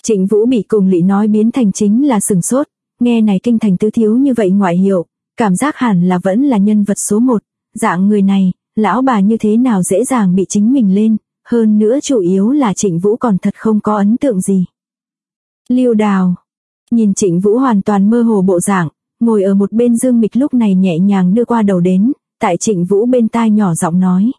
Trịnh Vũ bị cùng Lị nói biến thành chính là sừng sốt, nghe này kinh thành tứ thiếu như vậy ngoại hiệu, cảm giác hẳn là vẫn là nhân vật số 1, dạng người này, lão bà như thế nào dễ dàng bị chính mình lên, hơn nữa chủ yếu là Trịnh Vũ còn thật không có ấn tượng gì. Liêu Đào, nhìn Trịnh Vũ hoàn toàn mơ hồ bộ dạng, ngồi ở một bên Dương Mịch lúc này nhẹ nhàng đưa qua đầu đến, tại Trịnh Vũ bên tai nhỏ giọng nói.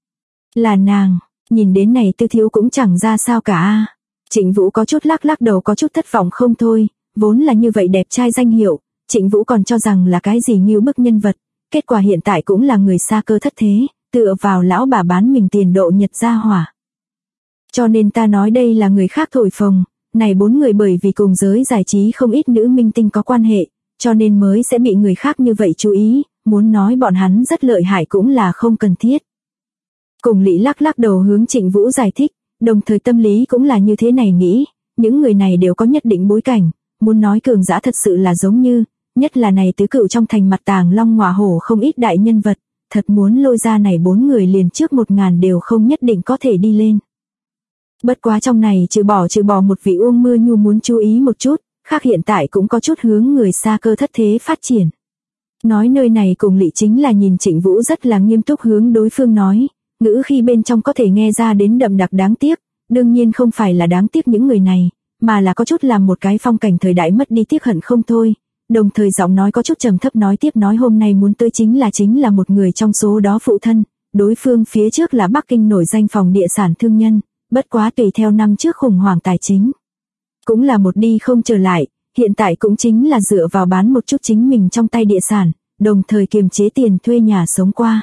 Là nàng, nhìn đến này tư thiếu cũng chẳng ra sao cả. Trịnh Vũ có chút lắc đầu có chút thất vọng không thôi, vốn là như vậy đẹp trai danh hiệu, Trịnh Vũ còn cho rằng là cái gì ngưu bức nhân vật, kết quả hiện tại cũng là người xa cơ thất thế, tựa vào lão bà bán mình tiền độ nhật gia hỏa. Cho nên ta nói đây là người khác thổi phồng, này 4 người bởi vì cùng giới giải trí không ít nữ minh tinh có quan hệ, cho nên mới sẽ bị người khác như vậy chú ý, muốn nói bọn hắn rất lợi hại cũng là không cần thiết. Cùng Lị lắc đầu hướng Trịnh Vũ giải thích, đồng thời tâm lý cũng là như thế này nghĩ, những người này đều có nhất định bối cảnh, muốn nói cường giả thật sự là giống như, nhất là này tứ cựu trong thành mặt tàng long ngọa hổ không ít đại nhân vật, thật muốn lôi ra này 4 người liền trước 1000 đều không nhất định có thể đi lên. Bất quá trong này trừ bỏ một vị Uông Mưa Nhu muốn chú ý một chút, khác hiện tại cũng có chút hướng người xa cơ thất thế phát triển. Nói nơi này cùng Lị chính là nhìn Trịnh Vũ rất là nghiêm túc hướng đối phương nói, ngữ khi bên trong có thể nghe ra đến đậm đặc đáng tiếc, đương nhiên không phải là đáng tiếc những người này, mà là có chút làm một cái phong cảnh thời đại mất đi tiếc hận không thôi. Đồng thời giọng nói có chút trầm thấp nói tiếp nói hôm nay muốn tới chính là một người trong số đó phụ thân, đối phương phía trước là Bắc Kinh nổi danh phòng địa sản thương nhân, bất quá tùy theo năm trước khủng hoảng tài chính. Cũng là một đi không trở lại, hiện tại cũng chính là dựa vào bán một chút chính mình trong tay địa sản, đồng thời kiềm chế tiền thuê nhà sống qua.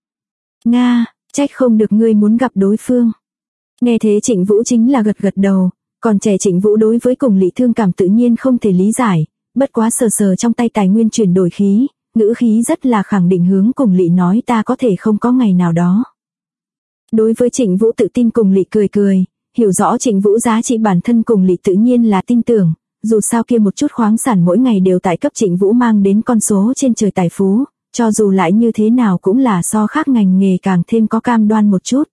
Nga, trách không được ngươi muốn gặp đối phương. Nghe thế Trịnh Vũ chính là gật đầu, còn trẻ Trịnh Vũ đối với cùng Lị thương cảm tự nhiên không thể lý giải, bất quá sờ trong tay tài nguyên chuyển đổi khí, ngữ khí rất là khẳng định hướng cùng Lị nói ta có thể không có ngày nào đó. Đối với Trịnh Vũ tự tin cùng Lị cười, hiểu rõ Trịnh Vũ giá trị bản thân cùng Lị tự nhiên là tin tưởng, dù sao kia một chút khoáng sản mỗi ngày đều tại cấp Trịnh Vũ mang đến con số trên trời tài phú, cho dù lại như thế nào cũng là so khác ngành nghề càng thêm có cam đoan một chút.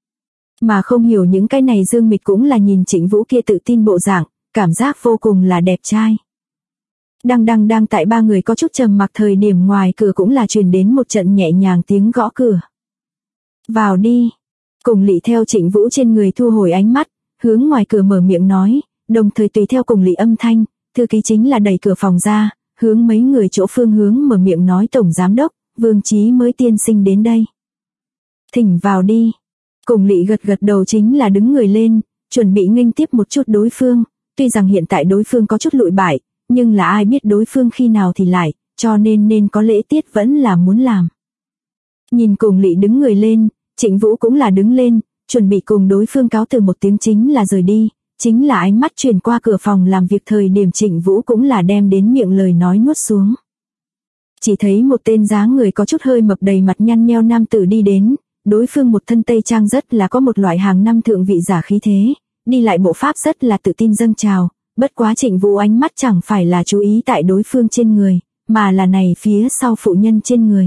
Mà không hiểu những cái này Dương Mịch cũng là nhìn Trịnh Vũ kia tự tin bộ dạng, cảm giác vô cùng là đẹp trai. Đang tại 3 người có chút trầm mặc thời điểm ngoài cửa cũng là truyền đến một trận nhẹ nhàng tiếng gõ cửa. Vào đi. Cùng Lị theo Trịnh Vũ trên người thu hồi ánh mắt, hướng ngoài cửa mở miệng nói, đồng thời tùy theo cùng Lị âm thanh, thư ký chính là đẩy cửa phòng ra, hướng mấy người chỗ phương hướng mở miệng nói tổng giám đốc, Vương Chí mới tiên sinh đến đây. Thỉnh vào đi. Cùng Lị gật đầu chính là đứng người lên, chuẩn bị nghênh tiếp một chút đối phương, tuy rằng hiện tại đối phương có chút lụi bại, nhưng là ai biết đối phương khi nào thì lại, cho nên có lễ tiết vẫn là muốn làm. Nhìn cùng Lị đứng người lên, Trịnh Vũ cũng là đứng lên, chuẩn bị cùng đối phương cáo từ một tiếng chính là rời đi, chính là ánh mắt chuyển qua cửa phòng làm việc thời điểm Trịnh Vũ cũng là đem đến miệng lời nói nuốt xuống. Chỉ thấy một tên dáng người có chút hơi mập đầy mặt nhăn nheo nam tử đi đến, đối phương một thân tây trang rất là có một loại hàng năm thượng vị giả khí thế, đi lại bộ pháp rất là tự tin dâng trào, bất quá Trịnh Vũ ánh mắt chẳng phải là chú ý tại đối phương trên người, mà là này phía sau phụ nhân trên người.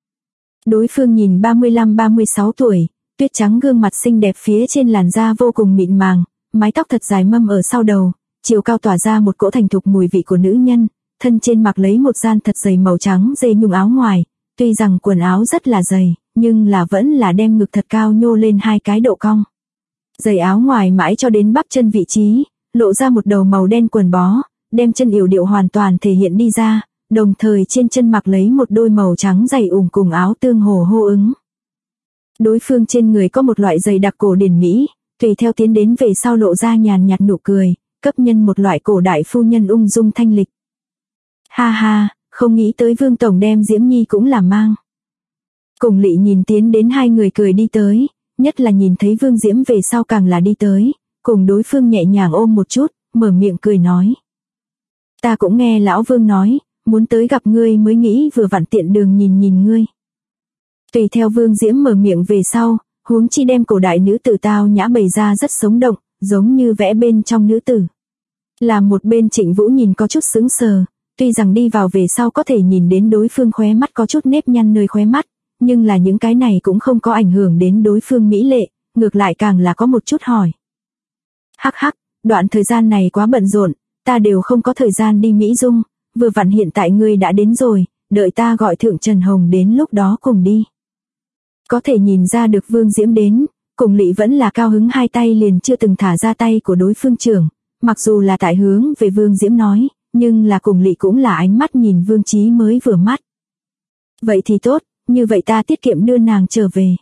Đối phương nhìn 35-36 tuổi, tuyết trắng gương mặt xinh đẹp phía trên làn da vô cùng mịn màng, mái tóc thật dài mâm ở sau đầu, chiều cao tỏa ra một cỗ thành thục mùi vị của nữ nhân, thân trên mặc lấy một gian thật dày màu trắng dê nhung áo ngoài, tuy rằng quần áo rất là dày, nhưng là vẫn là đem ngực thật cao nhô lên 2 cái độ cong. Giày áo ngoài mãi cho đến bắp chân vị trí, lộ ra một đầu màu đen quần bó, đem chân yểu điệu hoàn toàn thể hiện đi ra, đồng thời trên chân mặc lấy một đôi màu trắng dày cùng áo tương hồ hô ứng. Đối phương trên người có một loại giày đặc cổ điển Mỹ, tùy theo tiến đến về sau lộ ra nhàn nhạt nụ cười, cấp nhân một loại cổ đại phu nhân ung dung thanh lịch. Ha ha, không nghĩ tới Vương tổng đem Diễm Nhi cũng làm mang. Cùng Lị nhìn tiến đến 2 người cười đi tới, nhất là nhìn thấy Vương Diễm về sau càng là đi tới, cùng đối phương nhẹ nhàng ôm một chút, mở miệng cười nói. Ta cũng nghe lão Vương nói, muốn tới gặp ngươi mới nghĩ vừa vặn tiện đường nhìn ngươi. Tùy theo Vương Diễm mở miệng về sau, huống chi đem cổ đại nữ tử tao nhã bày ra rất sống động, giống như vẽ bên trong nữ tử. Là một bên Trịnh Vũ nhìn có chút sững sờ, tuy rằng đi vào về sau có thể nhìn đến đối phương khóe mắt có chút nếp nhăn nơi khóe mắt, nhưng là những cái này cũng không có ảnh hưởng đến đối phương mỹ lệ, ngược lại càng là có một chút hỏi. Hắc hắc, Đoạn thời gian này quá bận rộn, ta đều không có thời gian đi Mỹ Dung, vừa vặn hiện tại ngươi đã đến rồi, đợi ta gọi Thượng Trần Hồng đến lúc đó cùng đi. Có thể nhìn ra được Vương Diễm đến, Cùng Lỵ vẫn là cao hứng, hai tay liền chưa từng thả ra tay của đối phương trưởng, mặc dù là tại hướng về Vương Diễm nói, nhưng là Cùng Lỵ cũng là ánh mắt nhìn Vương Chí mới vừa mắt. Vậy thì tốt, như vậy ta tiết kiệm đưa nàng trở về.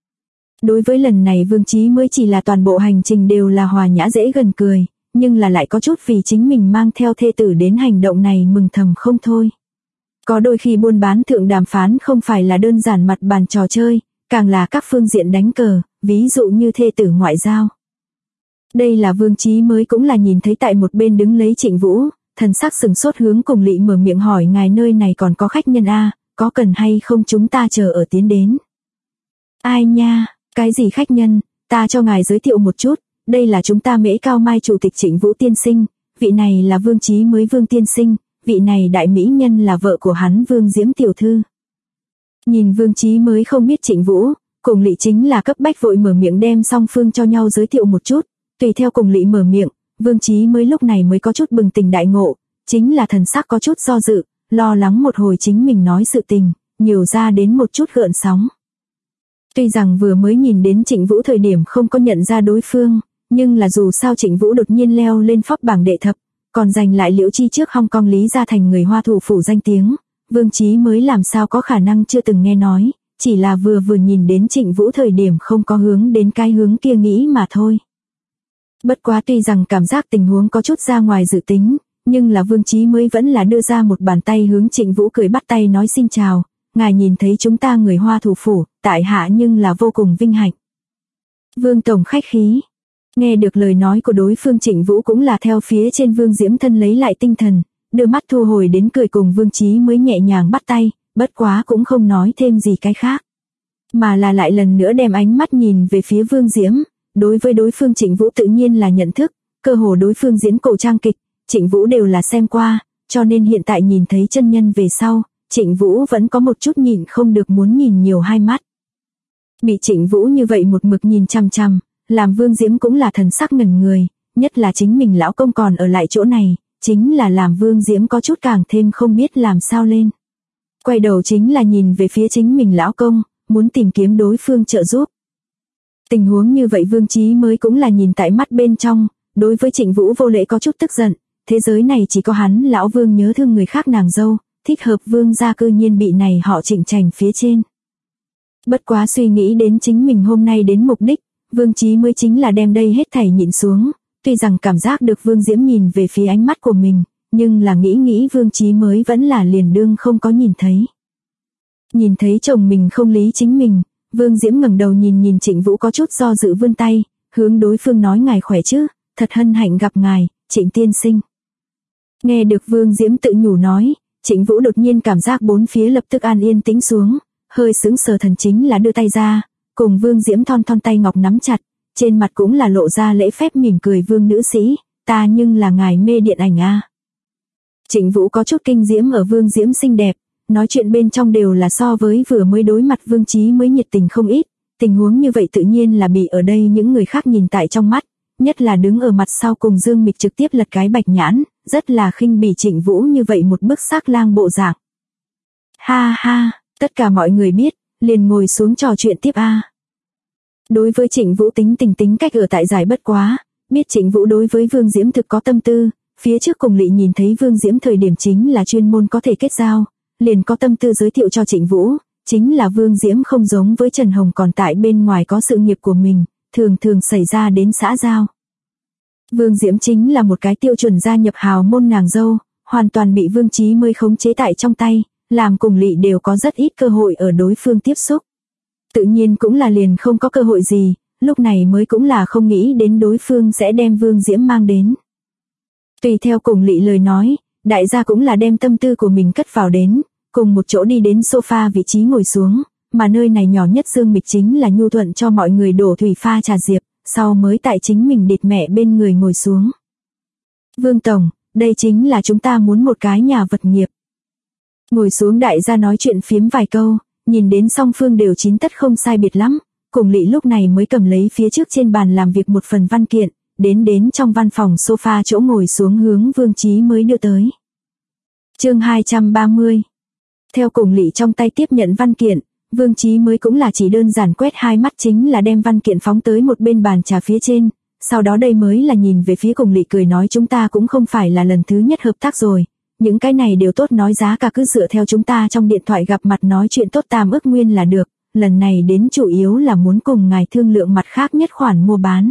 Đối với lần này Vương Chí mới chỉ là toàn bộ hành trình đều là hòa nhã dễ gần cười, nhưng là lại có chút vì chính mình mang theo thê tử đến hành động này mừng thầm không thôi. Có đôi khi buôn bán thượng đàm phán không phải là đơn giản mặt bàn trò chơi, càng là các phương diện đánh cờ, ví dụ như thê tử ngoại giao. Đây là Vương Chí mới cũng là nhìn thấy tại một bên đứng lấy Trịnh Vũ, thần sắc sừng sốt hướng Cùng Lỵ mở miệng hỏi, ngài nơi này còn có khách nhân a, có cần hay không chúng ta chờ ở tiến đến. Ai nha, cái gì khách nhân, ta cho ngài giới thiệu một chút, đây là chúng ta Mễ Cao Mai chủ tịch Trịnh Vũ tiên sinh, vị này là Vương Chí mới Vương tiên sinh, vị này đại mỹ nhân là vợ của hắn Vương Diễm tiểu thư. Nhìn Vương Chí mới không biết Trịnh Vũ, Cùng Lỵ chính là cấp bách vội mở miệng đem song phương cho nhau giới thiệu một chút, tùy theo Cùng Lỵ mở miệng, Vương Chí mới lúc này mới có chút bừng tỉnh đại ngộ, chính là thần sắc có chút do dự, lo lắng một hồi chính mình nói sự tình, nhiều ra đến một chút gợn sóng. Tuy rằng vừa mới nhìn đến Trịnh Vũ thời điểm không có nhận ra đối phương, nhưng là dù sao Trịnh Vũ đột nhiên leo lên phóc bảng đệ thập, còn giành lại Liễu Chi trước Hong Kong Lý gia thành người Hoa thủ phủ danh tiếng, Vương Chí mới làm sao có khả năng chưa từng nghe nói, chỉ là vừa nhìn đến Trịnh Vũ thời điểm không có hướng đến cái hướng kia nghĩ mà thôi. Bất quá tuy rằng cảm giác tình huống có chút ra ngoài dự tính, nhưng là Vương Chí mới vẫn là đưa ra một bàn tay hướng Trịnh Vũ cười bắt tay nói xin chào, ngài nhìn thấy chúng ta người Hoa thủ phủ, tại hạ nhưng là vô cùng vinh hạnh. Vương tổng khách khí. Nghe được lời nói của đối phương, Trịnh Vũ cũng là theo phía trên Vương Diễm thân lấy lại tinh thần, đưa mắt thu hồi đến cười cùng Vương Chí mới nhẹ nhàng bắt tay, bất quá cũng không nói thêm gì cái khác. Mà là lại lần nữa đem ánh mắt nhìn về phía Vương Diễm, đối với đối phương Trịnh Vũ tự nhiên là nhận thức, cơ hồ đối phương diễn cổ trang kịch, Trịnh Vũ đều là xem qua, cho nên hiện tại nhìn thấy chân nhân về sau, Trịnh Vũ vẫn có một chút nhịn không được muốn nhìn nhiều hai mắt. Bị Trịnh Vũ như vậy một mực nhìn chằm chằm, làm Vương Diễm cũng là thần sắc ngẩn người, nhất là chính mình lão công còn ở lại chỗ này, chính là làm Vương Diễm có chút càng thêm không biết làm sao lên. Quay đầu chính là nhìn về phía chính mình lão công, muốn tìm kiếm đối phương trợ giúp. Tình huống như vậy Vương Chí mới cũng là nhìn tại mắt bên trong, đối với Trịnh Vũ vô lễ có chút tức giận, thế giới này chỉ có hắn lão Vương nhớ thương người khác nàng dâu, thích hợp Vương gia cư nhiên bị này họ Trịnh trành phía trên. Bất quá suy nghĩ đến chính mình hôm nay đến mục đích, Vương Chí mới chính là đem đây hết thảy nhịn xuống, tuy rằng cảm giác được Vương Diễm nhìn về phía ánh mắt của mình, nhưng là nghĩ Vương Chí mới vẫn là liền đương không có nhìn thấy. Nhìn thấy chồng mình không lý chính mình, Vương Diễm ngẩng đầu nhìn Trịnh Vũ có chút do dự vươn tay, hướng đối phương nói ngài khỏe chứ, thật hân hạnh gặp ngài, Trịnh tiên sinh. Nghe được Vương Diễm tự nhủ nói, Trịnh Vũ đột nhiên cảm giác bốn phía lập tức an yên tĩnh xuống, hơi sững sờ thần chính là đưa tay ra, cùng Vương Diễm thon tay ngọc nắm chặt, trên mặt cũng là lộ ra lễ phép mỉm cười, Vương nữ sĩ, ta nhưng là ngài mê điện ảnh a. Trịnh Vũ có chút kinh diễm ở Vương Diễm xinh đẹp, nói chuyện bên trong đều là so với vừa mới đối mặt Vương Chí mới nhiệt tình không ít, tình huống như vậy tự nhiên là bị ở đây những người khác nhìn tại trong mắt, nhất là đứng ở mặt sau cùng Dương Mịch trực tiếp lật cái bạch nhãn, rất là khinh bỉ Trịnh Vũ như vậy một bức sắc lang bộ dạng. Ha ha, tất cả mọi người biết, liền ngồi xuống trò chuyện tiếp a. Đối với Trịnh Vũ tính cách ở tại giải bất quá, biết Trịnh Vũ đối với Vương Diễm thực có tâm tư, phía trước Cùng Lỵ nhìn thấy Vương Diễm thời điểm chính là chuyên môn có thể kết giao, liền có tâm tư giới thiệu cho Trịnh Vũ, chính là Vương Diễm không giống với Trần Hồng còn tại bên ngoài có sự nghiệp của mình, thường xảy ra đến xã giao. Vương Diễm chính là một cái tiêu chuẩn gia nhập hào môn nàng dâu, hoàn toàn bị Vương Chí mới khống chế tại trong tay, làm Cùng Lỵ đều có rất ít cơ hội ở đối phương tiếp xúc. Tự nhiên cũng là liền không có cơ hội gì, lúc này mới cũng là không nghĩ đến đối phương sẽ đem Vương Diễm mang đến. Tùy theo Cùng Lỵ lời nói, đại gia cũng là đem tâm tư của mình cất vào đến, cùng một chỗ đi đến sofa vị trí ngồi xuống, mà nơi này nhỏ nhất Dương Mịch chính là nhu thuận cho mọi người đổ thủy pha trà diệp, sau mới tại chính mình địt mẹ bên người ngồi xuống. Vương tổng, đây chính là chúng ta muốn một cái nhà vật nghiệp. Ngồi xuống đại gia nói chuyện phiếm vài câu, nhìn đến song phương đều chín tất không sai biệt lắm, Cùng Lỵ lúc này mới cầm lấy phía trước trên bàn làm việc một phần văn kiện, đến trong văn phòng sofa chỗ ngồi xuống hướng Vương Chí mới đưa tới. Chương 230. Theo Cùng Lỵ trong tay tiếp nhận văn kiện, Vương Chí mới cũng là chỉ đơn giản quét hai mắt chính là đem văn kiện phóng tới một bên bàn trà phía trên, sau đó đây mới là nhìn về phía Cùng Lỵ cười nói chúng ta cũng không phải là lần thứ nhất hợp tác rồi, những cái này đều tốt nói giá cả cứ dựa theo chúng ta trong điện thoại gặp mặt nói chuyện tốt tam ước nguyên là được, lần này đến chủ yếu là muốn cùng ngài thương lượng mặt khác nhất khoản mua bán.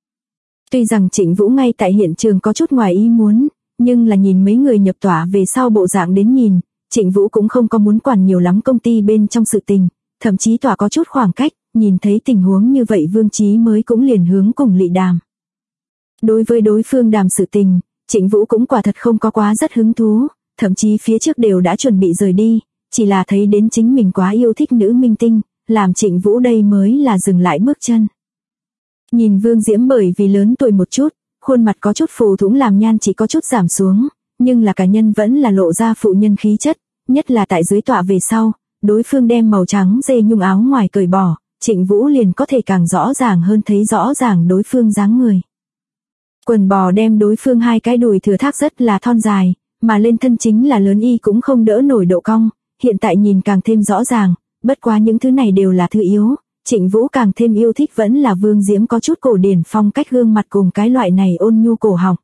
Tuy rằng Trịnh Vũ ngay tại hiện trường có chút ngoài ý muốn, nhưng là nhìn mấy người nhập tòa về sau bộ dạng đến nhìn, Trịnh Vũ cũng không có muốn quản nhiều lắm công ty bên trong sự tình, thậm chí tòa có chút khoảng cách, nhìn thấy tình huống như vậy Vương Chí mới cũng liền hướng Cùng Lỵ đàm. Đối với đối phương đàm sự tình, Trịnh Vũ cũng quả thật không có quá rất hứng thú, thậm chí phía trước đều đã chuẩn bị rời đi, chỉ là thấy đến chính mình quá yêu thích nữ minh tinh, làm Trịnh Vũ đây mới là dừng lại bước chân. Nhìn Vương Diễm bởi vì lớn tuổi một chút, khuôn mặt có chút phù thủng làm nhan chỉ có chút giảm xuống, nhưng là cả nhân vẫn là lộ ra phụ nhân khí chất, nhất là tại dưới tọa về sau, đối phương đem màu trắng dê nhung áo ngoài cởi bỏ, Trịnh Vũ liền có thể càng rõ ràng hơn thấy rõ ràng đối phương dáng người. Quần bò đem đối phương hai cái đùi thừa thác rất là thon dài, mà lên thân chính là lớn y cũng không đỡ nổi độ cong, hiện tại nhìn càng thêm rõ ràng, bất quá những thứ này đều là thứ yếu, Trịnh Vũ càng thêm yêu thích vẫn là Vương Diễm có chút cổ điển phong cách gương mặt cùng cái loại này ôn nhu cổ họng.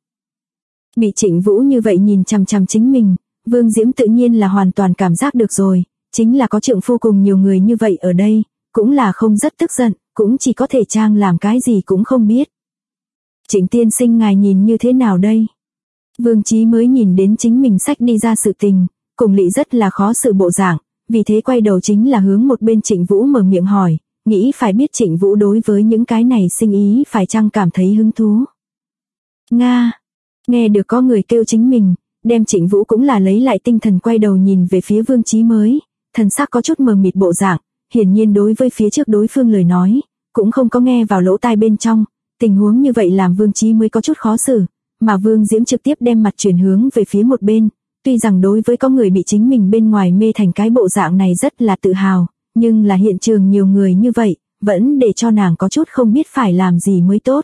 Bị Trịnh Vũ như vậy nhìn chằm chằm chính mình, Vương Diễm tự nhiên là hoàn toàn cảm giác được rồi, chính là có trượng phu cùng nhiều người như vậy ở đây, cũng là không rất tức giận, cũng chỉ có thể trang làm cái gì cũng không biết. Trịnh tiên sinh ngài nhìn như thế nào đây? Vương Chí mới nhìn đến chính mình xách đi ra sự tình, Cùng Lỵ rất là khó xử bộ dạng, vì thế quay đầu chính là hướng một bên Trịnh Vũ mở miệng hỏi, nghĩ phải biết Trịnh Vũ đối với những cái này sinh ý phải chăng cảm thấy hứng thú. Nga, nghe được có người kêu chính mình, đem Trịnh Vũ cũng là lấy lại tinh thần quay đầu nhìn về phía Vương Chí mới, thần sắc có chút mờ mịt bộ dạng, hiển nhiên đối với phía trước đối phương lời nói, cũng không có nghe vào lỗ tai bên trong, tình huống như vậy làm Vương Chí mới có chút khó xử, mà Vương Diễm trực tiếp đem mặt chuyển hướng về phía một bên, tuy rằng đối với có người bị chính mình bên ngoài mê thành cái bộ dạng này rất là tự hào, nhưng là hiện trường nhiều người như vậy, vẫn để cho nàng có chút không biết phải làm gì mới tốt.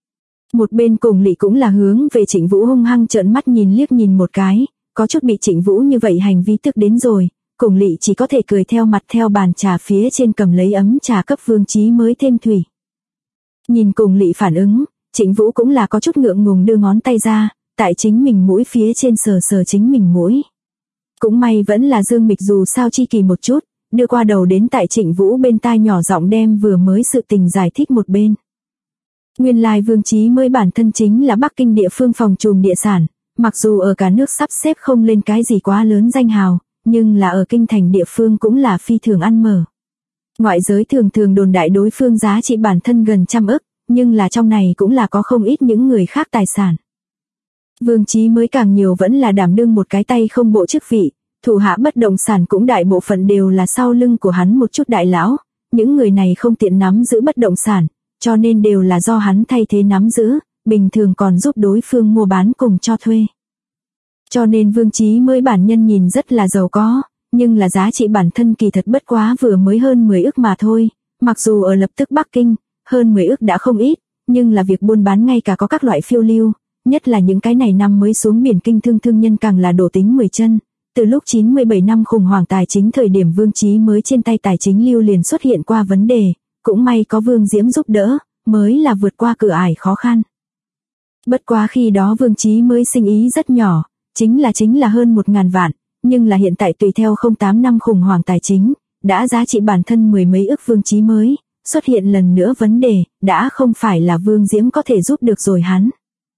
Một bên Cùng Lỵ cũng là hướng về Trịnh Vũ hung hăng trợn mắt nhìn liếc nhìn một cái, có chút bị Trịnh Vũ như vậy hành vi tức đến rồi, Cùng Lỵ chỉ có thể cười theo mặt theo bàn trà phía trên cầm lấy ấm trà cấp Vương Chí mới thêm thủy. Nhìn Cùng Lỵ phản ứng, Trịnh Vũ cũng là có chút ngượng ngùng đưa ngón tay ra, tại chính mình mũi phía trên sờ sờ chính mình mũi. Cũng may vẫn là Dương Mịch dù sao chi kỳ một chút, đưa qua đầu đến tại Trịnh Vũ bên tai nhỏ giọng đem vừa mới sự tình giải thích một bên. Nguyên lai Vương Chí mới bản thân chính là Bắc Kinh địa phương phòng trùm địa sản, mặc dù ở cả nước sắp xếp không lên cái gì quá lớn danh hào, nhưng là ở kinh thành địa phương cũng là phi thường ăn mở. Ngoại giới thường thường đồn đại đối phương giá trị bản thân gần 100 ức, nhưng là trong này cũng là có không ít những người khác tài sản. Vương Chí mới càng nhiều vẫn là đảm đương một cái tay không bộ chức vị, thủ hạ bất động sản cũng đại bộ phận đều là sau lưng của hắn một chút đại lão, những người này không tiện nắm giữ bất động sản, cho nên đều là do hắn thay thế nắm giữ, bình thường còn giúp đối phương mua bán cùng cho thuê. Cho nên Vương Chí mới bản nhân nhìn rất là giàu có, nhưng là giá trị bản thân kỳ thật bất quá vừa mới hơn 10 ức mà thôi, mặc dù ở lập tức Bắc Kinh, hơn 10 ức đã không ít, nhưng là việc buôn bán ngay cả có các loại phiêu lưu, nhất là những cái này năm mới xuống biển kinh thương nhân càng là đổ tính 10 chân. Từ lúc 97 năm khủng hoảng tài chính thời điểm Vương Chí mới trên tay tài chính lưu liền xuất hiện qua vấn đề, cũng may có Vương Diễm giúp đỡ, mới là vượt qua cửa ải khó khăn. Bất quá khi đó Vương Chí mới sinh ý rất nhỏ, chính là hơn 1.000 vạn, nhưng là hiện tại tùy theo 08 năm khủng hoảng tài chính, đã giá trị bản thân 10 mấy ức Vương Chí mới, xuất hiện lần nữa vấn đề, đã không phải là Vương Diễm có thể giúp được rồi hắn.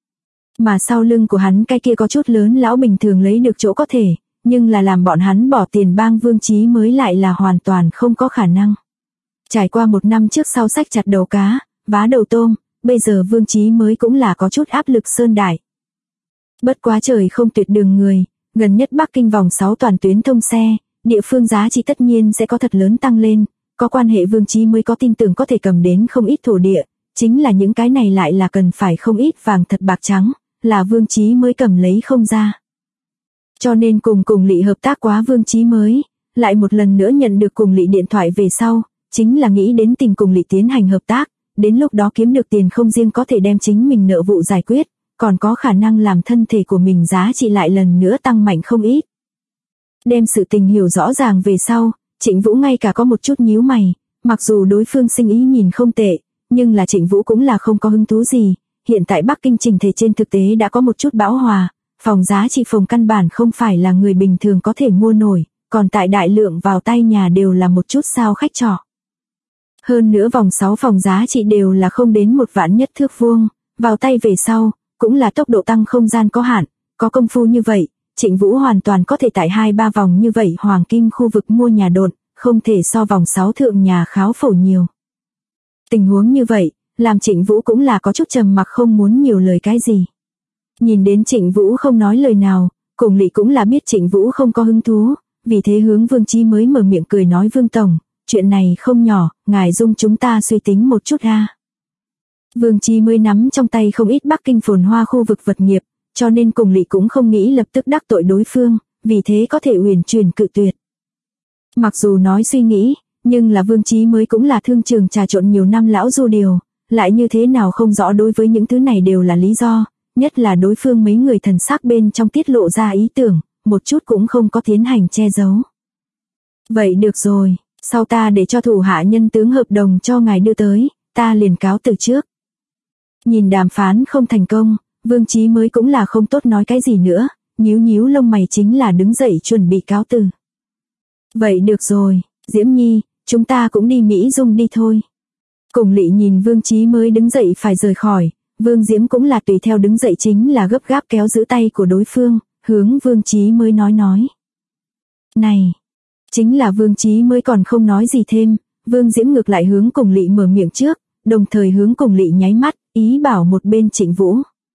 Mà sau lưng của hắn cái kia có chút lớn lão bình thường lấy được chỗ có thể, nhưng là làm bọn hắn bỏ tiền bang Vương Chí mới lại là hoàn toàn không có khả năng. Trải qua 1 năm trước sau sách chặt đầu cá, vá đầu tôm, bây giờ Vương Chí mới cũng là có chút áp lực sơn đại. Bất quá trời không tuyệt đường người, gần nhất Bắc Kinh vòng 6 toàn tuyến thông xe, địa phương giá trị tất nhiên sẽ có thật lớn tăng lên, có quan hệ Vương Chí mới có tin tưởng có thể cầm đến không ít thổ địa, chính là những cái này lại là cần phải không ít vàng thật bạc trắng, là Vương Chí mới cầm lấy không ra. Cho nên cùng Lỵ hợp tác quá Vương Chí mới, lại một lần nữa nhận được Cùng Lỵ điện thoại về sau, chính là nghĩ đến tìm Cùng Lỵ tiến hành hợp tác, đến lúc đó kiếm được tiền không riêng có thể đem chính mình nợ vụ giải quyết, còn có khả năng làm thân thể của mình giá trị lại lần nữa tăng mạnh không ít. Đem sự tình hiểu rõ ràng về sau, Trịnh Vũ ngay cả có một chút nhíu mày, mặc dù đối phương sinh ý nhìn không tệ, nhưng là Trịnh Vũ cũng là không có hứng thú gì, hiện tại Bắc Kinh trình thể trên thực tế đã có một chút bão hòa, phòng giá trị phòng căn bản không phải là người bình thường có thể mua nổi, còn tại đại lượng vào tay nhà đều là một chút sao khách trọ. Hơn nữa vòng 6 phòng giá trị đều là không đến 1 vạn nhất thước vuông, vào tay về sau, cũng là tốc độ tăng không gian có hạn, có công phu như vậy, Trịnh Vũ hoàn toàn có thể tại 2-3 vòng như vậy hoàng kim khu vực mua nhà độn, không thể so vòng 6 thượng nhà kháo phổ nhiều. Tình huống như vậy, làm Trịnh Vũ cũng là có chút trầm mặc không muốn nhiều lời cái gì. Nhìn đến Trịnh Vũ không nói lời nào, Cùng Lị cũng là biết Trịnh Vũ không có hứng thú, vì thế hướng Vương Chí mới mở miệng cười nói Vương Tổng, chuyện này không nhỏ, ngài dung chúng ta suy tính một chút ha. Vương Chí mới nắm trong tay không ít Bắc Kinh phồn hoa khu vực vật nghiệp, cho nên Cùng Lị cũng không nghĩ lập tức đắc tội đối phương, vì thế có thể uyển chuyển cự tuyệt. Mặc dù nói suy nghĩ, nhưng là Vương Chí mới cũng là thương trường trà trộn nhiều năm lão du điều, lại như thế nào không rõ đối với những thứ này đều là lý do, nhất là đối phương mấy người thần sắc bên trong tiết lộ ra ý tưởng, một chút cũng không có tiến hành che giấu. Vậy được rồi, sau ta để cho thủ hạ nhân tướng hợp đồng cho ngài đưa tới, ta liền cáo từ trước. Nhìn đàm phán không thành công, Vương Chí mới cũng là không tốt nói cái gì nữa, nhíu nhíu lông mày chính là đứng dậy chuẩn bị cáo từ. Vậy được rồi, Diễm Nhi, chúng ta cũng đi Mỹ Dung đi thôi. Cùng Lị nhìn Vương Chí mới đứng dậy phải rời khỏi, Vương Diễm cũng là tùy theo đứng dậy chính là gấp gáp kéo giữ tay của đối phương, hướng Vương Chí mới nói. Này, chính là Vương Chí mới còn không nói gì thêm, Vương Diễm ngược lại hướng Cùng Lị mở miệng trước, đồng thời hướng Cùng Lị nháy mắt, ý bảo một bên Trịnh Vũ.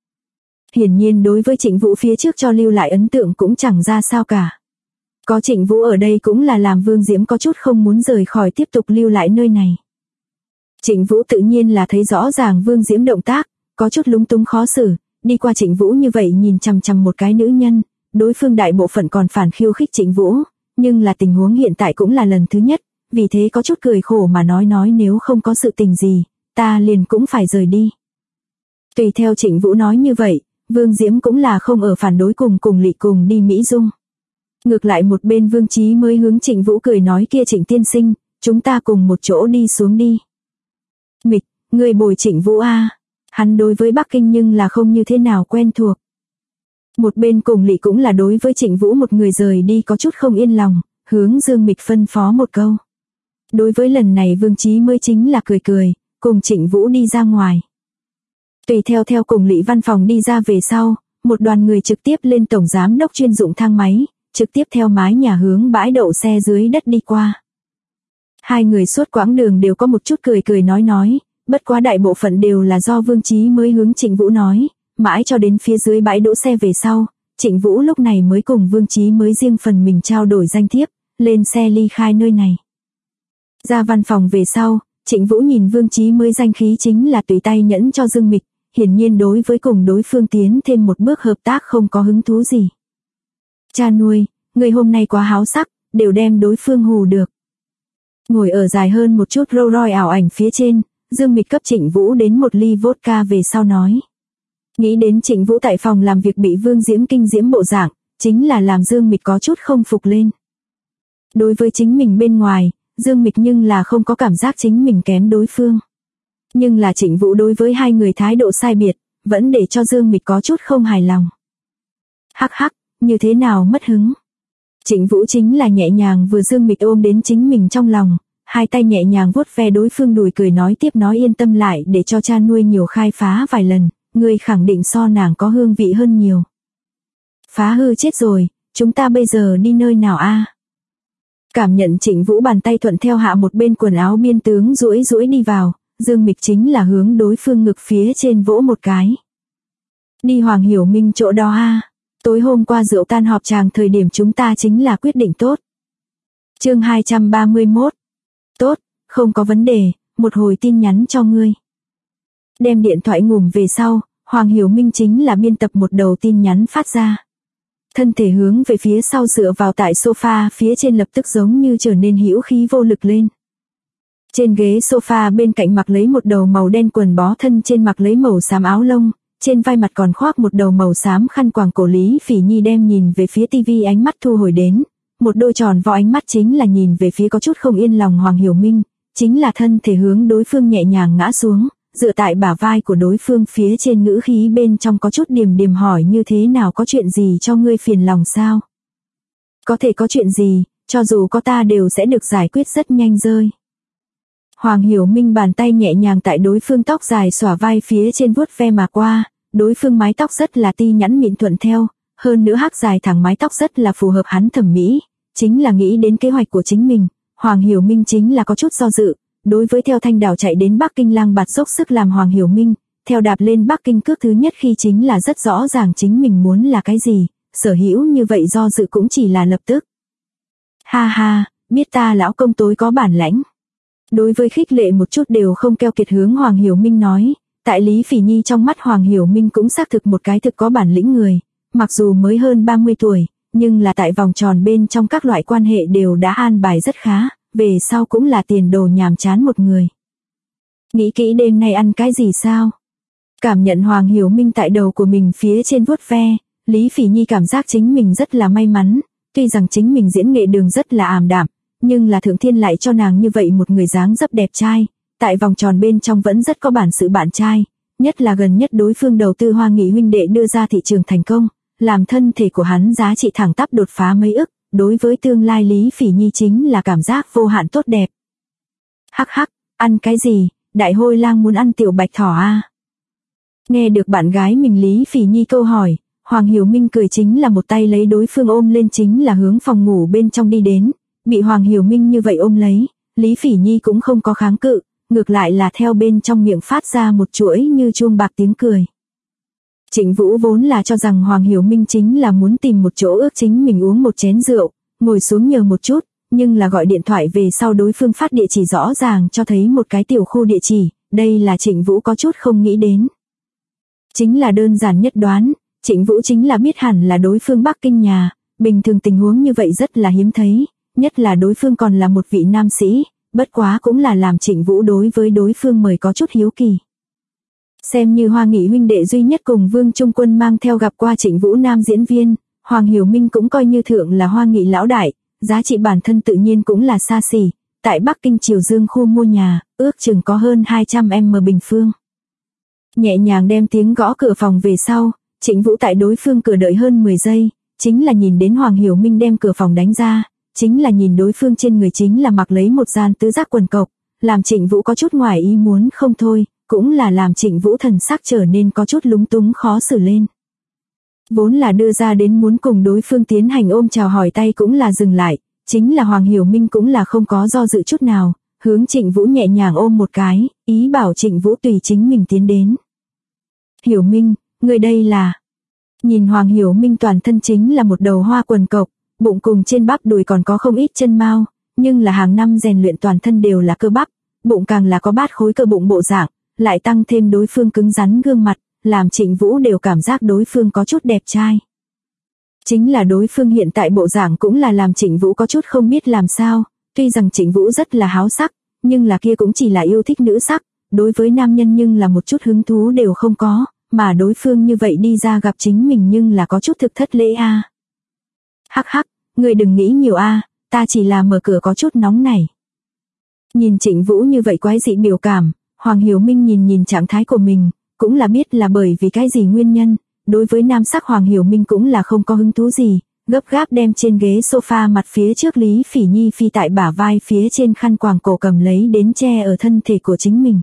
Hiển nhiên đối với Trịnh Vũ phía trước cho lưu lại ấn tượng cũng chẳng ra sao cả. Có Trịnh Vũ ở đây cũng là làm Vương Diễm có chút không muốn rời khỏi tiếp tục lưu lại nơi này. Trịnh Vũ tự nhiên là thấy rõ ràng Vương Diễm động tác, có chút lúng túng khó xử, đi qua Trịnh Vũ như vậy nhìn chằm chằm một cái nữ nhân, đối phương đại bộ phận còn phản khiêu khích Trịnh Vũ, nhưng là tình huống hiện tại cũng là lần thứ nhất, vì thế có chút cười khổ mà nói nếu không có sự tình gì, ta liền cũng phải rời đi. Tùy theo Trịnh Vũ nói như vậy, Vương Diễm cũng là không ở phản đối cùng Lị cùng đi Mỹ Dung. Ngược lại một bên Vương Chí mới hướng Trịnh Vũ cười nói kia Trịnh tiên sinh, chúng ta cùng một chỗ đi xuống đi. Mịch, người bồi Trịnh Vũ a, hắn đối với Bắc Kinh nhưng là không như thế nào quen thuộc. Một bên Cùng Lị cũng là đối với Trịnh Vũ một người rời đi có chút không yên lòng, hướng Dương Mịch phân phó một câu. Đối với lần này Vương Chí mới chính là cười, cùng Trịnh Vũ đi ra ngoài. Tùy theo Cùng Lị văn phòng đi ra về sau, một đoàn người trực tiếp lên tổng giám đốc chuyên dụng thang máy, trực tiếp theo mái nhà hướng bãi đậu xe dưới đất đi qua. Hai người suốt quãng đường đều có một chút cười nói, bất quá đại bộ phận đều là do Vương Chí mới hướng Trịnh Vũ nói, mãi cho đến phía dưới bãi đỗ xe về sau, Trịnh Vũ lúc này mới cùng Vương Chí mới riêng phần mình trao đổi danh thiếp, lên xe ly khai nơi này. Ra văn phòng về sau, Trịnh Vũ nhìn Vương Chí mới danh khí chính là tùy tay nhẫn cho Dương Mịch, hiển nhiên đối với cùng đối phương tiến thêm một bước hợp tác không có hứng thú gì. Cha nuôi, người hôm nay quá háo sắc, đều đem đối phương hù được. Ngồi ở dài hơn một chút Rolls Royce ảo ảnh phía trên, Dương Mịch cấp Trịnh Vũ đến một ly vodka về sau nói. Nghĩ đến Trịnh Vũ tại phòng làm việc bị Vương Diễm kinh diễm bộ dạng, chính là làm Dương Mịch có chút không phục lên. Đối với chính mình bên ngoài, Dương Mịch nhưng là không có cảm giác chính mình kém đối phương. Nhưng là Trịnh Vũ đối với hai người thái độ sai biệt, vẫn để cho Dương Mịch có chút không hài lòng. Hắc, như thế nào mất hứng. Trịnh Vũ chính là nhẹ nhàng vừa Dương Mịch ôm đến chính mình trong lòng, hai tay nhẹ nhàng vuốt ve đối phương đùi cười nói tiếp nói yên tâm lại để cho cha nuôi nhiều khai phá vài lần, người khẳng định so nàng có hương vị hơn nhiều. Phá hư chết rồi, chúng ta bây giờ đi nơi nào a? Cảm nhận Trịnh Vũ bàn tay thuận theo hạ một bên quần áo biên tướng duỗi đi vào, Dương Mịch chính là hướng đối phương ngực phía trên vỗ một cái. Đi Hoàng Hiểu Minh chỗ đó a. Tối hôm qua rượu tan họp chàng thời điểm chúng ta chính là quyết định tốt. Chương 231. Tốt, không có vấn đề, một hồi tin nhắn cho ngươi. Đem điện thoại ngủm về sau, Hoàng Hiểu Minh chính là biên tập một đầu tin nhắn phát ra. Thân thể hướng về phía sau dựa vào tại sofa phía trên lập tức giống như trở nên hữu khí vô lực lên. Trên ghế sofa bên cạnh mặc lấy một đầu màu đen quần bó thân, trên mặc lấy màu xám áo lông, trên vai mặt còn khoác một đầu màu xám khăn quàng cổ. Lý Phỉ Nhi đem nhìn về phía tivi, ánh mắt thu hồi đến, một đôi tròn vo ánh mắt chính là nhìn về phía có chút không yên lòng Hoàng Hiểu Minh, chính là thân thể hướng đối phương nhẹ nhàng ngã xuống, dựa tại bả vai của đối phương, phía trên ngữ khí bên trong có chút điềm điềm hỏi: như thế nào, có chuyện gì cho ngươi phiền lòng sao? Có thể có chuyện gì, cho dù có ta đều sẽ được giải quyết rất nhanh rơi. Hoàng Hiểu Minh bàn tay nhẹ nhàng tại đối phương tóc dài xõa vai phía trên vuốt ve mà qua, đối phương mái tóc rất là ti nhẵn mịn thuận theo, hơn nữa hắc dài thẳng mái tóc rất là phù hợp hắn thẩm mỹ, chính là nghĩ đến kế hoạch của chính mình, Hoàng Hiểu Minh chính là có chút do dự. Đối với theo Thanh Đảo chạy đến Bắc Kinh lang bạt dốc sức làm Hoàng Hiểu Minh, theo đạp lên Bắc Kinh cước thứ nhất khi chính là rất rõ ràng chính mình muốn là cái gì, sở hữu như vậy do dự cũng chỉ là lập tức. Ha ha, biết ta lão công tối có bản lãnh. Đối với khích lệ một chút đều không keo kiệt hướng Hoàng Hiểu Minh nói, tại Lý Phỉ Nhi trong mắt Hoàng Hiểu Minh cũng xác thực một cái thực có bản lĩnh người, mặc dù mới hơn 30 tuổi, nhưng là tại vòng tròn bên trong các loại quan hệ đều đã an bài rất khá, về sau cũng là tiền đồ nhàm chán một người. Nghĩ kỹ đêm nay ăn cái gì sao? Cảm nhận Hoàng Hiểu Minh tại đầu của mình phía trên vuốt ve, Lý Phỉ Nhi cảm giác chính mình rất là may mắn, tuy rằng chính mình diễn nghệ đường rất là ảm đạm, nhưng là thượng thiên lại cho nàng như vậy một người dáng dấp đẹp trai, tại vòng tròn bên trong vẫn rất có bản sự bạn trai, nhất là gần nhất đối phương đầu tư Hoa Nghị huynh đệ đưa ra thị trường thành công, làm thân thể của hắn giá trị thẳng tắp đột phá mấy ức, đối với tương lai Lý Phỉ Nhi chính là cảm giác vô hạn tốt đẹp. Hắc hắc, ăn cái gì, đại hôi lang muốn ăn tiểu bạch thỏ à? Nghe được bạn gái mình Lý Phỉ Nhi câu hỏi, Hoàng Hiểu Minh cười chính là một tay lấy đối phương ôm lên chính là hướng phòng ngủ bên trong đi đến, bị Hoàng Hiểu Minh như vậy ôm lấy, Lý Phỉ Nhi cũng không có kháng cự, ngược lại là theo bên trong miệng phát ra một chuỗi như chuông bạc tiếng cười. Trịnh Vũ vốn là cho rằng Hoàng Hiểu Minh chính là muốn tìm một chỗ ước chính mình uống một chén rượu, ngồi xuống nhờ một chút, nhưng là gọi điện thoại về sau đối phương phát địa chỉ rõ ràng cho thấy một cái tiểu khu địa chỉ, đây là Trịnh Vũ có chút không nghĩ đến. Chính là đơn giản nhất đoán, Trịnh Vũ chính là biết hẳn là đối phương Bắc Kinh nhà, bình thường tình huống như vậy rất là hiếm thấy, nhất là đối phương còn là một vị nam sĩ, bất quá cũng là làm Trịnh Vũ đối với đối phương mời có chút hiếu kỳ. Xem như Hoa Nghị huynh đệ duy nhất cùng Vương Trung Quân mang theo gặp qua Trịnh Vũ nam diễn viên, Hoàng Hiểu Minh cũng coi như thượng là Hoa Nghị lão đại, giá trị bản thân tự nhiên cũng là xa xỉ, tại Bắc Kinh Triều Dương khu mua nhà, ước chừng có hơn 200m bình phương. Nhẹ nhàng đem tiếng gõ cửa phòng về sau, Trịnh Vũ tại đối phương cửa đợi hơn 10 giây, chính là nhìn đến Hoàng Hiểu Minh đem cửa phòng đánh ra, chính là nhìn đối phương trên người chính là mặc lấy một gian tứ giác quần cộc, làm Trịnh Vũ có chút ngoài ý muốn không thôi, cũng là làm Trịnh Vũ thần sắc trở nên có chút lúng túng khó xử lên. Vốn là đưa ra đến muốn cùng đối phương tiến hành ôm chào hỏi tay cũng là dừng lại, chính là Hoàng Hiểu Minh cũng là không có do dự chút nào, hướng Trịnh Vũ nhẹ nhàng ôm một cái, ý bảo Trịnh Vũ tùy chính mình tiến đến. Hiểu Minh, người đây là... Nhìn Hoàng Hiểu Minh toàn thân chính là một đầu hoa quần cộc, bụng cùng trên bắp đùi còn có không ít chân mao, nhưng là hàng năm rèn luyện toàn thân đều là cơ bắp, bụng càng là có bát khối cơ bụng bộ dạng, lại tăng thêm đối phương cứng rắn gương mặt, làm Trịnh Vũ đều cảm giác đối phương có chút đẹp trai. Chính là đối phương hiện tại bộ dạng cũng là làm Trịnh Vũ có chút không biết làm sao, tuy rằng Trịnh Vũ rất là háo sắc, nhưng là kia cũng chỉ là yêu thích nữ sắc, đối với nam nhân nhưng là một chút hứng thú đều không có, mà đối phương như vậy đi ra gặp chính mình nhưng là có chút thực thất lễ a. Hắc hắc, người đừng nghĩ nhiều a, ta chỉ là mở cửa có chút nóng này. Nhìn Trịnh Vũ như vậy quái dị biểu cảm, Hoàng Hiểu Minh nhìn trạng thái của mình, cũng là biết là bởi vì cái gì nguyên nhân, đối với nam sắc Hoàng Hiểu Minh cũng là không có hứng thú gì, gấp gáp đem trên ghế sofa mặt phía trước Lý Phỉ Nhi phi tại bả vai phía trên khăn quàng cổ cầm lấy đến che ở thân thể của chính mình.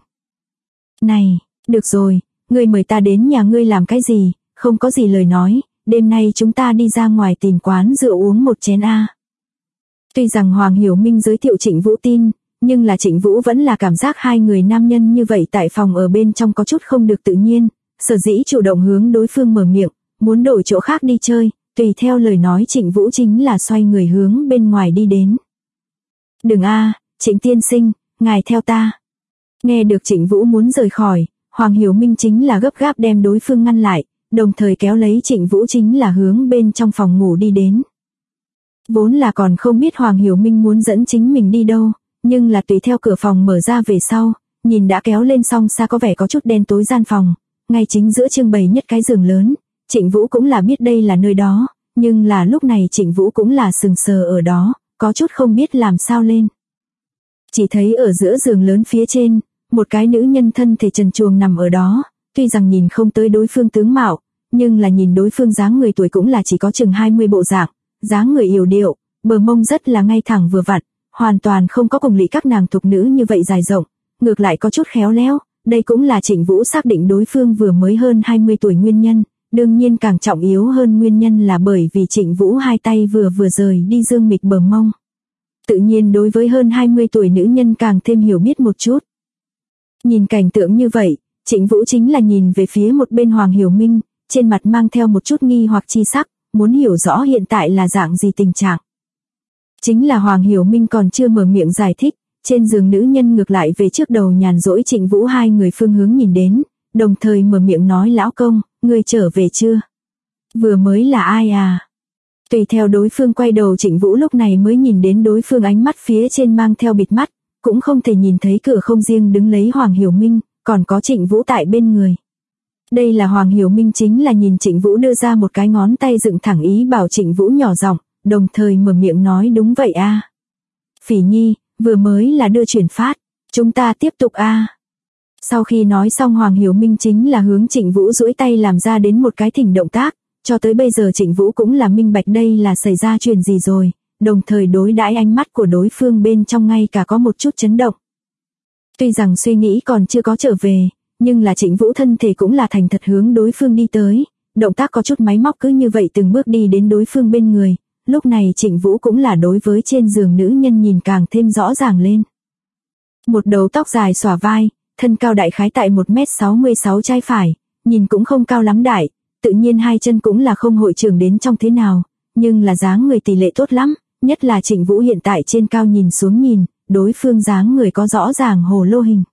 Này, được rồi, ngươi mời ta đến nhà ngươi làm cái gì, không có gì lời nói, đêm nay chúng ta đi ra ngoài tìm quán rượu uống một chén a. Tuy rằng Hoàng Hiểu Minh giới thiệu Trịnh Vũ tin, nhưng là Trịnh Vũ vẫn là cảm giác hai người nam nhân như vậy tại phòng ở bên trong có chút không được tự nhiên, sở dĩ chủ động hướng đối phương mở miệng, muốn đổi chỗ khác đi chơi, tùy theo lời nói Trịnh Vũ chính là xoay người hướng bên ngoài đi đến. Đừng a, Trịnh tiên sinh, ngài theo ta. Nghe được Trịnh Vũ muốn rời khỏi, Hoàng Hiểu Minh chính là gấp gáp đem đối phương ngăn lại, đồng thời kéo lấy Trịnh Vũ chính là hướng bên trong phòng ngủ đi đến. Vốn là còn không biết Hoàng Hiểu Minh muốn dẫn chính mình đi đâu, nhưng là tùy theo cửa phòng mở ra về sau, nhìn đã kéo lên song xa có vẻ có chút đen tối gian phòng, ngay chính giữa trưng bày nhất cái giường lớn, Trịnh Vũ cũng là biết đây là nơi đó, nhưng là lúc này Trịnh Vũ cũng là sừng sờ ở đó, có chút không biết làm sao lên. Chỉ thấy ở giữa giường lớn phía trên, một cái nữ nhân thân thể trần truồng nằm ở đó, tuy rằng nhìn không tới đối phương tướng mạo, nhưng là nhìn đối phương dáng người tuổi cũng là chỉ có chừng 20 bộ dạng, dáng người yểu điệu, bờ mông rất là ngay thẳng vừa vặn, hoàn toàn không có cùng lỵ các nàng thục nữ như vậy dài rộng, ngược lại có chút khéo léo, đây cũng là Trịnh Vũ xác định đối phương vừa mới hơn 20 tuổi nguyên nhân, đương nhiên càng trọng yếu hơn nguyên nhân là bởi vì Trịnh Vũ hai tay vừa rời đi dương mịch bờ mông. Tự nhiên đối với hơn 20 tuổi nữ nhân càng thêm hiểu biết một chút. Nhìn cảnh tượng như vậy, Trịnh Vũ chính là nhìn về phía một bên Hoàng Hiểu Minh, trên mặt mang theo một chút nghi hoặc chi sắc, muốn hiểu rõ hiện tại là dạng gì tình trạng. Chính là Hoàng Hiểu Minh còn chưa mở miệng giải thích, trên giường nữ nhân ngược lại về trước đầu nhàn rỗi Trịnh Vũ hai người phương hướng nhìn đến, đồng thời mở miệng nói lão công, ngươi trở về chưa? Vừa mới là ai à? Tùy theo đối phương quay đầu Trịnh Vũ lúc này mới nhìn đến đối phương ánh mắt phía trên mang theo bịt mắt, cũng không thể nhìn thấy cửa không riêng đứng lấy Hoàng Hiểu Minh, còn có Trịnh Vũ tại bên người. Đây là Hoàng Hiểu Minh chính là nhìn Trịnh Vũ đưa ra một cái ngón tay dựng thẳng ý bảo Trịnh Vũ nhỏ giọng, đồng thời mở miệng nói đúng vậy a. Phỉ Nhi, vừa mới là đưa chuyển phát, chúng ta tiếp tục a. Sau khi nói xong Hoàng Hiểu Minh chính là hướng Trịnh Vũ duỗi tay làm ra đến một cái thỉnh động tác, cho tới bây giờ Trịnh Vũ cũng là minh bạch đây là xảy ra chuyện gì rồi, đồng thời đối đãi ánh mắt của đối phương bên trong ngay cả có một chút chấn động. Tuy rằng suy nghĩ còn chưa có trở về, nhưng là Trịnh Vũ thân thể cũng là thành thật hướng đối phương đi tới, động tác có chút máy móc cứ như vậy từng bước đi đến đối phương bên người, lúc này Trịnh Vũ cũng là đối với trên giường nữ nhân nhìn càng thêm rõ ràng lên. Một đầu tóc dài xõa vai, thân cao đại khái tại 1m66 trai phải, nhìn cũng không cao lắm đại, tự nhiên hai chân cũng là không hội trưởng đến trong thế nào, nhưng là dáng người tỷ lệ tốt lắm, nhất là Trịnh Vũ hiện tại trên cao nhìn xuống nhìn, đối phương dáng người có rõ ràng hồ lô hình.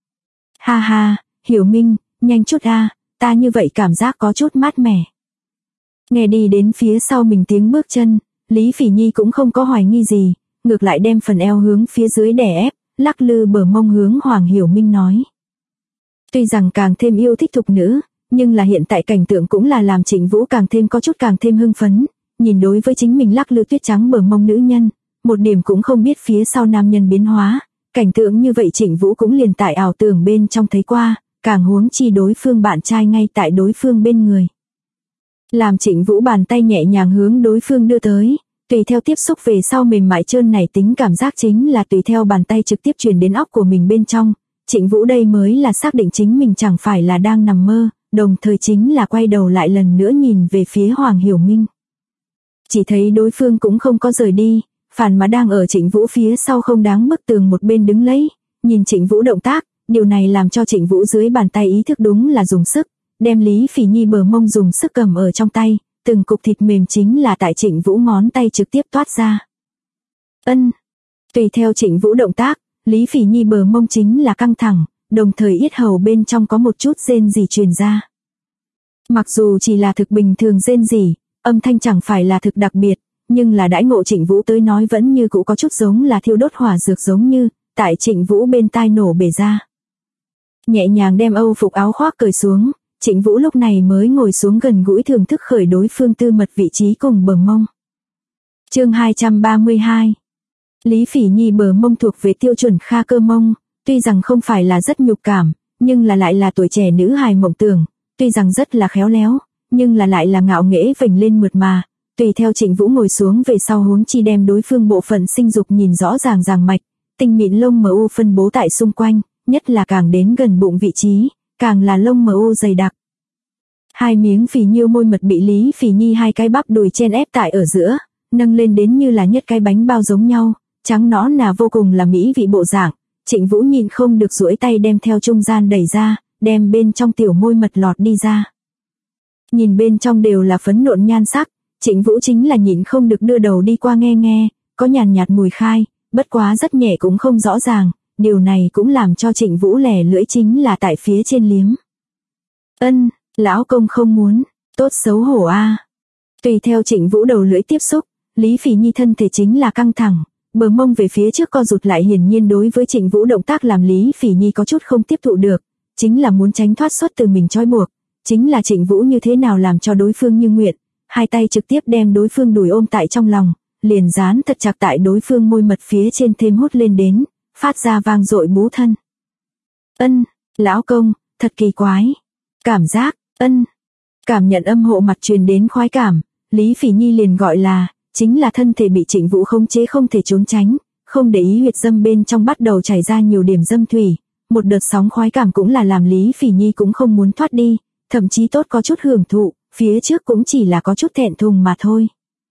Ha ha, Hiểu Minh, nhanh chút a, ta như vậy cảm giác có chút mát mẻ. Nghe đi đến phía sau mình tiếng bước chân, Lý Phỉ Nhi cũng không có hoài nghi gì, ngược lại đem phần eo hướng phía dưới đè ép, lắc lư bờ mông hướng Hoàng Hiểu Minh nói. Tuy rằng càng thêm yêu thích thục nữ, nhưng là hiện tại cảnh tượng cũng là làm Trịnh Vũ càng thêm hưng phấn, nhìn đối với chính mình lắc lư tuyết trắng bờ mông nữ nhân, một điểm cũng không biết phía sau nam nhân biến hóa, cảnh tượng như vậy Trịnh Vũ cũng liền tại ảo tưởng bên trong thấy qua, càng huống chi đối phương bạn trai ngay tại đối phương bên người. Làm Trịnh Vũ bàn tay nhẹ nhàng hướng đối phương đưa tới, tùy theo tiếp xúc về sau mềm mại trơn nảy tính cảm giác chính là tùy theo bàn tay trực tiếp truyền đến óc của mình bên trong, Trịnh Vũ đây mới là xác định chính mình chẳng phải là đang nằm mơ, đồng thời chính là quay đầu lại lần nữa nhìn về phía Hoàng Hiểu Minh. Chỉ thấy đối phương cũng không có rời đi, phản mà đang ở Trịnh Vũ phía sau không đáng bức tường một bên đứng lấy, nhìn Trịnh Vũ động tác, điều này làm cho Trịnh Vũ dưới bàn tay ý thức đúng là dùng sức, đem Lý Phỉ Nhi bờ mông dùng sức cầm ở trong tay, từng cục thịt mềm chính là tại Trịnh Vũ ngón tay trực tiếp toát ra. Tùy theo Trịnh Vũ động tác, Lý Phỉ Nhi bờ mông chính là căng thẳng, đồng thời yết hầu bên trong có một chút rên rỉ truyền ra. Mặc dù chỉ là thực bình thường rên rỉ, âm thanh chẳng phải là thực đặc biệt, nhưng là đãi ngộ Trịnh Vũ tới nói vẫn như cũ có chút giống là thiêu đốt hỏa dược giống như, tại Trịnh Vũ bên tai nổ bể ra. Nhẹ nhàng đem âu phục áo khoác cởi xuống, Trịnh Vũ lúc này mới ngồi xuống gần gũi thưởng thức khởi đối phương tư mật vị trí cùng bờ mông. Chương 232. Lý Phỉ Nhi bờ mông thuộc về tiêu chuẩn kha cơ mông, tuy rằng không phải là rất nhục cảm, nhưng là lại là tuổi trẻ nữ hài mộng tưởng, tuy rằng rất là khéo léo, nhưng là lại là ngạo nghễ vểnh lên mượt mà. Tùy theo Trịnh Vũ ngồi xuống về sau huống chi đem đối phương bộ phận sinh dục nhìn rõ ràng ràng mạch, tinh mịn lông mờ u phân bố tại xung quanh, nhất là càng đến gần bụng vị trí, càng là lông mờ u dày đặc. Hai miếng phì nhiêu môi mật bị Lý Phỉ Nhi hai cái bắp đùi chen ép tại ở giữa, nâng lên đến như là nhất cái bánh bao giống nhau, trắng nõn là vô cùng là mỹ vị bộ dạng. Trịnh Vũ nhìn không được duỗi tay đem theo trung gian đẩy ra, đem bên trong tiểu môi mật lọt đi ra. Nhìn bên trong đều là phấn nộn nhan sắc, Trịnh Vũ chính là nhịn không được đưa đầu đi qua nghe nghe, có nhàn nhạt mùi khai, bất quá rất nhẹ cũng không rõ ràng, điều này cũng làm cho Trịnh Vũ lẻ lưỡi chính là tại phía trên liếm. Lão công không muốn, tốt xấu hổ a. Tùy theo Trịnh Vũ đầu lưỡi tiếp xúc, Lý Phỉ Nhi thân thể chính là căng thẳng, bờ mông về phía trước co rụt lại, hiển nhiên đối với Trịnh Vũ động tác làm Lý Phỉ Nhi có chút không tiếp thụ được, chính là muốn tránh thoát xuất từ mình trói buộc, chính là Trịnh Vũ như thế nào làm cho đối phương như nguyện, hai tay trực tiếp đem đối phương đùi ôm tại trong lòng, liền dán thật chặt tại đối phương môi mật phía trên thêm hút lên đến, phát ra vang dội bú thân. Ân, lão công, thật kỳ quái. Cảm giác, ân. Cảm nhận âm hộ mặt truyền đến khoái cảm, Lý Phỉ Nhi liền gọi là, chính là thân thể bị Trịnh Vũ khống chế không thể trốn tránh, không để ý huyệt dâm bên trong bắt đầu chảy ra nhiều điểm dâm thủy, một đợt sóng khoái cảm cũng là làm Lý Phỉ Nhi cũng không muốn thoát đi, thậm chí tốt có chút hưởng thụ, phía trước cũng chỉ là có chút thẹn thùng mà thôi.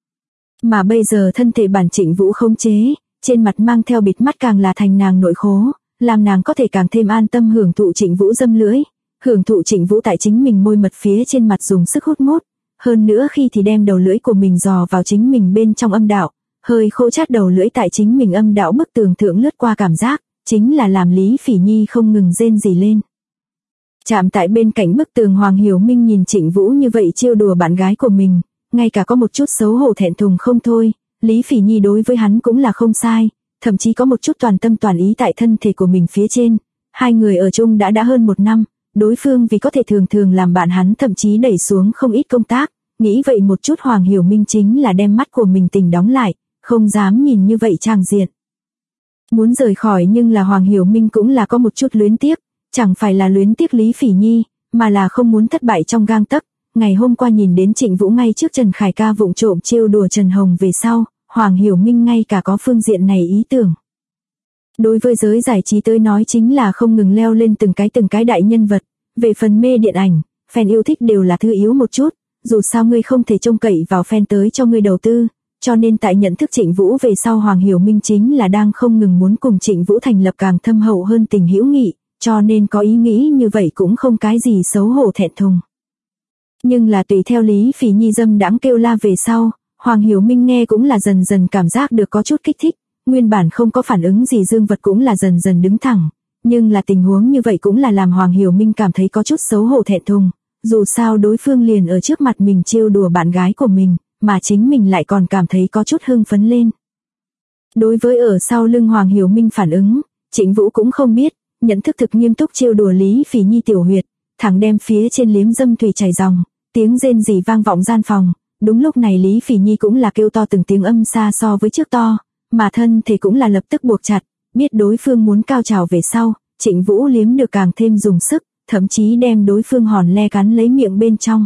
Mà bây giờ thân thể bản Trịnh Vũ khống chế, trên mặt mang theo bịt mắt càng là thành nàng nội khố, làm nàng có thể càng thêm an tâm hưởng thụ Trịnh Vũ dâm lưỡi, hưởng thụ Trịnh Vũ tại chính mình môi mật phía trên mặt dùng sức hút mút, hơn nữa khi thì đem đầu lưỡi của mình dò vào chính mình bên trong âm đạo, hơi khô chát đầu lưỡi tại chính mình âm đạo bức tường thượng lướt qua cảm giác, chính là làm Lý Phỉ Nhi không ngừng rên rỉ lên. Chạm tại bên cạnh bức tường, Hoàng Hiểu Minh nhìn Trịnh Vũ như vậy trêu đùa bạn gái của mình, ngay cả có một chút xấu hổ thẹn thùng không thôi, Lý Phỉ Nhi đối với hắn cũng là không sai, thậm chí có một chút toàn tâm toàn ý tại thân thể của mình phía trên. Hai người ở chung đã hơn 1 năm, đối phương vì có thể thường thường làm bạn hắn thậm chí đẩy xuống không ít công tác, nghĩ vậy một chút Hoàng Hiểu Minh chính là đem mắt của mình tình đóng lại, không dám nhìn như vậy tràng diện. Muốn rời khỏi, nhưng là Hoàng Hiểu Minh cũng là có một chút luyến tiếc, chẳng phải là luyến tiếc Lý Phỉ Nhi, mà là không muốn thất bại trong gang tấc. Ngày hôm qua nhìn đến Trịnh Vũ ngay trước Trần Khải Ca vụng trộm trêu đùa Trần Hồng về sau, Hoàng Hiểu Minh ngay cả có phương diện này ý tưởng. Đối với giới giải trí tới nói chính là không ngừng leo lên từng cái đại nhân vật, về phần mê điện ảnh, fan yêu thích đều là thứ yếu một chút, dù sao ngươi không thể trông cậy vào fan tới cho ngươi đầu tư, cho nên tại nhận thức Trịnh Vũ về sau Hoàng Hiểu Minh chính là đang không ngừng muốn cùng Trịnh Vũ thành lập càng thâm hậu hơn tình hữu nghị, cho nên có ý nghĩ như vậy cũng không cái gì xấu hổ thẹn thùng. Nhưng là tùy theo Lý Phỉ Nhi dâm đãng kêu la về sau, Hoàng Hiểu Minh nghe cũng là dần dần cảm giác được có chút kích thích, nguyên bản không có phản ứng gì dương vật cũng là dần dần đứng thẳng, nhưng là tình huống như vậy cũng là làm Hoàng Hiểu Minh cảm thấy có chút xấu hổ thẹn thùng, dù sao đối phương liền ở trước mặt mình trêu đùa bạn gái của mình, mà chính mình lại còn cảm thấy có chút hưng phấn lên. Đối với ở sau lưng Hoàng Hiểu Minh phản ứng, Trịnh Vũ cũng không biết, nhận thức thực nghiêm túc trêu đùa Lý Phỉ Nhi tiểu huyệt, thẳng đem phía trên liếm dâm thủy chảy ròng, tiếng rên rỉ vang vọng gian phòng. Đúng lúc này Lý Phỉ Nhi cũng là kêu to từng tiếng âm xa so với trước to, mà thân thể cũng là lập tức buộc chặt, biết đối phương muốn cao trào về sau, Trịnh Vũ liếm được càng thêm dùng sức, thậm chí đem đối phương hòn le cắn lấy miệng bên trong.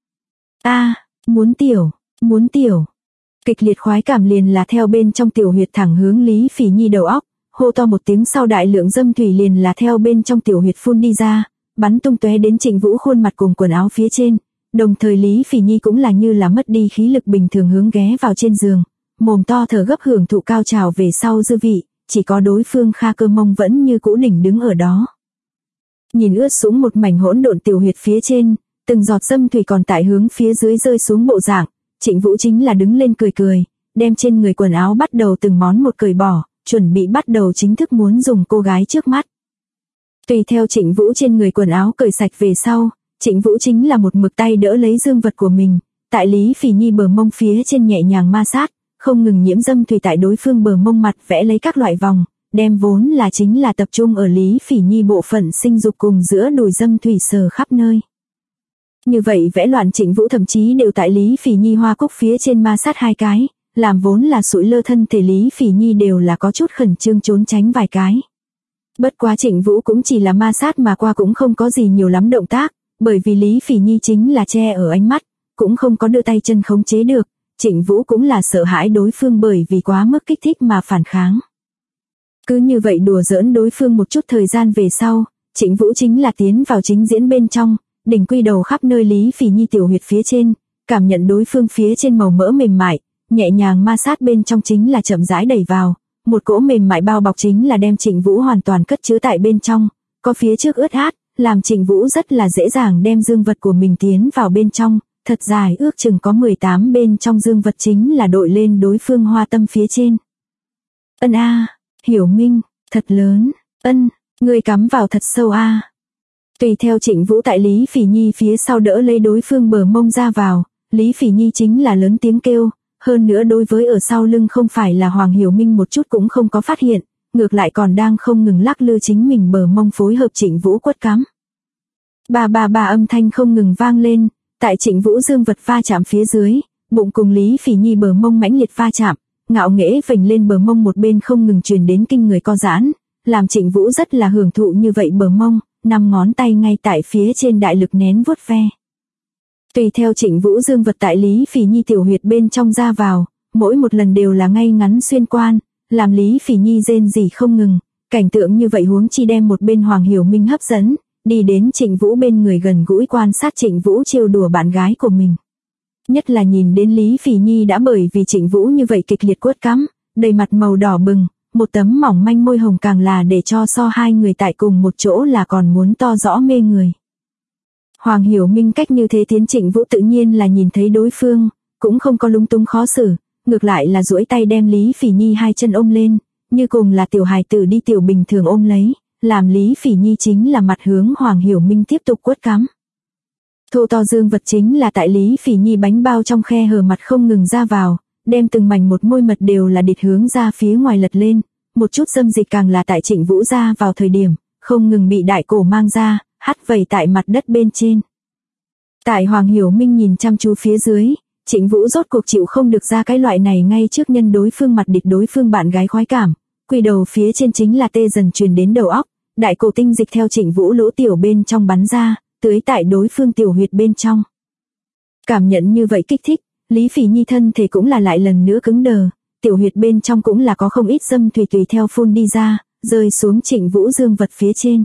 Muốn tiểu. Kịch liệt khoái cảm liền là theo bên trong tiểu huyệt thẳng hướng Lý Phỉ Nhi đầu óc, hô to một tiếng sau đại lượng dâm thủy liền là theo bên trong tiểu huyệt phun đi ra, bắn tung tóe đến Trịnh Vũ khuôn mặt cùng quần áo phía trên. Đồng thời Lý Phỉ Nhi cũng là như là mất đi khí lực bình thường hướng ghé vào trên giường, mồm to thở gấp hưởng thụ cao trào về sau dư vị, chỉ có đối phương kha cơ mông vẫn như cũ đỉnh đứng ở đó. Nhìn ướt sũng một mảnh hỗn độn tiểu huyệt phía trên, từng giọt dâm thủy còn tại hướng phía dưới rơi xuống bộ dạng, Trịnh Vũ chính là đứng lên cười, đem trên người quần áo bắt đầu từng món một cởi bỏ, chuẩn bị bắt đầu chính thức muốn dùng cô gái trước mắt. Tùy theo Trịnh Vũ trên người quần áo cởi sạch về sau, Trịnh Vũ chính là một mực tay đỡ lấy dương vật của mình, tại Lý Phỉ Nhi bờ mông phía trên nhẹ nhàng ma sát, không ngừng nhiễm dâm thủy tại đối phương bờ mông mặt vẽ lấy các loại vòng, đem vốn là chính là tập trung ở Lý Phỉ Nhi bộ phận sinh dục cùng giữa đùi dâm thủy sờ khắp nơi. Như vậy vẽ loạn Trịnh Vũ thậm chí đều tại Lý Phỉ Nhi hoa cúc phía trên ma sát 2 cái, làm vốn là sụi lơ thân thể Lý Phỉ Nhi đều là có chút khẩn trương trốn tránh vài cái. Bất quá Trịnh Vũ cũng chỉ là ma sát mà qua, cũng không có gì nhiều lắm động tác, bởi vì Lý Phỉ Nhi chính là che ở ánh mắt, cũng không có đưa tay chân khống chế được, Trịnh Vũ cũng là sợ hãi đối phương bởi vì quá mức kích thích mà phản kháng. Cứ như vậy đùa giỡn đối phương một chút thời gian về sau, Trịnh Vũ chính là tiến vào chính diễn bên trong, đỉnh quy đầu khắp nơi Lý Phỉ Nhi tiểu huyệt phía trên, cảm nhận đối phương phía trên màu mỡ mềm mại, nhẹ nhàng ma sát bên trong chính là chậm rãi đẩy vào, một cỗ mềm mại bao bọc chính là đem Trịnh Vũ hoàn toàn cất chứa tại bên trong, có phía trước ướt át, làm Trịnh Vũ rất là dễ dàng đem dương vật của mình tiến vào bên trong, thật dài ước chừng có 18 bên trong dương vật chính là đội lên đối phương hoa tâm phía trên. Hiểu Minh, thật lớn, ngươi cắm vào thật sâu Tùy theo Trịnh Vũ tại Lý Phỉ Nhi phía sau đỡ lấy đối phương bờ mông ra vào, Lý Phỉ Nhi chính là lớn tiếng kêu, hơn nữa đối với ở sau lưng không phải là Hoàng Hiểu Minh một chút cũng không có phát hiện, ngược lại còn đang không ngừng lắc lư chính mình bờ mông phối hợp Trịnh Vũ quất cắm. Ba âm thanh không ngừng vang lên, tại Trịnh Vũ dương vật va chạm phía dưới, bụng cùng Lý Phỉ Nhi bờ mông mãnh liệt va chạm, ngạo nghễ vểnh lên bờ mông một bên không ngừng truyền đến kinh người co giãn, làm Trịnh Vũ rất là hưởng thụ như vậy bờ mông, 5 ngón tay ngay tại phía trên đại lực nén vuốt ve. Tùy theo Trịnh Vũ dương vật tại Lý Phỉ Nhi tiểu huyệt bên trong ra vào, mỗi một lần đều là ngay ngắn xuyên quan, làm Lý Phỉ Nhi rên rỉ không ngừng, cảnh tượng như vậy huống chi đem một bên Hoàng Hiểu Minh hấp dẫn, đi đến Trịnh Vũ bên người gần gũi quan sát Trịnh Vũ trêu đùa bạn gái của mình. Nhất là nhìn đến Lý Phỉ Nhi đã bởi vì Trịnh Vũ như vậy kịch liệt quất cắm, đầy mặt màu đỏ bừng, một tấm mỏng manh môi hồng càng là để cho so hai người tại cùng một chỗ là còn muốn to rõ mê người. Hoàng Hiểu Minh cách như thế tiến Trịnh Vũ tự nhiên là nhìn thấy đối phương, cũng không có lúng túng khó xử, ngược lại là duỗi tay đem Lý Phỉ Nhi hai chân ôm lên, như cùng là tiểu hài tử đi tiểu bình thường ôm lấy, làm Lý Phỉ Nhi chính là mặt hướng Hoàng Hiểu Minh tiếp tục quất cắm. Thô to dương vật chính là tại Lý Phỉ Nhi bánh bao trong khe hở mặt không ngừng ra vào, đem từng mảnh một môi mật đều là địt hướng ra phía ngoài lật lên, một chút dâm dịch càng là tại Trịnh Vũ ra vào thời điểm, không ngừng bị đại cổ mang ra, hắt vẩy tại mặt đất bên trên. Tại Hoàng Hiểu Minh nhìn chăm chú phía dưới, Trịnh Vũ rốt cuộc chịu không được ra cái loại này ngay trước nhân đối phương mặt địt đối phương bạn gái khoái cảm, quỳ đầu phía trên chính là tê dần truyền đến đầu óc, đại cổ tinh dịch theo Trịnh Vũ lỗ tiểu bên trong bắn ra, tưới tại đối phương tiểu huyệt bên trong. Cảm nhận như vậy kích thích, Lý Phỉ Nhi thân thể cũng là lại lần nữa cứng đờ, tiểu huyệt bên trong cũng là có không ít dâm thủy tùy theo phun đi ra, rơi xuống Trịnh Vũ dương vật phía trên.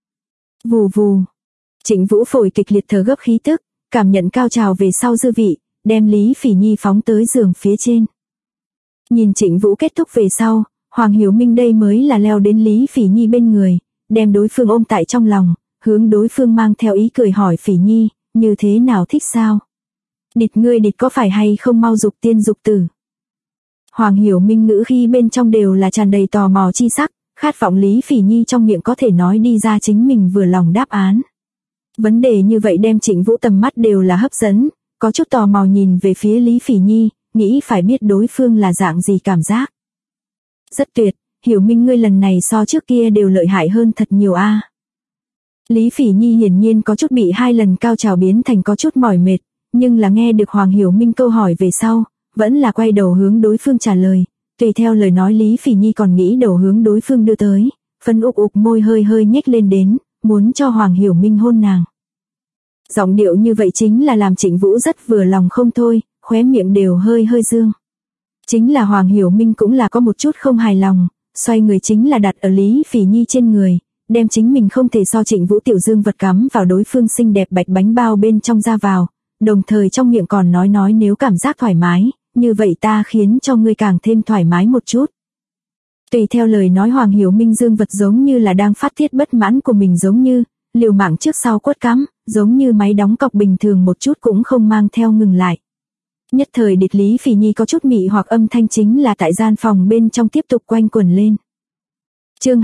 Vù vù. Trịnh Vũ phổi kịch liệt thở gấp khí tức, cảm nhận cao trào về sau dư vị, đem Lý Phỉ Nhi phóng tới giường phía trên. Nhìn Trịnh Vũ kết thúc về sau, Hoàng Hiểu Minh đây mới là leo đến Lý Phỉ Nhi bên người, đem đối phương ôm tại trong lòng, hướng đối phương mang theo ý cười hỏi Phỉ Nhi, như thế nào thích sao? Địt ngươi địt có phải hay không mau dục tiên dục tử? Hoàng Hiểu Minh ngữ khi bên trong đều là tràn đầy tò mò chi sắc, khát vọng Lý Phỉ Nhi trong miệng có thể nói đi ra chính mình vừa lòng đáp án. Vấn đề như vậy đem Trịnh Vũ tầm mắt đều là hấp dẫn, có chút tò mò nhìn về phía Lý Phỉ Nhi, nghĩ phải biết đối phương là dạng gì cảm giác. Rất tuyệt, Hiểu Minh ngươi lần này so trước kia đều lợi hại hơn thật nhiều a. Lý Phỉ Nhi hiển nhiên có chút bị hai lần cao trào biến thành có chút mỏi mệt, nhưng là nghe được Hoàng Hiểu Minh câu hỏi về sau, vẫn là quay đầu hướng đối phương trả lời, tùy theo lời nói Lý Phỉ Nhi còn nghĩ đầu hướng đối phương đưa tới, phân ục môi hơi hơi nhếch lên đến, muốn cho Hoàng Hiểu Minh hôn nàng. Giọng điệu như vậy chính là làm Trịnh Vũ rất vừa lòng không thôi, khóe miệng đều hơi hơi dương. Chính là Hoàng Hiểu Minh cũng là có một chút không hài lòng, xoay người chính là đặt ở Lý Phỉ Nhi trên người, đem chính mình không thể so Trịnh Vũ tiểu dương vật cắm vào đối phương xinh đẹp bạch bánh bao bên trong ra vào, đồng thời trong miệng còn nói nếu cảm giác thoải mái, như vậy ta khiến cho ngươi càng thêm thoải mái một chút. Tùy theo lời nói Hoàng Hiểu Minh dương vật giống như là đang phát tiết bất mãn của mình giống như, liều mạng trước sau quất cắm, giống như máy đóng cọc bình thường một chút cũng không mang theo ngừng lại. Nhất thời địch Lý Phỉ Nhi có chút mị hoặc âm thanh chính là tại gian phòng bên trong tiếp tục quanh quẩn lên. Chương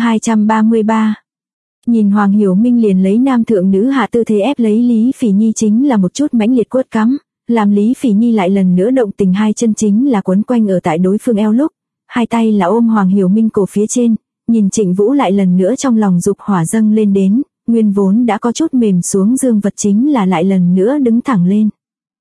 233. Nhìn Hoàng Hiểu Minh liền lấy nam thượng nữ hạ tư thế ép lấy Lý Phỉ Nhi chính là một chút mãnh liệt quất cắm, làm Lý Phỉ Nhi lại lần nữa động tình hai chân chính là quấn quanh ở tại đối phương eo lúc, hai tay là ôm Hoàng Hiểu Minh cổ phía trên, nhìn Trịnh Vũ lại lần nữa trong lòng dục hỏa dâng lên đến, nguyên vốn đã có chút mềm xuống dương vật chính là lại lần nữa đứng thẳng lên.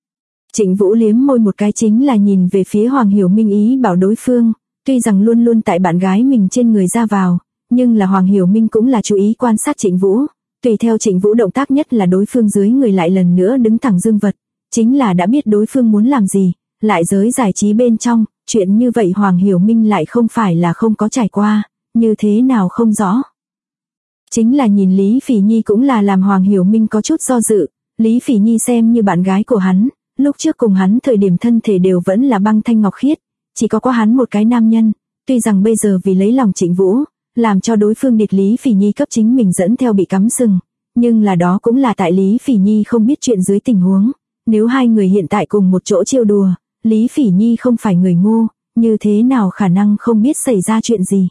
Trịnh Vũ liếm môi một cái chính là nhìn về phía Hoàng Hiểu Minh ý bảo đối phương, tuy rằng luôn luôn tại bạn gái mình trên người ra vào, nhưng là Hoàng Hiểu Minh cũng là chú ý quan sát Trịnh Vũ, tùy theo Trịnh Vũ động tác nhất là đối phương dưới người lại lần nữa đứng thẳng dương vật, chính là đã biết đối phương muốn làm gì, lại giới giải trí bên trong, chuyện như vậy Hoàng Hiểu Minh lại không phải là không có trải qua, như thế nào không rõ. Chính là nhìn Lý Phỉ Nhi cũng là làm Hoàng Hiểu Minh có chút do dự, Lý Phỉ Nhi xem như bạn gái của hắn, lúc trước cùng hắn thời điểm thân thể đều vẫn là băng thanh ngọc khiết, chỉ có hắn một cái nam nhân, tuy rằng bây giờ vì lấy lòng Trịnh Vũ, làm cho đối phương địch Lý Phỉ Nhi cấp chính mình dẫn theo bị cắm sừng, nhưng là đó cũng là tại Lý Phỉ Nhi không biết chuyện dưới tình huống, nếu hai người hiện tại cùng một chỗ trêu đùa, Lý Phỉ Nhi không phải người ngu, như thế nào khả năng không biết xảy ra chuyện gì.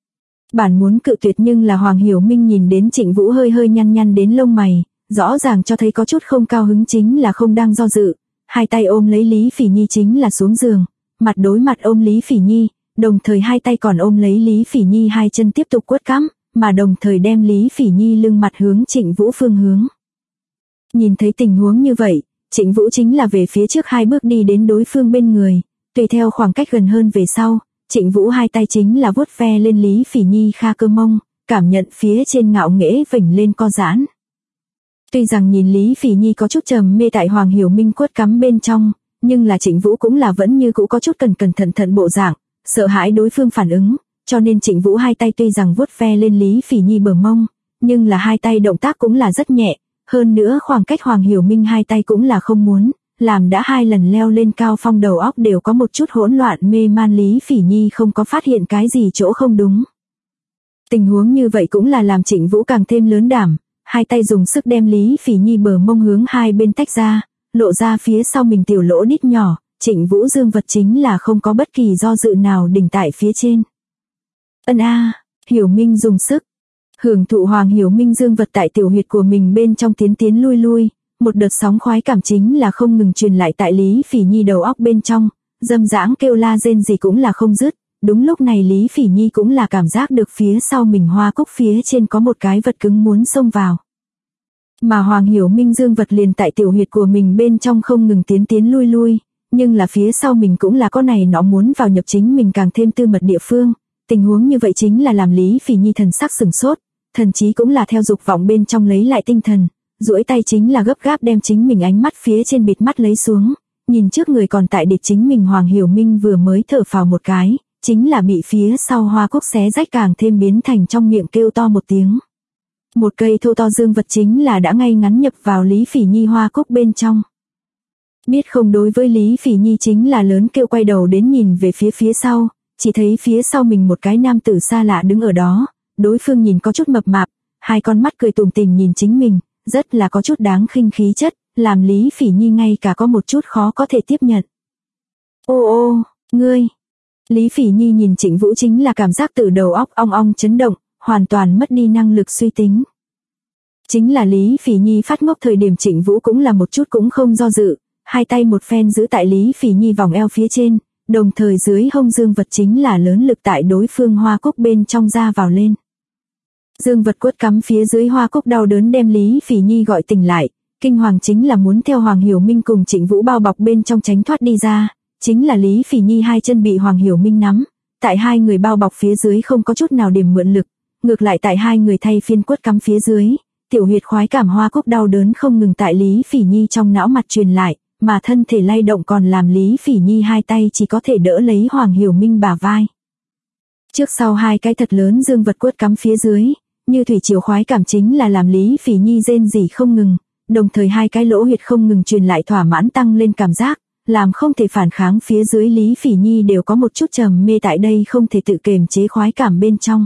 Bản muốn cự tuyệt nhưng là Hoàng Hiểu Minh nhìn đến Trịnh Vũ hơi hơi nhăn nhăn đến lông mày, rõ ràng cho thấy có chút không cao hứng chính là không đang do dự, hai tay ôm lấy Lý Phỉ Nhi chính là xuống giường, mặt đối mặt ôm Lý Phỉ Nhi, đồng thời hai tay còn ôm lấy Lý Phỉ Nhi hai chân tiếp tục quất cắm, mà đồng thời đem Lý Phỉ Nhi lưng mặt hướng Trịnh Vũ phương hướng. Nhìn thấy tình huống như vậy, Trịnh Vũ chính là về phía trước hai bước đi đến đối phương bên người, tùy theo khoảng cách gần hơn về sau, Trịnh Vũ hai tay chính là vuốt ve lên Lý Phỉ Nhi kha cơ mông, cảm nhận phía trên ngạo nghễ vểnh lên co giãn. Tuy rằng nhìn Lý Phỉ Nhi có chút trầm mê tại Hoàng Hiểu Minh quất cắm bên trong, nhưng là Trịnh Vũ cũng là vẫn như cũ có chút cẩn thận bộ dạng, sợ hãi đối phương phản ứng, cho nên Trịnh Vũ hai tay tuy rằng vuốt ve lên Lý Phỉ Nhi bờ mông, nhưng là hai tay động tác cũng là rất nhẹ, hơn nữa khoảng cách Hoàng Hiểu Minh hai tay cũng là không muốn, làm đã hai lần leo lên cao phong đầu óc đều có một chút hỗn loạn mê man Lý Phỉ Nhi không có phát hiện cái gì chỗ không đúng. Tình huống như vậy cũng là làm Trịnh Vũ càng thêm lớn đảm, hai tay dùng sức đem Lý Phỉ Nhi bờ mông hướng hai bên tách ra, lộ ra phía sau mình tiểu lỗ đít nhỏ, Trịnh Vũ dương vật chính là không có bất kỳ do dự nào đỉnh tại phía trên. Ân a, Hiểu Minh dùng sức, hưởng thụ Hoàng Hiểu Minh dương vật tại tiểu huyệt của mình bên trong tiến lui, một đợt sóng khoái cảm chính là không ngừng truyền lại tại Lý Phỉ Nhi đầu óc bên trong, dâm dãng kêu la rên gì cũng là không dứt. Đúng lúc này Lý Phỉ Nhi cũng là cảm giác được phía sau mình hoa cúc phía trên có một cái vật cứng muốn xông vào. Mà Hoàng Hiểu Minh dương vật liền tại tiểu huyệt của mình bên trong không ngừng tiến lui, nhưng là phía sau mình cũng là có này nó muốn vào nhập chính mình càng thêm tư mật địa phương. Tình huống như vậy chính là làm Lý Phỉ Nhi thần sắc sửng sốt, thần chí cũng là theo dục vọng bên trong lấy lại tinh thần, duỗi tay chính là gấp gáp đem chính mình ánh mắt phía trên bịt mắt lấy xuống, nhìn trước người còn tại địch chính mình Hoàng Hiểu Minh vừa mới thở phào một cái, chính là bị phía sau hoa cúc xé rách càng thêm biến thành trong miệng kêu to một tiếng. Một cây thô to dương vật chính là đã ngay ngắn nhập vào Lý Phỉ Nhi hoa cúc bên trong. Biết không đối với Lý Phỉ Nhi chính là lớn kêu quay đầu đến nhìn về phía sau, chỉ thấy phía sau mình một cái nam tử xa lạ đứng ở đó, đối phương nhìn có chút mập mạp, hai con mắt cười tủm tỉm nhìn chính mình, rất là có chút đáng khinh khí chất, làm Lý Phỉ Nhi ngay cả có một chút khó có thể tiếp nhận. Ô, ngươi. Lý Phỉ Nhi nhìn Trịnh Vũ chính là cảm giác từ đầu óc ong ong chấn động, hoàn toàn mất đi năng lực suy tính. Chính là Lý Phỉ Nhi phát ngốc thời điểm Trịnh Vũ cũng là một chút cũng không do dự, hai tay một phen giữ tại Lý Phỉ Nhi vòng eo phía trên, đồng thời dưới hông dương vật chính là lớn lực tại đối phương hoa cúc bên trong ra vào lên. Dương vật quất cắm phía dưới hoa cúc đau đớn đem Lý Phỉ Nhi gọi tỉnh lại, kinh hoàng chính là muốn theo Hoàng Hiểu Minh cùng Trịnh Vũ bao bọc bên trong tránh thoát đi ra, chính là Lý Phỉ Nhi hai chân bị Hoàng Hiểu Minh nắm, tại hai người bao bọc phía dưới không có chút nào điểm mượn lực, ngược lại tại hai người thay phiên quất cắm phía dưới, tiểu huyệt khoái cảm hoa cúc đau đớn không ngừng tại Lý Phỉ Nhi trong não mặt truyền lại, mà thân thể lay động còn làm Lý Phỉ Nhi hai tay chỉ có thể đỡ lấy Hoàng Hiểu Minh bả vai. Trước sau hai cái thật lớn dương vật quất cắm phía dưới, như thủy triều khoái cảm chính là làm Lý Phỉ Nhi rên rỉ không ngừng, đồng thời hai cái lỗ huyệt không ngừng truyền lại thỏa mãn tăng lên cảm giác, làm không thể phản kháng phía dưới Lý Phỉ Nhi đều có một chút trầm mê tại đây không thể tự kiềm chế khoái cảm bên trong.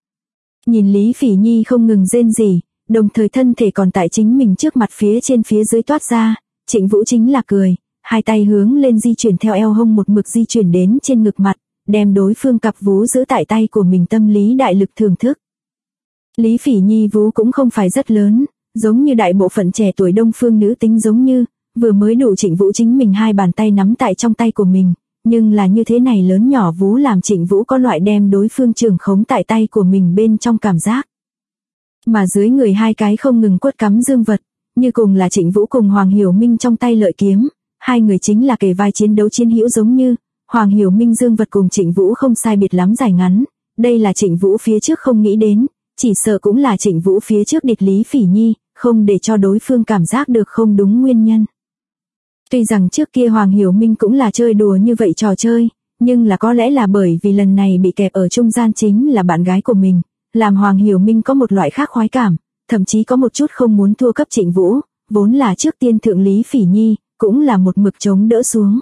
Nhìn Lý Phỉ Nhi không ngừng rên rỉ, đồng thời thân thể còn tại chính mình trước mặt phía trên phía dưới toát ra, Trịnh Vũ chính là cười, hai tay hướng lên di chuyển theo eo hông một mực di chuyển đến trên ngực mặt, đem đối phương cặp vú giữ tại tay của mình tâm lý đại lực thưởng thức. Lý Phỉ Nhi vú cũng không phải rất lớn, giống như đại bộ phận trẻ tuổi đông phương nữ tính giống như, vừa mới đủ Trịnh Vũ chính mình hai bàn tay nắm tại trong tay của mình, nhưng là như thế này lớn nhỏ vú làm Trịnh Vũ có loại đem đối phương trường khống tại tay của mình bên trong cảm giác. Mà dưới người hai cái không ngừng quất cắm dương vật, như cùng là Trịnh Vũ cùng Hoàng Hiểu Minh trong tay lợi kiếm, hai người chính là kề vai chiến đấu chiến hữu giống như, Hoàng Hiểu Minh dương vật cùng Trịnh Vũ không sai biệt lắm dài ngắn, đây là Trịnh Vũ phía trước không nghĩ đến, chỉ sợ cũng là Trịnh Vũ phía trước địch Lý Phỉ Nhi, không để cho đối phương cảm giác được không đúng nguyên nhân. Tuy rằng trước kia Hoàng Hiểu Minh cũng là chơi đùa như vậy trò chơi, nhưng là có lẽ là bởi vì lần này bị kẹp ở trung gian chính là bạn gái của mình, làm Hoàng Hiểu Minh có một loại khác khoái cảm, thậm chí có một chút không muốn thua cấp Trịnh Vũ, vốn là trước tiên thượng Lý Phỉ Nhi, cũng là một mực chống đỡ xuống.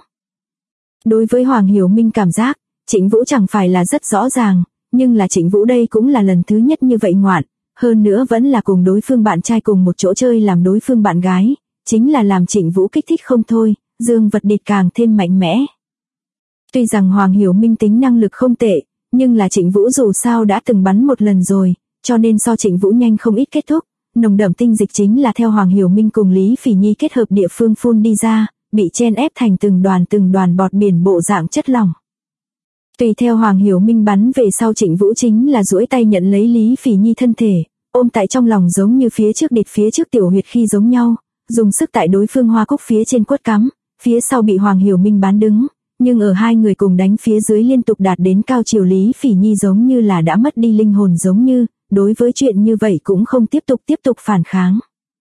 Đối với Hoàng Hiểu Minh cảm giác, Trịnh Vũ chẳng phải là rất rõ ràng, nhưng là Trịnh Vũ đây cũng là lần thứ nhất như vậy ngoạn, hơn nữa vẫn là cùng đối phương bạn trai cùng một chỗ chơi làm đối phương bạn gái, chính là làm Trịnh Vũ kích thích không thôi, dương vật địch càng thêm mạnh mẽ. Tuy rằng Hoàng Hiểu Minh tính năng lực không tệ, nhưng là Trịnh Vũ dù sao đã từng bắn một lần rồi, cho nên so Trịnh Vũ nhanh không ít kết thúc, nồng đậm tinh dịch chính là theo Hoàng Hiểu Minh cùng Lý Phỉ Nhi kết hợp địa phương phun đi ra, bị chen ép thành từng đoàn bọt biển bộ dạng chất lỏng. Tùy theo Hoàng Hiểu Minh bắn về sau, Trịnh Vũ chính là duỗi tay nhận lấy Lý Phỉ Nhi thân thể, ôm tại trong lòng giống như phía trước tiểu huyệt khi giống nhau, dùng sức tại đối phương hoa cúc phía trên quất cắm, phía sau bị Hoàng Hiểu Minh bán đứng, nhưng ở hai người cùng đánh phía dưới liên tục đạt đến cao chiều, Lý Phỉ Nhi giống như là đã mất đi linh hồn giống như, đối với chuyện như vậy cũng không tiếp tục phản kháng.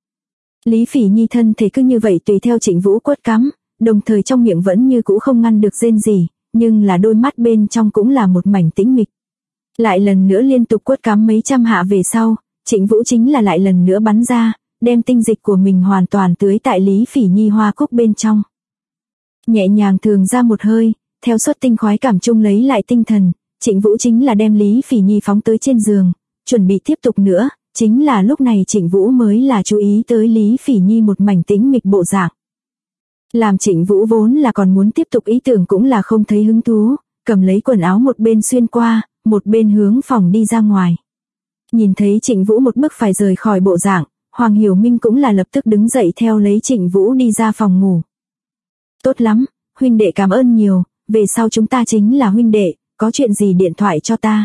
Lý Phỉ Nhi thân thể cứ như vậy tùy theo Trịnh Vũ quất cắm, đồng thời trong miệng vẫn như cũ không ngăn được rên rỉ, nhưng là đôi mắt bên trong cũng là một mảnh tĩnh mịch. Lại lần nữa liên tục quất cắm mấy trăm hạ về sau, Trịnh Vũ chính là lại lần nữa bắn ra, đem tinh dịch của mình hoàn toàn tưới tại Lý Phỉ Nhi hoa cúc bên trong. Nhẹ nhàng thường ra một hơi, theo xuất tinh khoái cảm chung lấy lại tinh thần, Trịnh Vũ chính là đem Lý Phỉ Nhi phóng tới trên giường, chuẩn bị tiếp tục nữa, chính là lúc này Trịnh Vũ mới là chú ý tới Lý Phỉ Nhi một mảnh tĩnh mịch bộ dạng. Làm Trịnh Vũ vốn là còn muốn tiếp tục ý tưởng cũng là không thấy hứng thú, cầm lấy quần áo một bên xuyên qua, một bên hướng phòng đi ra ngoài. Nhìn thấy Trịnh Vũ một bước phải rời khỏi bộ dạng, Hoàng Hiểu Minh cũng là lập tức đứng dậy theo lấy Trịnh Vũ đi ra phòng ngủ. Tốt lắm, huynh đệ cảm ơn nhiều, về sau chúng ta chính là huynh đệ, có chuyện gì điện thoại cho ta.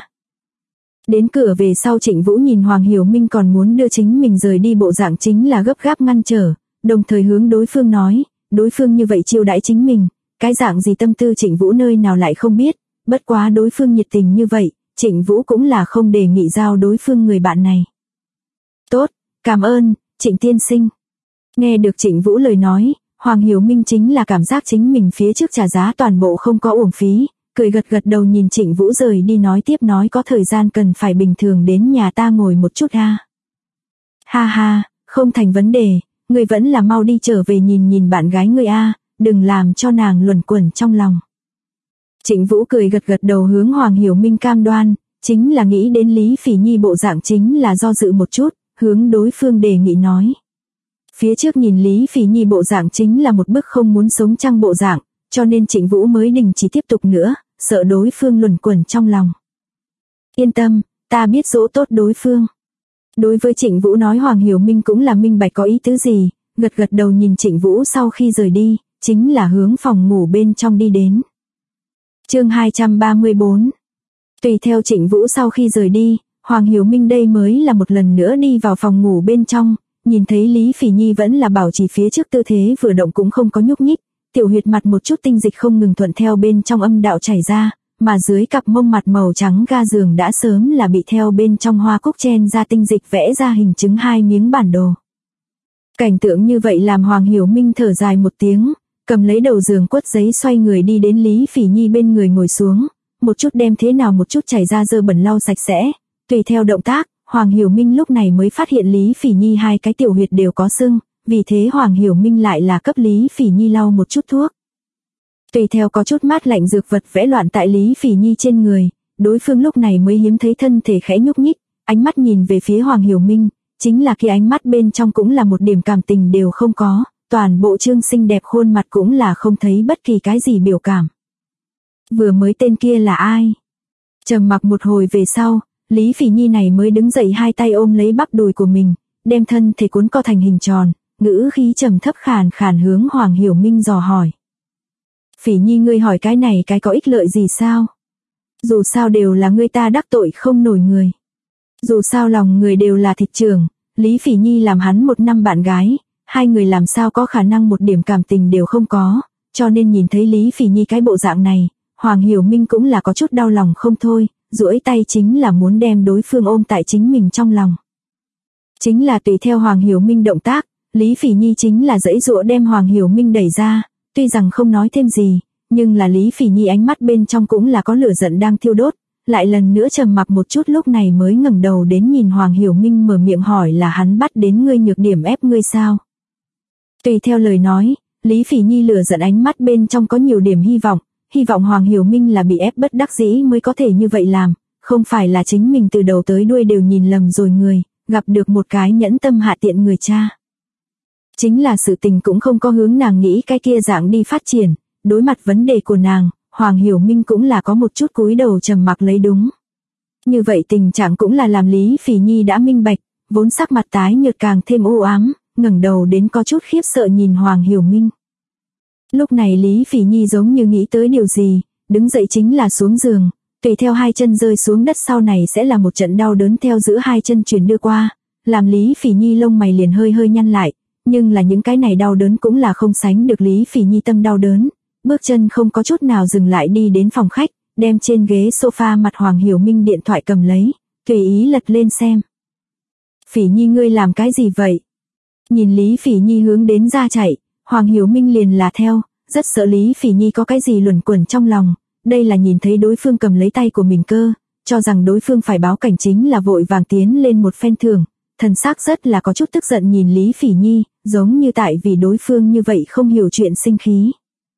Đến cửa về sau Trịnh Vũ nhìn Hoàng Hiểu Minh còn muốn đưa chính mình rời đi bộ dạng chính là gấp gáp ngăn trở, đồng thời hướng đối phương nói, đối phương như vậy chiêu đãi chính mình, cái dạng gì tâm tư Trịnh Vũ nơi nào lại không biết, bất quá đối phương nhiệt tình như vậy, Trịnh Vũ cũng là không đề nghị giao đối phương người bạn này. Tốt, cảm ơn, Trịnh tiên sinh. Nghe được Trịnh Vũ lời nói, Hoàng Hiểu Minh chính là cảm giác chính mình phía trước trả giá toàn bộ không có uổng phí, cười gật đầu nhìn Trịnh Vũ rời đi, nói tiếp nói có thời gian cần phải bình thường đến nhà ta ngồi một chút ha. Ha ha, không thành vấn đề, ngươi vẫn là mau đi trở về nhìn bạn gái ngươi a, đừng làm cho nàng luẩn quẩn trong lòng. Trịnh Vũ cười gật đầu hướng Hoàng Hiểu Minh cam đoan, chính là nghĩ đến Lý Phỉ Nhi bộ dạng chính là do dự một chút, hướng đối phương đề nghị nói. Phía trước nhìn Lý Phỉ Nhi bộ dạng chính là một bức không muốn sống chăng bộ dạng, cho nên Trịnh Vũ mới đình chỉ tiếp tục nữa, sợ đối phương luẩn quẩn trong lòng. Yên tâm, ta biết dỗ tốt đối phương. Đối với Trịnh Vũ nói Hoàng Hiểu Minh cũng là minh bạch có ý tứ gì, gật đầu nhìn Trịnh Vũ sau khi rời đi, chính là hướng phòng ngủ bên trong đi đến. Chương 234. Tùy theo Trịnh Vũ sau khi rời đi, Hoàng Hiểu Minh đây mới là một lần nữa đi vào phòng ngủ bên trong, nhìn thấy Lý Phỉ Nhi vẫn là bảo trì phía trước tư thế vừa động cũng không có nhúc nhích, tiểu huyệt mặt một chút tinh dịch không ngừng thuận theo bên trong âm đạo chảy ra, mà dưới cặp mông mặt màu trắng ga giường đã sớm là bị theo bên trong hoa cúc chen ra tinh dịch vẽ ra hình chứng 2 miếng bản đồ. Cảnh tượng như vậy làm Hoàng Hiểu Minh thở dài một tiếng, cầm lấy đầu giường quất giấy xoay người đi đến Lý Phỉ Nhi bên người ngồi xuống, một chút đem thế nào một chút chảy ra dơ bẩn lau sạch sẽ, tùy theo động tác, Hoàng Hiểu Minh lúc này mới phát hiện Lý Phỉ Nhi 2 cái tiểu huyệt đều có sưng, vì thế Hoàng Hiểu Minh lại là cấp Lý Phỉ Nhi lau một chút thuốc. Tùy theo có chút mát lạnh dược vật vẽ loạn tại Lý Phỉ Nhi trên người, đối phương lúc này mới hiếm thấy thân thể khẽ nhúc nhích, ánh mắt nhìn về phía Hoàng Hiểu Minh, chính là khi ánh mắt bên trong cũng là một điểm cảm tình đều không có, toàn bộ trương xinh đẹp khuôn mặt cũng là không thấy bất kỳ cái gì biểu cảm. Vừa mới tên kia là ai? Trầm mặc một hồi về sau, Lý Phỉ Nhi này mới đứng dậy 2 tay ôm lấy bắp đùi của mình, đem thân thể cuốn co thành hình tròn, ngữ khí trầm thấp khàn khàn hướng Hoàng Hiểu Minh dò hỏi. Phỉ Nhi ngươi hỏi cái này cái có ích lợi gì sao? Dù sao đều là ngươi ta đắc tội không nổi người. Dù sao lòng người đều là thịt trưởng, Lý Phỉ Nhi làm hắn 1 năm bạn gái, 2 người làm sao có khả năng một điểm cảm tình đều không có, cho nên nhìn thấy Lý Phỉ Nhi cái bộ dạng này, Hoàng Hiểu Minh cũng là có chút đau lòng không thôi, duỗi tay chính là muốn đem đối phương ôm tại chính mình trong lòng. Chính là tùy theo Hoàng Hiểu Minh động tác, Lý Phỉ Nhi chính là giãy giụa đem Hoàng Hiểu Minh đẩy ra, tuy rằng không nói thêm gì, nhưng là Lý Phỉ Nhi ánh mắt bên trong cũng là có lửa giận đang thiêu đốt, lại lần nữa trầm mặc một chút lúc này mới ngẩng đầu đến nhìn Hoàng Hiểu Minh mở miệng hỏi là hắn bắt đến ngươi nhược điểm ép ngươi sao? Tùy theo lời nói, Lý Phỉ Nhi lửa giận ánh mắt bên trong có nhiều điểm hy vọng Hoàng Hiểu Minh là bị ép bất đắc dĩ mới có thể như vậy làm, không phải là chính mình từ đầu tới đuôi đều nhìn lầm rồi người, gặp được một cái nhẫn tâm hạ tiện người cha. Chính là sự tình cũng không có hướng nàng nghĩ cái kia dạng đi phát triển, đối mặt vấn đề của nàng, Hoàng Hiểu Minh cũng là có một chút cúi đầu trầm mặc lấy đúng. Như vậy tình trạng cũng là làm Lý Phỉ Nhi đã minh bạch, vốn sắc mặt tái nhợt càng thêm u ám, ngẩng đầu đến có chút khiếp sợ nhìn Hoàng Hiểu Minh. Lúc này Lý Phỉ Nhi giống như nghĩ tới điều gì, đứng dậy chính là xuống giường, tùy theo hai chân rơi xuống đất sau này sẽ là một trận đau đớn theo giữa hai chân truyền đưa qua, làm Lý Phỉ Nhi lông mày liền hơi hơi nhăn lại, nhưng là những cái này đau đớn cũng là không sánh được Lý Phỉ Nhi tâm đau đớn, bước chân không có chút nào dừng lại đi đến phòng khách, đem trên ghế sofa mặt Hoàng Hiểu Minh điện thoại cầm lấy, tùy ý lật lên xem. Phỉ Nhi ngươi làm cái gì vậy? Nhìn Lý Phỉ Nhi hướng đến ra chạy, Hoàng Hiểu Minh liền là theo, rất sợ Lý Phỉ Nhi có cái gì luẩn quẩn trong lòng, đây là nhìn thấy đối phương cầm lấy tay của mình cơ, cho rằng đối phương phải báo cảnh chính là vội vàng tiến lên một phen thưởng, thần sắc rất là có chút tức giận nhìn Lý Phỉ Nhi, giống như tại vì đối phương như vậy không hiểu chuyện sinh khí.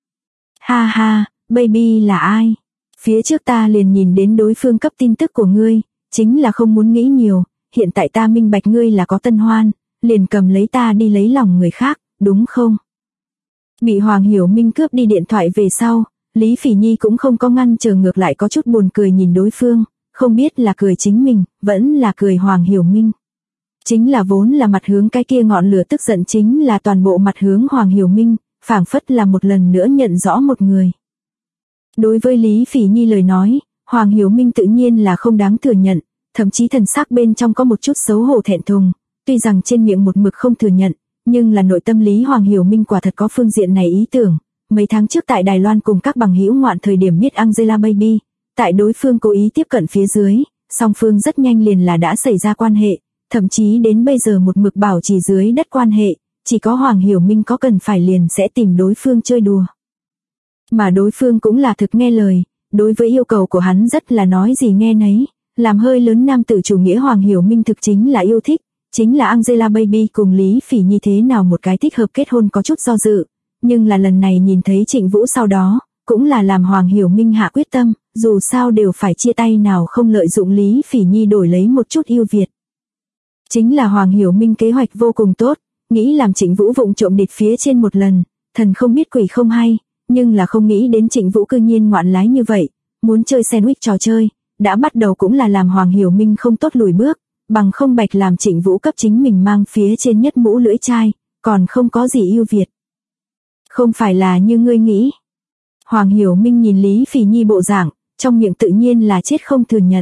Ha ha, baby là ai? Phía trước ta liền nhìn đến đối phương cấp tin tức của ngươi, chính là không muốn nghĩ nhiều, hiện tại ta minh bạch ngươi là có tân hoan, liền cầm lấy ta đi lấy lòng người khác, đúng không? Bị Hoàng Hiểu Minh cướp đi điện thoại về sau, Lý Phỉ Nhi cũng không có ngăn chờ, ngược lại có chút buồn cười nhìn đối phương, không biết là cười chính mình, vẫn là cười Hoàng Hiểu Minh. Chính là vốn là mặt hướng cái kia ngọn lửa tức giận chính là toàn bộ mặt hướng Hoàng Hiểu Minh, phảng phất là một lần nữa nhận rõ một người. Đối với Lý Phỉ Nhi lời nói, Hoàng Hiểu Minh tự nhiên là không đáng thừa nhận, thậm chí thần sắc bên trong có một chút xấu hổ thẹn thùng, tuy rằng trên miệng một mực không thừa nhận, nhưng là nội tâm Lý Hoàng Hiểu Minh quả thật có phương diện này ý tưởng. Mấy tháng trước tại Đài Loan cùng các bằng hữu ngoạn thời điểm biết Angelababy, tại đối phương cố ý tiếp cận phía dưới, song phương rất nhanh liền là đã xảy ra quan hệ, thậm chí đến bây giờ một mực bảo trì dưới đất quan hệ, chỉ có Hoàng Hiểu Minh có cần phải liền sẽ tìm đối phương chơi đùa. Mà đối phương cũng là thực nghe lời, đối với yêu cầu của hắn rất là nói gì nghe nấy, làm hơi lớn nam tử chủ nghĩa Hoàng Hiểu Minh thực chính là yêu thích, chính là Angelababy cùng Lý Phỉ Nhi thế nào một cái thích hợp kết hôn có chút do dự, nhưng là lần này nhìn thấy Trịnh Vũ sau đó, cũng là làm Hoàng Hiểu Minh hạ quyết tâm, dù sao đều phải chia tay, nào không lợi dụng Lý Phỉ Nhi đổi lấy một chút ưu việt. Chính là Hoàng Hiểu Minh kế hoạch vô cùng tốt, nghĩ làm Trịnh Vũ vụng trộm địt phía trên một lần, thần không biết quỷ không hay, nhưng là không nghĩ đến Trịnh Vũ cư nhiên ngoạn lái như vậy, muốn chơi sandwich trò chơi, đã bắt đầu cũng là làm Hoàng Hiểu Minh không tốt lùi bước, bằng không bạch làm Trịnh Vũ cấp chính mình mang phía trên nhất mũ lưỡi chai, còn không có gì ưu việt. Không phải là như ngươi nghĩ. Hoàng Hiểu Minh nhìn Lý Phỉ Nhi bộ dạng, trong miệng tự nhiên là chết không thừa nhận.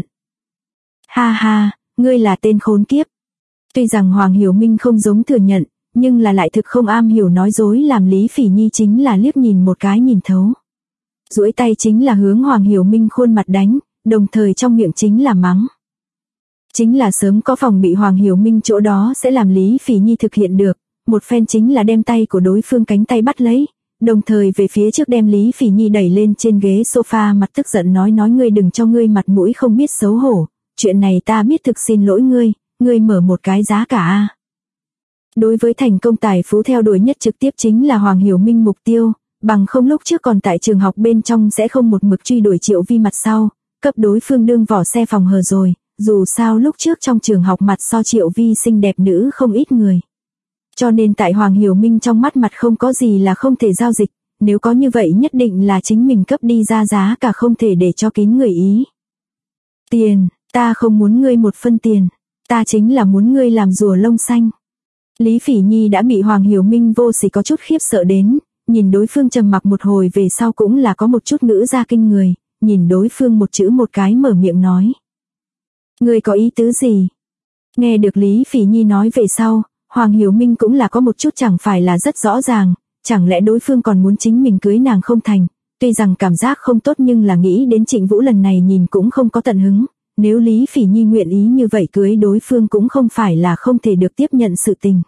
Ha ha, ngươi là tên khốn kiếp. Tuy rằng Hoàng Hiểu Minh không giống thừa nhận, nhưng là lại thực không am hiểu nói dối, làm Lý Phỉ Nhi chính là liếc nhìn một cái nhìn thấu. Duỗi tay chính là hướng Hoàng Hiểu Minh khuôn mặt đánh, đồng thời trong miệng chính là mắng. Chính là sớm có phòng bị Hoàng Hiểu Minh chỗ đó sẽ làm Lý Phỉ Nhi thực hiện được, một phen chính là đem tay của đối phương cánh tay bắt lấy, đồng thời về phía trước đem Lý Phỉ Nhi đẩy lên trên ghế sofa, mặt tức giận nói ngươi đừng cho ngươi mặt mũi không biết xấu hổ, chuyện này ta biết, thực xin lỗi ngươi mở một cái giá cả a. Đối với thành công tài phú theo đuổi nhất trực tiếp chính là Hoàng Hiểu Minh mục tiêu, bằng không lúc trước còn tại trường học bên trong sẽ không một mực truy đuổi Triệu Vi mặt sau, cấp đối phương đương vỏ xe phòng hờ rồi, dù sao lúc trước trong trường học mặt so Triệu Vi xinh đẹp nữ không ít người. Cho nên tại Hoàng Hiểu Minh trong mắt mặt không có gì là không thể giao dịch, nếu có như vậy nhất định là chính mình cấp đi ra giá cả không thể để cho kín người ý. Tiền, ta không muốn ngươi một phân tiền, ta chính là muốn ngươi làm rùa lông xanh. Lý Phỉ Nhi đã bị Hoàng Hiểu Minh vô sỉ có chút khiếp sợ đến, nhìn đối phương trầm mặc một hồi về sau cũng là có một chút ngữ ra kinh người, nhìn đối phương một chữ một cái mở miệng nói. Ngươi có ý tứ gì? Nghe được Lý Phỉ Nhi nói về sau, Hoàng Hiểu Minh cũng là có một chút chẳng phải là rất rõ ràng, chẳng lẽ đối phương còn muốn chính mình cưới nàng không thành, tuy rằng cảm giác không tốt nhưng là nghĩ đến Trịnh Vũ lần này nhìn cũng không có tận hứng, nếu Lý Phỉ Nhi nguyện ý như vậy cưới đối phương cũng không phải là không thể được tiếp nhận sự tình.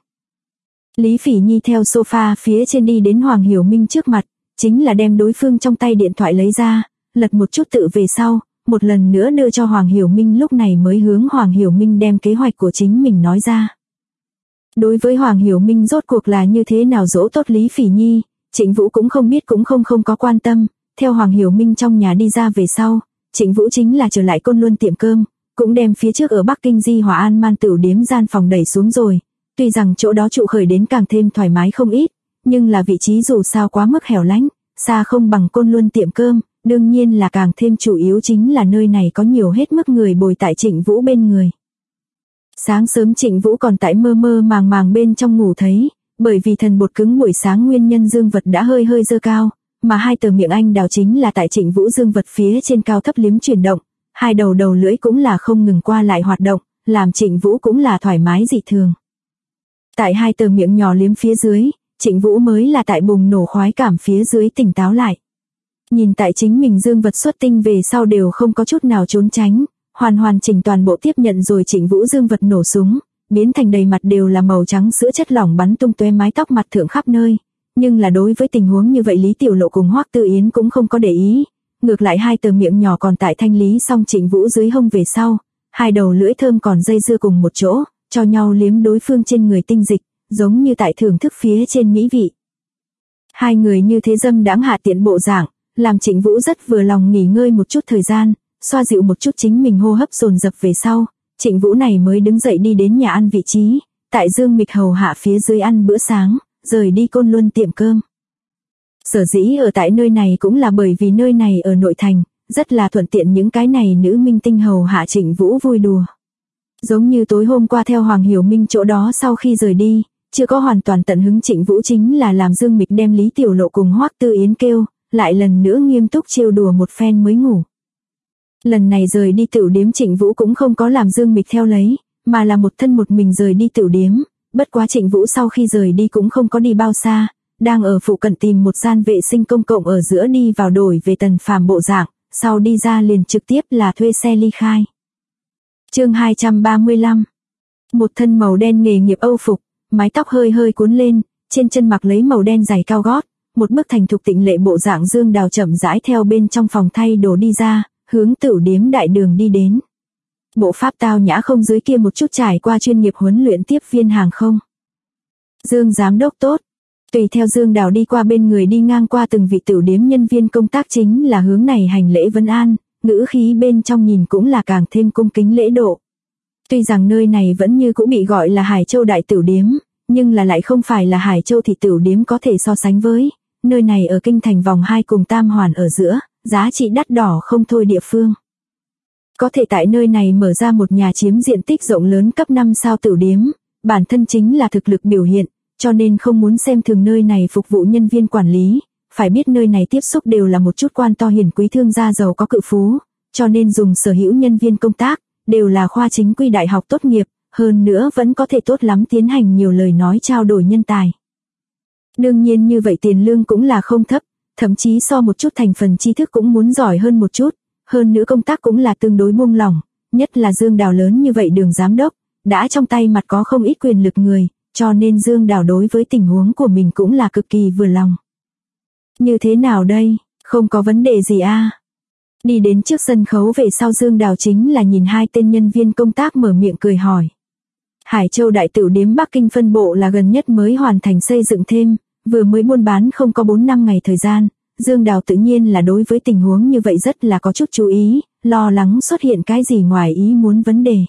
Lý Phỉ Nhi theo sofa phía trên đi đến Hoàng Hiểu Minh trước mặt, chính là đem đối phương trong tay điện thoại lấy ra, lật một chút tự về sau, một lần nữa đưa cho Hoàng Hiểu Minh, lúc này mới hướng Hoàng Hiểu Minh đem kế hoạch của chính mình nói ra. Đối với Hoàng Hiểu Minh rốt cuộc là như thế nào dỗ tốt Lý Phỉ Nhi, Trịnh Vũ cũng không biết, cũng không có quan tâm, theo Hoàng Hiểu Minh trong nhà đi ra về sau, Trịnh Vũ chính là trở lại Côn Luân tiệm cơm, cũng đem phía trước ở Bắc Kinh Di Hòa An Man Tửu Điếm gian phòng đẩy xuống rồi, tuy rằng chỗ đó trụ khởi đến càng thêm thoải mái không ít, nhưng là vị trí dù sao quá mức hẻo lánh, xa không bằng Côn Luân tiệm cơm, đương nhiên là càng thêm chủ yếu chính là nơi này có nhiều hết mức người bồi tại Trịnh Vũ bên người. Sáng sớm Trịnh Vũ còn tại mơ mơ màng màng bên trong ngủ thấy, Bởi vì thần bột cứng buổi sáng nguyên nhân dương vật đã hơi hơi dơ cao, mà hai tờ miệng anh đào chính là tại Trịnh Vũ dương vật phía trên cao thấp liếm chuyển động, hai đầu lưỡi cũng là không ngừng qua lại hoạt động, làm Trịnh Vũ cũng là thoải mái dị thường. Tại hai tờ miệng nhỏ liếm phía dưới, Trịnh Vũ mới là tại bùng nổ khoái cảm phía dưới tỉnh táo lại. Nhìn tại chính mình dương vật xuất tinh về sau đều không có chút nào trốn tránh, hoàn chỉnh toàn bộ tiếp nhận rồi Trịnh Vũ dương vật nổ súng, biến thành đầy mặt đều là màu trắng sữa chất lỏng bắn tung tóe mái tóc mặt thượng khắp nơi. Nhưng là đối với tình huống như vậy Lý Tiểu Lộ cùng Hoắc Tư Yến cũng không có để ý, ngược lại hai tờ miệng nhỏ còn tại thanh lý xong Trịnh Vũ dưới hông về sau, hai đầu lưỡi thơm còn dây dưa cùng một chỗ, cho nhau liếm đối phương trên người tinh dịch, giống như tại thưởng thức phía trên mỹ vị. Hai người như thế dâm đãng hạ tiện bộ dạng, làm Trịnh Vũ rất vừa lòng nghỉ ngơi một chút thời gian, xoa dịu một chút chính mình hô hấp dồn dập về sau, Trịnh Vũ này mới đứng dậy đi đến nhà ăn vị trí, tại Dương Mịch hầu hạ phía dưới ăn bữa sáng, rời đi Côn Luân tiệm cơm. Sở dĩ ở tại nơi này cũng là bởi vì nơi này ở nội thành, rất là thuận tiện những cái này nữ minh tinh hầu hạ Trịnh Vũ vui đùa. Giống như tối hôm qua theo Hoàng Hiểu Minh chỗ đó sau khi rời đi, chưa có hoàn toàn tận hứng Trịnh Vũ chính là làm Dương Mịch đem Lý Tiểu Lộ cùng Hoắc Tư Yến kêu, lại lần nữa nghiêm túc trêu đùa một phen mới ngủ. Lần này rời đi tửu điếm Trịnh Vũ cũng không có làm Dương Mịch theo lấy, mà là một thân một mình rời đi tửu điếm, bất quá Trịnh Vũ sau khi rời đi cũng không có đi bao xa, đang ở phụ cận tìm một gian vệ sinh công cộng ở giữa đi vào đổi về Tần Phàm bộ dạng, sau đi ra liền trực tiếp là thuê xe ly khai. Chương 235. Một thân màu đen nghề nghiệp Âu phục, mái tóc hơi hơi cuốn lên, trên chân mặc lấy màu đen giày cao gót, một bức thành thục tịnh lệ bộ dạng Dương Đào chậm rãi theo bên trong phòng thay đồ đi ra, hướng tửu điếm đại đường đi đến. Bộ pháp tao nhã không dưới kia một chút trải qua chuyên nghiệp huấn luyện tiếp viên hàng không. Dương giám đốc tốt. Tùy theo Dương Đào đi qua bên người đi ngang qua từng vị tửu điếm nhân viên công tác chính là hướng này hành lễ vân an, ngữ khí bên trong nhìn cũng là càng thêm cung kính lễ độ. Tuy rằng nơi này vẫn như cũng bị gọi là Hải Châu đại tửu điếm, nhưng là lại không phải là Hải Châu thị tửu điếm có thể so sánh với, nơi này ở kinh thành vòng 2 cùng Tam Hoàn ở giữa, giá trị đắt đỏ không thôi địa phương. Có thể tại nơi này mở ra một nhà chiếm diện tích rộng lớn cấp 5 sao tửu điếm, bản thân chính là thực lực biểu hiện, cho nên không muốn xem thường nơi này phục vụ nhân viên quản lý, phải biết nơi này tiếp xúc đều là một chút quan to hiển quý thương gia giàu có cự phú, cho nên dùng sở hữu nhân viên công tác, đều là khoa chính quy đại học tốt nghiệp, hơn nữa vẫn có thể tốt lắm tiến hành nhiều lời nói trao đổi nhân tài. Đương nhiên như vậy tiền lương cũng là không thấp, thậm chí so một chút thành phần tri thức cũng muốn giỏi hơn một chút, hơn nữa công tác cũng là tương đối buông lỏng, nhất là Dương Đào lớn như vậy đường giám đốc, đã trong tay mặt có không ít quyền lực người, cho nên Dương Đào đối với tình huống của mình cũng là cực kỳ vừa lòng. Như thế nào đây, không có vấn đề gì a? Đi đến trước sân khấu về sau Dương Đào chính là nhìn hai tên nhân viên công tác mở miệng cười hỏi. Hải Châu đại tửu điếm Bắc Kinh phân bộ là gần nhất mới hoàn thành xây dựng thêm, vừa mới buôn bán không có 4-5 ngày thời gian, Dương Đào tự nhiên là đối với tình huống như vậy rất là có chút chú ý, lo lắng xuất hiện cái gì ngoài ý muốn vấn đề.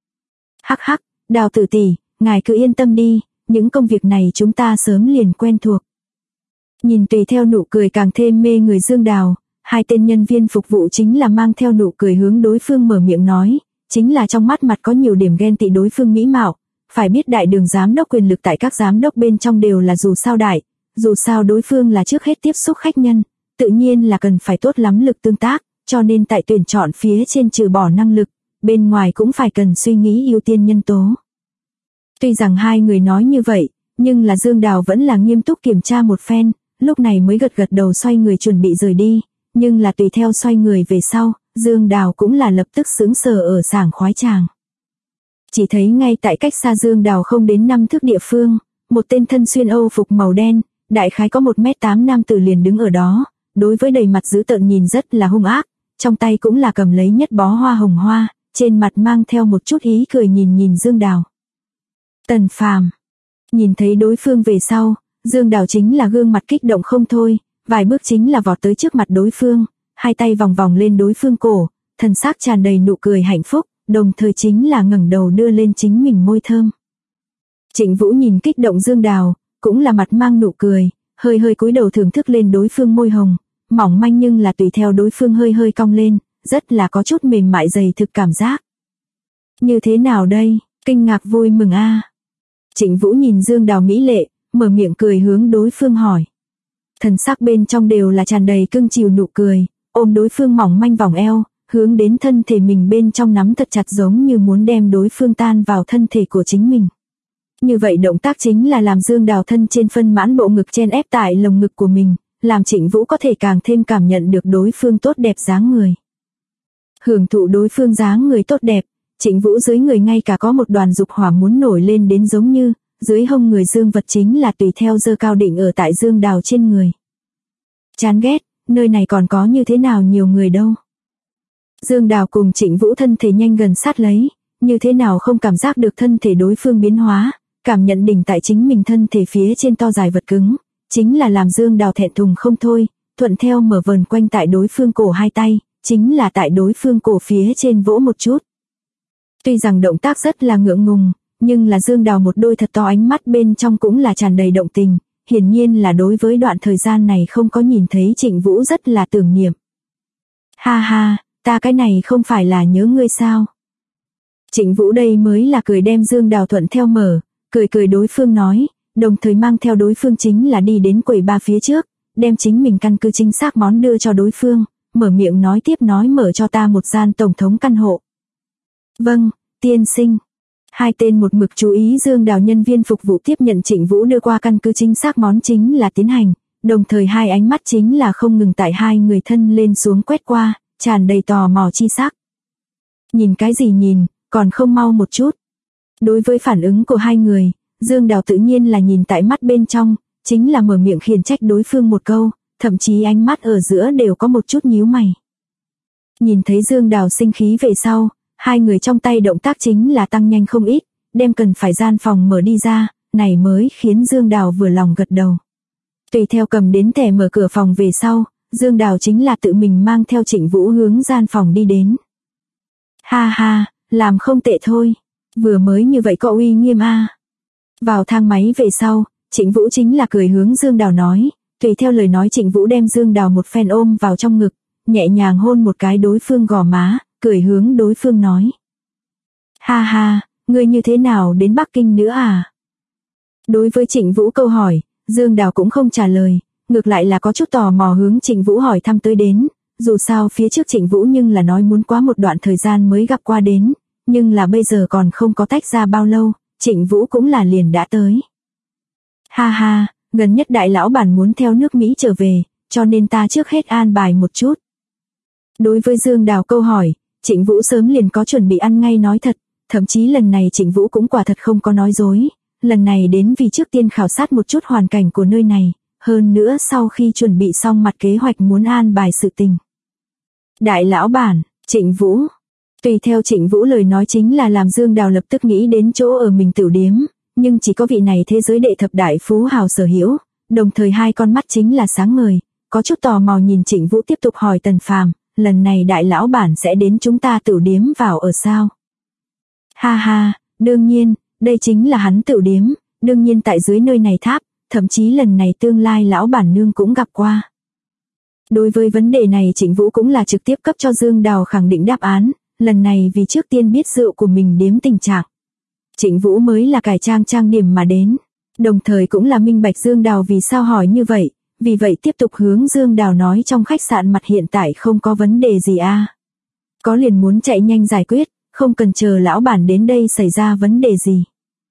Hắc hắc, Đào tử tỷ, ngài cứ yên tâm đi, những công việc này chúng ta sớm liền quen thuộc. Nhìn tùy theo nụ cười càng thêm mê người Dương Đào, hai tên nhân viên phục vụ chính là mang theo nụ cười hướng đối phương mở miệng nói, chính là trong mắt mặt có nhiều điểm ghen tị đối phương mỹ mạo, phải biết đại đường giám đốc quyền lực tại các giám đốc bên trong đều là dù sao đại, dù sao đối phương là trước hết tiếp xúc khách nhân, tự nhiên là cần phải tốt lắm lực tương tác, cho nên tại tuyển chọn phía trên trừ bỏ năng lực, bên ngoài cũng phải cần suy nghĩ ưu tiên nhân tố. Tuy rằng hai người nói như vậy, nhưng là Dương Đào vẫn là nghiêm túc kiểm tra một phen, lúc này mới gật đầu xoay người chuẩn bị rời đi, nhưng là tùy theo xoay người về sau, Dương Đào cũng là lập tức sững sờ ở sảng khoái tràng. Chỉ thấy ngay tại cách xa Dương Đào không đến 5 thước địa phương, một tên thân xuyên Âu phục màu đen, đại khái có 1m8 nam tử liền đứng ở đó, đối với đầy mặt dữ tợn nhìn rất là hung ác, trong tay cũng là cầm lấy nhất bó hoa hồng hoa, trên mặt mang theo một chút ý cười nhìn Dương Đào. Tần Phàm. Nhìn thấy đối phương về sau, Dương Đào chính là gương mặt kích động không thôi, vài bước chính là vọt tới trước mặt đối phương, hai tay vòng vòng lên đối phương cổ, thần sắc tràn đầy nụ cười hạnh phúc, đồng thời chính là ngẩng đầu đưa lên chính mình môi thơm. Trịnh Vũ nhìn kích động Dương Đào, cũng là mặt mang nụ cười, hơi hơi cúi đầu thưởng thức lên đối phương môi hồng, mỏng manh nhưng là tùy theo đối phương hơi hơi cong lên, rất là có chút mềm mại dày thực cảm giác. Như thế nào đây, kinh ngạc vui mừng a. Trịnh Vũ nhìn Dương Đào mỹ lệ, mở miệng cười hướng đối phương hỏi. Thần sắc bên trong đều là tràn đầy cưng chiều nụ cười, ôm đối phương mỏng manh vòng eo, hướng đến thân thể mình bên trong nắm thật chặt giống như muốn đem đối phương tan vào thân thể của chính mình. Như vậy động tác chính là làm Dương Đào thân trên phân mãn bộ ngực chen ép tại lồng ngực của mình, làm Trịnh Vũ có thể càng thêm cảm nhận được đối phương tốt đẹp dáng người. Hưởng thụ đối phương dáng người tốt đẹp, Trịnh Vũ dưới người ngay cả có một đoàn dục hỏa muốn nổi lên đến giống như, dưới hông người Dương vật chính là tùy theo dơ cao định ở tại Dương Đào trên người. Chán ghét, nơi này còn có như thế nào nhiều người đâu. Dương Đào cùng Trịnh Vũ thân thể nhanh gần sát lấy, như thế nào không cảm giác được thân thể đối phương biến hóa, cảm nhận đỉnh tại chính mình thân thể phía trên to dài vật cứng, chính là làm Dương Đào thẹn thùng không thôi, thuận theo mở vờn quanh tại đối phương cổ hai tay, chính là tại đối phương cổ phía trên vỗ một chút. Tuy rằng động tác rất là ngượng ngùng, nhưng là Dương Đào một đôi thật to ánh mắt bên trong cũng là tràn đầy động tình, hiển nhiên là đối với đoạn thời gian này không có nhìn thấy Trịnh Vũ rất là tưởng niệm. Ha ha, ta cái này không phải là nhớ ngươi sao? Trịnh Vũ đây mới là cười đem Dương Đào thuận theo mở, cười đối phương nói, đồng thời mang theo đối phương chính là đi đến quầy ba phía trước, đem chính mình căn cứ chính xác món đưa cho đối phương, mở miệng nói tiếp nói mở cho ta một gian tổng thống căn hộ. Vâng, tiên sinh. Hai tên một mực chú ý Dương Đào nhân viên phục vụ tiếp nhận Trịnh Vũ đưa qua căn cứ chính xác món chính là tiến hành, đồng thời hai ánh mắt chính là không ngừng tại hai người thân lên xuống quét qua, tràn đầy tò mò chi sắc. Nhìn cái gì nhìn, còn không mau một chút. Đối với phản ứng của hai người, Dương Đào tự nhiên là nhìn tại mắt bên trong, chính là mở miệng khiển trách đối phương một câu, thậm chí ánh mắt ở giữa đều có một chút nhíu mày. Nhìn thấy Dương Đào sinh khí về sau, hai người trong tay động tác chính là tăng nhanh không ít, đem cần phải gian phòng mở đi ra, này mới khiến Dương Đào vừa lòng gật đầu. Tùy theo cầm đến thẻ mở cửa phòng về sau, Dương Đào chính là tự mình mang theo Trịnh Vũ hướng gian phòng đi đến. Ha ha, làm không tệ thôi, vừa mới như vậy có uy nghiêm a. Vào thang máy về sau, Trịnh Vũ chính là cười hướng Dương Đào nói, tùy theo lời nói Trịnh Vũ đem Dương Đào một phen ôm vào trong ngực, nhẹ nhàng hôn một cái đối phương gò má, cười hướng đối phương nói. Ha ha, ngươi như thế nào đến Bắc Kinh nữa à? Đối với Trịnh Vũ câu hỏi, Dương Đào cũng không trả lời, ngược lại là có chút tò mò hướng Trịnh Vũ hỏi thăm tới đến, dù sao phía trước Trịnh Vũ nhưng là nói muốn quá một đoạn thời gian mới gặp qua đến, nhưng là bây giờ còn không có tách ra bao lâu, Trịnh Vũ cũng là liền đã tới. Ha ha, gần nhất đại lão bản muốn theo nước Mỹ trở về, cho nên ta trước hết an bài một chút. Đối với Dương Đào câu hỏi, Trịnh Vũ sớm liền có chuẩn bị ăn ngay nói thật, thậm chí lần này Trịnh Vũ cũng quả thật không có nói dối, lần này đến vì trước tiên khảo sát một chút hoàn cảnh của nơi này, hơn nữa sau khi chuẩn bị xong mặt kế hoạch muốn an bài sự tình. Đại lão bản, Trịnh Vũ. Tùy theo Trịnh Vũ lời nói chính là làm Dương Đào lập tức nghĩ đến chỗ ở mình tiểu điếm, nhưng chỉ có vị này thế giới đệ thập đại phú hào sở hữu, đồng thời hai con mắt chính là sáng ngời, có chút tò mò nhìn Trịnh Vũ tiếp tục hỏi Tần Phàm, lần này đại lão bản sẽ đến chúng ta tiểu điếm vào ở sao? Ha ha, đương nhiên, đây chính là hắn tiểu điếm, đương nhiên tại dưới nơi này tháp, thậm chí lần này tương lai lão bản nương cũng gặp qua. Đối với vấn đề này Trịnh Vũ cũng là trực tiếp cấp cho Dương Đào khẳng định đáp án, lần này vì trước tiên biết rượu của mình điếm tình trạng. Trịnh Vũ mới là cải trang điểm mà đến, đồng thời cũng là minh bạch Dương Đào vì sao hỏi như vậy, vì vậy tiếp tục hướng Dương Đào nói trong khách sạn mặt hiện tại không có vấn đề gì a. Có liền muốn chạy nhanh giải quyết, không cần chờ lão bản đến đây xảy ra vấn đề gì.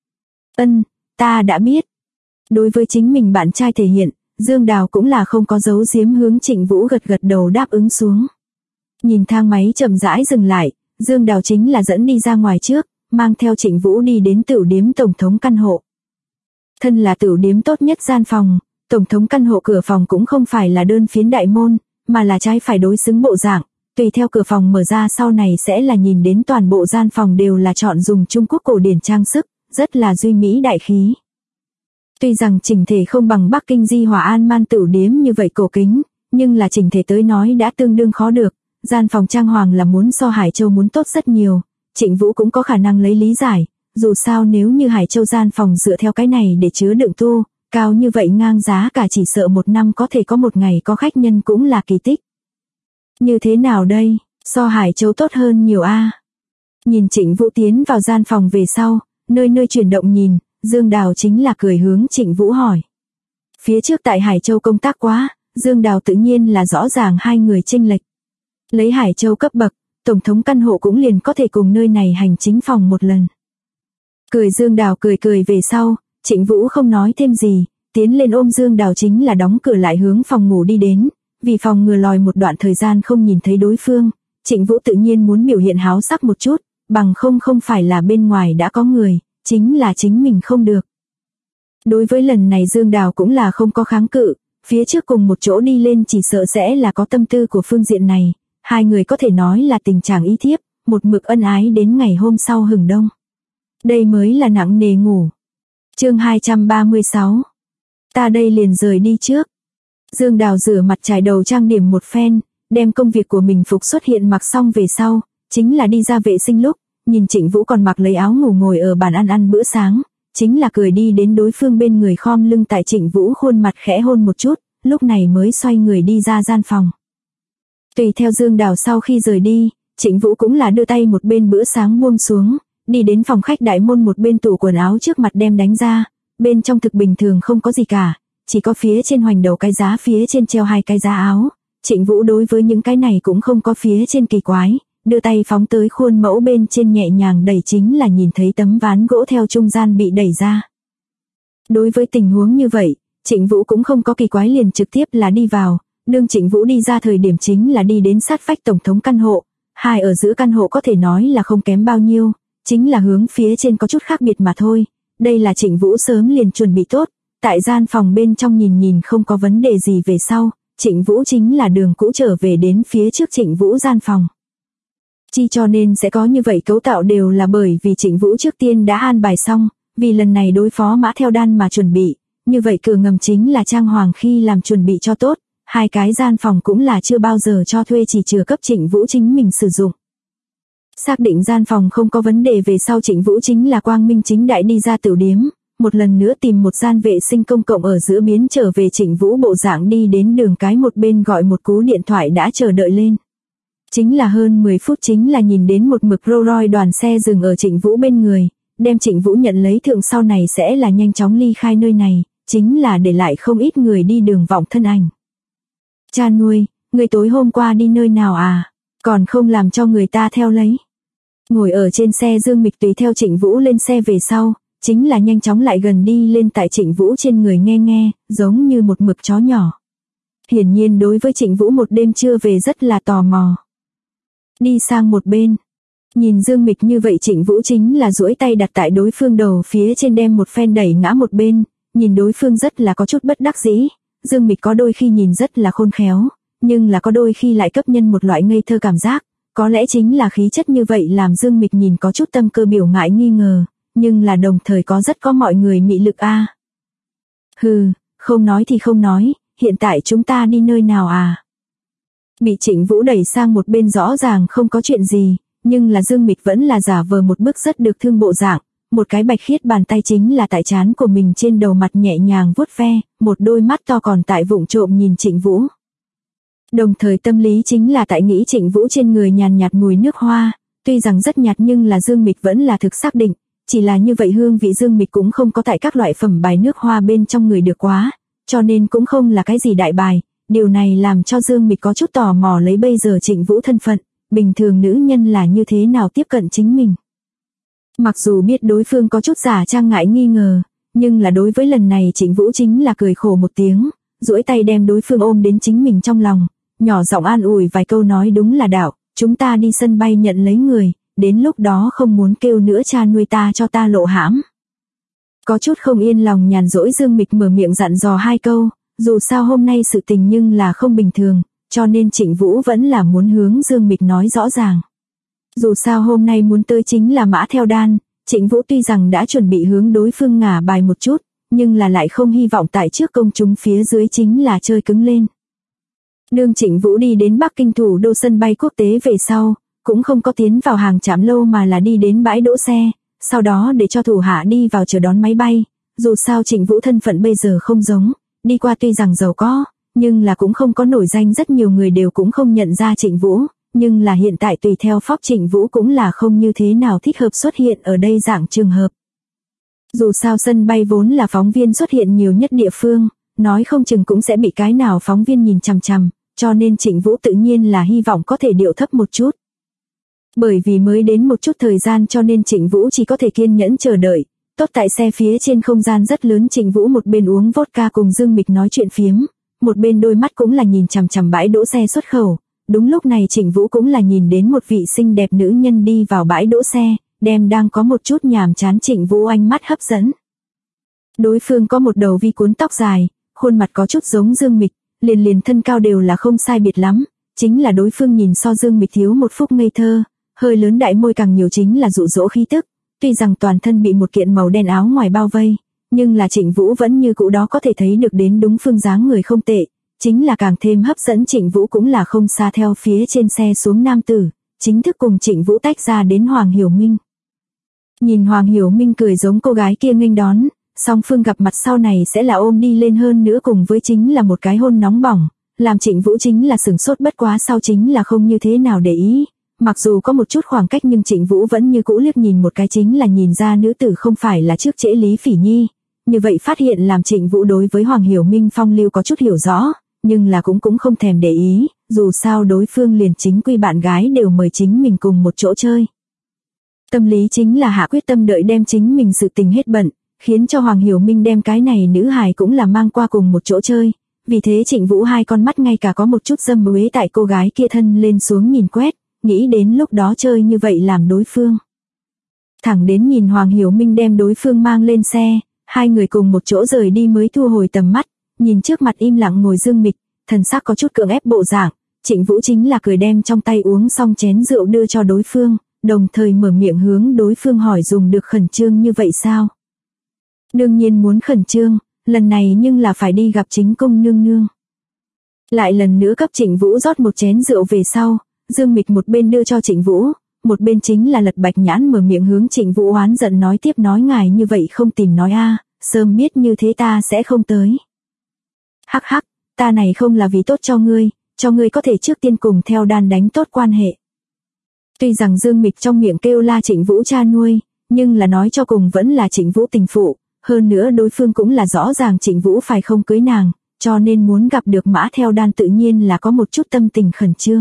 Ta đã biết. Đối với chính mình bạn trai thể hiện, Dương Đào cũng là không có giấu giếm hướng Trịnh Vũ gật đầu đáp ứng xuống. Nhìn thang máy chậm rãi dừng lại, Dương Đào chính là dẫn đi ra ngoài trước, mang theo Trịnh Vũ đi đến tiểu điếm tổng thống căn hộ. Thân là tiểu điếm tốt nhất gian phòng, tổng thống căn hộ cửa phòng cũng không phải là đơn phiến đại môn, mà là trái phải đối xứng bộ dạng, tùy theo cửa phòng mở ra sau này sẽ là nhìn đến toàn bộ gian phòng đều là chọn dùng Trung Quốc cổ điển trang sức, rất là duy mỹ đại khí. Tuy rằng chỉnh thể không bằng Bắc Kinh Di Hòa An Man tiểu điếm như vậy cổ kính, nhưng là chỉnh thể tới nói đã tương đương khó được, gian phòng trang hoàng là muốn so Hải Châu muốn tốt rất nhiều, Trịnh Vũ cũng có khả năng lấy lý giải, dù sao nếu như Hải Châu gian phòng dựa theo cái này để chứa đựng tu, cao như vậy ngang giá cả chỉ sợ một năm có thể có một ngày có khách nhân cũng là kỳ tích. Như thế nào đây, so Hải Châu tốt hơn nhiều a. Nhìn Trịnh Vũ tiến vào gian phòng về sau, nơi chuyển động nhìn, Dương Đào chính là cười hướng Trịnh Vũ hỏi. Phía trước tại Hải Châu công tác quá, Dương Đào tự nhiên là rõ ràng hai người chênh lệch. Lấy Hải Châu cấp bậc, tổng thống căn hộ cũng liền có thể cùng nơi này hành chính phòng một lần. Cười Dương Đào cười về sau, Trịnh Vũ không nói thêm gì, tiến lên ôm Dương Đào chính là đóng cửa lại hướng phòng ngủ đi đến, vì phòng ngừa lòi một đoạn thời gian không nhìn thấy đối phương, Trịnh Vũ tự nhiên muốn biểu hiện háo sắc một chút, bằng không phải là bên ngoài đã có người, chính là chính mình không được. Đối với lần này Dương Đào cũng là không có kháng cự, phía trước cùng một chỗ đi lên chỉ sợ sẽ là có tâm tư của phương diện này, hai người có thể nói là tình trạng ý thiếp, một mực ân ái đến ngày hôm sau hừng đông. Đây mới là nặng nề ngủ. Chương 236. Ta đây liền rời đi trước. Dương Đào rửa mặt chải đầu trang điểm một phen, đem công việc của mình phục xuất hiện mặc xong về sau, chính là đi ra vệ sinh lúc, nhìn Trịnh Vũ còn mặc lấy áo ngủ ngồi ở bàn ăn bữa sáng, chính là cười đi đến đối phương bên người khom lưng tại Trịnh Vũ khuôn mặt khẽ hôn một chút, lúc này mới xoay người đi ra gian phòng. Tùy theo Dương Đào sau khi rời đi, Trịnh Vũ cũng là đưa tay một bên bữa sáng buông xuống, đi đến phòng khách đại môn một bên tủ quần áo trước mặt đem đánh ra, bên trong thực bình thường không có gì cả, chỉ có phía trên hoành đầu cái giá phía trên treo hai cái giá áo. Trịnh Vũ đối với những cái này cũng không có phía trên kỳ quái, đưa tay phóng tới khuôn mẫu bên trên nhẹ nhàng đẩy chính là nhìn thấy tấm ván gỗ theo trung gian bị đẩy ra. Đối với tình huống như vậy, Trịnh Vũ cũng không có kỳ quái liền trực tiếp là đi vào, đương Trịnh Vũ đi ra thời điểm chính là đi đến sát vách tổng thống căn hộ, hai ở giữa căn hộ có thể nói là không kém bao nhiêu, chính là hướng phía trên có chút khác biệt mà thôi, đây là Trịnh Vũ sớm liền chuẩn bị tốt, tại gian phòng bên trong nhìn không có vấn đề gì về sau, Trịnh Vũ chính là đường cũ trở về đến phía trước Trịnh Vũ gian phòng. Chi cho nên sẽ có như vậy cấu tạo đều là bởi vì Trịnh Vũ trước tiên đã an bài xong, vì lần này đối phó Mã Theo Đan mà chuẩn bị, như vậy cửa ngầm chính là trang hoàng khi làm chuẩn bị cho tốt, hai cái gian phòng cũng là chưa bao giờ cho thuê chỉ chừa cấp Trịnh Vũ chính mình sử dụng. Xác định gian phòng không có vấn đề về sau Trịnh Vũ chính là quang minh chính đại đi ra tiểu điếm, một lần nữa tìm một gian vệ sinh công cộng ở giữa biến trở về Trịnh Vũ bộ dạng đi đến đường cái một bên gọi một cú điện thoại đã chờ đợi lên. Chính là hơn 10 phút chính là nhìn đến một mực Rolls Royce đoàn xe dừng ở Trịnh Vũ bên người, đem Trịnh Vũ nhận lấy thượng sau này sẽ là nhanh chóng ly khai nơi này, chính là để lại không ít người đi đường vọng thân ảnh. Cha nuôi, người tối hôm qua đi nơi nào à, còn không làm cho người ta theo lấy. Ngồi ở trên xe Dương Mịch tùy theo Trịnh Vũ lên xe về sau, chính là nhanh chóng lại gần đi lên tại Trịnh Vũ trên người nghe, giống như một mực chó nhỏ. Hiển nhiên đối với Trịnh Vũ một đêm chưa về rất là tò mò. Đi sang một bên. Nhìn Dương Mịch như vậy Trịnh Vũ chính là duỗi tay đặt tại đối phương đầu phía trên đem một phen đẩy ngã một bên, nhìn đối phương rất là có chút bất đắc dĩ. Dương Mịch có đôi khi nhìn rất là khôn khéo, nhưng là có đôi khi lại cấp nhân một loại ngây thơ cảm giác, có lẽ chính là khí chất như vậy làm Dương Mịch nhìn có chút tâm cơ biểu ngại nghi ngờ, nhưng là đồng thời có rất có mọi người mị lực a. Hừ, không nói thì không nói, hiện tại chúng ta đi nơi nào à? Bị Trịnh Vũ đẩy sang một bên rõ ràng không có chuyện gì, nhưng là Dương Mịch vẫn là giả vờ một bức rất được thương bộ dạng, một cái bạch khiết bàn tay chính là tại trán của mình trên đầu mặt nhẹ nhàng vuốt ve, một đôi mắt to còn tại vụng trộm nhìn Trịnh Vũ. Đồng thời tâm lý chính là tại nghĩ Trịnh Vũ trên người nhàn nhạt mùi nước hoa, tuy rằng rất nhạt nhưng là Dương Mịch vẫn là thực xác định, chỉ là như vậy hương vị Dương Mịch cũng không có tại các loại phẩm bài nước hoa bên trong người được quá, cho nên cũng không là cái gì đại bài, điều này làm cho Dương Mịch có chút tò mò lấy bây giờ Trịnh Vũ thân phận, bình thường nữ nhân là như thế nào tiếp cận chính mình. Mặc dù biết đối phương có chút giả trang ngại nghi ngờ, nhưng là đối với lần này Trịnh Vũ chính là cười khổ một tiếng, duỗi tay đem đối phương ôm đến chính mình trong lòng, nhỏ giọng an ủi vài câu nói đúng là đạo, chúng ta đi sân bay nhận lấy người, đến lúc đó không muốn kêu nữa cha nuôi ta cho ta lộ hãm. Có chút không yên lòng nhàn rỗi Dương Mịch mở miệng dặn dò hai câu, dù sao hôm nay sự tình nhưng là không bình thường, cho nên Trịnh Vũ vẫn là muốn hướng Dương Mịch nói rõ ràng. Dù sao hôm nay muốn tới chính là Mã Theo Đan, Trịnh Vũ tuy rằng đã chuẩn bị hướng đối phương ngả bài một chút, nhưng là lại không hy vọng tại trước công chúng phía dưới chính là chơi cứng lên. Đương Trịnh Vũ đi đến Bắc Kinh thủ đô sân bay quốc tế về sau, cũng không có tiến vào hàng trạm lâu mà là đi đến bãi đỗ xe, sau đó để cho thủ hạ đi vào chờ đón máy bay. Dù sao Trịnh Vũ thân phận bây giờ không giống, đi qua tuy rằng giàu có, nhưng là cũng không có nổi danh, rất nhiều người đều cũng không nhận ra Trịnh Vũ, nhưng là hiện tại tùy theo phóc Trịnh Vũ cũng là không như thế nào thích hợp xuất hiện ở đây dạng trường hợp. Dù sao sân bay vốn là phóng viên xuất hiện nhiều nhất địa phương, nói không chừng cũng sẽ bị cái nào phóng viên nhìn chằm chằm, cho nên Trịnh Vũ tự nhiên là hy vọng có thể điệu thấp một chút. Bởi vì mới đến một chút thời gian cho nên Trịnh Vũ chỉ có thể kiên nhẫn chờ đợi. Tốt tại xe phía trên không gian rất lớn, Trịnh Vũ một bên uống vodka cùng Dương Mịch nói chuyện phiếm, một bên đôi mắt cũng là nhìn chằm chằm bãi đỗ xe xuất khẩu. Đúng lúc này Trịnh Vũ cũng là nhìn đến một vị xinh đẹp nữ nhân đi vào bãi đỗ xe, đem đang có một chút nhàm chán Trịnh Vũ ánh mắt hấp dẫn. Đối phương có một đầu vi cuốn tóc dài, khuôn mặt có chút giống Dương Mịch, liền thân cao đều là không sai biệt lắm, chính là đối phương nhìn so Dương Mịch thiếu một phút ngây thơ, hơi lớn đại môi càng nhiều chính là dụ dỗ khí tức. Tuy rằng toàn thân bị một kiện màu đen áo ngoài bao vây, nhưng là Trịnh Vũ vẫn như cũ đó có thể thấy được đến đúng phương dáng người không tệ, chính là càng thêm hấp dẫn Trịnh Vũ cũng là không xa theo phía trên xe xuống nam tử, chính thức cùng Trịnh Vũ tách ra đến Hoàng Hiểu Minh. Nhìn Hoàng Hiểu Minh cười giống cô gái kia nghênh đón, song phương gặp mặt sau này sẽ là ôm đi lên hơn nữa cùng với chính là một cái hôn nóng bỏng, làm Trịnh Vũ chính là sửng sốt, bất quá sau chính là không như thế nào để ý. Mặc dù có một chút khoảng cách nhưng Trịnh Vũ vẫn như cũ liếc nhìn một cái, chính là nhìn ra nữ tử không phải là trước trễ Lý Phỉ Nhi. Như vậy phát hiện làm Trịnh Vũ đối với Hoàng Hiểu Minh phong lưu có chút hiểu rõ, nhưng là cũng không thèm để ý, dù sao đối phương liền chính quy bạn gái đều mời chính mình cùng một chỗ chơi. Tâm lý chính là hạ quyết tâm đợi đem chính mình sự tình hết bận, khiến cho Hoàng Hiểu Minh đem cái này nữ hài cũng là mang qua cùng một chỗ chơi. Vì thế Trịnh Vũ hai con mắt ngay cả có một chút dâm uế tại cô gái kia thân lên xuống nhìn quét, nghĩ đến lúc đó chơi như vậy làm đối phương. Thẳng đến nhìn Hoàng Hiểu Minh đem đối phương mang lên xe, hai người cùng một chỗ rời đi mới thu hồi tầm mắt, nhìn trước mặt im lặng ngồi Dương Mịch, thần sắc có chút cưỡng ép bộ dạng, Trịnh Vũ chính là cười đem trong tay uống xong chén rượu đưa cho đối phương, đồng thời mở miệng hướng đối phương hỏi dùng được khẩn trương như vậy sao? Đương nhiên muốn khẩn trương, lần này nhưng là phải đi gặp chính cung nương nương. Lại lần nữa cấp Trịnh Vũ rót một chén rượu về sau, Dương Mịch một bên đưa cho Trịnh Vũ, một bên chính là Lật Bạch Nhãn mở miệng hướng Trịnh Vũ oán giận nói tiếp, nói ngài như vậy không tìm nói a, sớm biết như thế ta sẽ không tới. Hắc hắc, ta này không là vì tốt cho ngươi có thể trước tiên cùng theo đàn đánh tốt quan hệ. Tuy rằng Dương Mịch trong miệng kêu la Trịnh Vũ cha nuôi, nhưng là nói cho cùng vẫn là Trịnh Vũ tình phụ, hơn nữa đối phương cũng là rõ ràng Trịnh Vũ phải không cưới nàng, cho nên muốn gặp được Mã Theo Đan tự nhiên là có một chút tâm tình khẩn trương.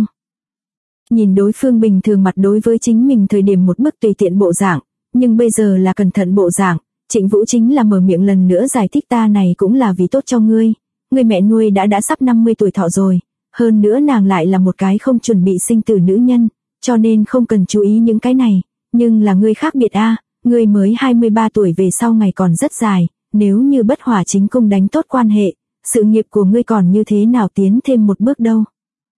Nhìn đối phương bình thường mặt đối với chính mình thời điểm một bức tùy tiện bộ dạng, nhưng bây giờ là cẩn thận bộ dạng, Trịnh Vũ chính là mở miệng lần nữa giải thích, ta này cũng là vì tốt cho ngươi mẹ nuôi đã sắp 50 tuổi thọ rồi, hơn nữa nàng lại là một cái không chuẩn bị sinh tử nữ nhân, cho nên không cần chú ý những cái này, nhưng là ngươi khác biệt a, ngươi mới 23 tuổi về sau ngày còn rất dài, nếu như bất hòa chính cung đánh tốt quan hệ, sự nghiệp của ngươi còn như thế nào tiến thêm một bước đâu.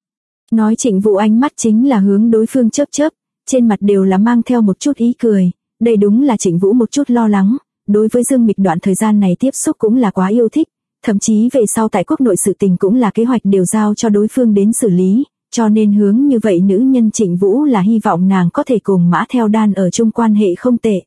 Nói Trịnh Vũ ánh mắt chính là hướng đối phương chớp chớp, trên mặt đều là mang theo một chút ý cười, đây đúng là Trịnh Vũ một chút lo lắng, đối với Dương Mịch đoạn thời gian này tiếp xúc cũng là quá yêu thích, thậm chí về sau tại quốc nội sự tình cũng là kế hoạch đều giao cho đối phương đến xử lý, cho nên hướng như vậy nữ nhân Trịnh Vũ là hy vọng nàng có thể cùng Mã Theo Đan ở chung quan hệ không tệ.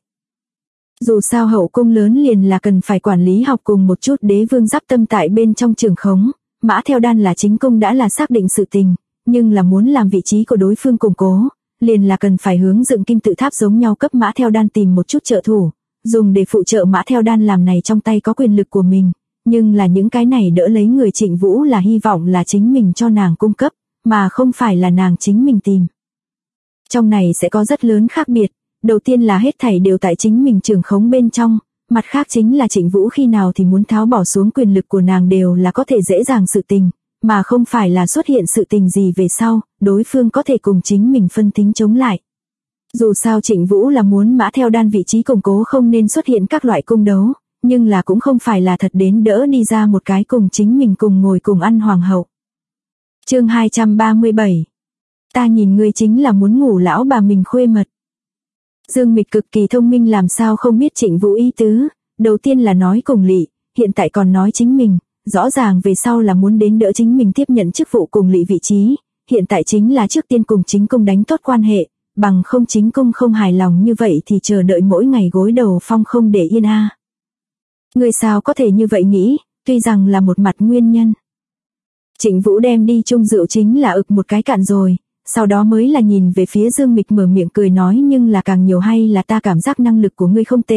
Dù sao hậu cung lớn liền là cần phải quản lý học cùng một chút đế vương giáp tâm tại bên trong trường khống, Mã Theo Đan là chính cung đã là xác định sự tình, nhưng là muốn làm vị trí của đối phương củng cố, liền là cần phải hướng dựng kim tự tháp giống nhau cấp Mã Theo Đan tìm một chút trợ thủ, dùng để phụ trợ Mã Theo Đan làm này trong tay có quyền lực của mình, nhưng là những cái này đỡ lấy người Trịnh Vũ là hy vọng là chính mình cho nàng cung cấp, mà không phải là nàng chính mình tìm. Trong này sẽ có rất lớn khác biệt, đầu tiên là hết thảy đều tại chính mình trường khống bên trong, mặt khác chính là Trịnh Vũ khi nào thì muốn tháo bỏ xuống quyền lực của nàng đều là có thể dễ dàng sự tình, mà không phải là xuất hiện sự tình gì về sau, đối phương có thể cùng chính mình phân tính chống lại. Dù sao Trịnh Vũ là muốn Mã Theo Đan vị trí củng cố không nên xuất hiện các loại cung đấu, nhưng là cũng không phải là thật đến đỡ đi ra một cái cùng chính mình cùng ngồi cùng ăn hoàng hậu. Chương 237. Ta nhìn ngươi chính là muốn ngủ lão bà mình khuê mật. Dương Mịch cực kỳ thông minh làm sao không biết Trịnh Vũ ý tứ, đầu tiên là nói cùng Lị, hiện tại còn nói chính mình, rõ ràng về sau là muốn đến đỡ chính mình tiếp nhận chức vụ cùng Lị vị trí, hiện tại chính là trước tiên cùng chính cung đánh tốt quan hệ, bằng không chính cung không hài lòng như vậy thì chờ đợi mỗi ngày gối đầu phong không để yên a. Ngươi sao có thể như vậy nghĩ, tuy rằng là một mặt nguyên nhân. Trịnh Vũ đem đi chung rượu chính là ực một cái cạn rồi, sau đó mới là nhìn về phía Dương Mịch mở miệng cười nói, nhưng là càng nhiều hay là ta cảm giác năng lực của ngươi không tệ,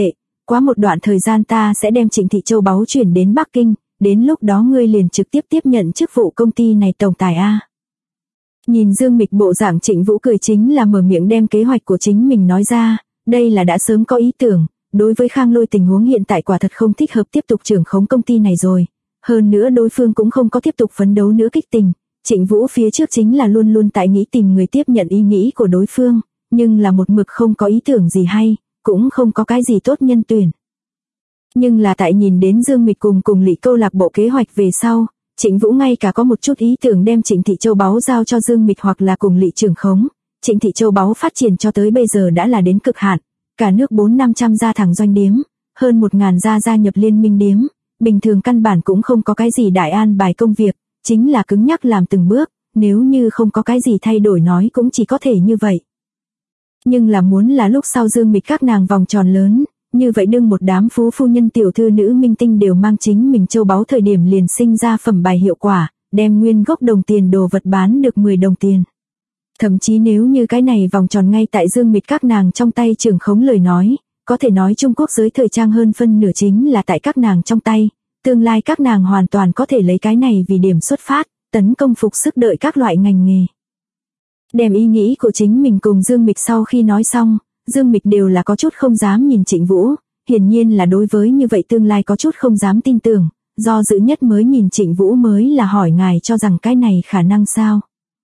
quá một đoạn thời gian ta sẽ đem Trịnh thị châu báu chuyển đến Bắc Kinh, đến lúc đó ngươi liền trực tiếp tiếp nhận chức vụ công ty này tổng tài a. Nhìn Dương Mịch bộ dạng, Trịnh Vũ cười chính là mở miệng đem kế hoạch của chính mình nói ra, đây là đã sớm có ý tưởng, đối với Khang Lôi tình huống hiện tại quả thật không thích hợp tiếp tục trưởng khống công ty này rồi, hơn nữa đối phương cũng không có tiếp tục phấn đấu nữa kích tình, Trịnh Vũ phía trước chính là luôn luôn tại nghĩ tìm người tiếp nhận ý nghĩ của đối phương, nhưng là một mực không có ý tưởng gì hay, cũng không có cái gì tốt nhân tuyển. Nhưng là tại nhìn đến Dương Mịch cùng Lý câu lạc bộ kế hoạch về sau, Trịnh Vũ ngay cả có một chút ý tưởng đem Trịnh thị châu báu giao cho Dương Mịch hoặc là cùng Lý trưởng khống. Trịnh thị châu báu phát triển cho tới bây giờ đã là đến cực hạn, cả nước 400-500 gia thẳng doanh điếm, hơn 1000 gia nhập liên minh điếm, bình thường căn bản cũng không có cái gì đại an bài công việc, chính là cứng nhắc làm từng bước, nếu như không có cái gì thay đổi nói cũng chỉ có thể như vậy. Nhưng là muốn là lúc sau Dương Mịch các nàng vòng tròn lớn, như vậy đương một đám phú phu nhân tiểu thư nữ minh tinh đều mang chính mình châu báu thời điểm liền sinh ra phẩm bài hiệu quả, đem nguyên gốc đồng tiền đồ vật bán được 10 đồng tiền. Thậm chí nếu như cái này vòng tròn ngay tại Dương Mịch các nàng trong tay trưởng khống lời nói, có thể nói Trung Quốc giới thời trang hơn phân nửa chính là tại các nàng trong tay, tương lai các nàng hoàn toàn có thể lấy cái này vì điểm xuất phát, tấn công phục sức đợi các loại ngành nghề. Đem ý nghĩ của chính mình cùng Dương Mịch sau khi nói xong, Dương Mịch đều là có chút không dám nhìn Trịnh Vũ, hiển nhiên là đối với như vậy tương lai có chút không dám tin tưởng, do dự nhất mới nhìn Trịnh Vũ mới là hỏi ngài cho rằng cái này khả năng sao.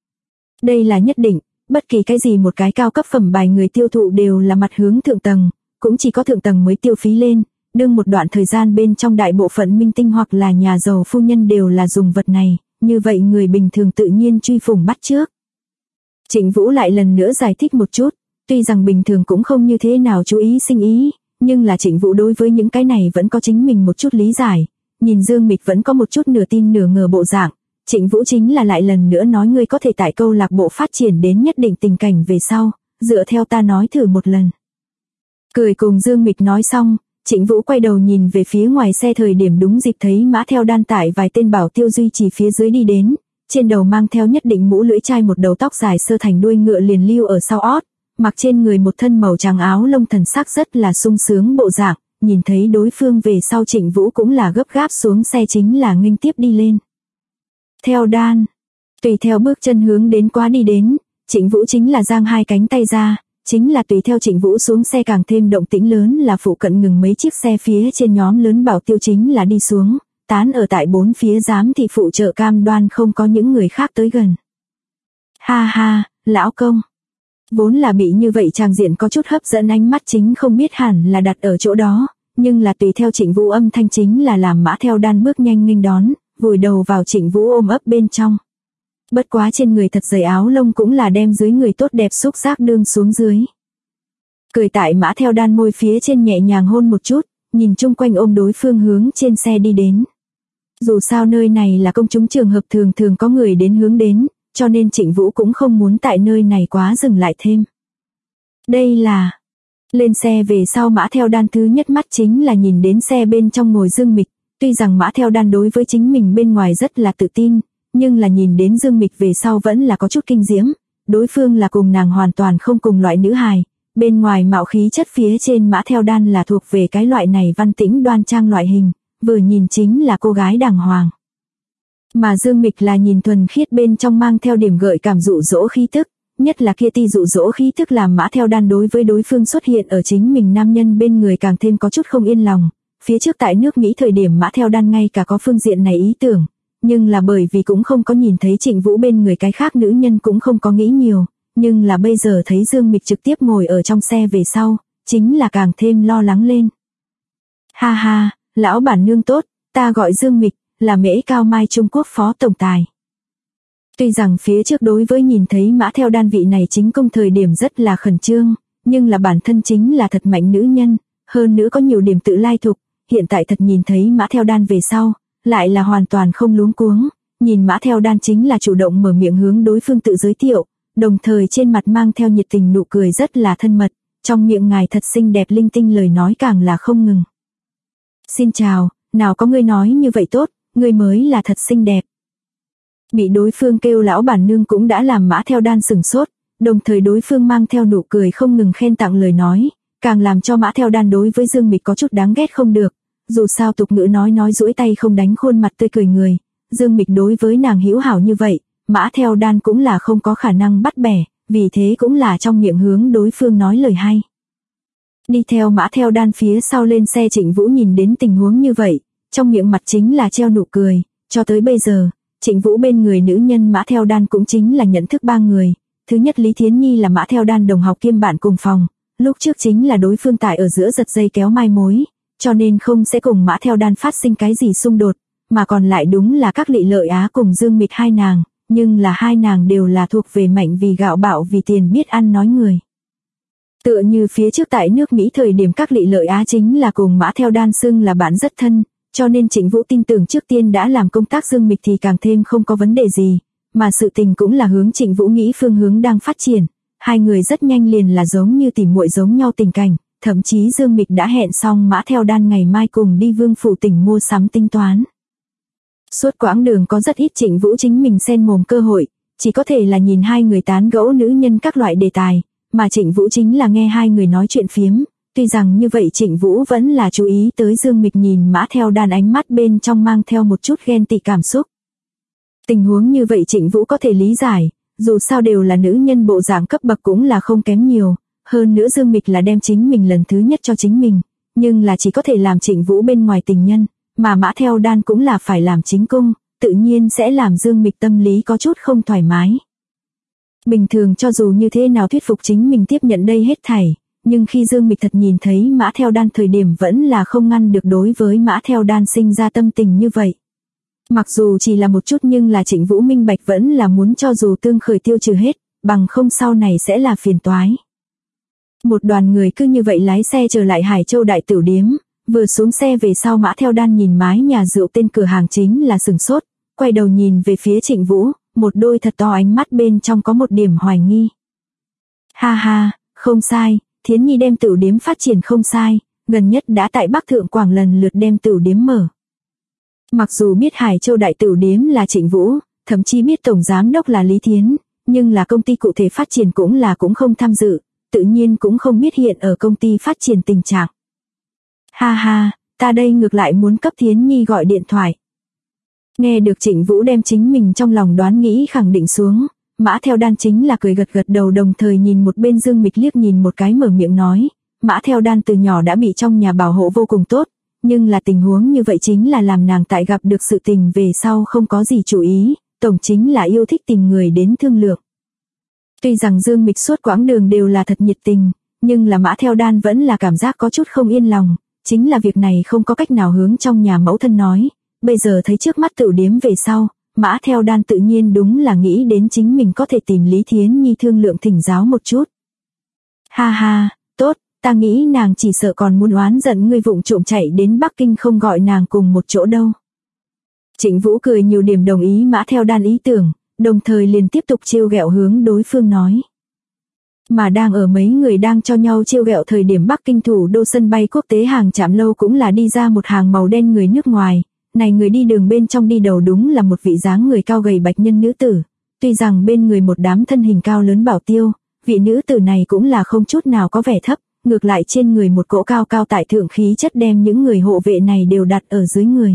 Đây là nhất định, bất kỳ cái gì một cái cao cấp phẩm bài người tiêu thụ đều là mặt hướng thượng tầng, cũng chỉ có thượng tầng mới tiêu phí lên, đương một đoạn thời gian bên trong đại bộ phận minh tinh hoặc là nhà giàu phu nhân đều là dùng vật này, như vậy người bình thường tự nhiên truy phủng bắt trước. Trịnh Vũ lại lần nữa giải thích một chút, tuy rằng bình thường cũng không như thế nào chú ý sinh ý, nhưng là Trịnh Vũ đối với những cái này vẫn có chính mình một chút lý giải, nhìn Dương Mịch vẫn có một chút nửa tin nửa ngờ bộ dạng, Trịnh Vũ chính là lại lần nữa nói ngươi có thể tại câu lạc bộ phát triển đến nhất định tình cảnh về sau, dựa theo ta nói thử một lần. Cười cùng Dương Mịch nói xong, Trịnh Vũ quay đầu nhìn về phía ngoài xe thời điểm đúng dịp thấy mã theo đan tải vài tên bảo tiêu duy trì phía dưới đi đến, trên đầu mang theo nhất định mũ lưỡi chai, một đầu tóc dài sơ thành đuôi ngựa liền lưu ở sau ót, mặc trên người một thân màu trắng áo lông, thần sắc rất là sung sướng bộ dạng, nhìn thấy đối phương về sau Trịnh Vũ cũng là gấp gáp xuống xe chính là nghênh tiếp đi lên. Theo đan, tùy theo bước chân hướng đến quá đi đến, Trịnh Vũ chính là giang hai cánh tay ra, chính là tùy theo Trịnh Vũ xuống xe càng thêm động tĩnh lớn là phụ cận ngừng mấy chiếc xe phía trên nhóm lớn bảo tiêu chính là đi xuống, tán ở tại bốn phía giám thị phụ trợ cam đoan không có những người khác tới gần. Ha ha, lão công. Vốn là bị như vậy tràng diện có chút hấp dẫn ánh mắt chính không biết hẳn là đặt ở chỗ đó, nhưng là tùy theo Trịnh Vũ âm thanh chính là làm mã theo đan bước nhanh nghênh đón, vùi đầu vào Trịnh Vũ ôm ấp bên trong. Bất quá trên người thật dày áo lông cũng là đem dưới người tốt đẹp xúc giác đương xuống dưới. Cười tại mã theo đan môi phía trên nhẹ nhàng hôn một chút, nhìn chung quanh ôm đối phương hướng trên xe đi đến. Dù sao nơi này là công chúng trường hợp thường thường có người đến hướng đến, cho nên Trịnh Vũ cũng không muốn tại nơi này quá dừng lại thêm. Đây là... Lên xe về sau mã theo đan thứ nhất mắt chính là nhìn đến xe bên trong ngồi Dương Mịch, tuy rằng mã theo đan đối với chính mình bên ngoài rất là tự tin, nhưng là nhìn đến Dương Mịch về sau vẫn là có chút kinh diễm, đối phương là cùng nàng hoàn toàn không cùng loại nữ hài, bên ngoài mạo khí chất phía trên mã theo đan là thuộc về cái loại này văn tĩnh đoan trang loại hình, vừa nhìn chính là cô gái đàng hoàng. Mà Dương Mịch là nhìn thuần khiết bên trong mang theo điểm gợi cảm dụ dỗ khí tức, nhất là kia ti dụ dỗ khí tức làm mã theo đan đối với đối phương xuất hiện ở chính mình nam nhân bên người càng thêm có chút không yên lòng. Phía trước tại nước Mỹ thời điểm mã theo đan ngay cả có phương diện này ý tưởng, nhưng là bởi vì cũng không có nhìn thấy Trịnh Vũ bên người cái khác nữ nhân cũng không có nghĩ nhiều, nhưng là bây giờ thấy Dương Mịch trực tiếp ngồi ở trong xe về sau, chính là càng thêm lo lắng lên. Ha ha, lão bản nương tốt, ta gọi Dương Mịch, là Mễ Cao Mai Trung Quốc phó tổng tài. Tuy rằng phía trước đối với nhìn thấy mã theo đan vị này chính công thời điểm rất là khẩn trương, nhưng là bản thân chính là thật mạnh nữ nhân, hơn nữa có nhiều điểm tự lai thục, hiện tại thật nhìn thấy mã theo đan về sau, lại là hoàn toàn không luống cuống, nhìn mã theo đan chính là chủ động mở miệng hướng đối phương tự giới thiệu, đồng thời trên mặt mang theo nhiệt tình nụ cười rất là thân mật, trong miệng ngài thật xinh đẹp linh tinh lời nói càng là không ngừng. Xin chào, nào có ngươi nói như vậy tốt, ngươi mới là thật xinh đẹp. Bị đối phương kêu lão bản nương cũng đã làm mã theo đan sửng sốt, đồng thời đối phương mang theo nụ cười không ngừng khen tặng lời nói, càng làm cho Mã Theo Đan đối với Dương Mịch có chút đáng ghét không được. Dù sao tục ngữ nói duỗi tay không đánh khuôn mặt tươi cười người, Dương Mịch đối với nàng hữu hảo như vậy, Mã Theo Đan cũng là không có khả năng bắt bẻ, vì thế cũng là trong miệng hướng đối phương nói lời hay. Đi theo Mã Theo Đan phía sau lên xe, Trịnh Vũ nhìn đến tình huống như vậy, trong miệng mặt chính là treo nụ cười, cho tới bây giờ, Trịnh Vũ bên người nữ nhân Mã Theo Đan cũng chính là nhận thức ba người. Thứ nhất, Lý Thiến Nhi là Mã Theo Đan đồng học kiêm bạn cùng phòng, lúc trước chính là đối phương tại ở giữa giật dây kéo mai mối, cho nên không sẽ cùng Mã Theo Đan phát sinh cái gì xung đột, mà còn lại đúng là các Lị Lợi Á cùng Dương Mịch hai nàng, nhưng là hai nàng đều là thuộc về mạnh vì gạo bạo vì tiền biết ăn nói người. Tựa như phía trước tại nước Mỹ thời điểm các Lị Lợi Á chính là cùng Mã Theo Đan xưng là bạn rất thân, cho nên Trịnh Vũ tin tưởng trước tiên đã làm công tác Dương Mịch thì càng thêm không có vấn đề gì, mà sự tình cũng là hướng Trịnh Vũ nghĩ phương hướng đang phát triển, hai người rất nhanh liền là giống như tỉ muội giống nhau tình cảnh, thậm chí Dương Mịch đã hẹn xong Mã Theo Đan ngày mai cùng đi Vương phủ tỉnh mua sắm tính toán. Suốt quãng đường có rất ít Trịnh Vũ chính mình xen mồm cơ hội, chỉ có thể là nhìn hai người tán gẫu nữ nhân các loại đề tài, mà Trịnh Vũ chính là nghe hai người nói chuyện phiếm. Tuy rằng như vậy Trịnh Vũ vẫn là chú ý tới Dương Mịch nhìn Mã Theo Đan ánh mắt bên trong mang theo một chút ghen tị cảm xúc. Tình huống như vậy Trịnh Vũ có thể lý giải, dù sao đều là nữ nhân, bộ dạng cấp bậc cũng là không kém nhiều, hơn nữa Dương Mịch là đem chính mình lần thứ nhất cho chính mình, nhưng là chỉ có thể làm Trịnh Vũ bên ngoài tình nhân, mà Mã Theo Đan cũng là phải làm chính cung, tự nhiên sẽ làm Dương Mịch tâm lý có chút không thoải mái. Bình thường cho dù như thế nào thuyết phục chính mình tiếp nhận đây hết thảy, nhưng khi Dương Mịch thật nhìn thấy Mã Theo Đan thời điểm vẫn là không ngăn được đối với Mã Theo Đan sinh ra tâm tình như vậy. Mặc dù chỉ là một chút nhưng là Trịnh Vũ minh bạch vẫn là muốn cho dù tương khởi tiêu trừ hết, bằng không sau này sẽ là phiền toái. Một đoàn người cứ như vậy lái xe trở lại Hải Châu Đại Tửu Điếm, vừa xuống xe về sau Mã Theo Đan nhìn mái nhà rượu tên cửa hàng chính là sửng sốt, quay đầu nhìn về phía Trịnh Vũ, một đôi thật to ánh mắt bên trong có một điểm hoài nghi. Ha ha, không sai, Thiến Nhi đem tửu điếm phát triển không sai, gần nhất đã tại Bắc Thượng Quảng lần lượt đem tửu điếm mở. Mặc dù biết Hải Châu Đại Tửu Điếm là Trịnh Vũ, thậm chí biết tổng giám đốc là Lý Thiến, nhưng là công ty cụ thể phát triển cũng không tham dự, tự nhiên cũng không biết hiện ở công ty phát triển tình trạng. Ha ha, ta đây ngược lại muốn cấp Thiến Nhi gọi điện thoại. Nghe được Trịnh Vũ đem chính mình trong lòng đoán nghĩ khẳng định xuống, Mã Theo Đan chính là cười gật gật đầu, đồng thời nhìn một bên Dương Mịch liếc nhìn một cái, mở miệng nói, Mã Theo Đan từ nhỏ đã bị trong nhà bảo hộ vô cùng tốt, nhưng là tình huống như vậy chính là làm nàng tại gặp được sự tình về sau không có gì chú ý, tổng chính là yêu thích tìm người đến thương lượng. Tuy rằng Dương Mịch suốt quãng đường đều là thật nhiệt tình, nhưng là Mã Theo Đan vẫn là cảm giác có chút không yên lòng, chính là việc này không có cách nào hướng trong nhà mẫu thân nói, bây giờ thấy trước mắt tửu điếm về sau, Mã Theo Đan tự nhiên đúng là nghĩ đến chính mình có thể tìm Lý Thiến Nhi thương lượng thỉnh giáo một chút. Ha ha, tốt, ta nghĩ nàng chỉ sợ còn muốn oán giận ngươi vụng trộm chạy đến Bắc Kinh không gọi nàng cùng một chỗ đâu. Trịnh Vũ cười nhiều điểm đồng ý Mã Theo Đan ý tưởng, đồng thời liền tiếp tục trêu ghẹo hướng đối phương nói. Mà đang ở mấy người đang cho nhau trêu ghẹo thời điểm, Bắc Kinh thủ đô sân bay quốc tế hàng Trạm Lâu cũng là đi ra một hàng màu đen người nước ngoài. Này người đi đường bên trong đi đầu đúng là một vị dáng người cao gầy bạch nhân nữ tử, tuy rằng bên người một đám thân hình cao lớn bảo tiêu, vị nữ tử này cũng là không chút nào có vẻ thấp, ngược lại trên người một cỗ cao cao tại thượng khí chất đem những người hộ vệ này đều đặt ở dưới người.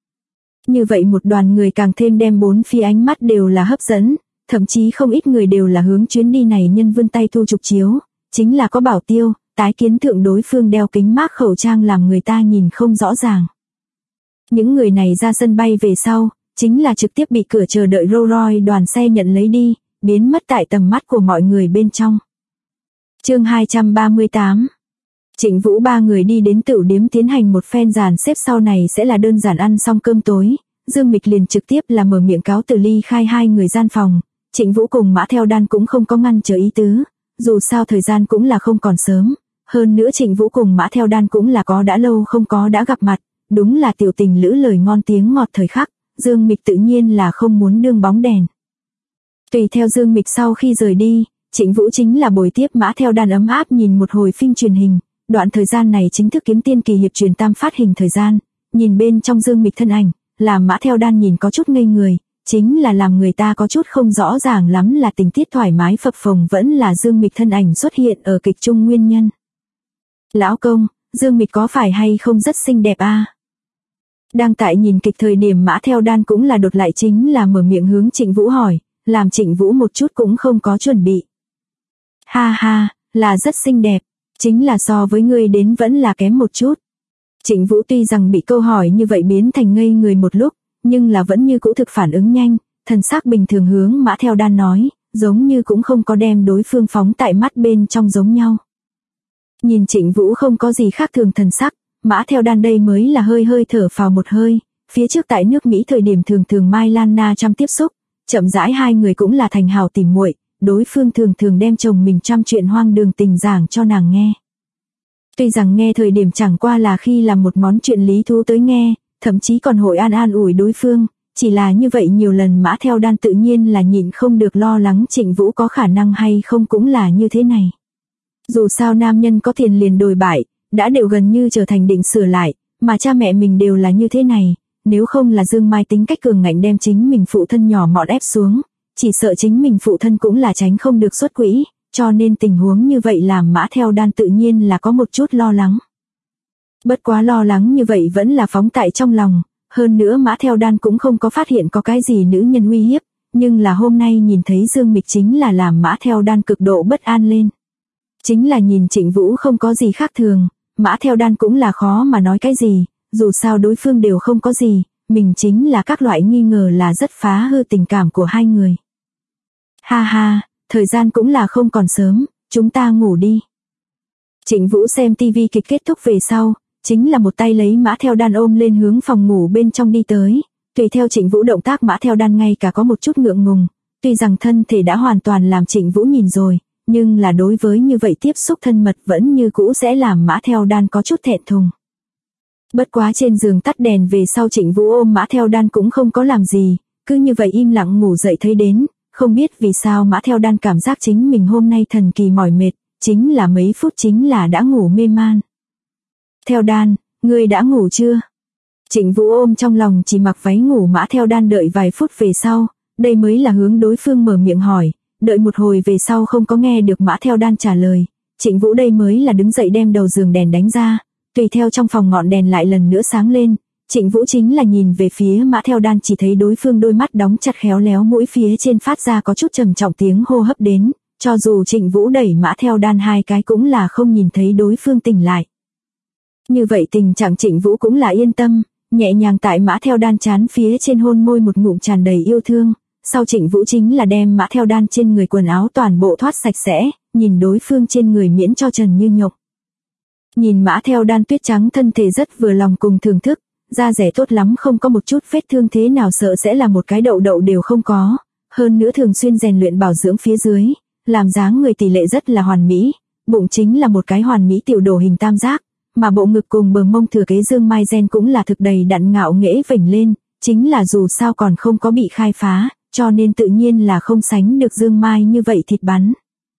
Như vậy một đoàn người càng thêm đem bốn phía ánh mắt đều là hấp dẫn, thậm chí không ít người đều là hướng chuyến đi này nhân vươn tay thu chụp chiếu, chính là có bảo tiêu, tái kiến thượng đối phương đeo kính mác khẩu trang làm người ta nhìn không rõ ràng. Những người này ra sân bay về sau, chính là trực tiếp bị cửa chờ đợi Rolls Royce đoàn xe nhận lấy đi, biến mất tại tầm mắt của mọi người bên trong. Chương 238. Trịnh Vũ ba người đi đến tửu điếm tiến hành một phen dàn xếp, sau này sẽ là đơn giản ăn xong cơm tối, Dương Mịch liền trực tiếp là mở miệng cáo từ ly khai hai người gian phòng. Trịnh Vũ cùng Mã Theo Đan cũng không có ngăn trở ý tứ, dù sao thời gian cũng là không còn sớm, hơn nữa Trịnh Vũ cùng Mã Theo Đan cũng là có đã lâu không có đã gặp mặt, đúng là tiểu tình lữ lời ngon tiếng ngọt thời khắc, Dương Mịch tự nhiên là không muốn đương bóng đèn. Tùy theo Dương Mịch sau khi rời đi, Trịnh Vũ chính là bồi tiếp Mã Theo Đan ấm áp nhìn một hồi phim truyền hình, đoạn thời gian này chính thức Kiếm Tiên kỳ hiệp truyền tam phát hình thời gian, nhìn bên trong Dương Mịch thân ảnh, làm Mã Theo Đan nhìn có chút ngây người, chính là làm người ta có chút không rõ ràng lắm là tình tiết thoải mái phập phồng vẫn là Dương Mịch thân ảnh xuất hiện ở kịch trung nguyên nhân. Lão công, Dương Mịch có phải hay không rất xinh đẹp a? Đang tại nhìn kịch thời điểm Mã Theo Đan cũng là đột lại chính là mở miệng hướng Trịnh Vũ hỏi, làm Trịnh Vũ một chút cũng không có chuẩn bị. Ha ha, là rất xinh đẹp, chính là so với ngươi đến vẫn là kém một chút. Trịnh Vũ tuy rằng bị câu hỏi như vậy biến thành ngây người một lúc, nhưng là vẫn như cũ thực phản ứng nhanh, thần sắc bình thường hướng Mã Theo Đan nói, giống như cũng không có đem đối phương phóng tại mắt bên trong giống nhau. Nhìn Trịnh Vũ không có gì khác thường thần sắc, Mã Theo Đan đây mới là hơi hơi thở phào một hơi, phía trước tại nước Mỹ thời điểm thường thường Mai Lan Na Trăm tiếp xúc, chậm rãi hai người cũng là thành hào tỉ muội, đối phương thường thường đem chồng mình trăm chuyện hoang đường tình giảng cho nàng nghe. Tuy rằng nghe thời điểm chẳng qua là khi làm một món chuyện lý thú tới nghe, thậm chí còn hội an ủi đối phương, chỉ là như vậy nhiều lần Mã Theo Đan tự nhiên là nhịn không được lo lắng Trịnh Vũ có khả năng hay không cũng là như thế này. Dù sao nam nhân có tiền liền đồi bại, đã đều gần như trở thành định sửa lại, mà cha mẹ mình đều là như thế này, nếu không là Dương Mai tính cách cường ngạnh đem chính mình phụ thân nhỏ mọn ép xuống, chỉ sợ chính mình phụ thân cũng là tránh không được xuất quỹ, cho nên tình huống như vậy làm Mã Theo Đan tự nhiên là có một chút lo lắng. Bất quá lo lắng như vậy vẫn là phóng tại trong lòng, hơn nữa Mã Theo Đan cũng không có phát hiện có cái gì nữ nhân uy hiếp, nhưng là hôm nay nhìn thấy Dương Mịch chính là làm Mã Theo Đan cực độ bất an lên. Chính là nhìn Trịnh Vũ không có gì khác thường, Mã Theo Đan cũng là khó mà nói cái gì, dù sao đối phương đều không có gì, mình chính là các loại nghi ngờ là rất phá hư tình cảm của hai người. Ha ha, thời gian cũng là không còn sớm, chúng ta ngủ đi. Trịnh Vũ xem tivi kịch kết thúc về sau, chính là một tay lấy Mã Theo Đan ôm lên hướng phòng ngủ bên trong đi tới, tùy theo Trịnh Vũ động tác Mã Theo Đan ngay cả có một chút ngượng ngùng, tuy rằng thân thể đã hoàn toàn làm Trịnh Vũ nhìn rồi, nhưng là đối với như vậy tiếp xúc thân mật vẫn như cũ sẽ làm Mã Theo Đan có chút thẹn thùng. Bất quá trên giường tắt đèn về sau Trịnh Vũ ôm Mã Theo Đan cũng không có làm gì, cứ như vậy im lặng ngủ dậy thấy đến, không biết vì sao Mã Theo Đan cảm giác chính mình hôm nay thần kỳ mỏi mệt, chính là mấy phút chính là đã ngủ mê man. Theo Đan, ngươi đã ngủ chưa? Trịnh Vũ ôm trong lòng chỉ mặc váy ngủ Mã Theo Đan đợi vài phút về sau, đây mới là hướng đối phương mở miệng hỏi, đợi một hồi về sau không có nghe được Mã Theo Đan trả lời, Trịnh Vũ đây mới là đứng dậy đem đầu giường đèn đánh ra, tùy theo trong phòng ngọn đèn lại lần nữa sáng lên, Trịnh Vũ chính là nhìn về phía Mã Theo Đan chỉ thấy đối phương đôi mắt đóng chặt khéo léo mũi phía trên phát ra có chút trầm trọng tiếng hô hấp đến, cho dù Trịnh Vũ đẩy Mã Theo Đan hai cái cũng là không nhìn thấy đối phương tỉnh lại. Như vậy tình trạng Trịnh Vũ cũng là yên tâm, nhẹ nhàng tại Mã Theo Đan trán phía trên hôn môi một ngụm tràn đầy yêu thương, sau Trịnh Vũ chính là đem Mã Theo Đan trên người quần áo toàn bộ thoát sạch sẽ, nhìn đối phương trên người miễn cho trần như nhộng. Nhìn Mã Theo Đan tuyết trắng thân thể rất vừa lòng cùng thưởng thức, da rẻ tốt lắm không có một chút vết thương thế nào sợ sẽ là một cái đậu đậu đều không có, hơn nữa thường xuyên rèn luyện bảo dưỡng phía dưới, làm dáng người tỷ lệ rất là hoàn mỹ, bụng chính là một cái hoàn mỹ tiểu đồ hình tam giác, mà bộ ngực cùng bờ mông thừa kế dương mai gen cũng là thực đầy đặn ngạo nghễ vểnh lên, chính là dù sao còn không có bị khai phá, cho nên tự nhiên là không sánh được dương mai như vậy thịt bắn.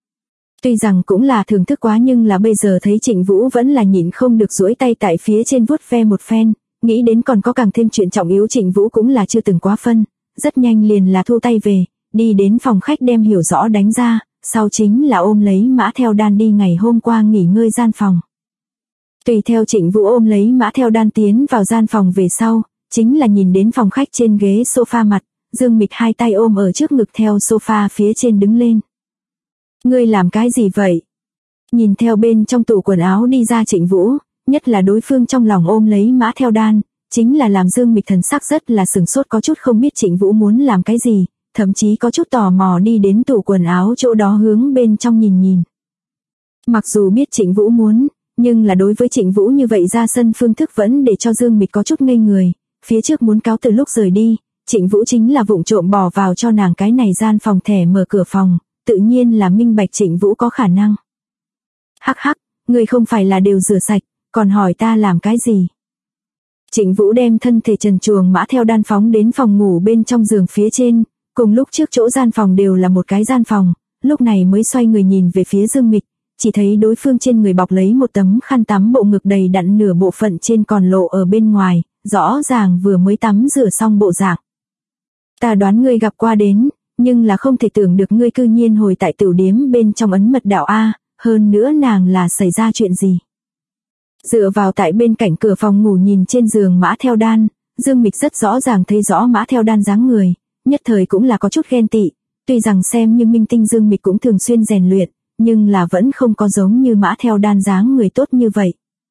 Tuy rằng cũng là thưởng thức quá nhưng là bây giờ thấy Trịnh Vũ vẫn là nhịn không được duỗi tay tại phía trên vuốt ve một phen, nghĩ đến còn có càng thêm chuyện trọng yếu Trịnh Vũ cũng là chưa từng quá phân, rất nhanh liền là thu tay về, đi đến phòng khách đem hiểu rõ đánh ra, sau chính là ôm lấy Mã Theo Đan đi ngày hôm qua nghỉ ngơi gian phòng. Tùy theo Trịnh Vũ ôm lấy Mã Theo Đan tiến vào gian phòng về sau, chính là nhìn đến phòng khách trên ghế sofa mặt, Dương Mịch hai tay ôm ở trước ngực theo sofa phía trên đứng lên. Ngươi làm cái gì vậy? Nhìn theo bên trong tủ quần áo đi ra Trịnh Vũ, nhất là đối phương trong lòng ôm lấy Mã Theo Đan, chính là làm Dương Mịch thần sắc rất là sửng sốt có chút không biết Trịnh Vũ muốn làm cái gì, thậm chí có chút tò mò đi đến tủ quần áo chỗ đó hướng bên trong nhìn nhìn. Mặc dù biết Trịnh Vũ muốn, nhưng là đối với Trịnh Vũ như vậy ra sân phương thức vẫn để cho Dương Mịch có chút ngây người, phía trước muốn cáo từ lúc rời đi, Trịnh Vũ chính là vụng trộm bỏ vào cho nàng cái này gian phòng thẻ mở cửa phòng, tự nhiên là minh bạch Trịnh Vũ có khả năng. Hắc hắc, người không phải là đều rửa sạch, còn hỏi ta làm cái gì? Trịnh Vũ đem thân thể trần truồng Mã Theo Đan phóng đến phòng ngủ bên trong giường phía trên, cùng lúc trước chỗ gian phòng đều là một cái gian phòng, lúc này mới xoay người nhìn về phía Dương Mịch, chỉ thấy đối phương trên người bọc lấy một tấm khăn tắm bộ ngực đầy đặn nửa bộ phận trên còn lộ ở bên ngoài, rõ ràng vừa mới tắm rửa xong bộ dạng. Ta đoán ngươi gặp qua đến, nhưng là không thể tưởng được ngươi cư nhiên hồi tại tửu điếm bên trong ấn mật đạo A, hơn nữa nàng là xảy ra chuyện gì. Dựa vào tại bên cạnh cửa phòng ngủ nhìn trên giường Mã Theo Đan, Dương Mịch rất rõ ràng thấy rõ Mã Theo Đan dáng người, nhất thời cũng là có chút ghen tị, tuy rằng xem như minh tinh Dương Mịch cũng thường xuyên rèn luyện, nhưng là vẫn không có giống như Mã Theo Đan dáng người tốt như vậy.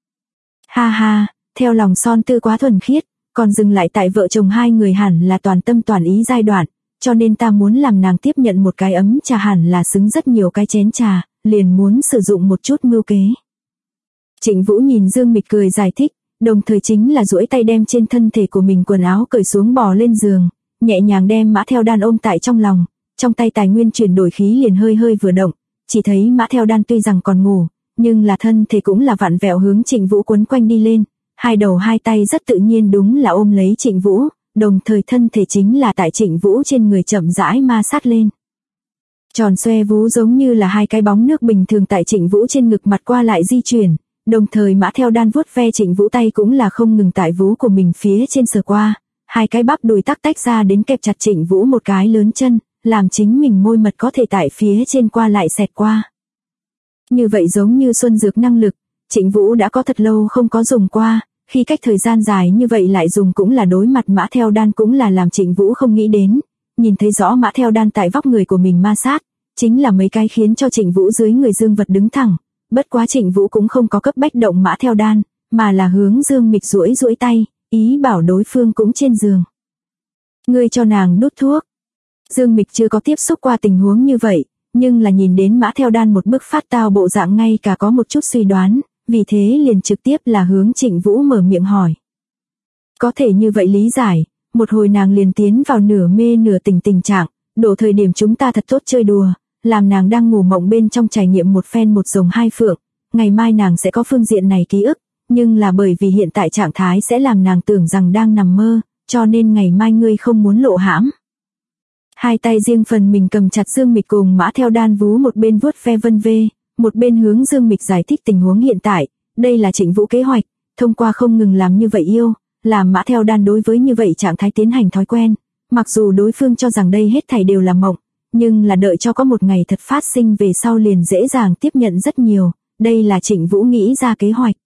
Ha ha, theo lòng son tư quá thuần khiết, còn dừng lại tại vợ chồng hai người hẳn là toàn tâm toàn ý giai đoạn, cho nên ta muốn làm nàng tiếp nhận một cái ấm trà hẳn là xứng rất nhiều cái chén trà, liền muốn sử dụng một chút mưu kế. Trịnh Vũ nhìn Dương Mịch cười giải thích, đồng thời chính là duỗi tay đem trên thân thể của mình quần áo cởi xuống bò lên giường, nhẹ nhàng đem Mã Theo Đan ôm tại trong lòng, trong tay tài nguyên chuyển đổi khí liền hơi hơi vừa động, chỉ thấy Mã Theo Đan tuy rằng còn ngủ, nhưng là thân thể cũng là vặn vẹo hướng Trịnh Vũ quấn quanh đi lên, hai đầu hai tay rất tự nhiên đúng là ôm lấy Trịnh Vũ, đồng thời thân thể chính là tại Trịnh Vũ trên người chậm rãi ma sát lên. Tròn xoe vú giống như là hai cái bóng nước bình thường tại Trịnh Vũ trên ngực mặt qua lại di chuyển, đồng thời Mã Theo Đan vuốt ve Trịnh Vũ tay cũng là không ngừng tại vú của mình phía trên sờ qua, hai cái bắp đùi tách ra đến kẹp chặt Trịnh Vũ một cái lớn chân, làm chính mình môi mật có thể tại phía trên qua lại xẹt qua. Như vậy giống như xuân dược năng lực, Trịnh Vũ đã có thật lâu không có dùng qua, khi cách thời gian dài như vậy lại dùng cũng là đối mặt Mã Theo Đan cũng là làm Trịnh Vũ không nghĩ đến, nhìn thấy rõ Mã Theo Đan tại vóc người của mình ma sát, chính là mấy cái khiến cho Trịnh Vũ dưới người Dương Vật đứng thẳng, bất quá Trịnh Vũ cũng không có cấp bách động Mã Theo Đan, mà là hướng Dương Mịch duỗi tay, ý bảo đối phương cũng trên giường. Ngươi cho nàng đút thuốc. Dương Mịch chưa có tiếp xúc qua tình huống như vậy, nhưng là nhìn đến Mã Theo Đan một bức phát tao bộ dạng ngay cả có một chút suy đoán, vì thế liền trực tiếp là hướng Trịnh Vũ mở miệng hỏi. Có thể như vậy lý giải, một hồi nàng liền tiến vào nửa mê nửa tỉnh tình trạng, đổ thời điểm chúng ta thật tốt chơi đùa, làm nàng đang ngủ mộng bên trong trải nghiệm một phen một rồng hai phượng, ngày mai nàng sẽ có phương diện này ký ức, nhưng là bởi vì hiện tại trạng thái sẽ làm nàng tưởng rằng đang nằm mơ, cho nên ngày mai ngươi không muốn lộ hãm. Hai tay riêng phần mình cầm chặt Dương Mịch cùng Mã Theo Đan vú, một bên vuốt ve vân vê, một bên hướng Dương Mịch giải thích tình huống hiện tại, đây là Trịnh Vũ kế hoạch, thông qua không ngừng làm như vậy yêu, làm Mã Theo Đan đối với như vậy trạng thái tiến hành thói quen, mặc dù đối phương cho rằng đây hết thảy đều là mộng, nhưng là đợi cho có một ngày thật phát sinh về sau liền dễ dàng tiếp nhận rất nhiều, đây là Trịnh Vũ nghĩ ra kế hoạch.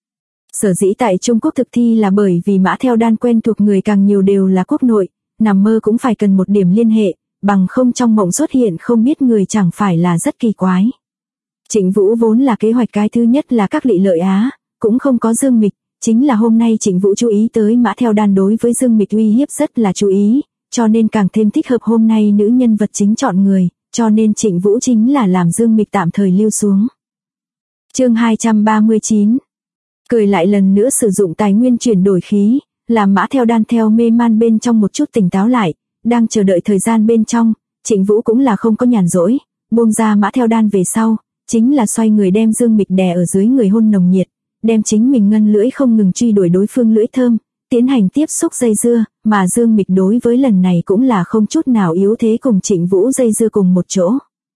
Sở dĩ tại Trung Quốc thực thi là bởi vì Mã Theo Đan quen thuộc người càng nhiều đều là quốc nội, nằm mơ cũng phải cần một điểm liên hệ, bằng không trong mộng xuất hiện không biết người chẳng phải là rất kỳ quái. Trịnh Vũ vốn là kế hoạch cái thứ nhất là các lị lợi Á, cũng không có Dương Mịch, chính là hôm nay Trịnh Vũ chú ý tới Mã Theo Đan đối với Dương Mịch uy hiếp rất là chú ý, cho nên càng thêm thích hợp hôm nay nữ nhân vật chính chọn người, cho nên Trịnh Vũ chính là làm Dương Mịch tạm thời lưu xuống. Chương 239. Cười lại lần nữa sử dụng tài nguyên chuyển đổi khí, làm Mã Theo Đan theo mê man bên trong một chút tỉnh táo lại, đang chờ đợi thời gian bên trong, Trịnh Vũ cũng là không có nhàn rỗi, buông ra Mã Theo Đan về sau, chính là xoay người đem Dương Mịch đè ở dưới người hôn nồng nhiệt, đem chính mình ngân lưỡi không ngừng truy đuổi đối phương lưỡi thơm, tiến hành tiếp xúc dây dưa, mà Dương Mịch đối với lần này cũng là không chút nào yếu thế cùng Trịnh Vũ dây dưa cùng một chỗ.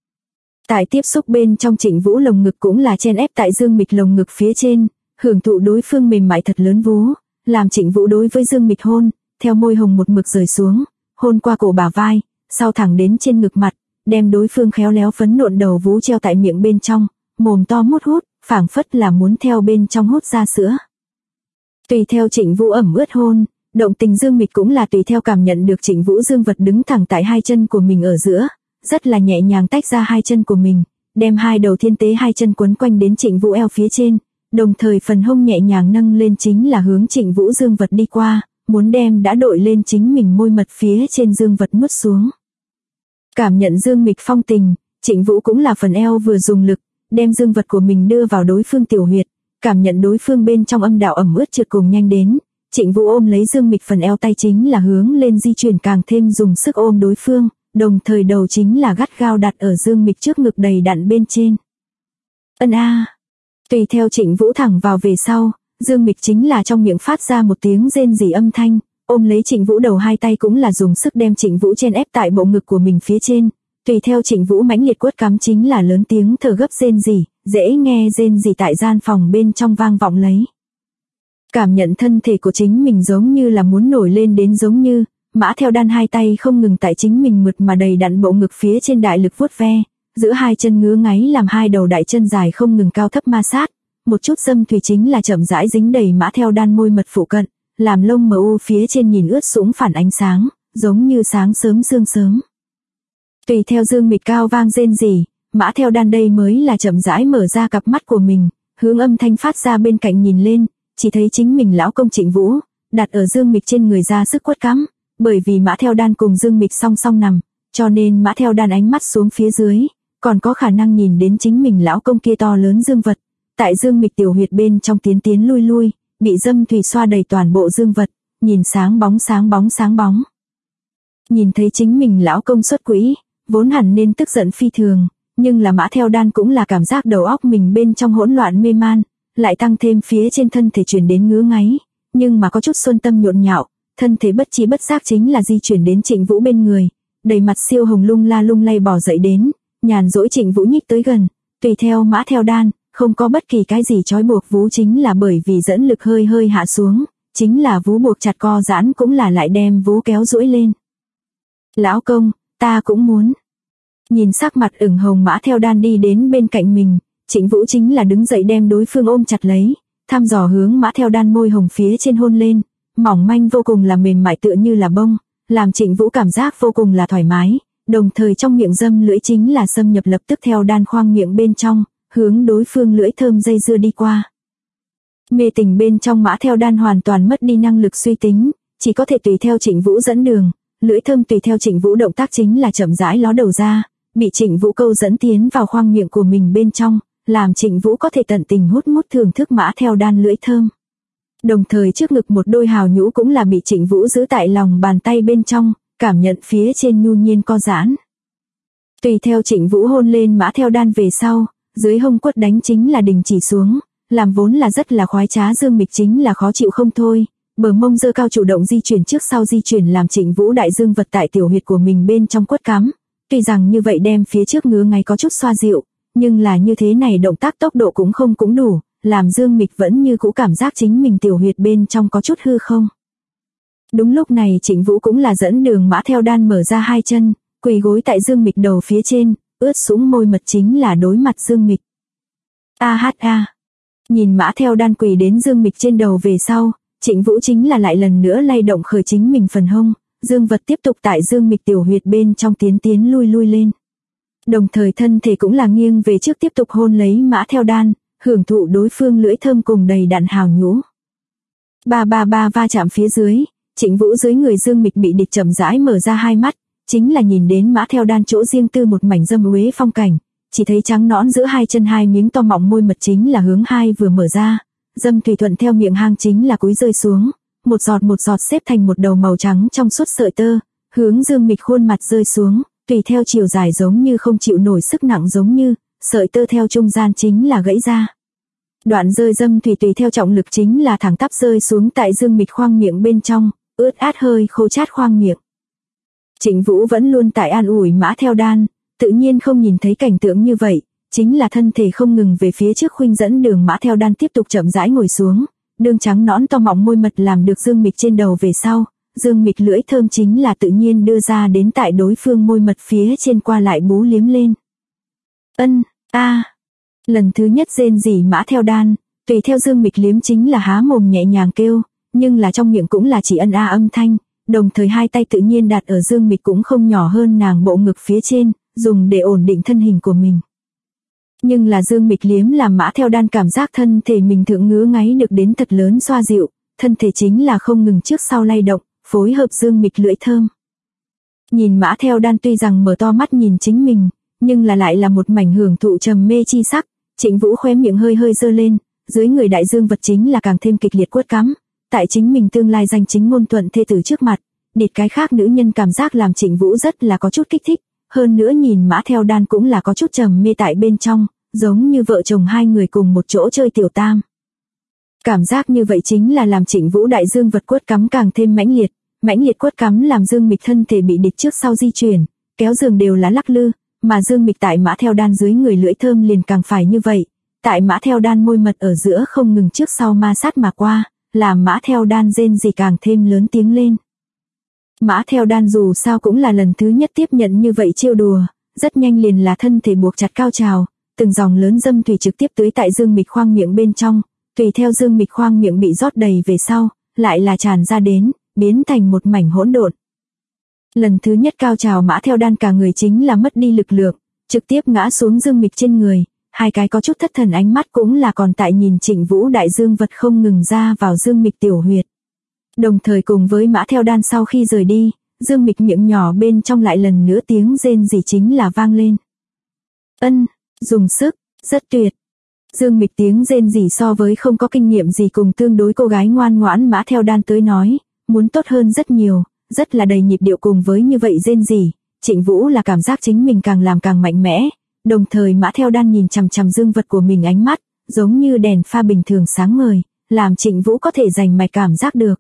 Tại tiếp xúc bên trong Trịnh Vũ lồng ngực cũng là chen ép tại Dương Mịch lồng ngực phía trên, hưởng thụ đối phương mềm mại thật lớn vú, làm Trịnh Vũ đối với Dương Mịch hôn, theo môi hồng một mực rời xuống, hôn qua cổ bả vai, sau thẳng đến trên ngực mặt, đem đối phương khéo léo phấn nộn đầu vú treo tại miệng bên trong, mồm to hút, phảng phất là muốn theo bên trong hút ra sữa. Tùy theo Trịnh Vũ ẩm ướt hôn, động tình Dương Mịch cũng là tùy theo cảm nhận được Trịnh Vũ Dương vật đứng thẳng tại hai chân của mình ở giữa, rất là nhẹ nhàng tách ra hai chân của mình, đem hai đầu thiên tế hai chân quấn quanh đến Trịnh Vũ eo phía trên, đồng thời phần hông nhẹ nhàng nâng lên chính là hướng Trịnh Vũ Dương vật đi qua, muốn đem đã đội lên chính mình môi mật phía trên Dương vật nuốt xuống. Cảm nhận Dương Mịch phong tình, Trịnh Vũ cũng là phần eo vừa dùng lực, đem Dương vật của mình đưa vào đối phương tiểu huyệt, cảm nhận đối phương bên trong âm đạo ẩm ướt trượt cùng nhanh đến, Trịnh Vũ ôm lấy Dương Mịch phần eo tay chính là hướng lên di chuyển càng thêm dùng sức ôm đối phương, đồng thời đầu chính là gắt gao đặt ở Dương Mịch trước ngực đầy đặn bên trên. Ân a. Tùy theo Trịnh Vũ thẳng vào về sau, Dương Mịch chính là trong miệng phát ra một tiếng rên rỉ âm thanh, ôm lấy Trịnh Vũ đầu hai tay cũng là dùng sức đem Trịnh Vũ chen ép tại bộ ngực của mình phía trên, tùy theo Trịnh Vũ mãnh liệt quất cắm chính là lớn tiếng thở gấp rên rỉ, dễ nghe rên rỉ tại gian phòng bên trong vang vọng lấy. Cảm nhận thân thể của chính mình giống như là muốn nổi lên đến giống như, Mã Theo Đan hai tay không ngừng tại chính mình mượt mà đầy đặn bộ ngực phía trên đại lực vuốt ve, giữa hai chân ngứa ngáy làm hai đầu đại chân dài không ngừng cao thấp ma sát, một chút dâm thủy chính là chậm rãi dính đầy mã theo đan môi mật phụ cận, làm lông mờ u phía trên nhìn ướt sũng phản ánh sáng, giống như sáng sớm sương sớm. Tùy theo Dương Mịch cao vang rên rỉ, mã theo đan đây mới là chậm rãi mở ra cặp mắt của mình, hướng âm thanh phát ra bên cạnh nhìn lên, chỉ thấy chính mình lão công Trịnh Vũ, đặt ở Dương Mịch trên người ra sức quất cắm, bởi vì mã theo đan cùng Dương Mịch song song nằm, cho nên mã theo đan ánh mắt xuống phía dưới, còn có khả năng nhìn đến chính mình lão công kia to lớn dương vật, tại Dương Mịch tiểu huyệt bên trong tiến lui lui, bị dâm thủy xoa đầy toàn bộ dương vật, nhìn sáng bóng. Nhìn thấy chính mình lão công xuất quỹ, vốn hẳn nên tức giận phi thường, nhưng là mã theo đan cũng là cảm giác đầu óc mình bên trong hỗn loạn mê man, lại tăng thêm phía trên thân thể chuyển đến ngứa ngáy, nhưng mà có chút xuân tâm nhộn nhạo, thân thể bất chi bất giác chính là di chuyển đến Trịnh Vũ bên người, đầy mặt siêu hồng lung lay bò dậy đến, nhàn dỗi Trịnh Vũ nhích tới gần, tùy theo mã theo đan, không có bất kỳ cái gì trói buộc vú chính là bởi vì dẫn lực hơi hạ xuống, chính là vú buộc chặt co giãn cũng là lại đem vú kéo duỗi lên. Lão công, ta cũng muốn. Nhìn sắc mặt ửng hồng mã theo đan đi đến bên cạnh mình, Trịnh Vũ chính là đứng dậy đem đối phương ôm chặt lấy, thăm dò hướng mã theo đan môi hồng phía trên hôn lên, mỏng manh vô cùng là mềm mại tựa như là bông, làm Trịnh Vũ cảm giác vô cùng là thoải mái, đồng thời trong miệng dâm lưỡi chính là xâm nhập lập tức theo đan khoang miệng bên trong, hướng đối phương lưỡi thơm dây dưa đi qua. Mê tình bên trong mã theo đan hoàn toàn mất đi năng lực suy tính, chỉ có thể tùy theo Trịnh Vũ dẫn đường, lưỡi thơm tùy theo Trịnh Vũ động tác chính là chậm rãi ló đầu ra, bị Trịnh Vũ câu dẫn tiến vào khoang miệng của mình bên trong, làm Trịnh Vũ có thể tận tình hút thưởng thức mã theo đan lưỡi thơm. Đồng thời trước ngực một đôi hào nhũ cũng là bị Trịnh Vũ giữ tại lòng bàn tay bên trong, cảm nhận phía trên nhu nhiên co giãn. Tùy theo Trịnh Vũ hôn lên mã theo đan về sau, dưới hông quất đánh chính là đình chỉ xuống, làm vốn là rất là khoái trá Dương Mịch chính là khó chịu không thôi, bờ mông dơ cao chủ động di chuyển trước sau di chuyển làm Trịnh Vũ đại dương vật tại tiểu huyệt của mình bên trong quất cắm, tuy rằng như vậy đem phía trước ngứa ngáy có chút xoa dịu, nhưng là như thế này động tác tốc độ cũng đủ, làm Dương Mịch vẫn như cũ cảm giác chính mình tiểu huyệt bên trong có chút hư không. Đúng lúc này Trịnh Vũ cũng là dẫn đường mã theo đan mở ra hai chân, quỳ gối tại Dương Mịch đầu phía trên, ướt sũng môi mật chính là đối mặt Dương Mịch. Nhìn mã theo đan quỳ đến Dương Mịch trên đầu về sau, Trịnh Vũ chính là lại lần nữa lay động khởi chính mình phần hông, dương vật tiếp tục tại Dương Mịch tiểu huyệt bên trong tiến lui lên. Đồng thời thân thể cũng là nghiêng về trước tiếp tục hôn lấy mã theo đan, hưởng thụ đối phương lưỡi thơm cùng đầy đặn hào nhũ. Ba va chạm phía dưới, Trịnh Vũ dưới người Dương Mịch bị địch chậm rãi mở ra hai mắt, chính là nhìn đến mã theo đan chỗ riêng tư một mảnh dâm uế phong cảnh, chỉ thấy trắng nõn giữa hai chân hai miếng to mọng môi mật chính là hướng hai vừa mở ra, dâm thủy thuận theo miệng hang chính là cúi rơi xuống, một giọt xếp thành một đầu màu trắng trong suốt sợi tơ, hướng Dương Mịch khuôn mặt rơi xuống, tùy theo chiều dài giống như không chịu nổi sức nặng giống như, sợi tơ theo trung gian chính là gãy ra. Đoạn rơi dâm thủy tùy theo trọng lực chính là thẳng tắp rơi xuống tại Dương Mịch khoang miệng bên trong, ướt át hơi khô chát khoang miệng. Trịnh Vũ vẫn luôn tại an ủi mã theo đan, tự nhiên không nhìn thấy cảnh tượng như vậy, chính là thân thể không ngừng về phía trước khuynh dẫn đường mã theo đan tiếp tục chậm rãi ngồi xuống, đường trắng nõn to mọng môi mật làm được Dương Mịch trên đầu về sau, Dương Mịch lưỡi thơm chính là tự nhiên đưa ra đến tại đối phương môi mật phía trên qua lại bú liếm lên. Lần thứ nhất rên rỉ mã theo đan, tùy theo Dương Mịch liếm chính là há mồm nhẹ nhàng kêu, nhưng là trong miệng cũng là chỉ âm thanh, đồng thời hai tay tự nhiên đặt ở Dương Mịch cũng không nhỏ hơn nàng bộ ngực phía trên, dùng để ổn định thân hình của mình. Nhưng là Dương Mịch liếm làm mã theo đan cảm giác thân thể mình thượng ngứa ngáy được đến thật lớn xoa dịu, thân thể chính là không ngừng trước sau lay động, phối hợp Dương Mịch lưỡi thơm. Nhìn mã theo đan tuy rằng mở to mắt nhìn chính mình, nhưng là lại là một mảnh hưởng thụ trầm mê chi sắc, Trịnh Vũ khóe miệng hơi dơ lên, dưới người đại dương vật chính là càng thêm kịch liệt quất cắm, tại chính mình tương lai danh chính ngôn thuận thê tử trước mặt, địt cái khác nữ nhân cảm giác làm Trịnh Vũ rất là có chút kích thích, hơn nữa nhìn mã theo đan cũng là có chút trầm mê tại bên trong, giống như vợ chồng hai người cùng một chỗ chơi tiểu tam. Cảm giác như vậy chính là làm Trịnh Vũ đại dương vật quất cắm càng thêm mãnh liệt quất cắm làm Dương Mịch thân thể bị địch trước sau di chuyển, kéo giường đều là lắc lư, mà Dương Mịch tại mã theo đan dưới người lưỡi thơm liền càng phải như vậy, tại mã theo đan môi mật ở giữa không ngừng trước sau ma sát mà qua, làm mã theo đan rên rỉ càng thêm lớn tiếng lên. Mã theo đan dù sao cũng là lần thứ nhất tiếp nhận như vậy chiêu đùa, rất nhanh liền là thân thể buộc chặt cao trào, từng dòng lớn dâm thủy trực tiếp tưới tại Dương Mịch khoang miệng bên trong, tùy theo Dương Mịch khoang miệng bị rót đầy về sau, lại là tràn ra đến, biến thành một mảnh hỗn độn. Lần thứ nhất cao trào Mã Theo Đan cả người chính là mất đi lực lượng, trực tiếp ngã xuống Dương Mịch trên người, hai cái có chút thất thần ánh mắt cũng là còn tại nhìn Trịnh Vũ đại dương vật không ngừng ra vào Dương Mịch tiểu huyệt. Đồng thời cùng với Mã Theo Đan sau khi rời đi, Dương Mịch miệng nhỏ bên trong lại lần nữa tiếng rên rỉ chính là vang lên. Ân, dùng sức, rất tuyệt. Dương Mịch tiếng rên rỉ so với không có kinh nghiệm gì cùng tương đối cô gái ngoan ngoãn Mã Theo Đan tới nói, muốn tốt hơn rất nhiều, rất là đầy nhịp điệu cùng với như vậy rên rỉ, Trịnh Vũ là cảm giác chính mình càng làm càng mạnh mẽ, đồng thời Mã Theo Đan nhìn chằm chằm dương vật của mình ánh mắt, giống như đèn pha bình thường sáng ngời, làm Trịnh Vũ có thể rành mạch cảm giác được.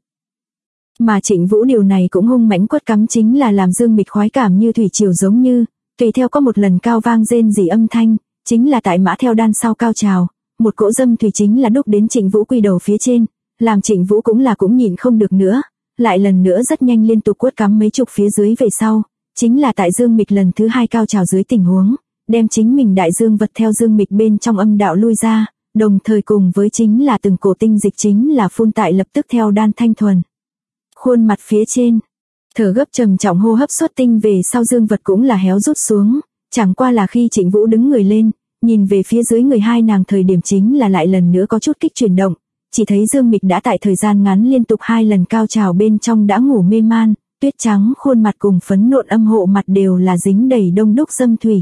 Mà Trịnh Vũ điều này cũng hung mãnh quất cắm chính là làm Dương Mịch khoái cảm như thủy triều giống như, tùy theo có một lần cao vang rên rỉ âm thanh, chính là tại Mã Theo Đan sau cao trào, một cỗ dâm thủy chính là đúc đến Trịnh Vũ quy đầu phía trên, làm Trịnh Vũ cũng nhịn không được nữa, lại lần nữa rất nhanh liên tục quất cắm mấy chục phía dưới về sau, chính là tại Dương Mịch lần thứ hai cao trào dưới tình huống, đem chính mình đại dương vật theo Dương Mịch bên trong âm đạo lui ra, đồng thời cùng với chính là từng cổ tinh dịch chính là phun tại lập tức theo đan thanh thuần. Khuôn mặt phía trên, thở gấp trầm trọng hô hấp xuất tinh về sau dương vật cũng là héo rút xuống, chẳng qua là khi Trịnh Vũ đứng người lên, nhìn về phía dưới người hai nàng thời điểm chính là lại lần nữa có chút kích chuyển động, chỉ thấy Dương Mịch đã tại thời gian ngắn liên tục 2 lần cao trào bên trong đã ngủ mê man, tuyết trắng khuôn mặt cùng phấn nộn âm hộ mặt đều là dính đầy đông đúc dâm thủy.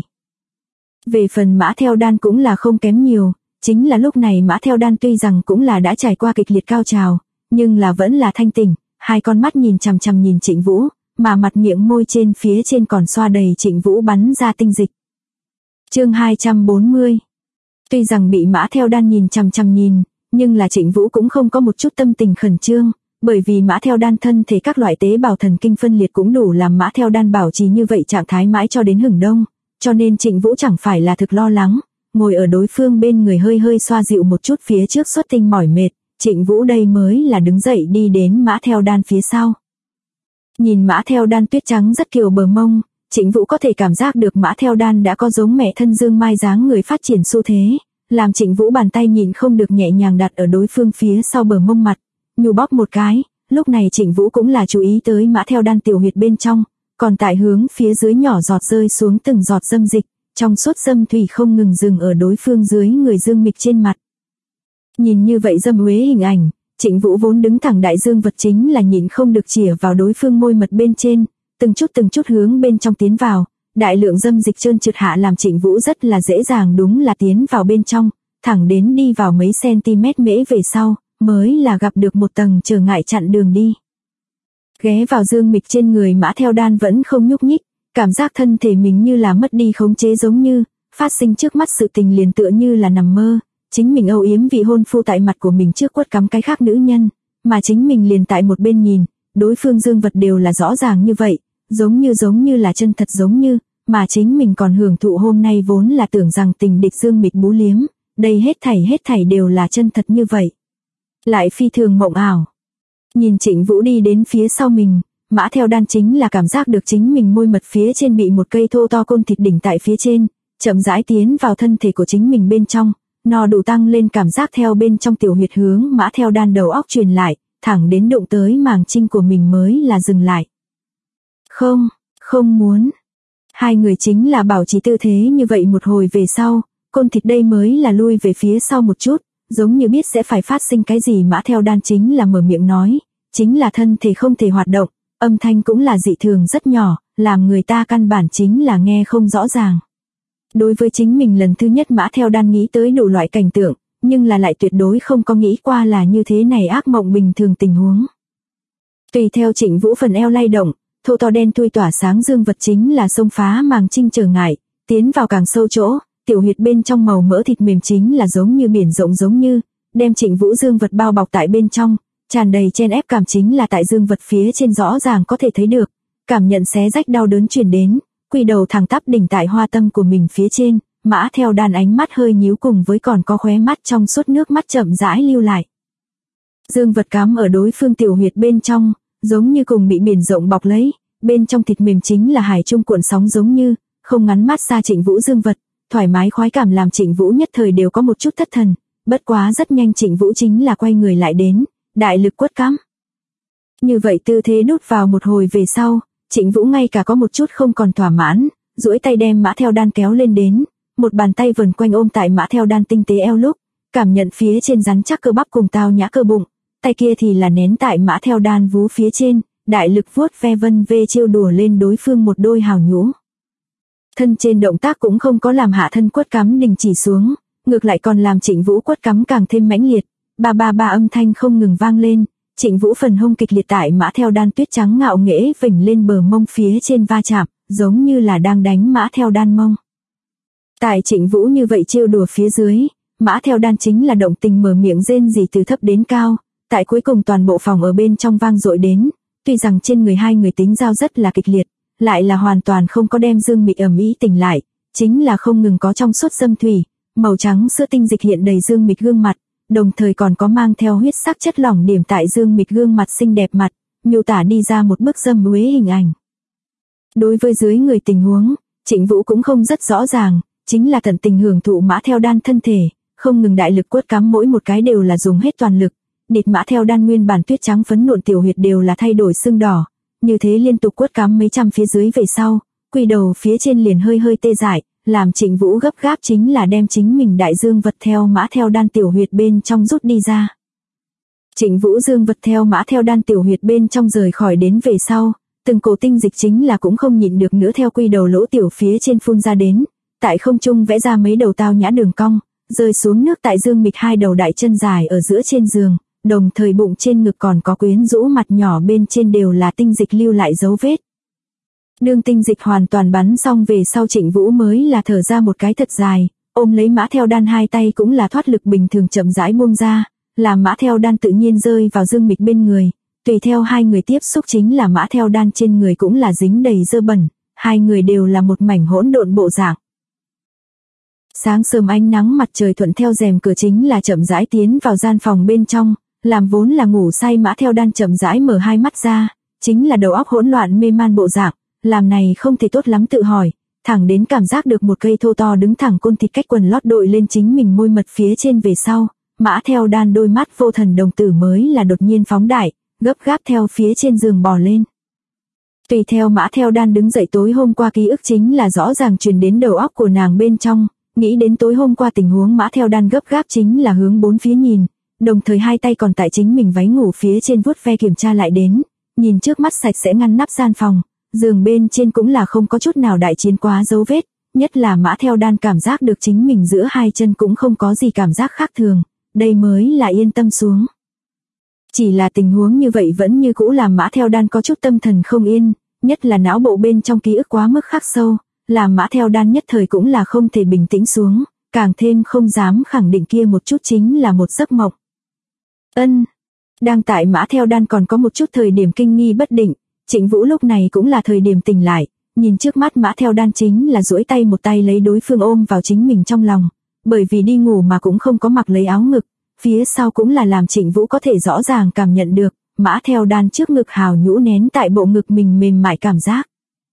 Về phần Mã Theo Đan cũng là không kém nhiều, chính là lúc này Mã Theo Đan tuy rằng cũng là đã trải qua kịch liệt cao trào, nhưng là vẫn là thanh tỉnh, hai con mắt nhìn chằm chằm nhìn Trịnh Vũ, mà mặt miệng môi trên phía trên còn xoa đầy Trịnh Vũ bắn ra tinh dịch. Chương 240. Tuy rằng bị Mã Theo Đan nhìn chằm chằm nhìn, nhưng là Trịnh Vũ cũng không có một chút tâm tình khẩn trương, bởi vì Mã Theo Đan thân thể các loại tế bào thần kinh phân liệt cũng đủ làm Mã Theo Đan bảo trì như vậy trạng thái mãi cho đến hửng đông, cho nên Trịnh Vũ chẳng phải là thực lo lắng, ngồi ở đối phương bên người hơi hơi xoa dịu một chút phía trước xuất tinh mỏi mệt, Trịnh Vũ đây mới là đứng dậy đi đến Mã Theo Đan phía sau. Nhìn Mã Theo Đan tuyết trắng rất kiều bờ mông, Trịnh Vũ có thể cảm giác được Mã Theo Đan đã có giống mẹ thân Dương Mai dáng người phát triển xu thế, làm Trịnh Vũ bàn tay nhịn không được nhẹ nhàng đặt ở đối phương phía sau bờ mông mặt, nhu bóp một cái, lúc này Trịnh Vũ cũng là chú ý tới Mã Theo Đan tiểu huyệt bên trong, còn tại hướng phía dưới nhỏ giọt rơi xuống từng giọt dâm dịch, trong suốt dâm thủy không ngừng dừng ở đối phương dưới người Dương Mịch trên mặt. Nhìn như vậy dâm uế hình ảnh, Trịnh Vũ vốn đứng thẳng đại dương vật chính là nhịn không được chĩa vào đối phương môi mật bên trên, từng chút hướng bên trong tiến vào, đại lượng dâm dịch trơn trượt hạ làm Trịnh Vũ rất là dễ dàng đúng là tiến vào bên trong, thẳng đến đi vào mấy cm mễ về sau, mới là gặp được một tầng trở ngại chặn đường đi. Ghé vào Dương Mịch trên người Mã Theo Đan vẫn không nhúc nhích, cảm giác thân thể mình như là mất đi khống chế giống như, phát sinh trước mắt sự tình liền tựa như là nằm mơ, chính mình âu yếm vị hôn phu tại mặt của mình trước quất cắm cái khác nữ nhân, mà chính mình liền tại một bên nhìn, đối phương dương vật đều là rõ ràng như vậy, giống như là chân thật giống như, mà chính mình còn hưởng thụ hôm nay vốn là tưởng rằng tình địch Dương Mịch bú liếm, đây hết thảy đều là chân thật như vậy. Lại phi thường mộng ảo. Nhìn Trịnh Vũ đi đến phía sau mình, Mã Theo Đan chính là cảm giác được chính mình môi mật phía trên bị một cây thô to côn thịt đỉnh tại phía trên, chậm rãi tiến vào thân thể của chính mình bên trong, no đủ tăng lên cảm giác theo bên trong tiểu huyệt hướng Mã Theo Đan đầu óc truyền lại, thẳng đến đụng tới màng trinh của mình mới là dừng lại. Không muốn. Hai người chính là bảo trì tư thế như vậy một hồi về sau, côn thịt đây mới là lui về phía sau một chút, giống như biết sẽ phải phát sinh cái gì Mã Theo Đan chính là mở miệng nói, chính là thân thể không thể hoạt động, âm thanh cũng là dị thường rất nhỏ, làm người ta căn bản chính là nghe không rõ ràng. Đối với chính mình lần thứ nhất Mã Theo Đan nghĩ tới đủ loại cảnh tượng, nhưng là lại tuyệt đối không có nghĩ qua là như thế này ác mộng bình thường tình huống. Tùy theo Trịnh Vũ phần eo lay động, thô to đen thui tỏa sáng dương vật chính là xông phá màng trinh trở ngại, tiến vào càng sâu chỗ, tiểu huyệt bên trong màu mỡ thịt mềm chính là giống như biển rộng giống như, đem Trịnh Vũ dương vật bao bọc tại bên trong, tràn đầy chen ép cảm chính là tại dương vật phía trên rõ ràng có thể thấy được, cảm nhận xé rách đau đớn truyền đến, quỳ đầu thẳng tắp đỉnh tại hoa tâm của mình phía trên, Mã Theo Đan ánh mắt hơi nhíu cùng với còn có khóe mắt trong suốt nước mắt chậm rãi lưu lại. Dương vật cắm ở đối phương tiểu huyệt bên trong, giống như cùng bị biển rộng bọc lấy, bên trong thịt mềm chính là hải trung cuộn sóng giống như, không ngắn mát xa Trịnh Vũ dương vật, thoải mái khoái cảm làm Trịnh Vũ nhất thời đều có một chút thất thần, bất quá rất nhanh Trịnh Vũ chính là quay người lại đến, đại lực quất cắm. Như vậy tư thế đút vào một hồi về sau, Trịnh Vũ ngay cả có một chút không còn thỏa mãn, duỗi tay đem Mã Theo Đan kéo lên đến, một bàn tay vần quanh ôm tại Mã Theo Đan tinh tế eo lúc, cảm nhận phía trên rắn chắc cơ bắp cùng tao nhã cơ bụng, tay kia thì là nén tại Mã Theo Đan vú phía trên, đại lực vuốt ve vân vê trêu đùa lên đối phương một đôi hào nhũ. Thân trên động tác cũng không có làm hạ thân quất cắm đình chỉ xuống, ngược lại còn làm Trịnh Vũ quất cắm càng thêm mãnh liệt, ba ba ba âm thanh không ngừng vang lên, Trịnh Vũ phần hông kịch liệt tại Mã Theo Đan tuyết trắng ngạo nghễ vểnh lên bờ mông phía trên va chạm, giống như là đang đánh Mã Theo Đan mông. Tại Trịnh Vũ như vậy trêu đùa phía dưới, Mã Theo Đan chính là động tình mở miệng rên rỉ từ thấp đến cao, tại cuối cùng toàn bộ phòng ở bên trong vang dội đến, tuy rằng trên người hai người tính giao rất là kịch liệt, lại là hoàn toàn không có đem Dương Mịch ầm ĩ tỉnh lại, chính là không ngừng có trong suốt dâm thủy, màu trắng sữa tinh dịch hiện đầy Dương Mịch gương mặt, đồng thời còn có mang theo huyết sắc chất lỏng điểm tại Dương Mịch gương mặt xinh đẹp mặt, miêu tả đi ra một bức dâm uế hình ảnh. Đối với dưới người tình huống, Trịnh Vũ cũng không rất rõ ràng, chính là tận tình hưởng thụ Mã Theo Đan thân thể, không ngừng đại lực quất cắm mỗi một cái đều là dùng hết toàn lực, địt Mã Theo Đan nguyên bản tuyết trắng phấn nộn tiểu huyệt đều là thay đổi sưng đỏ, như thế liên tục quất cắm mấy trăm phía dưới về sau, quy đầu phía trên liền hơi hơi tê dại, làm Trịnh Vũ gấp gáp chính là đem chính mình đại dương vật theo Mã Theo Đan tiểu huyệt bên trong rút đi ra. Trịnh Vũ dương vật theo Mã Theo Đan tiểu huyệt bên trong rời khỏi đến về sau, từng cổ tinh dịch chính là cũng không nhịn được nữa theo quy đầu lỗ tiểu phía trên phun ra đến, tại không trung vẽ ra mấy đầu tao nhã đường cong, rơi xuống nước tại Dương Mịch hai đầu đại chân dài ở giữa trên giường, đồng thời bụng trên ngực còn có quyến rũ mặt nhỏ bên trên đều là tinh dịch lưu lại dấu vết. Đương tinh dịch hoàn toàn bắn xong về sau Trịnh Vũ mới là thở ra một cái thật dài, ôm lấy Mã Theo Đan hai tay cũng là thoát lực bình thường chậm rãi buông ra, làm Mã Theo Đan tự nhiên rơi vào Dương Mịch bên người, tùy theo hai người tiếp xúc chính là Mã Theo Đan trên người cũng là dính đầy dơ bẩn, hai người đều là một mảnh hỗn độn bộ dạng. Sáng sớm ánh nắng mặt trời thuận theo rèm cửa chính là chậm rãi tiến vào gian phòng bên trong, làm vốn là ngủ say Mã Theo Đan chậm rãi mở hai mắt ra, chính là đầu óc hỗn loạn mê man bộ dạng, làm này không thể tốt lắm tự hỏi, thẳng đến cảm giác được một cây thô to đứng thẳng côn thịt cách quần lót đội lên chính mình môi mật phía trên về sau, Mã Theo Đan đôi mắt vô thần đồng tử mới là đột nhiên phóng đại, gấp gáp theo phía trên giường bò lên. Tùy theo Mã Theo Đan đứng dậy tối hôm qua ký ức chính là rõ ràng truyền đến đầu óc của nàng bên trong, nghĩ đến tối hôm qua tình huống Mã Theo Đan gấp gáp chính là hướng bốn phía nhìn, đồng thời hai tay còn tại chính mình váy ngủ phía trên vuốt ve kiểm tra lại đến, nhìn trước mắt sạch sẽ ngăn nắp gian phòng, giường bên trên cũng là không có chút nào đại chiến quá dấu vết, nhất là Mã Theo Đan cảm giác được chính mình giữa hai chân cũng không có gì cảm giác khác thường, đây mới là yên tâm xuống. Chỉ là tình huống như vậy vẫn như cũ làm Mã Theo Đan có chút tâm thần không yên, nhất là não bộ bên trong ký ức quá mức khắc sâu, làm Mã Theo Đan nhất thời cũng là không thể bình tĩnh xuống, càng thêm không dám khẳng định kia một chút chính là một giấc mộng. Đang tại Mã Theo Đan còn có một chút thời điểm kinh nghi bất định, Trịnh Vũ lúc này cũng là thời điểm tỉnh lại, nhìn trước mắt Mã Theo Đan chính là duỗi tay một tay lấy đối phương ôm vào chính mình trong lòng, bởi vì đi ngủ mà cũng không có mặc lấy áo ngực, phía sau cũng là làm Trịnh Vũ có thể rõ ràng cảm nhận được, Mã Theo Đan trước ngực hào nhũ nén tại bộ ngực mình mềm mại cảm giác.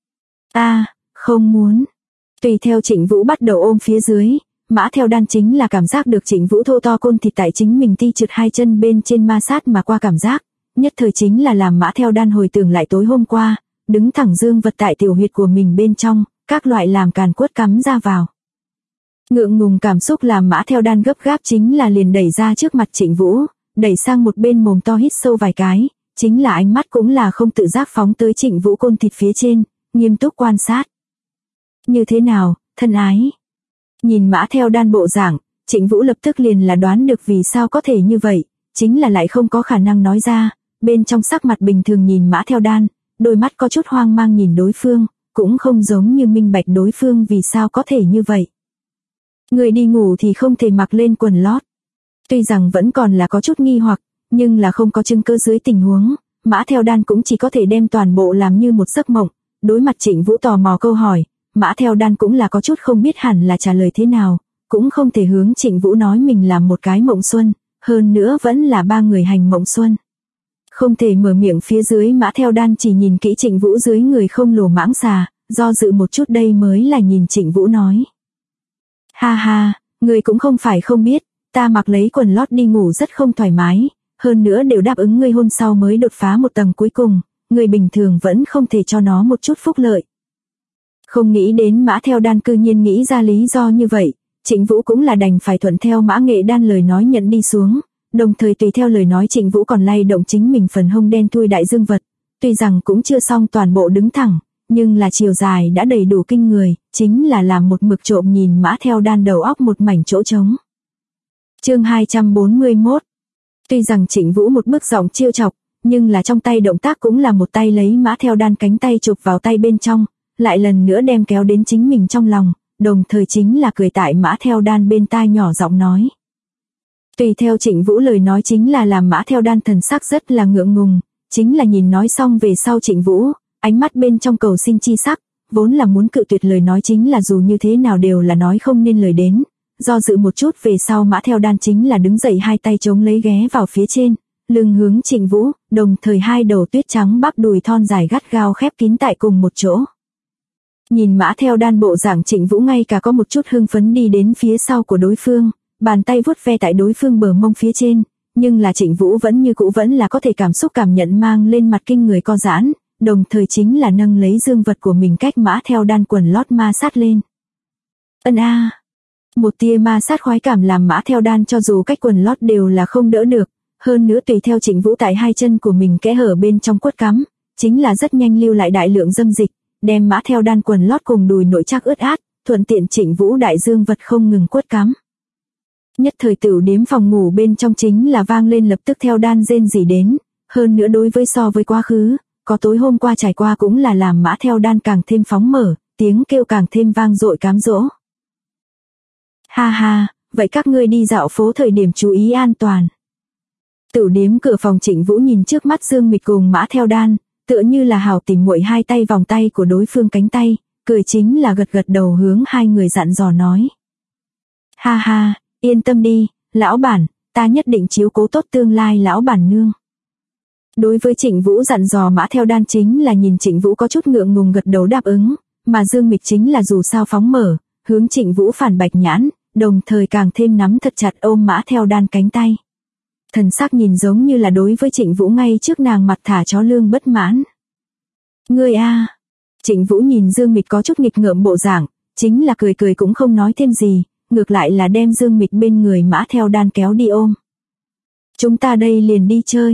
Không muốn. Tùy theo Trịnh Vũ bắt đầu ôm phía dưới, Mã Theo Đan chính là cảm giác được Trịnh Vũ thô to côn thịt tại chính mình ti trượt hai chân bên trên ma sát mà qua cảm giác, nhất thời chính là làm Mã Theo Đan hồi tưởng lại tối hôm qua, đứng thẳng dương vật tại tiểu huyệt của mình bên trong, các loại làm càn quất cắm ra vào. Ngượng ngùng cảm xúc làm Mã Theo Đan gấp gáp chính là liền đẩy ra trước mặt Trịnh Vũ, đẩy sang một bên mồm to hít sâu vài cái, chính là ánh mắt cũng là không tự giác phóng tới Trịnh Vũ côn thịt phía trên, nghiêm túc quan sát. Như thế nào, thân ái? Nhìn Mã Theo Đan bộ dạng, Trịnh Vũ lập tức liền là đoán được vì sao có thể như vậy, chính là lại không có khả năng nói ra, bên trong sắc mặt bình thường nhìn Mã Theo Đan, đôi mắt có chút hoang mang nhìn đối phương, cũng không giống như minh bạch đối phương vì sao có thể như vậy. Người đi ngủ thì không thể mặc lên quần lót. Tuy rằng vẫn còn là có chút nghi hoặc, nhưng là không có chứng cứ dưới tình huống, Mã Theo Đan cũng chỉ có thể đem toàn bộ làm như một giấc mộng. Đối mặt Trịnh Vũ tò mò câu hỏi, Mã Theo Đan cũng là có chút không biết hẳn là trả lời thế nào, cũng không thể hướng Trịnh Vũ nói mình làm một cái mộng xuân, hơn nữa vẫn là ba người hành mộng xuân. Không thể mở miệng phía dưới Mã Theo Đan chỉ nhìn kỹ Trịnh Vũ dưới người không lồ mãng xà, do dự một chút đây mới là nhìn Trịnh Vũ nói. Ha ha, ngươi cũng không phải không biết, ta mặc lấy quần lót đi ngủ rất không thoải mái, hơn nữa đều đáp ứng ngươi hôm sau mới đột phá một tầng cuối cùng, người bình thường vẫn không thể cho nó một chút phúc lợi. Không nghĩ đến Mã Theo Đan cư nhiên nghĩ ra lý do như vậy, Trịnh Vũ cũng là đành phải thuận theo Mã Nghệ Đan lời nói nhận đi xuống, đồng thời tùy theo lời nói Trịnh Vũ còn lay động chính mình phần hông đen thui đại dương vật, tuy rằng cũng chưa xong toàn bộ đứng thẳng, nhưng là chiều dài đã đầy đủ kinh người, chính là làm một mực trộm nhìn Mã Theo Đan đầu óc một mảnh chỗ trống. Chương 241. Tuy rằng Trịnh Vũ một bước giọng trêu chọc, nhưng là trong tay động tác cũng là một tay lấy Mã Theo Đan cánh tay chụp vào tay bên trong, lại lần nữa đem kéo đến chính mình trong lòng, đồng thời chính là cười tại Mã Theo Đan bên tai nhỏ giọng nói. Tùy theo Trịnh Vũ lời nói chính là làm Mã Theo Đan thần sắc rất là ngượng ngùng, chính là nhìn nói xong về sau Trịnh Vũ, ánh mắt bên trong cầu xin chi sắc, vốn là muốn cự tuyệt lời nói chính là dù như thế nào đều là nói không nên lời đến, do dự một chút về sau Mã Theo Đan chính là đứng dậy hai tay chống lấy ghé vào phía trên, lưng hướng Trịnh Vũ, đồng thời hai đầu tuyết trắng bắp đùi thon dài gắt gao khép kín tại cùng một chỗ. Nhìn Mã Theo Đan bộ dạng Trịnh Vũ ngay cả có một chút hưng phấn đi đến phía sau của đối phương, bàn tay vuốt ve tại đối phương bờ mông phía trên, nhưng là Trịnh Vũ vẫn như cũ vẫn là có thể cảm xúc cảm nhận mang lên mặt kinh người co giãn, đồng thời chính là nâng lấy dương vật của mình cách Mã Theo Đan quần lót ma sát lên. Ân a. Một tia ma sát khoái cảm làm Mã Theo Đan cho dù cách quần lót đều là không đỡ được, hơn nữa tùy theo Trịnh Vũ tại hai chân của mình kẽ hở bên trong quất cắm, chính là rất nhanh lưu lại đại lượng dâm dịch, đem Mã Theo Đan quần lót cùng đùi nội chắc ướt át, thuận tiện Trịnh Vũ đại dương vật không ngừng quất cắm. Nhất thời Tửu Điếm phòng ngủ bên trong chính là vang lên lập tức Theo Đan rên rỉ đến, hơn nữa đối với so với quá khứ, có tối hôm qua trải qua cũng là làm Mã Theo Đan càng thêm phóng mở, tiếng kêu càng thêm vang dội cám dỗ. Ha ha, vậy các ngươi đi dạo phố thời điểm chú ý an toàn. Tửu Điếm cửa phòng Trịnh Vũ nhìn trước mắt Dương Mịch cùng Mã Theo Đan, tựa như là hảo tìm muội hai tay vòng tay của đối phương cánh tay, cười chính là gật gật đầu hướng hai người dặn dò nói. Ha ha, yên tâm đi, lão bản, ta nhất định chiếu cố tốt tương lai lão bản nương. Đối với Trịnh Vũ dặn dò Mã Theo Đan chính là nhìn Trịnh Vũ có chút ngượng ngùng gật đầu đáp ứng, mà Dương Mịch chính là dù sao phóng mở, hướng Trịnh Vũ phản bạch nhãn, đồng thời càng thêm nắm thật chặt ôm Mã Theo Đan cánh tay. Thần sắc nhìn giống như là đối với Trịnh Vũ ngay trước nàng mặt thả chó lương bất mãn. Ngươi a. Trịnh Vũ nhìn Dương Mịch có chút nghịch ngợm bộ dạng, chính là cười cười cũng không nói thêm gì, ngược lại là đem Dương Mịch bên người Mã Theo Đan kéo đi ôm. Chúng ta đây liền đi chơi.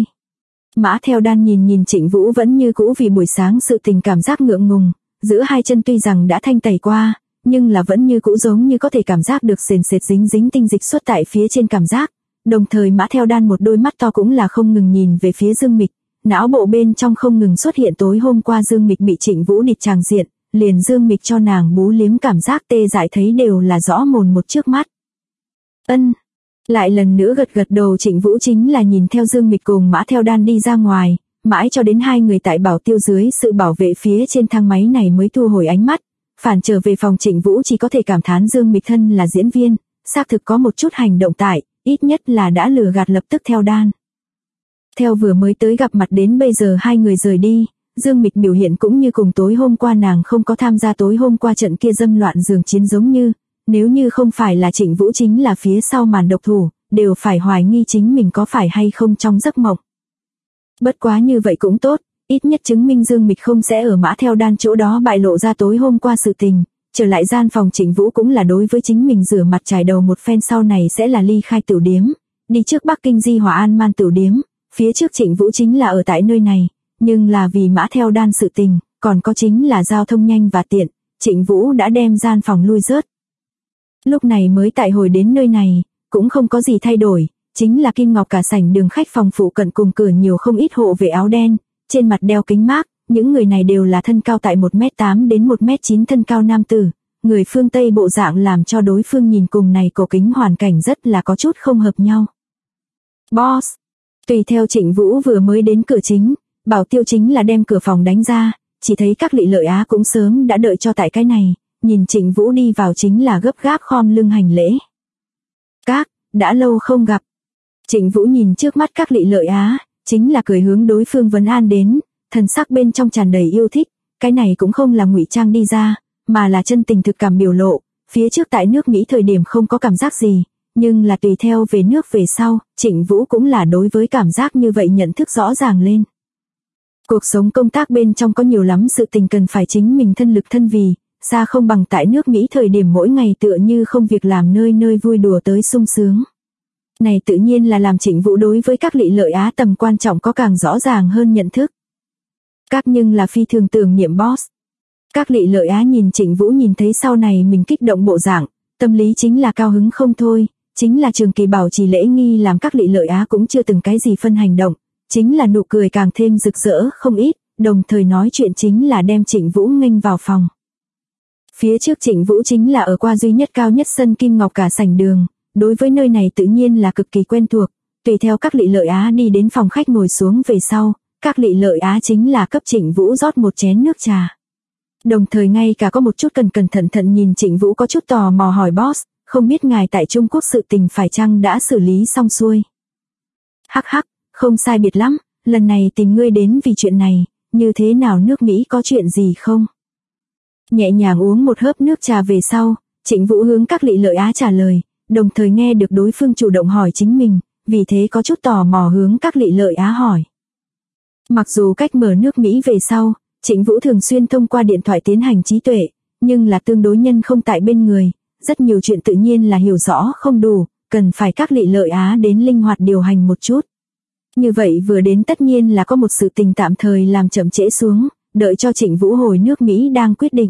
Mã Theo Đan nhìn Trịnh Vũ vẫn như cũ vì buổi sáng sự tình cảm giác ngượng ngùng, giữa hai chân tuy rằng đã thanh tẩy qua, nhưng là vẫn như cũ giống như có thể cảm giác được sền sệt dính dính tinh dịch xuất tại phía trên cảm giác. Đồng thời Mã Theo Đan một đôi mắt to cũng là không ngừng nhìn về phía Dương Mịch, não bộ bên trong không ngừng xuất hiện tối hôm qua Dương Mịch bị Trịnh Vũ địt tràng diện, liền Dương Mịch cho nàng bú liếm cảm giác tê dại thấy đều là rõ mồn một trước mắt. Ân. Lại lần nữa gật gật đầu Trịnh Vũ chính là nhìn theo Dương Mịch cùng Mã Theo Đan đi ra ngoài, mãi cho đến hai người tại bảo tiêu dưới sự bảo vệ phía trên thang máy này mới thu hồi ánh mắt, phản trở về phòng Trịnh Vũ chỉ có thể cảm thán Dương Mịch thân là diễn viên, xác thực có một chút hành động tại, ít nhất là đã lừa gạt lập tức Theo Đan. Theo vừa mới tới gặp mặt đến bây giờ hai người rời đi, Dương Mịch biểu hiện cũng như cùng tối hôm qua nàng không có tham gia tối hôm qua trận kia dâm loạn giường chiến giống như, nếu như không phải là Trịnh Vũ chính là phía sau màn độc thủ, đều phải hoài nghi chính mình có phải hay không trong giấc mộng. Bất quá như vậy cũng tốt, ít nhất chứng minh Dương Mịch không sẽ ở Mã Theo Đan chỗ đó bại lộ ra tối hôm qua sự tình, trở lại gian phòng Trịnh Vũ cũng là đối với chính mình rửa mặt trải đầu một phen sau này sẽ là ly khai Tửu Điếm, đi trước Bắc Kinh Di Hòa An Man Tửu Điếm, phía trước Trịnh Vũ chính là ở tại nơi này, nhưng là vì Mã Theo Đan sự tình, còn có chính là giao thông nhanh và tiện, Trịnh Vũ đã đem gian phòng lui rớt. Lúc này mới tại hồi đến nơi này, cũng không có gì thay đổi, chính là Kim Ngọc cả sảnh đường khách phòng phụ cận cùng cửa nhiều không ít hộ vệ áo đen, trên mặt đeo kính mác, những người này đều là thân cao tại 1m8 đến 1m9 thân cao nam tử, người phương Tây bộ dạng làm cho đối phương nhìn cùng này cổ kính hoàn cảnh rất là có chút không hợp nhau. Boss, tùy theo Trịnh Vũ vừa mới đến cửa chính, bảo tiêu chính là đem cửa phòng đánh ra, chỉ thấy các Lị Lợi Á cũng sớm đã đợi cho tại cái này, nhìn Trịnh Vũ đi vào chính là gấp gáp khom lưng hành lễ. Các, đã lâu không gặp. Trịnh Vũ nhìn trước mắt các Lị Lợi Á, chính là cười hướng đối phương vấn an đến, thần sắc bên trong tràn đầy yêu thích, cái này cũng không là ngụy trang đi ra, mà là chân tình thực cảm biểu lộ, phía trước tại nước Mỹ thời điểm không có cảm giác gì, nhưng là tùy theo về nước về sau, Trịnh Vũ cũng là đối với cảm giác như vậy nhận thức rõ ràng lên. Cuộc sống công tác bên trong có nhiều lắm sự tình cần phải chính mình thân lực thân vì, xa không bằng tại nước Mỹ thời điểm mỗi ngày tựa như không việc làm nơi nơi vui đùa tới sung sướng. Này tự nhiên là làm Trịnh Vũ đối với các Lị Lợi Á tầm quan trọng có càng rõ ràng hơn nhận thức. Các nhưng là phi thường tưởng niệm boss. Các Lị Lợi Á nhìn Trịnh Vũ nhìn thấy sau này mình kích động bộ dạng, tâm lý chính là cao hứng không thôi, chính là trường kỳ bảo trì lễ nghi làm các Lị Lợi Á cũng chưa từng cái gì phân hành động, chính là nụ cười càng thêm rực rỡ không ít, đồng thời nói chuyện chính là đem Trịnh Vũ nghênh vào phòng. Phía trước Trịnh Vũ chính là ở qua duy nhất cao nhất sân Kim Ngọc cả sảnh đường, đối với nơi này tự nhiên là cực kỳ quen thuộc, tùy theo các Lị Lợi Á đi đến phòng khách ngồi xuống về sau, các Lị Lợi Á chính là cấp Trịnh Vũ rót một chén nước trà. Đồng thời ngay cả có một chút cẩn thận nhìn Trịnh Vũ có chút tò mò hỏi boss, không biết ngài tại Trung Quốc sự tình phải chăng đã xử lý xong xuôi. Hắc hắc, không sai biệt lắm, lần này tìm ngươi đến vì chuyện này, như thế nào nước Mỹ có chuyện gì không? Nhẹ nhàng uống một hớp nước trà về sau, Trịnh Vũ hướng các Lị Lợi Á trả lời, đồng thời nghe được đối phương chủ động hỏi chính mình, vì thế có chút tò mò hướng các Lị Lợi Á hỏi. Mặc dù cách mở nước Mỹ về sau, Trịnh Vũ thường xuyên thông qua điện thoại tiến hành trí tuệ, nhưng là tương đối nhân không tại bên người, rất nhiều chuyện tự nhiên là hiểu rõ không đủ, cần phải các Lị Lợi Á đến linh hoạt điều hành một chút. Như vậy vừa đến tất nhiên là có một sự tình tạm thời làm chậm trễ xuống, đợi cho Trịnh Vũ hồi nước Mỹ đang quyết định.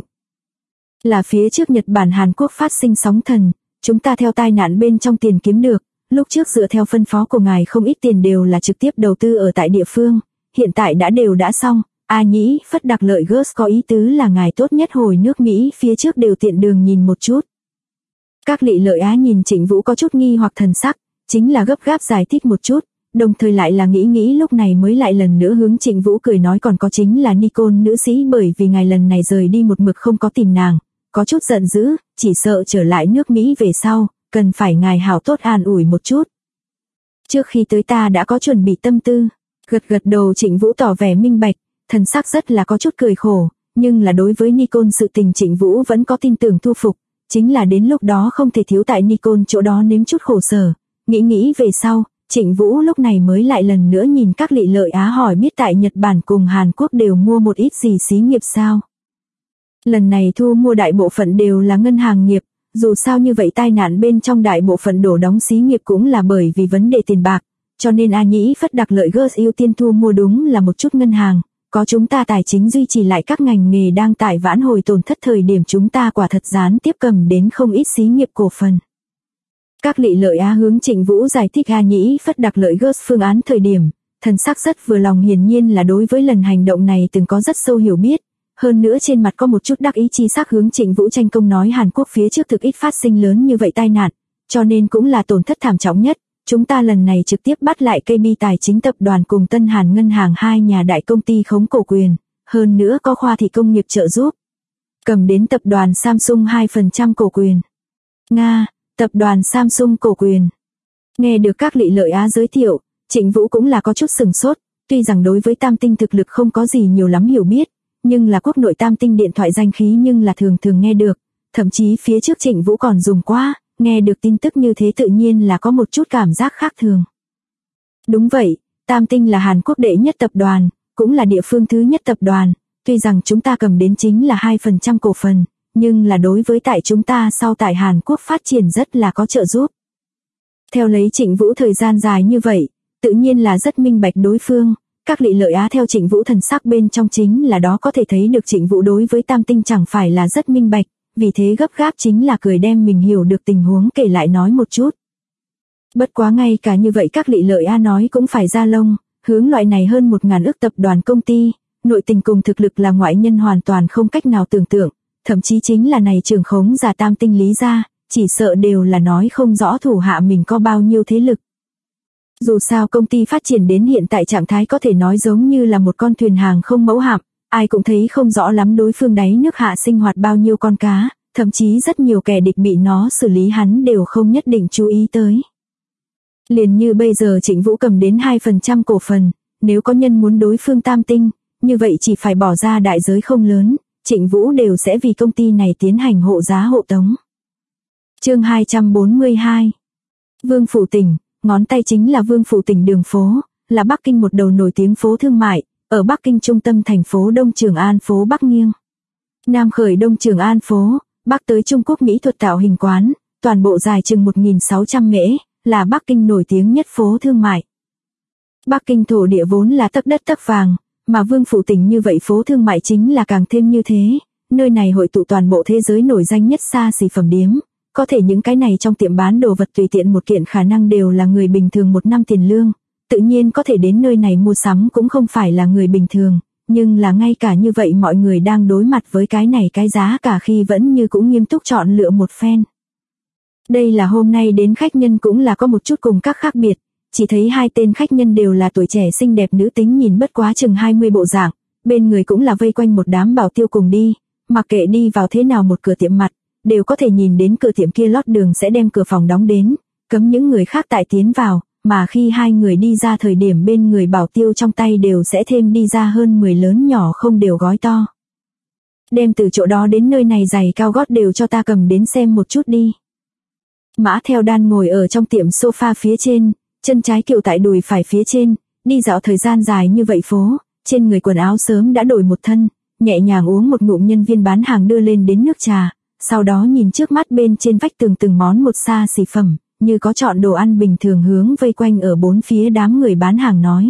Là phía trước Nhật Bản Hàn Quốc phát sinh sóng thần, chúng ta theo tai nạn bên trong tiền kiếm được, lúc trước dựa theo phân phó của ngài không ít tiền đều là trực tiếp đầu tư ở tại địa phương, hiện tại đã xong. A Nhĩ Phất Đặc Lợi Gớt có ý tứ là ngài tốt nhất hồi nước Mỹ phía trước đều tiện đường nhìn một chút. Các Lị Lợi Á nhìn Trịnh Vũ có chút nghi hoặc thần sắc, chính là gấp gáp giải thích một chút, đồng thời lại là nghĩ lúc này mới lại lần nữa hướng Trịnh Vũ cười nói còn có chính là Nicole nữ sĩ bởi vì ngài lần này rời đi một mực không có tìm nàng, có chút giận dữ, chỉ sợ trở lại nước Mỹ về sau, cần phải ngài hảo tốt an ủi một chút. Trước khi tới ta đã có chuẩn bị tâm tư, gật đầu Trịnh Vũ tỏ vẻ minh bạch. Thần sắc rất là có chút cười khổ, nhưng là đối với Nicole sự tình Trịnh Vũ vẫn có tin tưởng thu phục, chính là đến lúc đó không thể thiếu tại Nicole chỗ đó nếm chút khổ sở. Nghĩ về sau, Trịnh Vũ lúc này mới lại lần nữa nhìn các Lị Lợi Á hỏi biết tại Nhật Bản cùng Hàn Quốc đều mua một ít gì xí nghiệp sao. Lần này thu mua đại bộ phận đều là ngân hàng nghiệp, dù sao như vậy tai nạn bên trong đại bộ phận đổ đóng xí nghiệp cũng là bởi vì vấn đề tiền bạc, cho nên A Nhĩ Phất Đặc Lợi Gớt ưu tiên thu mua đúng là một chút ngân hàng. Có chúng ta tài chính duy trì lại các ngành nghề đang tại vãn hồi tổn thất thời điểm chúng ta quả thật gián tiếp cầm đến không ít xí nghiệp cổ phần. Các Lị Lợi Á hướng Trịnh Vũ giải thích A Nhĩ Phất Đặc Lợi Gớt phương án thời điểm, thần sắc rất vừa lòng hiển nhiên là đối với lần hành động này từng có rất sâu hiểu biết, hơn nữa trên mặt có một chút đắc ý chi sắc hướng Trịnh Vũ tranh công nói Hàn Quốc phía trước thực ít phát sinh lớn như vậy tai nạn, cho nên cũng là tổn thất thảm trọng nhất. Chúng ta lần này trực tiếp bắt lại KB Tài chính tập đoàn cùng Tân Hàn Ngân hàng hai nhà đại công ty khống cổ quyền, hơn nữa có khoa thị công nghiệp trợ giúp. Cầm đến tập đoàn Samsung 2% cổ quyền. Nga, tập đoàn Samsung cổ quyền. Nghe được các Lị Lợi Á giới thiệu, Trịnh Vũ cũng là có chút sừng sốt, tuy rằng đối với Tam Tinh thực lực không có gì nhiều lắm hiểu biết, nhưng là quốc nội Tam Tinh điện thoại danh khí nhưng là thường nghe được, thậm chí phía trước Trịnh Vũ còn dùng qua. Nghe được tin tức như thế tự nhiên là có một chút cảm giác khác thường. Đúng vậy, Tam Tinh là Hàn Quốc đệ nhất tập đoàn, cũng là địa phương thứ nhất tập đoàn, tuy rằng chúng ta cầm đến chính là 2% cổ phần, nhưng là đối với tại chúng ta sau tại Hàn Quốc phát triển rất là có trợ giúp. Theo lấy Trịnh Vũ thời gian dài như vậy, tự nhiên là rất minh bạch đối phương, các Lị Lợi Á theo Trịnh Vũ thần sắc bên trong chính là đó có thể thấy được Trịnh Vũ đối với Tam Tinh chẳng phải là rất minh bạch. Vì thế gấp gáp chính là cười đem mình hiểu được tình huống kể lại nói một chút. Bất quá ngay cả như vậy các Lị Lợi Á nói cũng phải ra lông, hướng loại này hơn 1.000 ức tập đoàn công ty, nội tình cùng thực lực là ngoại nhân hoàn toàn không cách nào tưởng tượng, thậm chí chính là này trưởng khống giả Tam Tinh lý ra, chỉ sợ đều là nói không rõ thủ hạ mình có bao nhiêu thế lực. Dù sao công ty phát triển đến hiện tại trạng thái có thể nói giống như là một con thuyền hàng không mẫu hạm. Ai cũng thấy không rõ lắm đối phương đáy nước hạ sinh hoạt bao nhiêu con cá, thậm chí rất nhiều kẻ địch bị nó xử lý hắn đều không nhất định chú ý tới. Liền như bây giờ Trịnh Vũ cầm đến 2% cổ phần, nếu có nhân muốn đối phương Tam Tinh, như vậy chỉ phải bỏ ra đại giới không lớn, Trịnh Vũ đều sẽ vì công ty này tiến hành hộ giá hộ tống. Chương 242. Vương Phủ Tỉnh, ngón tay chính là Vương Phủ Tỉnh đường phố, là Bắc Kinh một đầu nổi tiếng phố thương mại, ở Bắc Kinh trung tâm thành phố Đông Trường An phố Bắc nghiêng. Nam khởi Đông Trường An phố, Bắc tới Trung Quốc mỹ thuật tạo hình quán, toàn bộ dài chừng 1.600 mễ, là Bắc Kinh nổi tiếng nhất phố thương mại. Bắc Kinh thổ địa vốn là tấc đất tấc vàng, mà Vương Phủ Tỉnh như vậy phố thương mại chính là càng thêm như thế, nơi này hội tụ toàn bộ thế giới nổi danh nhất xa xỉ phẩm điếm. Có thể những cái này trong tiệm bán đồ vật tùy tiện một kiện khả năng đều là người bình thường 1 năm tiền lương, tự nhiên có thể đến nơi này mua sắm cũng không phải là người bình thường, nhưng là ngay cả như vậy mọi người đang đối mặt với cái này cái giá cả khi vẫn như cũng nghiêm túc chọn lựa một phen. Đây là hôm nay đến khách nhân cũng là có một chút cùng các khác biệt, chỉ thấy 2 tên khách nhân đều là tuổi trẻ xinh đẹp nữ tính nhìn bất quá chừng 20 bộ dạng, bên người cũng là vây quanh một đám bảo tiêu cùng đi, mặc kệ đi vào thế nào một cửa tiệm mặt, đều có thể nhìn đến cửa tiệm kia lót đường sẽ đem cửa phòng đóng đến, cấm những người khác tại tiến vào, mà khi 2 người đi ra thời điểm bên người bảo tiêu trong tay đều sẽ thêm đi ra hơn 10 lớn nhỏ không đều gói to. Đem từ chỗ đó đến nơi này giày cao gót đều cho ta cầm đến xem một chút đi. Mã Theo Đan ngồi ở trong tiệm sofa phía trên, chân trái kiệu tại đùi phải phía trên, đi dạo thời gian dài như vậy phố, trên người quần áo sớm đã đổi một thân, nhẹ nhàng uống một ngụm nhân viên bán hàng đưa lên đến nước trà, sau đó nhìn trước mắt bên trên vách tường từng món một xa xỉ phẩm, như có chọn đồ ăn bình thường hướng vây quanh ở bốn phía đám người bán hàng nói.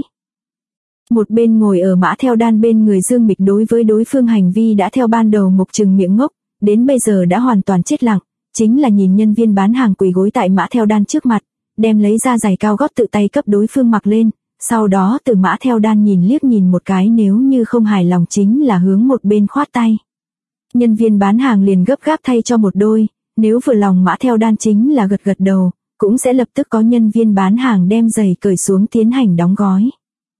Một bên ngồi ở Mã Theo Đan bên người Dương Mịch đối với đối phương hành vi đã theo ban đầu mục trừng miệng ngốc, đến bây giờ đã hoàn toàn chết lặng, chính là nhìn nhân viên bán hàng quỳ gối tại Mã Theo Đan trước mặt, đem lấy ra giày cao gót tự tay cấp đối phương mặc lên, sau đó từ Mã Theo Đan nhìn liếc nhìn một cái nếu như không hài lòng chính là hướng một bên khoát tay. Nhân viên bán hàng liền gấp gáp thay cho một đôi, nếu vừa lòng Mã Theo Đan chính là gật gật đầu, cũng sẽ lập tức có nhân viên bán hàng đem giày cởi xuống tiến hành đóng gói.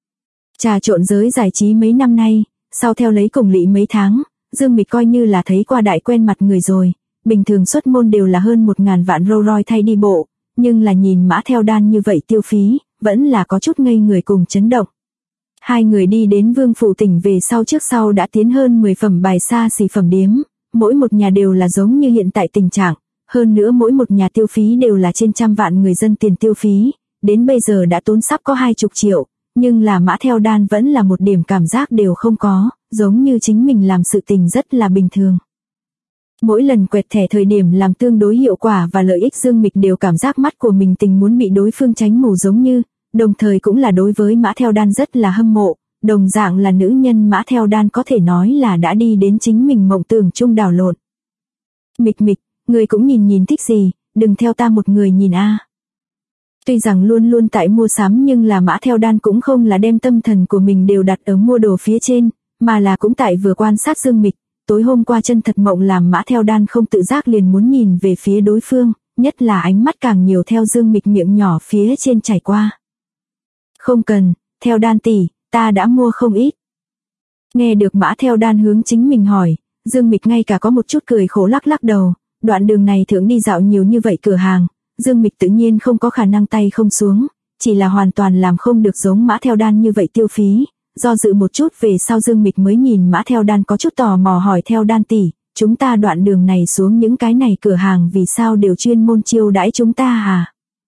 Trà trộn giới giải trí mấy năm nay, sau theo lấy cùng lỵ mấy tháng, Dương Mịch coi như là thấy qua đại quen mặt người rồi, bình thường xuất môn đều là hơn 1.000 vạn Rolls Royce thay đi bộ, nhưng là nhìn Mã Theo Đan như vậy tiêu phí, vẫn là có chút ngây người cùng chấn động. 2 người đi đến Vương Phủ Tỉnh về sau trước sau đã tiến hơn 10 phẩm bài xa xỉ phẩm điếm, mỗi một nhà đều là giống như hiện tại tình trạng, hơn nữa mỗi một nhà tiêu phí đều là trên trăm vạn người dân tiền tiêu phí, đến bây giờ đã tốn sắp có 20 triệu, nhưng là Mã Theo Đan vẫn là một điểm cảm giác đều không có, giống như chính mình làm sự tình rất là bình thường. Mỗi lần quẹt thẻ thời điểm làm tương đối hiệu quả và lợi ích Dương Mịch đều cảm giác mắt của mình tình muốn bị đối phương tránh mù giống như, đồng thời cũng là đối với Mã Theo Đan rất là hâm mộ, đồng dạng là nữ nhân Mã Theo Đan có thể nói là đã đi đến chính mình mộng tưởng chung đảo lộn. Mịch, người cũng nhìn thích gì, đừng theo ta một người nhìn a. Tuy rằng luôn luôn tại mua sắm nhưng là Mã Theo Đan cũng không là đem tâm thần của mình đều đặt ở mua đồ phía trên, mà là cũng tại vừa quan sát Dương Mịch. Tối hôm qua chân thật mộng làm Mã Theo Đan không tự giác liền muốn nhìn về phía đối phương, nhất là ánh mắt càng nhiều theo Dương Mịch miệng nhỏ phía trên chảy qua. Không cần, Theo Đan tỷ, ta đã mua không ít. Nghe được Mã Theo Đan hướng chính mình hỏi, Dương Mịch ngay cả có một chút cười khổ lắc đầu, đoạn đường này thượng đi dạo nhiều như vậy cửa hàng, Dương Mịch tự nhiên không có khả năng tay không xuống, chỉ là hoàn toàn làm không được giống Mã Theo Đan như vậy tiêu phí. Do dự một chút về sau Dương Mịch mới nhìn Mã Theo Đan có chút tò mò hỏi Theo Đan tỷ, chúng ta đoạn đường này xuống những cái này cửa hàng vì sao đều chuyên môn chiêu đãi chúng ta à?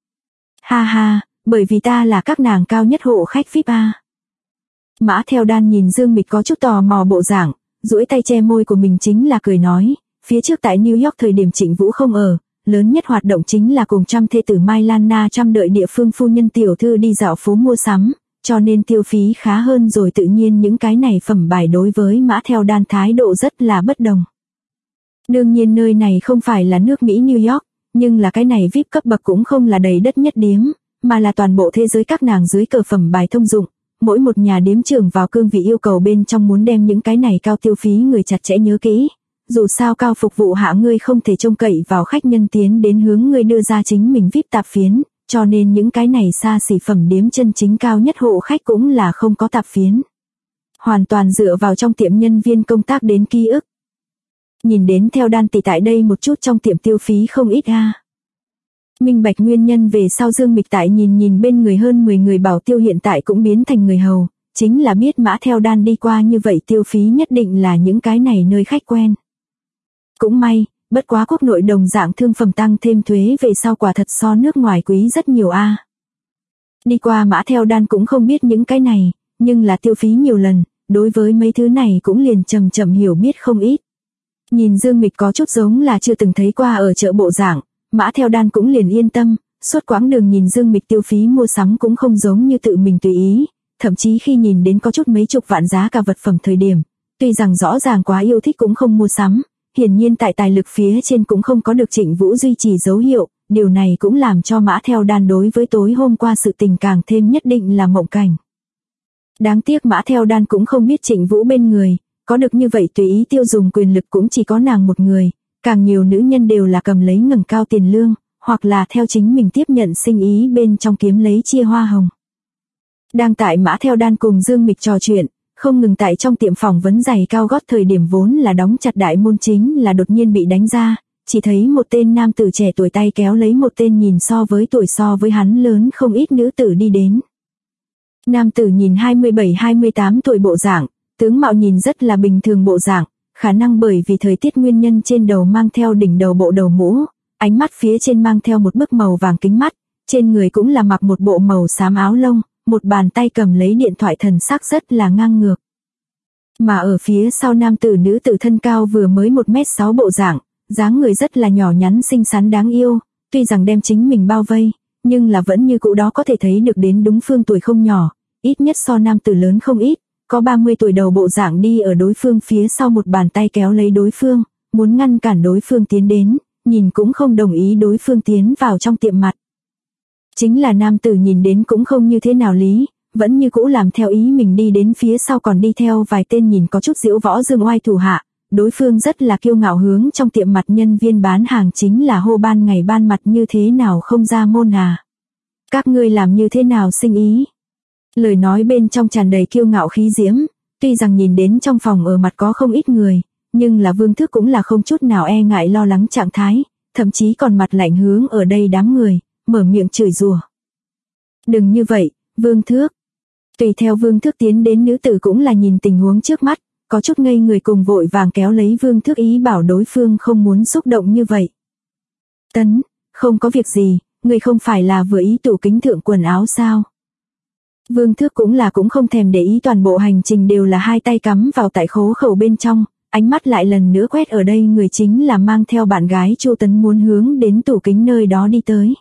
Ha, bởi vì ta là các nàng cao nhất hộ khách VIP a. Mã Theo Đan nhìn Dương Mịch có chút tò mò bộ dạng, duỗi tay che môi của mình chính là cười nói, phía trước tại New York thời điểm Trịnh Vũ không ở, lớn nhất hoạt động chính là cùng trăm thê tử Mai Lan Na trăm đợi địa phương phu nhân tiểu thư đi dạo phố mua sắm. Cho nên tiêu phí khá hơn rồi tự nhiên những cái này phẩm bài đối với Mã Theo Đan thái độ rất là bất đồng. Đương nhiên nơi này không phải là nước Mỹ New York, nhưng là cái này VIP cấp bậc cũng không là đầy đất nhất điếm, mà là toàn bộ thế giới các nàng dưới cờ phẩm bài thông dụng. Mỗi một nhà điếm trưởng vào cương vị yêu cầu bên trong muốn đem những cái này cao tiêu phí người chặt chẽ nhớ kỹ. Dù sao cao phục vụ hạ ngươi không thể trông cậy vào khách nhân tiến đến hướng ngươi đưa ra chính mình VIP tạp phiến. Cho nên những cái này xa xỉ phẩm điếm chân chính cao nhất hộ khách cũng là không có tạp phiến. Hoàn toàn dựa vào trong tiệm nhân viên công tác đến ký ức. Nhìn đến Theo Đan tỷ tại đây một chút trong tiệm tiêu phí không ít a. Minh bạch nguyên nhân về sau Dương Mịch tại nhìn bên người hơn 10 người bảo tiêu hiện tại cũng biến thành người hầu, chính là biết Mã Theo Đan đi qua như vậy tiêu phí nhất định là những cái này nơi khách quen. Cũng may, bất quá quốc nội đồng dạng thương phẩm tăng thêm thuế về sau quả thật so nước ngoài quý rất nhiều a. Đi qua Mã Theo Đan cũng không biết những cái này, nhưng là tiêu phí nhiều lần, đối với mấy thứ này cũng liền chậm chậm hiểu biết không ít. Nhìn Dương Mịch có chút giống là chưa từng thấy qua ở chợ bộ dạng, Mã Theo Đan cũng liền yên tâm, suốt quãng đường nhìn Dương Mịch tiêu phí mua sắm cũng không giống như tự mình tùy ý, thậm chí khi nhìn đến có chút mấy chục vạn giá cả vật phẩm thời điểm, tuy rằng rõ ràng quá yêu thích cũng không mua sắm, hiển nhiên tại tài lực phía trên cũng không có được Trịnh Vũ duy trì dấu hiệu, điều này cũng làm cho Mã Theo Đan đối với tối hôm qua sự tình càng thêm nhất định là mộng cảnh. Đáng tiếc Mã Theo Đan cũng không biết Trịnh Vũ bên người, có được như vậy tùy ý tiêu dùng quyền lực cũng chỉ có nàng một người, càng nhiều nữ nhân đều là cầm lấy ngẩng cao tiền lương, hoặc là theo chính mình tiếp nhận sinh ý bên trong kiếm lấy chia hoa hồng. Đang tại Mã Theo Đan cùng Dương Mịch trò chuyện, không ngừng tại trong tiệm phỏng vấn giày cao gót thời điểm vốn là đóng chặt đại môn chính là đột nhiên bị đánh ra, chỉ thấy một tên nam tử trẻ tuổi tay kéo lấy một tên nhìn so với hắn lớn không ít nữ tử đi đến. Nam tử nhìn 27-28 tuổi bộ dạng, tướng mạo nhìn rất là bình thường bộ dạng, khả năng bởi vì thời tiết nguyên nhân trên đầu mang theo đỉnh đầu bộ đầu mũ, ánh mắt phía trên mang theo một bức màu vàng kính mắt, trên người cũng là mặc một bộ màu xám áo lông, một bàn tay cầm lấy điện thoại thần sắc rất là ngang ngược. Mà ở phía sau nam tử nữ tử thân cao vừa mới 1m6 bộ dạng, dáng người rất là nhỏ nhắn xinh xắn đáng yêu, tuy rằng đem chính mình bao vây, nhưng là vẫn như cũ đó có thể thấy được đến đúng phương tuổi không nhỏ, ít nhất so nam tử lớn không ít, có 30 tuổi đầu bộ dạng đi ở đối phương phía sau một bàn tay kéo lấy đối phương, muốn ngăn cản đối phương tiến đến, nhìn cũng không đồng ý đối phương tiến vào trong tiệm mặt. Chính là nam tử nhìn đến cũng không như thế nào lý, vẫn như cũ làm theo ý mình đi đến phía sau còn đi theo vài tên nhìn có chút diễu võ dương oai thủ hạ, đối phương rất là kiêu ngạo hướng trong tiệm mặt nhân viên bán hàng chính là hô ban ngày ban mặt như thế nào không ra môn à. Các ngươi làm như thế nào sinh ý. Lời nói bên trong tràn đầy kiêu ngạo khí diễm, tuy rằng nhìn đến trong phòng ở mặt có không ít người, nhưng là Vương Thước cũng là không chút nào e ngại lo lắng trạng thái, thậm chí còn mặt lạnh hướng ở đây đám người, mở miệng chửi rủa. Đừng như vậy, Vương Thước. Tùy theo Vương Thước tiến đến nữ tử cũng là nhìn tình huống trước mắt, có chút ngây người cùng vội vàng kéo lấy Vương Thước ý bảo đối phương không muốn xúc động như vậy. Tấn, không có việc gì, người không phải là vừa ý tủ kính thượng quần áo sao? Vương Thước cũng không thèm để ý toàn bộ hành trình đều là hai tay cắm vào tại khố khẩu bên trong, ánh mắt lại lần nữa quét ở đây người chính là mang theo bạn gái Chu Tấn muốn hướng đến tủ kính nơi đó đi tới.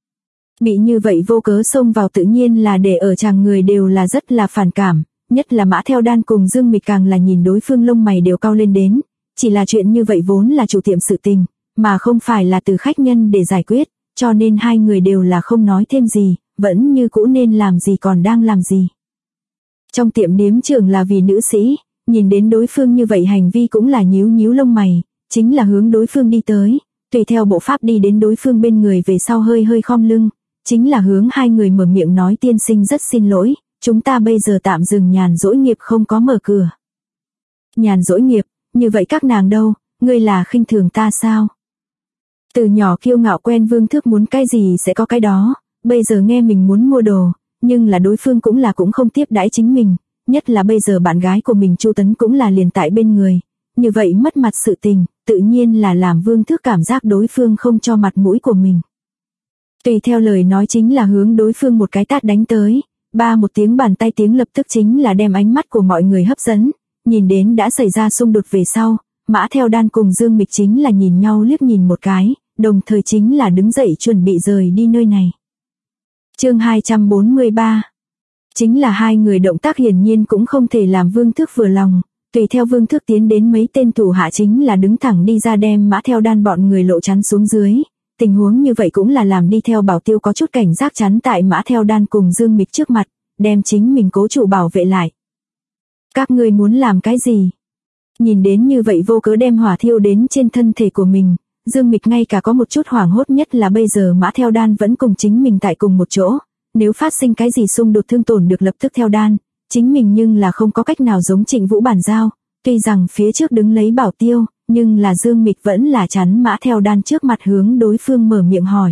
Bị như vậy vô cớ xông vào tự nhiên là để ở chàng người đều là rất là phản cảm, nhất là Mã Theo Đan cùng Dương Mịch càng là nhìn đối phương lông mày đều cau lên đến, chỉ là chuyện như vậy vốn là chủ tiệm sự tình, mà không phải là từ khách nhân để giải quyết, cho nên hai người đều là không nói thêm gì, vẫn như cũ nên làm gì còn đang làm gì. Trong tiệm điếm trưởng là vì nữ sĩ, nhìn đến đối phương như vậy hành vi cũng là nhíu nhíu lông mày, chính là hướng đối phương đi tới, tùy theo bộ pháp đi đến đối phương bên người về sau hơi hơi khom lưng, chính là hướng hai người mở miệng nói tiên sinh rất xin lỗi, chúng ta bây giờ tạm dừng nhàn rỗi nghiệp không có mở cửa. Nhàn rỗi nghiệp, như vậy các nàng đâu, ngươi là khinh thường ta sao? Từ nhỏ kiêu ngạo quen Vương Thước muốn cái gì sẽ có cái đó, bây giờ nghe mình muốn mua đồ, nhưng là đối phương cũng không tiếp đãi chính mình, nhất là bây giờ bạn gái của mình Chu Tấn cũng là liền tại bên người, như vậy mất mặt sự tình, tự nhiên là làm Vương Thước cảm giác đối phương không cho mặt mũi của mình. Tùy theo lời nói chính là hướng đối phương một cái tát đánh tới, ba một tiếng bàn tay tiếng lập tức chính là đem ánh mắt của mọi người hấp dẫn, nhìn đến đã xảy ra xung đột về sau, Mã Theo Đan cùng Dương Mịch chính là nhìn nhau liếc nhìn một cái, đồng thời chính là đứng dậy chuẩn bị rời đi nơi này. Chương 243. Chính là hai người động tác hiển nhiên cũng không thể làm Vương Thước vừa lòng, tùy theo Vương Thước tiến đến mấy tên thủ hạ chính là đứng thẳng đi ra đem Mã Theo Đan bọn người lộ chắn xuống dưới. Tình huống như vậy cũng là làm đi theo bảo tiêu có chút cảnh giác chắn tại Mã Theo Đan cùng Dương Mịch trước mặt, đem chính mình cố chủ bảo vệ lại. Các ngươi muốn làm cái gì? Nhìn đến như vậy vô cớ đem hỏa thiêu đến trên thân thể của mình, Dương Mịch ngay cả có một chút hoảng hốt, nhất là bây giờ Mã Theo Đan vẫn cùng chính mình tại cùng một chỗ, nếu phát sinh cái gì xung đột thương tổn được lập tức theo Đan, chính mình nhưng là không có cách nào giống Trịnh Vũ bàn giao, tuy rằng phía trước đứng lấy bảo tiêu, nhưng là Dương Mịch vẫn là chắn Mã Theo Đan trước mặt hướng đối phương mở miệng hỏi.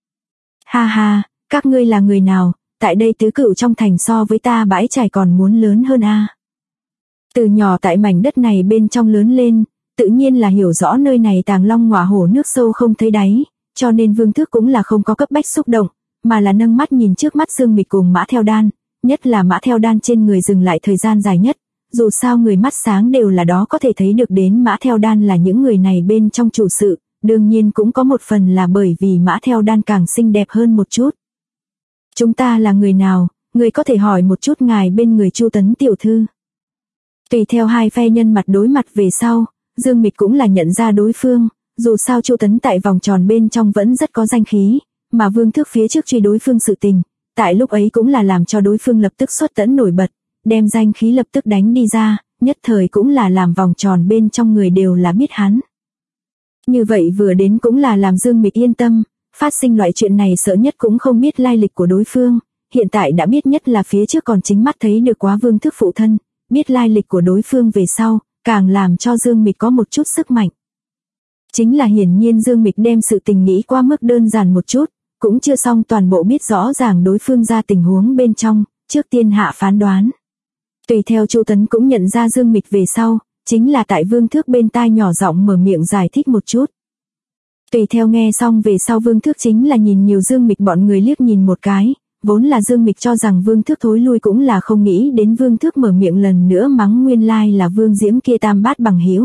Ha ha, các ngươi là người nào, tại đây tứ cửu trong thành so với ta bãi trải còn muốn lớn hơn a. Từ nhỏ tại mảnh đất này bên trong lớn lên, tự nhiên là hiểu rõ nơi này tàng long ngọa hổ nước sâu không thấy đáy, cho nên Vương Thước cũng là không có cấp bách xúc động, mà là nâng mắt nhìn trước mắt Dương Mịch cùng Mã Theo Đan, nhất là Mã Theo Đan trên người dừng lại thời gian dài nhất, dù sao người mắt sáng đều là đó có thể thấy được đến Mã Theo Đan là những người này bên trong chủ sự, đương nhiên cũng có một phần là bởi vì Mã Theo Đan càng xinh đẹp hơn một chút. Chúng ta là người nào, người có thể hỏi một chút ngài bên người Chu Tấn tiểu thư. Tùy theo hai phe nhân mặt đối mặt về sau, Dương Mịch cũng là nhận ra đối phương, dù sao Chu Tấn tại vòng tròn bên trong vẫn rất có danh khí, mà Vương Thước phía trước truy đối phương sự tình, tại lúc ấy cũng là làm cho đối phương lập tức xuất tẫn nổi bật, đem danh khí lập tức đánh đi ra, nhất thời cũng là làm vòng tròn bên trong người đều là biết hắn. Như vậy vừa đến cũng là làm Dương Mịch yên tâm, phát sinh loại chuyện này sợ nhất cũng không biết lai lịch của đối phương, hiện tại đã biết nhất là phía trước còn chính mắt thấy được quá Vương Thước phụ thân, biết lai lịch của đối phương về sau, càng làm cho Dương Mịch có một chút sức mạnh. Chính là hiển nhiên Dương Mịch đem sự tình nghĩ qua mức đơn giản một chút, cũng chưa xong toàn bộ biết rõ ràng đối phương ra tình huống bên trong, trước tiên hạ phán đoán. Tùy theo Chu Tấn cũng nhận ra Dương Mịch về sau, chính là tại Vương Thước bên tai nhỏ giọng mở miệng giải thích một chút. Tùy theo nghe xong về sau Vương Thước chính là nhìn nhiều Dương Mịch bọn người liếc nhìn một cái, vốn là Dương Mịch cho rằng Vương Thước thối lui cũng là không nghĩ đến Vương Thước mở miệng lần nữa mắng nguyên lai là Vương Diễm kia tam bát bằng hữu.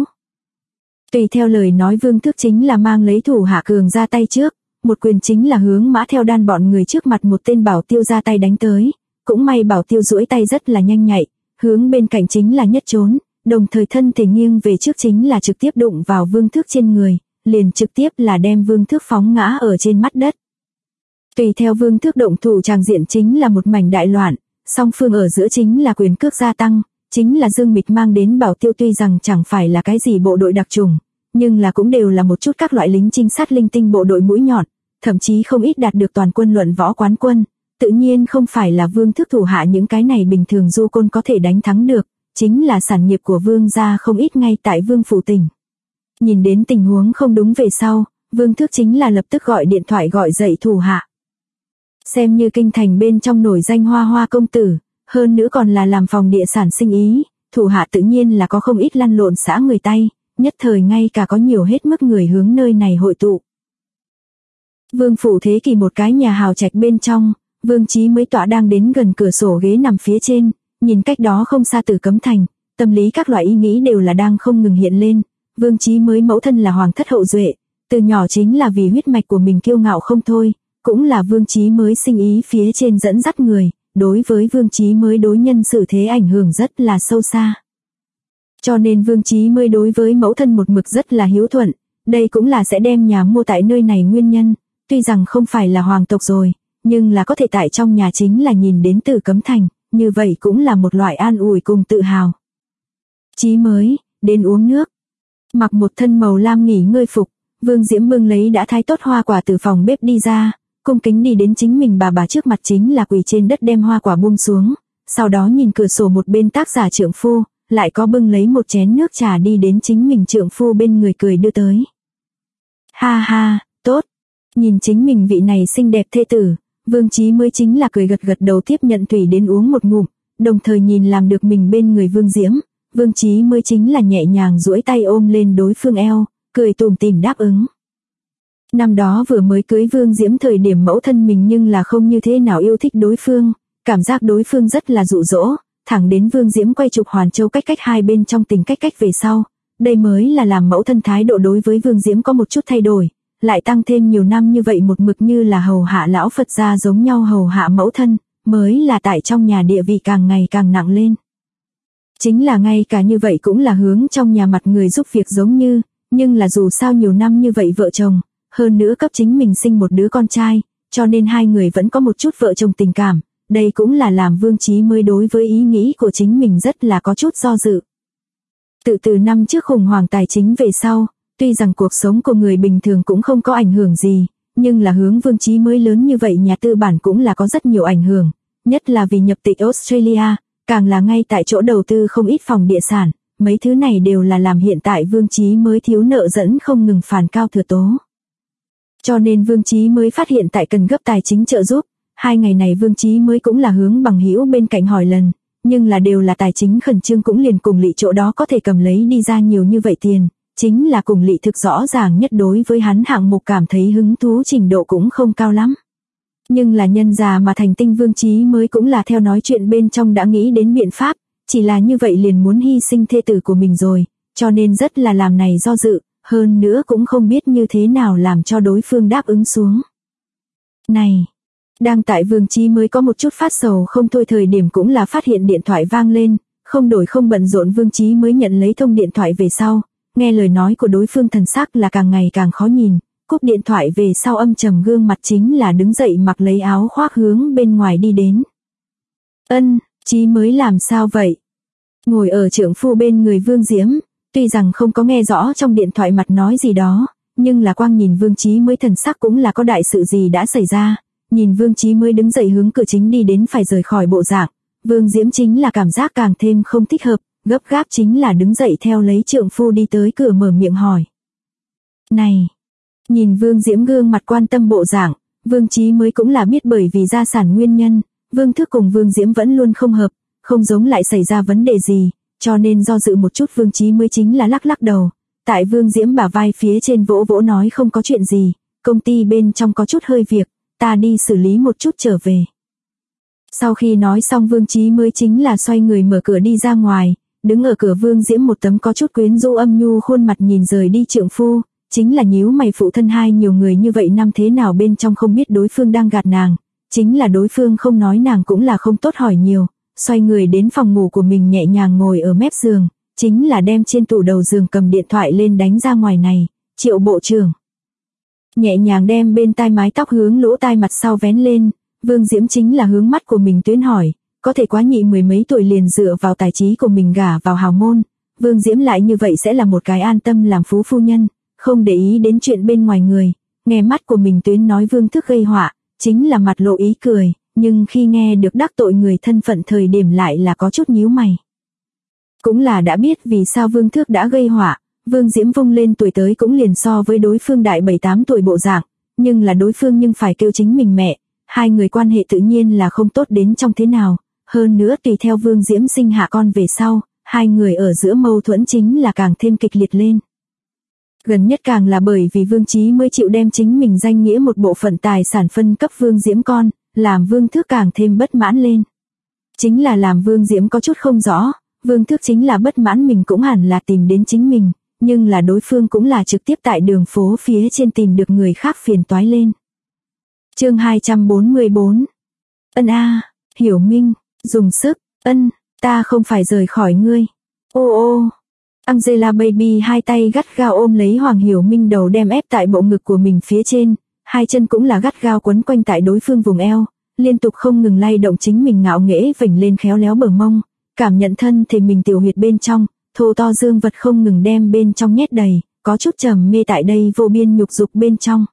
Tùy theo lời nói Vương Thước chính là mang lấy thủ hạ cường ra tay trước, một quyền chính là hướng Mã Theo Đan bọn người trước mặt một tên Bảo Tiêu ra tay đánh tới, cũng may Bảo Tiêu duỗi tay rất là nhanh nhạy, hướng bên cạnh chính là nhất trốn, đồng thời thân thể nghiêng về trước chính là trực tiếp đụng vào Vương Thước trên người, liền trực tiếp là đem Vương Thước phóng ngã ở trên mặt đất. Tùy theo Vương Thước động thủ tràng diện chính là một mảnh đại loạn, song phương ở giữa chính là quyền cước gia tăng, chính là Dương Mịch mang đến Bảo Tiêu tuy rằng chẳng phải là cái gì bộ đội đặc chủng, nhưng là cũng đều là một chút các loại lính trinh sát linh tinh bộ đội mũi nhọn, thậm chí không ít đạt được toàn quân luận võ quán quân, tự nhiên không phải là Vương Thước thủ hạ những cái này bình thường du côn có thể đánh thắng được, chính là sản nghiệp của Vương gia không ít ngay tại Vương phủ tỉnh. Nhìn đến tình huống không đúng về sau, Vương Thước chính là lập tức gọi điện thoại gọi dậy thủ hạ. Xem như kinh thành bên trong nổi danh Hoa Hoa công tử, hơn nữa còn là làm phòng địa sản sinh ý, thủ hạ tự nhiên là có không ít lăn lộn xã người tay, nhất thời ngay cả có nhiều hết mức người hướng nơi này hội tụ. Vương phủ thế kỷ một cái nhà hào trạch bên trong, Vương Chí mới tọa đang đến gần cửa sổ ghế nằm phía trên, nhìn cách đó không xa Tử Cấm Thành, tâm lý các loại ý nghĩ đều là đang không ngừng hiện lên. Vương Chí mới mẫu thân là hoàng thất hậu duệ, từ nhỏ chính là vì huyết mạch của mình kiêu ngạo không thôi, cũng là Vương Chí mới sinh ý phía trên dẫn dắt người, đối với Vương Chí mới đối nhân xử thế ảnh hưởng rất là sâu xa. Cho nên Vương Chí mới đối với mẫu thân một mực rất là hiếu thuận, đây cũng là sẽ đem nhà mua tại nơi này nguyên nhân, tuy rằng không phải là hoàng tộc rồi, nhưng là có thể tại trong nhà chính là nhìn đến Tử Cấm Thành, như vậy cũng là một loại an ủi cùng tự hào. Chí mới, đến uống nước. Mặc một thân màu lam nghỉ ngơi phục, Vương Diễm bưng lấy đã thái tốt hoa quả từ phòng bếp đi ra, cung kính đi đến chính mình bà trước mặt chính là quỳ trên đất đem hoa quả buông xuống, sau đó nhìn cửa sổ một bên tác giả trượng phu, lại có bưng lấy một chén nước trà đi đến chính mình trượng phu bên người cười đưa tới. Ha ha, tốt. Nhìn chính mình vị này xinh đẹp thê tử, Vương Chí mới chính là cười gật gật đầu tiếp nhận thủy đến uống một ngụm, đồng thời nhìn làm được mình bên người Vương Diễm, Vương Chí mới chính là nhẹ nhàng duỗi tay ôm lên đối phương eo, cười tủm tỉm đáp ứng. Năm đó vừa mới cưới Vương Diễm thời điểm mẫu thân mình nhưng là không như thế nào yêu thích đối phương, cảm giác đối phương rất là dụ dỗ, thẳng đến Vương Diễm quay chụp Hoàn Châu cách hai bên trong tình cách về sau, đây mới là làm mẫu thân thái độ đối với Vương Diễm có một chút thay đổi, lại tăng thêm nhiều năm như vậy một mực như là hầu hạ lão Phật gia giống nhau hầu hạ mẫu thân, mới là tại trong nhà địa vị càng ngày càng nặng lên. Chính là ngay cả như vậy cũng là hướng trong nhà mặt người giúp việc giống như, nhưng là dù sao nhiều năm như vậy vợ chồng, hơn nữa cấp chính mình sinh một đứa con trai, cho nên hai người vẫn có một chút vợ chồng tình cảm, đây cũng là làm Vương Chí mới đối với ý nghĩ của chính mình rất là có chút do dự. Từ năm trước khủng hoảng tài chính về sau, tuy rằng cuộc sống của người bình thường cũng không có ảnh hưởng gì, nhưng là hướng Vương Chí mới lớn như vậy nhà tư bản cũng là có rất nhiều ảnh hưởng, nhất là vì nhập tịch Australia, càng là ngay tại chỗ đầu tư không ít phòng địa sản, mấy thứ này đều là làm hiện tại Vương Chí mới thiếu nợ dẫn không ngừng phản cao thừa tố. Cho nên Vương Chí mới phát hiện tại cần gấp tài chính trợ giúp, hai ngày này Vương Chí mới cũng là hướng bằng hữu bên cạnh hỏi lần, nhưng là đều là tài chính khẩn trương cũng liền cùng lị chỗ đó có thể cầm lấy đi ra nhiều như vậy tiền, chính là cùng Lị Thực rõ ràng nhất đối với hắn hạng mục cảm thấy hứng thú trình độ cũng không cao lắm. Nhưng là nhân già mà thành tinh Vương Chí mới cũng là theo nói chuyện bên trong đã nghĩ đến biện pháp, chỉ là như vậy liền muốn hy sinh thê tử của mình rồi, cho nên rất là làm này do dự, hơn nữa cũng không biết như thế nào làm cho đối phương đáp ứng xuống. Này, đang tại Vương Chí mới có một chút phát sầu không thôi thời điểm cũng là phát hiện điện thoại vang lên, không đổi không bận rộn Vương Chí mới nhận lấy thông điện thoại về sau, nghe lời nói của đối phương thần sắc là càng ngày càng khó nhìn, cúp điện thoại về sau âm trầm gương mặt chính là đứng dậy mặc lấy áo khoác hướng bên ngoài đi đến. Ân, Chí mới làm sao vậy? Ngồi ở trượng phu bên người Vương Diễm, tuy rằng không có nghe rõ trong điện thoại mặt nói gì đó, nhưng là quang nhìn Vương Chí mới thần sắc cũng là có đại sự gì đã xảy ra, nhìn Vương Chí mới đứng dậy hướng cửa chính đi đến phải rời khỏi bộ dạng, Vương Diễm chính là cảm giác càng thêm không thích hợp, gấp gáp chính là đứng dậy theo lấy trượng phu đi tới cửa mở miệng hỏi. Này, nhìn Vương Diễm gương mặt quan tâm bộ dạng, Vương Chí mới cũng là biết bởi vì gia sản nguyên nhân, Vương Thức cùng Vương Diễm vẫn luôn không hợp, không giống lại xảy ra vấn đề gì, cho nên do dự một chút Vương Chí mới chính là lắc lắc đầu, tại Vương Diễm bả vai phía trên vỗ vỗ nói không có chuyện gì, công ty bên trong có chút hơi việc, ta đi xử lý một chút trở về. Sau khi nói xong Vương Chí mới chính là xoay người mở cửa đi ra ngoài, đứng ở cửa Vương Diễm một tấm có chút quyến rũ âm nhu khuôn mặt nhìn rời đi trượng phu, chính là nhíu mày phụ thân hai nhiều người như vậy năm thế nào bên trong không biết đối phương đang gạt nàng, chính là đối phương không nói nàng cũng là không tốt hỏi nhiều, xoay người đến phòng ngủ của mình nhẹ nhàng ngồi ở mép giường, chính là đem trên tủ đầu giường cầm điện thoại lên đánh ra ngoài này, Triệu bộ trưởng. Nhẹ nhàng đem bên tai mái tóc hướng lỗ tai mặt sau vén lên, Vương Diễm chính là hướng mắt của mình tuyến hỏi, có thể quá nhị mười mấy tuổi liền dựa vào tài trí của mình gả vào hào môn, Vương Diễm lại như vậy sẽ là một cái an tâm làm phú phu nhân, không để ý đến chuyện bên ngoài người, nghe mắt của mình tuyến nói Vương Thức gây họa, chính là mặt lộ ý cười, nhưng khi nghe được đắc tội người thân phận thời điểm lại là có chút nhíu mày. Cũng là đã biết vì sao Vương Thức đã gây họa, Vương Diễm vung lên tuổi tới cũng liền so với đối phương đại 7-8 tuổi bộ dạng, nhưng là đối phương nhưng phải kêu chính mình mẹ, hai người quan hệ tự nhiên là không tốt đến trong thế nào, hơn nữa tùy theo Vương Diễm sinh hạ con về sau, hai người ở giữa mâu thuẫn chính là càng thêm kịch liệt lên. Gần nhất càng là bởi vì Vương Chí mới chịu đem chính mình danh nghĩa một bộ phận tài sản phân cấp Vương Diễm con, làm Vương Thức càng thêm bất mãn lên. Chính là làm Vương Diễm có chút không rõ, Vương Thức chính là bất mãn mình cũng hẳn là tìm đến chính mình, nhưng là đối phương cũng là trực tiếp tại đường phố phía trên tìm được người khác phiền toái lên. Chương 244. Ân a, Hiểu Minh, dùng sức, ân, ta không phải rời khỏi ngươi. Ô ô. Angela Baby hai tay gắt gao ôm lấy Hoàng Hiểu Minh đầu đem ép tại bộ ngực của mình phía trên, hai chân cũng là gắt gao quấn quanh tại đối phương vùng eo, liên tục không ngừng lay động chính mình ngạo nghễ vểnh lên khéo léo bờ mông, cảm nhận thân thể mình tiểu huyệt bên trong, thô to dương vật không ngừng đem bên trong nhét đầy, có chút trầm mê tại đây vô biên nhục dục bên trong.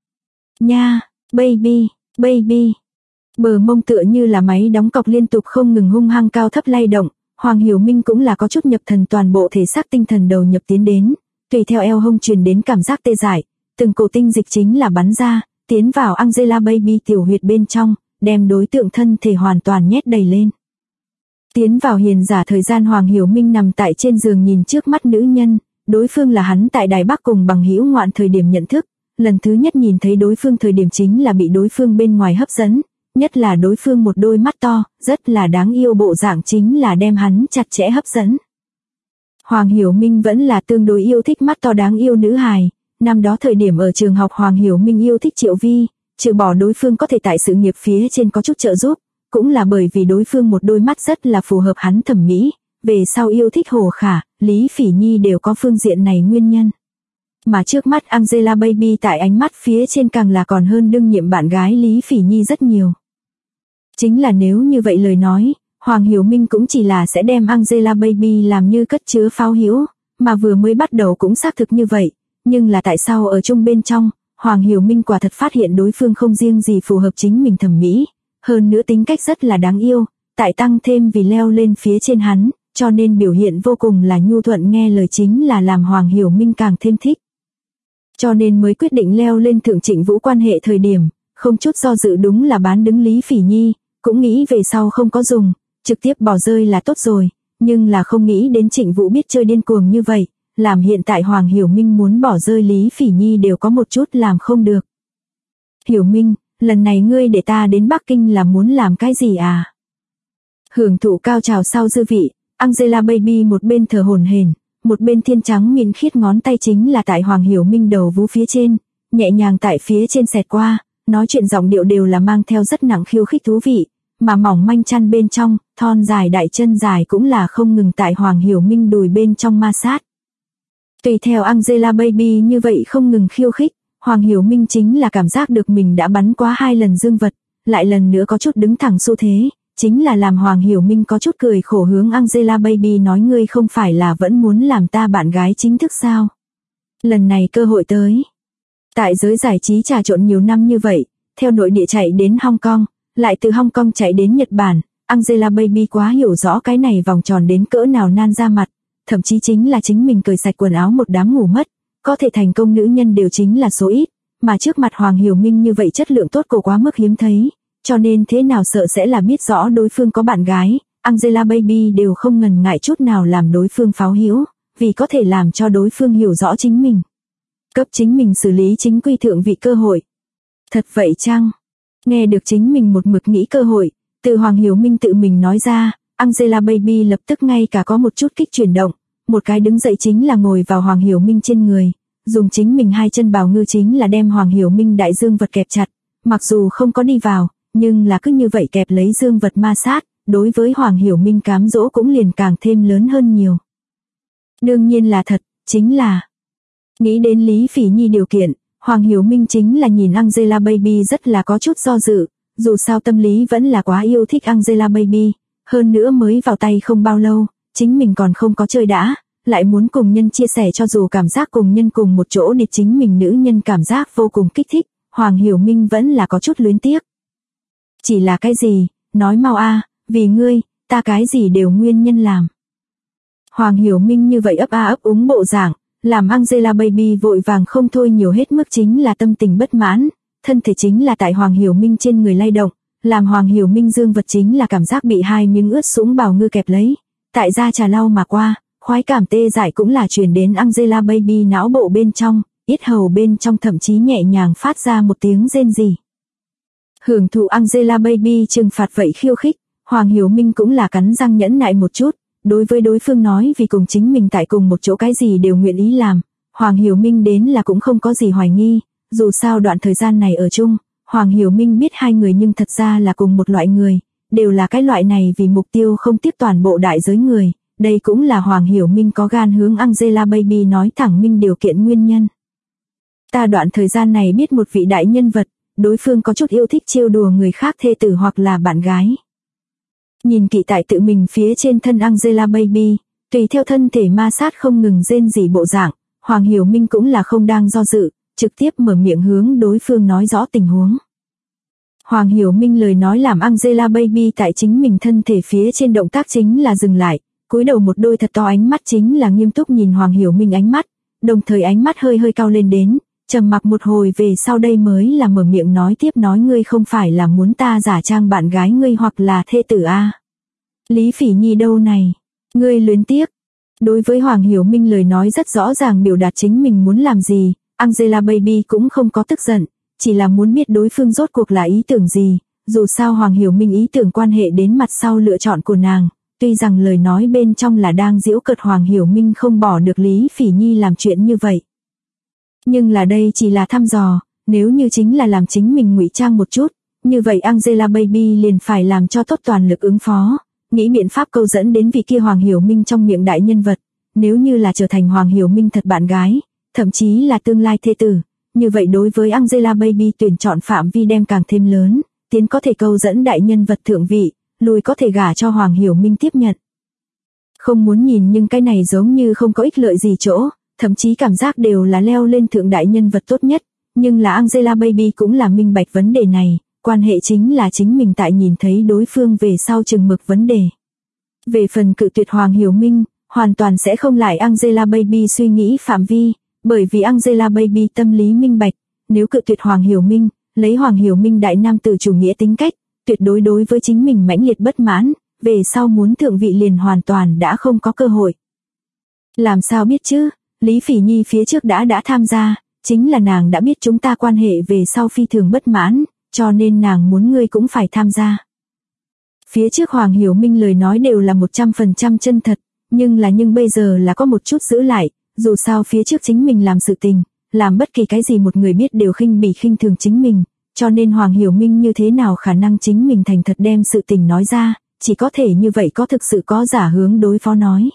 Nha, baby, baby. Bờ mông tựa như là máy đóng cọc liên tục không ngừng hung hăng cao thấp lay động, Hoàng Hiểu Minh cũng là có chút nhập thần toàn bộ thể xác tinh thần đầu nhập tiến đến, tùy theo eo hông truyền đến cảm giác tê dại, từng cổ tinh dịch chính là bắn ra, tiến vào Angela Baby tiểu huyệt bên trong, đem đối tượng thân thể hoàn toàn nhét đầy lên. Tiến vào hiền giả thời gian Hoàng Hiểu Minh nằm tại trên giường nhìn trước mắt nữ nhân, đối phương là hắn tại Đài Bắc cùng bằng hữu ngoạn thời điểm nhận thức, lần thứ nhất nhìn thấy đối phương thời điểm chính là bị đối phương bên ngoài hấp dẫn, nhất là đối phương một đôi mắt to, rất là đáng yêu bộ dạng chính là đem hắn chặt chẽ hấp dẫn. Hoàng Hiểu Minh vẫn là tương đối yêu thích mắt to đáng yêu nữ hài, năm đó thời điểm ở trường học Hoàng Hiểu Minh yêu thích Triệu Vi, trừ bỏ đối phương có thể tại sự nghiệp phía trên có chút trợ giúp, cũng là bởi vì đối phương một đôi mắt rất là phù hợp hắn thẩm mỹ, về sau yêu thích Hồ Khả, Lý Phỉ Nhi đều có phương diện này nguyên nhân. Mà trước mắt Angela Baby tại ánh mắt phía trên càng là còn hơn đương nhiệm bạn gái Lý Phỉ Nhi rất nhiều. Chính là nếu như vậy lời nói, Hoàng Hiểu Minh cũng chỉ là sẽ đem Angela Baby làm như cất chứa pháo hữu, mà vừa mới bắt đầu cũng xác thực như vậy, nhưng là tại sao ở chung bên trong, Hoàng Hiểu Minh quả thật phát hiện đối phương không riêng gì phù hợp chính mình thẩm mỹ, hơn nữa tính cách rất là đáng yêu, tại tăng thêm vì leo lên phía trên hắn, cho nên biểu hiện vô cùng là nhu thuận nghe lời chính là làm Hoàng Hiểu Minh càng thêm thích. Cho nên mới quyết định leo lên thượng Trịnh Vũ quan hệ thời điểm, không chút do dự đúng là bán đứng Lý Phỉ Nhi, cũng nghĩ về sau không có dùng, trực tiếp bỏ rơi là tốt rồi, nhưng là không nghĩ đến Trịnh Vũ biết chơi điên cuồng như vậy, làm hiện tại Hoàng Hiểu Minh muốn bỏ rơi Lý Phỉ Nhi đều có một chút làm không được. Hiểu Minh, lần này ngươi để ta đến Bắc Kinh là muốn làm cái gì à? Hưởng thụ cao trào sau dư vị, Angelababy một bên thở hổn hển, một bên thiên trắng mịn khiết ngón tay chính là tại Hoàng Hiểu Minh đầu vú phía trên, nhẹ nhàng tại phía trên xẹt qua, nói chuyện giọng điệu đều là mang theo rất nặng khiêu khích thú vị, mà mỏng manh chăn bên trong, thon dài đại chân dài cũng là không ngừng tại Hoàng Hiểu Minh đùi bên trong ma sát. Tùy theo Angelababy như vậy không ngừng khiêu khích, Hoàng Hiểu Minh chính là cảm giác được mình đã bắn quá 2 lần dương vật, lại lần nữa có chút đứng thẳng xu thế, chính là làm Hoàng Hiểu Minh có chút cười khổ hướng Angelababy nói ngươi không phải là vẫn muốn làm ta bạn gái chính thức sao? Lần này cơ hội tới. Tại giới giải trí trà trộn nhiều năm như vậy, theo nội địa chạy đến Hong Kong, lại từ Hong Kong chạy đến Nhật Bản, Angelababy quá hiểu rõ cái này vòng tròn đến cỡ nào nan ra mặt, thậm chí chính là chính mình cởi sạch quần áo một đám ngủ mất, có thể thành công nữ nhân đều chính là số ít, mà trước mặt Hoàng Hiểu Minh như vậy chất lượng tốt cổ quá mức hiếm thấy, cho nên thế nào sợ sẽ là biết rõ đối phương có bạn gái, Angelababy đều không ngần ngại chút nào làm đối phương pháo hữu, vì có thể làm cho đối phương hiểu rõ chính mình. Cấp chính mình xử lý chính quy thượng vị cơ hội. Thật vậy chăng? Nghe được chính mình một mực nghĩ cơ hội, từ Hoàng Hiểu Minh tự mình nói ra, Angelababy lập tức ngay cả có một chút kích chuyển động, một cái đứng dậy chính là ngồi vào Hoàng Hiểu Minh trên người, dùng chính mình 2 chân bào ngư chính là đem Hoàng Hiểu Minh đại dương vật kẹp chặt, mặc dù không có đi vào, nhưng là cứ như vậy kẹp lấy dương vật ma sát, đối với Hoàng Hiểu Minh cám dỗ cũng liền càng thêm lớn hơn nhiều. Đương nhiên là thật, chính là nghĩ đến Lý Phỉ Nhi điều kiện, Hoàng Hiểu Minh chính là nhìn Angelababy rất là có chút do dự, dù sao tâm lý vẫn là quá yêu thích Angelababy, hơn nữa mới vào tay không bao lâu, chính mình còn không có chơi đã, lại muốn cùng nhân chia sẻ cho dù cảm giác cùng nhân cùng một chỗ để chính mình nữ nhân cảm giác vô cùng kích thích, Hoàng Hiểu Minh vẫn là có chút luyến tiếc. Chỉ là cái gì, nói mau a, vì ngươi, ta cái gì đều nguyên nhân làm. Hoàng Hiểu Minh như vậy ấp a ấp úng bộ dạng, làm Angelababy vội vàng không thôi nhiều hết mức chính là tâm tình bất mãn, thân thể chính là tại Hoàng Hiểu Minh trên người lay động, làm Hoàng Hiểu Minh dương vật chính là cảm giác bị 2 miếng ướt sũng bào ngư kẹp lấy, tại da trà lau mà qua, khoái cảm tê dại cũng là truyền đến Angelababy não bộ bên trong, yết hầu bên trong thậm chí nhẹ nhàng phát ra một tiếng rên rỉ. Hưởng thụ Angelababy trừng phạt vậy khiêu khích, Hoàng Hiểu Minh cũng là cắn răng nhẫn nại một chút, đối với đối phương nói vì cùng chính mình tại cùng một chỗ cái gì đều nguyện ý làm, Hoàng Hiểu Minh đến là cũng không có gì hoài nghi, dù sao đoạn thời gian này ở chung, Hoàng Hiểu Minh biết 2 người nhưng thật ra là cùng một loại người, đều là cái loại này vì mục tiêu không tiếp toàn bộ đại giới người, đây cũng là Hoàng Hiểu Minh có gan hướng Angelababy nói thẳng minh điều kiện nguyên nhân. Ta đoạn thời gian này biết một vị đại nhân vật, đối phương có chút yêu thích trêu đùa người khác thê tử hoặc là bạn gái. Nhìn kỹ tại tự mình phía trên thân Angelababy, tùy theo thân thể ma sát không ngừng rên rỉ bộ dạng, Hoàng Hiểu Minh cũng là không đang do dự, trực tiếp mở miệng hướng đối phương nói rõ tình huống. Hoàng Hiểu Minh lời nói làm Angelababy tại chính mình thân thể phía trên động tác chính là dừng lại, cúi đầu một đôi thật to ánh mắt chính là nghiêm túc nhìn Hoàng Hiểu Minh ánh mắt, đồng thời ánh mắt hơi hơi cao lên đến, trầm mặc một hồi về sau đây mới là mở miệng nói tiếp nói ngươi không phải là muốn ta giả trang bạn gái ngươi hoặc là thê tử a? Lý Phỉ Nhi đâu này? Ngươi luyến tiếc. Đối với Hoàng Hiểu Minh lời nói rất rõ ràng biểu đạt chính mình muốn làm gì, Angelababy cũng không có tức giận, chỉ là muốn biết đối phương rốt cuộc là ý tưởng gì, dù sao Hoàng Hiểu Minh ý tưởng quan hệ đến mặt sau lựa chọn của nàng, tuy rằng lời nói bên trong là đang giễu cợt Hoàng Hiểu Minh không bỏ được Lý Phỉ Nhi làm chuyện như vậy. Nhưng là đây chỉ là thăm dò, nếu như chính là làm chính mình ngụy trang một chút, như vậy Angelababy liền phải làm cho tốt toàn lực ứng phó, nghĩ biện pháp câu dẫn đến vị kia Hoàng Hiểu Minh trong miệng đại nhân vật, nếu như là trở thành Hoàng Hiểu Minh thật bạn gái, thậm chí là tương lai thê tử, như vậy đối với Angelababy tuyển chọn phạm vi đem càng thêm lớn, tiến có thể câu dẫn đại nhân vật thượng vị, lùi có thể gả cho Hoàng Hiểu Minh tiếp nhận. Không muốn nhìn nhưng cái này giống như không có ích lợi gì chỗ, thậm chí cảm giác đều là leo lên thượng đại nhân vật tốt nhất, nhưng là Angelababy cũng là minh bạch vấn đề này, quan hệ chính là chính mình tại nhìn thấy đối phương về sau chừng mực vấn đề. Về phần cự tuyệt Hoàng Hiểu Minh, hoàn toàn sẽ không lại Angelababy suy nghĩ phạm vi, bởi vì Angelababy tâm lý minh bạch, nếu cự tuyệt Hoàng Hiểu Minh, lấy Hoàng Hiểu Minh đại nam tử chủ nghĩa tính cách, tuyệt đối đối với chính mình mãnh liệt bất mãn, về sau muốn thượng vị liền hoàn toàn đã không có cơ hội. Làm sao biết chứ, Lý Phỉ Nhi phía trước đã tham gia, chính là nàng đã biết chúng ta quan hệ về sau phi thường bất mãn, cho nên nàng muốn ngươi cũng phải tham gia. Phía trước Hoàng Hiểu Minh lời nói đều là 100% chân thật, nhưng bây giờ là có một chút giữ lại, dù sao phía trước chính mình làm sự tình, làm bất kỳ cái gì một người biết đều khinh bỉ khinh thường chính mình, cho nên Hoàng Hiểu Minh như thế nào khả năng chính mình thành thật đem sự tình nói ra, chỉ có thể như vậy có thực sự có giả hướng đối phó nói.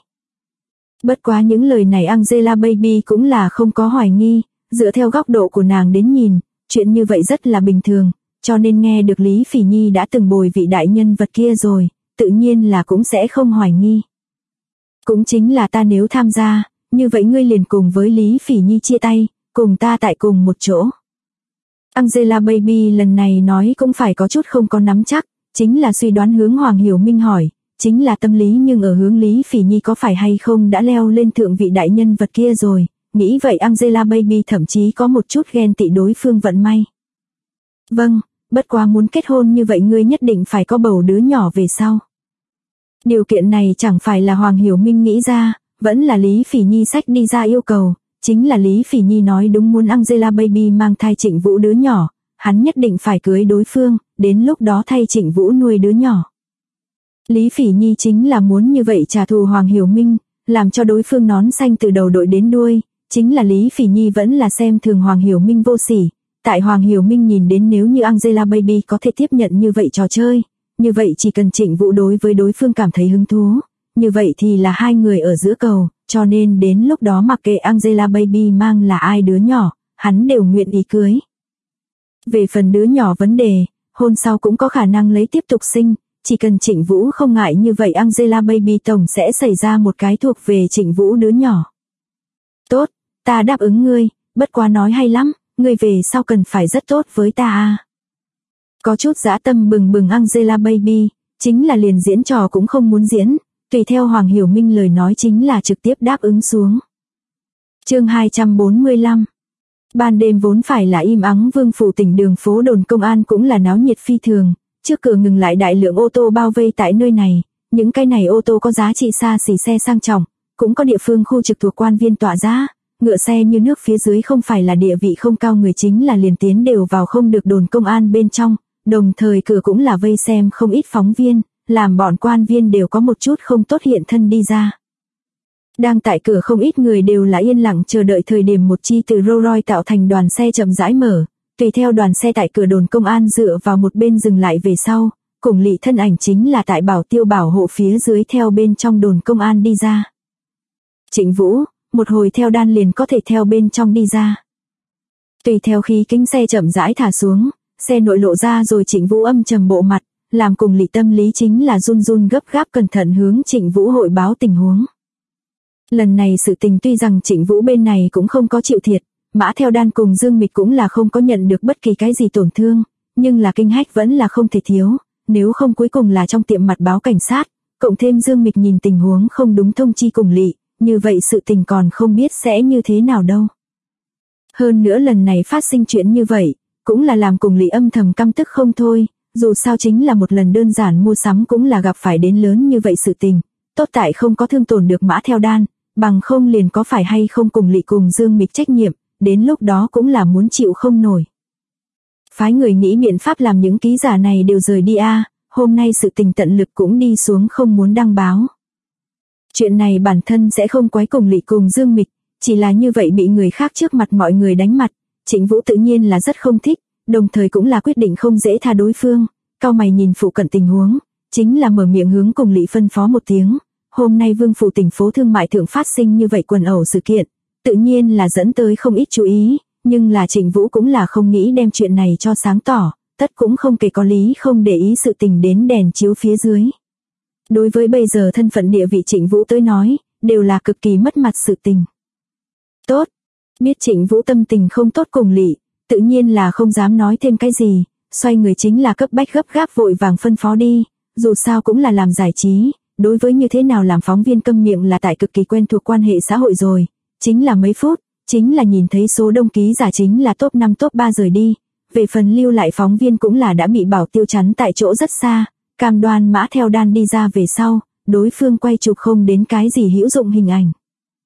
Bất quá những lời này Angela Baby cũng là không có hoài nghi, dựa theo góc độ của nàng đến nhìn, chuyện như vậy rất là bình thường, cho nên nghe được Lý Phỉ Nhi đã từng bồi vị đại nhân vật kia rồi, tự nhiên là cũng sẽ không hoài nghi. Cũng chính là ta nếu tham gia, như vậy ngươi liền cùng với Lý Phỉ Nhi chia tay, cùng ta tại cùng một chỗ. Angela Baby lần này nói cũng phải có chút không có nắm chắc, chính là suy đoán hướng Hoàng Hiểu Minh hỏi, chính là tâm lý nhưng ở hướng Lý Phỉ Nhi có phải hay không đã leo lên thượng vị đại nhân vật kia rồi, nghĩ vậy Angela Baby thậm chí có một chút ghen tị đối phương vận may. Vâng, bất quá muốn kết hôn như vậy ngươi nhất định phải có bầu đứa nhỏ về sau. Điều kiện này chẳng phải là Hoàng Hiểu Minh nghĩ ra, vẫn là Lý Phỉ Nhi sách đi ra yêu cầu, chính là Lý Phỉ Nhi nói đúng muốn Angela Baby mang thai Trịnh Vũ đứa nhỏ, hắn nhất định phải cưới đối phương, đến lúc đó thay Trịnh Vũ nuôi đứa nhỏ. Lý Phỉ Nhi chính là muốn như vậy trả thù Hoàng Hiểu Minh, làm cho đối phương nón xanh từ đầu đội đến đuôi, chính là Lý Phỉ Nhi vẫn là xem thường Hoàng Hiểu Minh vô sỉ, tại Hoàng Hiểu Minh nhìn đến nếu như Angela Baby có thể tiếp nhận như vậy trò chơi, như vậy chỉ cần Trịnh Vũ đối với đối phương cảm thấy hứng thú, như vậy thì là hai người ở giữa cầu, cho nên đến lúc đó mặc kệ Angela Baby mang là ai đứa nhỏ, hắn đều nguyện ý cưới. Về phần đứa nhỏ vấn đề, hôn sau cũng có khả năng lấy tiếp tục sinh, chỉ cần Trịnh Vũ không ngại như vậy Angela Baby tổng sẽ xảy ra một cái thuộc về Trịnh Vũ đứa nhỏ. Tốt, ta đáp ứng ngươi, bất quá nói hay lắm, ngươi về sau cần phải rất tốt với ta à. Có chút dã tâm bừng bừng Angela Baby, chính là liền diễn trò cũng không muốn diễn, tùy theo Hoàng Hiểu Minh lời nói chính là trực tiếp đáp ứng xuống. Chương 245. Ban đêm vốn phải là im ắng Vương phủ tỉnh đường phố đồn công an cũng là náo nhiệt phi thường, trước cửa ngừng lại đại lượng ô tô bao vây tại nơi này, những cái này ô tô có giá trị xa xỉ xe sang trọng, cũng có địa phương khu trực thuộc quan viên tỏa giá, ngựa xe như nước phía dưới không phải là địa vị không cao người chính là liền tiến đều vào không được đồn công an bên trong, đồng thời cửa cũng là vây xem không ít phóng viên, làm bọn quan viên đều có một chút không tốt hiện thân đi ra. Đang tại cửa không ít người đều là yên lặng chờ đợi thời điểm một chi từ Rolls Royce tạo thành đoàn xe chậm rãi mở, tùy theo đoàn xe tại cửa đồn công an dựa vào một bên dừng lại về sau, cùng lỵ thân ảnh chính là tại bảo tiêu bảo hộ phía dưới theo bên trong đồn công an đi ra. Trịnh Vũ, một hồi theo đan liền có thể theo bên trong đi ra. Tùy theo khi kính xe chậm rãi thả xuống, xe nội lộ ra rồi Trịnh Vũ âm trầm bộ mặt, làm cùng lỵ tâm lý chính là run run gấp gáp cẩn thận hướng Trịnh Vũ hội báo tình huống. Lần này sự tình tuy rằng Trịnh Vũ bên này cũng không có chịu thiệt, Mã Theo Đan cùng Dương Mịch cũng là không có nhận được bất kỳ cái gì tổn thương, nhưng là kinh hách vẫn là không thể thiếu, nếu không cuối cùng là trong tiệm mặt báo cảnh sát, cộng thêm Dương Mịch nhìn tình huống không đúng thông chi cùng lỵ, như vậy sự tình còn không biết sẽ như thế nào đâu. Hơn nữa lần này phát sinh chuyện như vậy, cũng là làm cùng lỵ âm thầm căm tức không thôi, dù sao chính là một lần đơn giản mua sắm cũng là gặp phải đến lớn như vậy sự tình, tốt tại không có thương tổn được Mã Theo Đan, bằng không liền có phải hay không cùng lỵ cùng Dương Mịch trách nhiệm, đến lúc đó cũng là muốn chịu không nổi. Phái người nghĩ biện pháp làm những ký giả này đều rời đi a, hôm nay sự tình tận lực cũng đi xuống không muốn đăng báo. Chuyện này bản thân sẽ không quấy cùng lỵ cùng Dương Mịch, chỉ là như vậy bị người khác trước mặt mọi người đánh mặt, Trịnh Vũ tự nhiên là rất không thích, đồng thời cũng là quyết định không dễ tha đối phương, cau mày nhìn phụ cận tình huống, chính là mở miệng hướng cùng lỵ phân phó một tiếng, hôm nay Vương phủ tỉnh phố thương mại thượng phát sinh như vậy quần ẩu sự kiện, tự nhiên là dẫn tới không ít chú ý, nhưng là Trịnh Vũ cũng là không nghĩ đem chuyện này cho sáng tỏ, tất cũng không kể có lý không để ý sự tình đến đèn chiếu phía dưới. Đối với bây giờ thân phận địa vị Trịnh Vũ tới nói, đều là cực kỳ mất mặt sự tình. Tốt, biết Trịnh Vũ tâm tình không tốt cùng lỵ, tự nhiên là không dám nói thêm cái gì, xoay người chính là cấp bách gấp gáp vội vàng phân phó đi, dù sao cũng là làm giải trí, đối với như thế nào làm phóng viên câm miệng là tại cực kỳ quen thuộc quan hệ xã hội rồi, chính là mấy phút, chính là nhìn thấy số đông ký giả chính là top 5 top 3 rời đi, về phần lưu lại phóng viên cũng là đã bị bảo tiêu chắn tại chỗ rất xa, cam đoan Mã Theo Đan đi ra về sau, đối phương quay chụp không đến cái gì hữu dụng hình ảnh.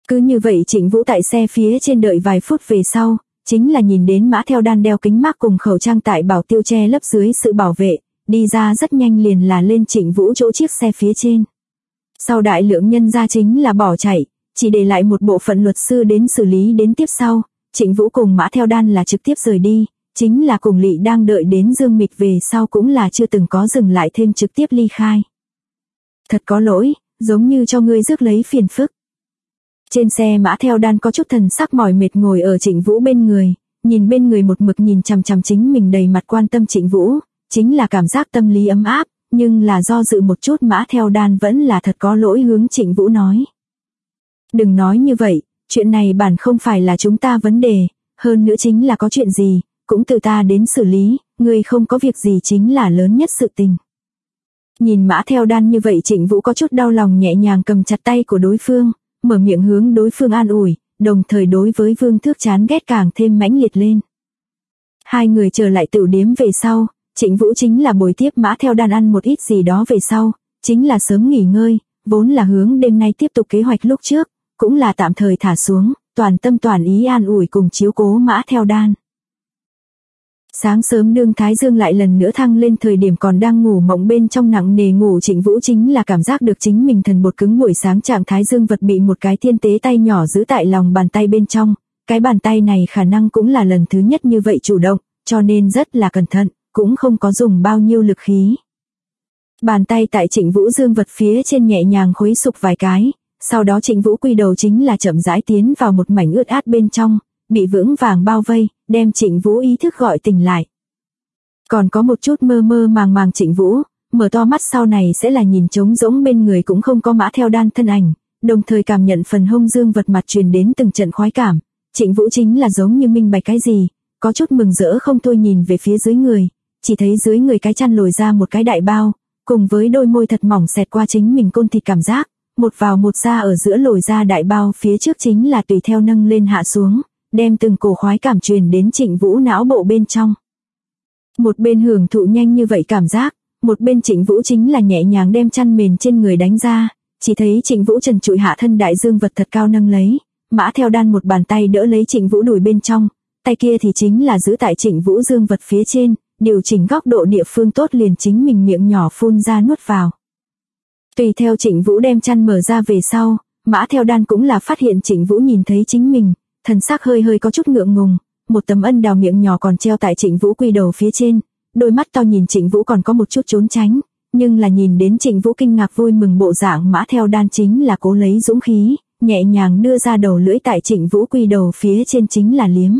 Cứ như vậy Trịnh Vũ tại xe phía trên đợi vài phút về sau, chính là nhìn đến Mã Theo Đan đeo kính mác cùng khẩu trang tại bảo tiêu che lấp dưới sự bảo vệ, đi ra rất nhanh liền là lên Trịnh Vũ chỗ chiếc xe phía trên. Sau đại lượng nhân ra chính là bỏ chạy, chỉ để lại một bộ phận luật sư đến xử lý đến tiếp sau, Trịnh Vũ cùng Mã Theo Đan là trực tiếp rời đi, chính là cùng Lị đang đợi đến Dương Mịch về sau cũng là chưa từng có dừng lại thêm trực tiếp ly khai. Thật có lỗi, giống như cho ngươi rước lấy phiền phức. Trên xe Mã Theo Đan có chút thần sắc mỏi mệt ngồi ở Trịnh Vũ bên người, nhìn bên người một mực nhìn chằm chằm chính mình đầy mặt quan tâm Trịnh Vũ, chính là cảm giác tâm lý ấm áp, nhưng là do dự một chút Mã Theo Đan vẫn là thật có lỗi hướng Trịnh Vũ nói. Đừng nói như vậy, chuyện này bản không phải là chúng ta vấn đề, hơn nữa chính là có chuyện gì, cũng từ ta đến xử lý, ngươi không có việc gì chính là lớn nhất sự tình. Nhìn Mã Theo Đan như vậy Trịnh Vũ có chút đau lòng nhẹ nhàng cầm chặt tay của đối phương, mở miệng hướng đối phương an ủi, đồng thời đối với Vương Thước chán ghét càng thêm mãnh liệt lên. Hai người trở lại tửu điếm về sau, Trịnh Vũ chính là bồi tiếp Mã Theo Đan ăn một ít gì đó về sau, chính là sớm nghỉ ngơi, vốn là hướng đêm nay tiếp tục kế hoạch lúc trước, cũng là tạm thời thả xuống, toàn tâm toàn ý an ủi cùng chiếu cố Mã Theo Đan. Sáng sớm đương Thái Dương lại lần nữa thăng lên thời điểm còn đang ngủ mộng bên trong nặng nề ngủ Trịnh Vũ chính là cảm giác được chính mình thần bột cứng buổi sáng trạng thái dương vật bị một cái thiên tế tay nhỏ giữ tại lòng bàn tay bên trong, cái bàn tay này khả năng cũng là lần thứ nhất như vậy chủ động, cho nên rất là cẩn thận, cũng không có dùng bao nhiêu lực khí. Bàn tay tại Trịnh Vũ dương vật phía trên nhẹ nhàng khuấy sục vài cái, sau đó Trịnh Vũ quy đầu chính là chậm rãi tiến vào một mảnh ướt át bên trong, bị vững vàng bao vây, đem Trịnh Vũ ý thức gọi tỉnh lại. Còn có một chút mơ mơ màng màng Trịnh Vũ, mở to mắt sau này sẽ là nhìn trống rỗng bên người cũng không có Mã Theo Đan thân ảnh, đồng thời cảm nhận phần hông dương vật mặt truyền đến từng trận khoái cảm. Trịnh Vũ chính là giống như minh bạch cái gì, có chút mừng rỡ không thôi nhìn về phía dưới người, chỉ thấy dưới người cái chăn lồi ra một cái đại bao, cùng với đôi môi thật mỏng xẹt qua chính mình côn thịt cảm giác, một vào một ra ở giữa lồi ra đại bao phía trước chính là tùy theo nâng lên hạ xuống, đem từng cổ khoái cảm truyền đến Trịnh Vũ não bộ bên trong. Một bên hưởng thụ nhanh như vậy cảm giác, một bên Trịnh Vũ chính là nhẹ nhàng đem chăn mền trên người đánh ra, chỉ thấy Trịnh Vũ trần trụi hạ thân đại dương vật thật cao nâng lấy, Mã Theo Đan một bàn tay đỡ lấy Trịnh Vũ đùi bên trong, tay kia thì chính là giữ tại Trịnh Vũ dương vật phía trên, điều chỉnh góc độ địa phương tốt liền chính mình miệng nhỏ phun ra nuốt vào. Tùy theo Trịnh Vũ đem chăn mở ra về sau, Mã Theo Đan cũng là phát hiện Trịnh Vũ nhìn thấy chính mình, thần sắc hơi hơi có chút ngượng ngùng, một tấm ân đào miệng nhỏ còn treo tại Trịnh Vũ quy đầu phía trên, đôi mắt to nhìn Trịnh Vũ còn có một chút trốn tránh, nhưng là nhìn đến Trịnh Vũ kinh ngạc vui mừng bộ dạng Mã Theo Đan chính là cố lấy dũng khí, nhẹ nhàng đưa ra đầu lưỡi tại Trịnh Vũ quy đầu phía trên chính là liếm.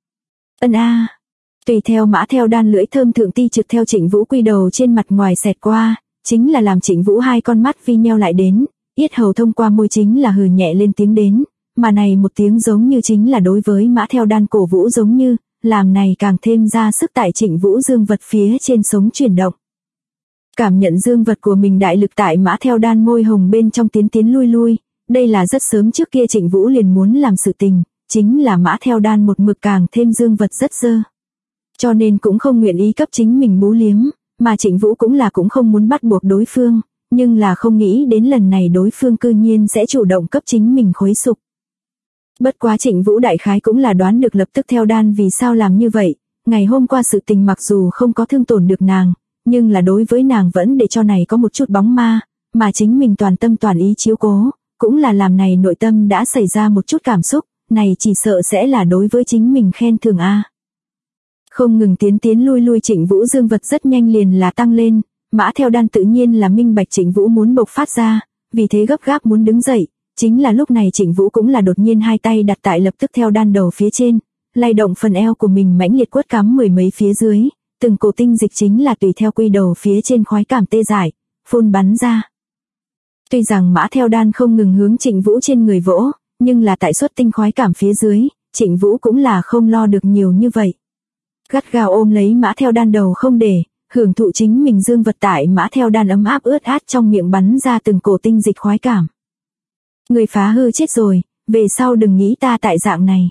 Ân a. Tùy theo Mã Theo Đan lưỡi thơm thượng ti trực theo Trịnh Vũ quy đầu trên mặt ngoài xẹt qua, chính là làm Trịnh Vũ hai con mắt vi nheo lại đến, yết hầu thông qua môi chính là hừ nhẹ lên tiếng đến, mà này một tiếng giống như chính là đối với Mã Theo Đan cổ vũ giống như, làm này càng thêm ra sức tại Trịnh Vũ dương vật phía trên sống chuyển động. Cảm nhận dương vật của mình đại lực tại Mã Theo Đan môi hồng bên trong tiến lui lui, đây là rất sớm trước kia Trịnh Vũ liền muốn làm sự tình, chính là Mã Theo Đan một mực càng thêm dương vật rất dơ. Cho nên cũng không nguyện ý cấp chính mình bú liếm, mà Trịnh Vũ cũng không muốn bắt buộc đối phương, nhưng là không nghĩ đến lần này đối phương cư nhiên sẽ chủ động cấp chính mình khuấy sục. Bất quá Trịnh Vũ đại khái cũng là đoán được lập tức Theo Đan vì sao làm như vậy, ngày hôm qua sự tình mặc dù không có thương tổn được nàng, nhưng là đối với nàng vẫn để cho này có một chút bóng ma, mà chính mình toàn tâm toàn ý chiếu cố, cũng là làm này nội tâm đã xảy ra một chút cảm xúc, này chỉ sợ sẽ là đối với chính mình khen thưởng a. Không ngừng tiến lui Trịnh Vũ dương vật rất nhanh liền là tăng lên, Mã Theo Đan tự nhiên là minh bạch Trịnh Vũ muốn bộc phát ra, vì thế gấp gáp muốn đứng dậy, chính là lúc này Trịnh Vũ cũng là đột nhiên hai tay đặt tại lập tức Theo Đan đầu phía trên, lay động phần eo của mình mãnh liệt quất cắm mười mấy phía dưới, từng cổ tinh dịch chính là tùy theo quy đầu phía trên khoái cảm tê dại, phun bắn ra. Tuy rằng Mã Theo Đan không ngừng hướng Trịnh Vũ trên người vỗ, nhưng là tại xuất tinh khoái cảm phía dưới, Trịnh Vũ cũng là không lo được nhiều như vậy. Gắt gao ôm lấy Mã Theo Đan đầu không để, hưởng thụ chính mình dương vật tại Mã Theo Đan ấm áp ướt át trong miệng bắn ra từng cổ tinh dịch khoái cảm. Người phá hư chết rồi, về sau đừng nghĩ ta tại dạng này.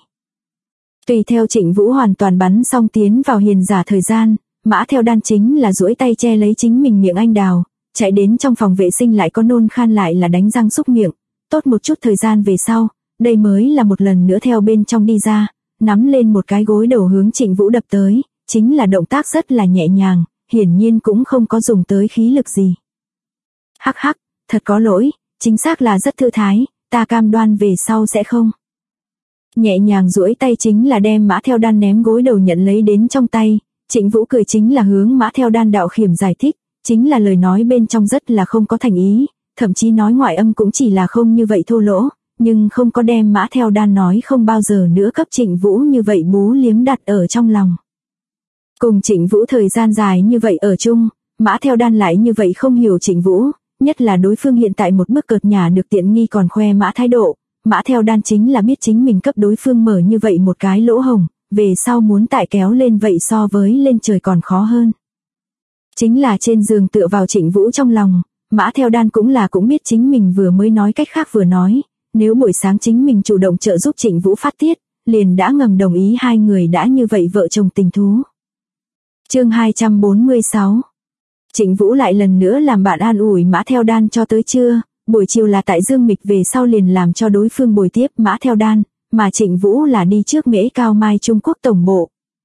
Tùy theo Trịnh Vũ hoàn toàn bắn xong tiến vào hiền giả thời gian, Mã Theo Đan chính là duỗi tay che lấy chính mình miệng anh đào, chạy đến trong phòng vệ sinh lại có nôn khan lại là đánh răng xúc miệng, tốt một chút thời gian về sau, Đây mới là một lần nữa theo bên trong đi ra, nắm lên một cái gối đầu hướng Trịnh Vũ đập tới, chính là động tác rất là nhẹ nhàng, hiển nhiên cũng không có dùng tới khí lực gì. Hắc hắc, thật có lỗi, chính xác là rất thư thái, ta cam đoan về sau sẽ không. Nhẹ nhàng duỗi tay chính là đem Mã Theo Đan ném gối đầu nhận lấy đến trong tay, Trịnh Vũ cười chính là hướng Mã Theo Đan đạo khiểm giải thích, chính là lời nói bên trong rất là không có thành ý, thậm chí nói ngoại âm cũng chỉ là không như vậy thô lỗ, nhưng không có đem Mã Theo Đan nói không bao giờ nữa cấp Trịnh Vũ như vậy bú liếm đặt ở trong lòng. Cùng Trịnh Vũ thời gian dài như vậy ở chung, Mã Theo Đan lại như vậy không hiểu Trịnh Vũ, nhất là đối phương hiện tại một bước cợt nhả được tiện nghi còn khoe mã thái độ, Mã Theo Đan chính là biết chính mình cấp đối phương mở như vậy một cái lỗ hổng, về sau muốn tại kéo lên vậy so với lên trời còn khó hơn. Chính là trên giường tựa vào Trịnh Vũ trong lòng, Mã Theo Đan cũng biết chính mình vừa mới nói cách khác vừa nói, nếu buổi sáng chính mình chủ động trợ giúp Trịnh Vũ phát tiết, liền đã ngầm đồng ý hai người đã như vậy vợ chồng tình thú. Chương 246. Trịnh Vũ lại lần nữa làm bạn an ủi Mã Theo Đan cho tới trưa, buổi chiều là tại Dương Mịch về sau liền làm cho đối phương bồi tiếp Mã Theo Đan, mà Trịnh Vũ là đi trước Mễ Cao Mai Trung Quốc tổng bộ.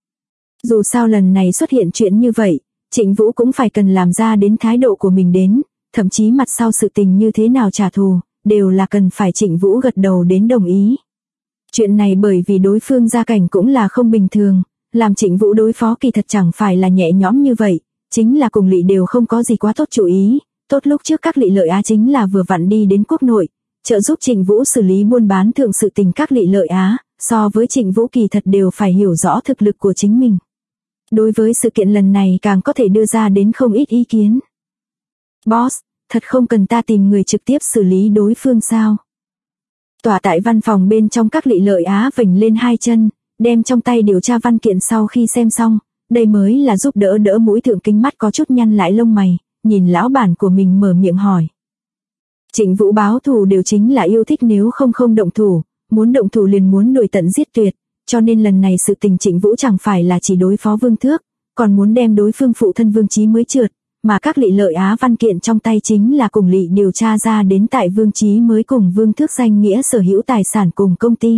Dù sao lần này xuất hiện chuyện như vậy, Trịnh Vũ cũng phải cần làm ra đến thái độ của mình đến, thậm chí mặt sau sự tình như thế nào trả thù, đều là cần phải Trịnh Vũ gật đầu đến đồng ý. Chuyện này bởi vì đối phương gia cảnh cũng là không bình thường, làm Trịnh Vũ đối phó kỳ thật chẳng phải là nhẹ nhõm như vậy, chính là cùng Lị đều không có gì quá tốt chủ ý, tốt lúc trước các Lị Lợi Á chính là vừa vặn đi đến quốc nội, trợ giúp Trịnh Vũ xử lý buôn bán thượng sự tình các Lị Lợi Á, so với Trịnh Vũ kỳ thật đều phải hiểu rõ thực lực của chính mình. Đối với sự kiện lần này càng có thể đưa ra đến không ít ý kiến. Boss, thật không cần ta tìm người trực tiếp xử lý đối phương sao? Tòa tại văn phòng bên trong các Lị Lợi Á vểnh lên hai chân, đem trong tay điều tra văn kiện sau khi xem xong, đây mới là giúp đỡ mũi thượng kính mắt có chút nhăn lại lông mày, nhìn lão bản của mình mở miệng hỏi. Trịnh Vũ báo thù đều chính là yêu thích nếu không động thủ, muốn động thủ liền muốn đuổi tận giết tuyệt, cho nên lần này sự tình Trịnh Vũ chẳng phải là chỉ đối phó Vương Thước, còn muốn đem đối phương phụ thân Vương Chí mới trượt, mà các Lị Lợi Á văn kiện trong tay chính là cùng Lị điều tra ra đến tại Vương Chí mới cùng Vương Thước danh nghĩa sở hữu tài sản cùng công ty.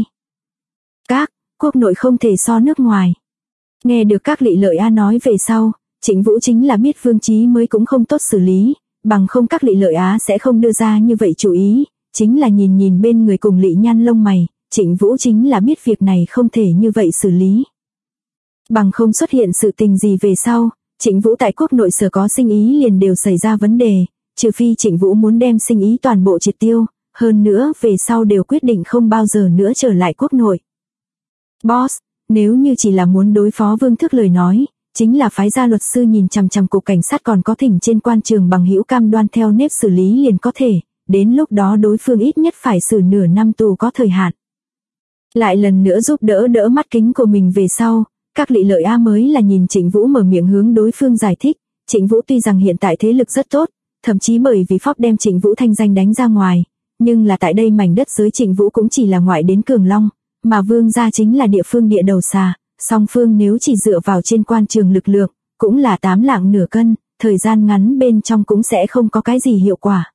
Các quốc nội không thể so nước ngoài. Nghe được các Lị Lợi Á nói về sau, Trịnh Vũ chính là biết Vương Chí mới cũng không tốt xử lý, bằng không các Lị Lợi Á sẽ không đưa ra như vậy chú ý, chính là nhìn bên người cùng Lị nhăn lông mày, Trịnh Vũ chính là biết việc này không thể như vậy xử lý. Bằng không xuất hiện sự tình gì về sau, Trịnh Vũ tại quốc nội sở có sinh ý liền đều xảy ra vấn đề, trừ phi Trịnh Vũ muốn đem sinh ý toàn bộ triệt tiêu, hơn nữa về sau đều quyết định không bao giờ nữa trở lại quốc nội. Boss, nếu như chỉ là muốn đối phó Vương Thước lời nói, chính là phái ra luật sư nhìn chằm chằm cục cảnh sát còn có thỉnh trên quan trường bằng hữu cam đoan theo nếp xử lý liền có thể, đến lúc đó đối phương ít nhất phải xử nửa năm tù có thời hạn. Lại lần nữa giúp đỡ mắt kính của mình về sau, các Lị Lợi Á mới là nhìn Trịnh Vũ mở miệng hướng đối phương giải thích, Trịnh Vũ tuy rằng hiện tại thế lực rất tốt, thậm chí bởi vì Phóc đem Trịnh Vũ thanh danh đánh ra ngoài, nhưng là tại đây mảnh đất giới Trịnh Vũ cũng chỉ là ngoại đến Cường Long, mà Vương gia chính là địa phương địa đầu xà, song phương nếu chỉ dựa vào trên quan trường lực lượng, cũng là 8 lạng nửa cân, thời gian ngắn bên trong cũng sẽ không có cái gì hiệu quả.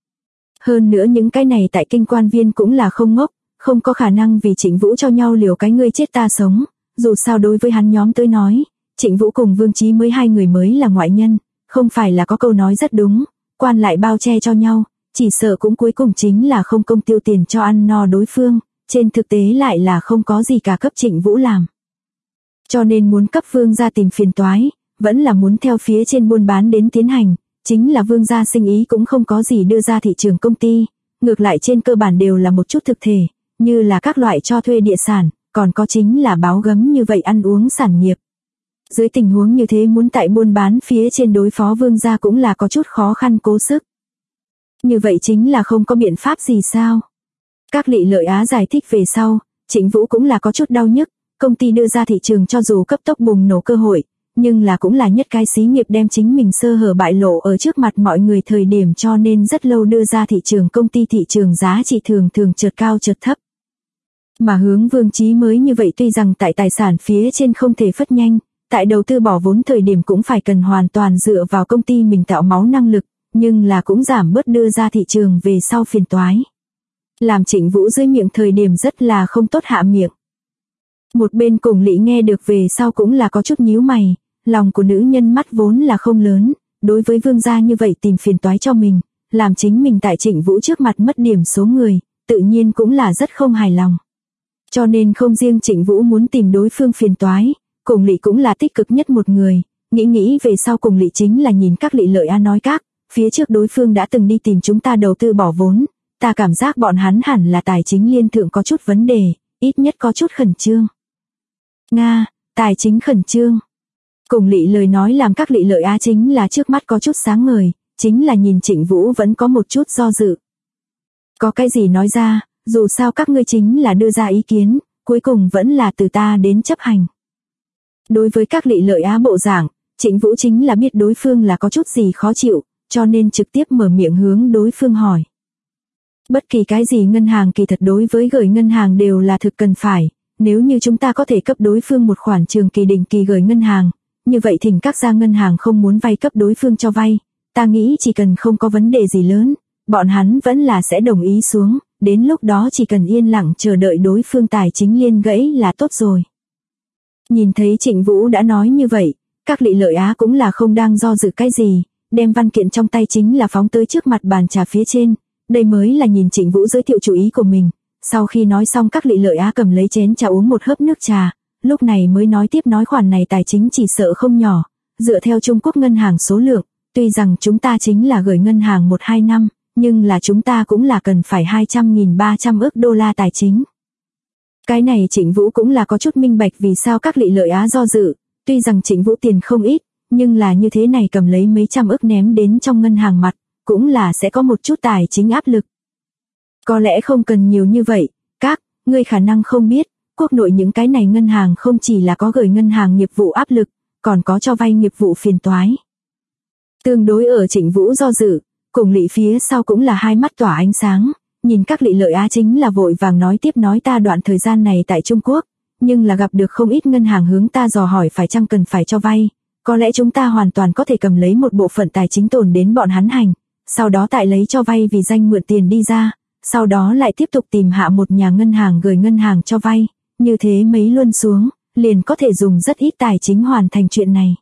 Hơn nữa những cái này tại kinh quan viên cũng là không ngốc, không có khả năng vì Trịnh Vũ cho nhau liều cái ngươi chết ta sống, dù sao đối với hắn nhóm tới nói, Trịnh Vũ cùng Vương Chí mới hai người mới là ngoại nhân, không phải là có câu nói rất đúng, quan lại bao che cho nhau, chỉ sợ cũng cuối cùng chính là không công tiêu tiền cho ăn no đối phương, trên thực tế lại là không có gì cả cấp Trịnh Vũ làm. Cho nên muốn cấp Vương gia tìm phiền toái, vẫn là muốn theo phía trên buôn bán đến tiến hành, chính là Vương gia sinh ý cũng không có gì đưa ra thị trường công ty, ngược lại trên cơ bản đều là một chút thực thể, như là các loại cho thuê địa sản, còn có chính là báo gấm như vậy ăn uống sản nghiệp. Dưới tình huống như thế muốn tại buôn bán phía trên đối phó Vương gia cũng là có chút khó khăn cố sức. Như vậy chính là không có biện pháp gì sao? Các Lị Lợi Á giải thích về sau, Trịnh Vũ cũng là có chút đau nhức, công ty đưa ra thị trường cho dù cấp tốc bùng nổ cơ hội, nhưng là cũng là nhất cái xí nghiệp đem chính mình sơ hở bại lộ ở trước mặt mọi người thời điểm cho nên rất lâu đưa ra thị trường công ty thị trường giá trị thường chợt cao chợt thấp. Mà hướng Vương Chí mới như vậy tuy rằng tại tài sản phía trên không thể phất nhanh, tại đầu tư bỏ vốn thời điểm cũng phải cần hoàn toàn dựa vào công ty mình tạo máu năng lực, nhưng là cũng giảm bớt đưa ra thị trường về sau phiền toái. Làm Trịnh Vũ dưới miệng thời điểm rất là không tốt hạ miệng. Một bên Cùng Lị nghe được về sau cũng là có chút nhíu mày, lòng của nữ nhân mắt vốn là không lớn, đối với vương gia như vậy tìm phiền toái cho mình, làm chính mình tại Trịnh Vũ trước mặt mất điểm số người, tự nhiên cũng là rất không hài lòng. Cho nên không riêng Trịnh Vũ muốn tìm đối phương phiền toái, Cùng Lị cũng là tích cực nhất một người, nghĩ về sau Cùng Lị chính là nhìn các Lị Lợi Á nói các, phía trước đối phương đã từng đi tìm chúng ta đầu tư bỏ vốn, ta cảm giác bọn hắn hẳn là tài chính liên thượng có chút vấn đề, ít nhất có chút khẩn trương. Nga, tài chính khẩn trương. Cùng Lị lời nói làm các Lị Lợi Á chính là trước mắt có chút sáng ngời, chính là nhìn Trịnh Vũ vẫn có một chút do dự. Có cái gì nói ra, dù sao các ngươi chính là đưa ra ý kiến, cuối cùng vẫn là từ ta đến chấp hành. Đối với các Lị Lợi Á bộ dạng, Trịnh Vũ chính là biết đối phương là có chút gì khó chịu, cho nên trực tiếp mở miệng hướng đối phương hỏi. Bất kỳ cái gì ngân hàng kỳ thật đối với gửi ngân hàng đều là thực cần phải, nếu như chúng ta có thể cấp đối phương một khoản trường kỳ định kỳ gửi ngân hàng, như vậy thỉnh các gia ngân hàng không muốn vay cấp đối phương cho vay, ta nghĩ chỉ cần không có vấn đề gì lớn, bọn hắn vẫn là sẽ đồng ý xuống, đến lúc đó chỉ cần yên lặng chờ đợi đối phương tài chính liên gãy là tốt rồi. Nhìn thấy Trịnh Vũ đã nói như vậy, các Lị Lợi Á cũng là không đang do dự cái gì, đem văn kiện trong tay chính là phóng tới trước mặt bàn trà phía trên, đây mới là nhìn Trịnh Vũ giới thiệu chủ ý của mình. Sau khi nói xong các Lị Lợi Á cầm lấy chén trà uống một hớp nước trà, lúc này mới nói tiếp nói khoản này tài chính chỉ sợ không nhỏ, dựa theo Trung Quốc ngân hàng số lượng, tuy rằng chúng ta chính là gửi ngân hàng 1-2 năm, nhưng là chúng ta cũng là cần phải 200.300 ức đô la tài chính. Cái này Trịnh Vũ cũng là có chút minh bạch vì sao các Lị Lợi Á do dự, tuy rằng Trịnh Vũ tiền không ít, nhưng là như thế này cầm lấy mấy trăm ức ném đến trong ngân hàng mặt, cũng là sẽ có một chút tài chính áp lực. Có lẽ không cần nhiều như vậy, các, ngươi khả năng không biết, quốc nội những cái này ngân hàng không chỉ là có gửi ngân hàng nghiệp vụ áp lực, còn có cho vay nghiệp vụ phiền toái. Tương đối ở Trịnh Vũ do dự, Cùng Lị phía sau cũng là hai mắt tỏa ánh sáng, nhìn các Lị Lợi Á chính là vội vàng nói tiếp nói ta đoạn thời gian này tại Trung Quốc, nhưng là gặp được không ít ngân hàng hướng ta dò hỏi phải chăng cần phải cho vay, có lẽ chúng ta hoàn toàn có thể cầm lấy một bộ phận tài chính tồn đến bọn hắn hành, sau đó tại lấy cho vay vì danh mượn tiền đi ra, sau đó lại tiếp tục tìm hạ một nhà ngân hàng gửi ngân hàng cho vay, như thế mấy luân xuống, liền có thể dùng rất ít tài chính hoàn thành chuyện này.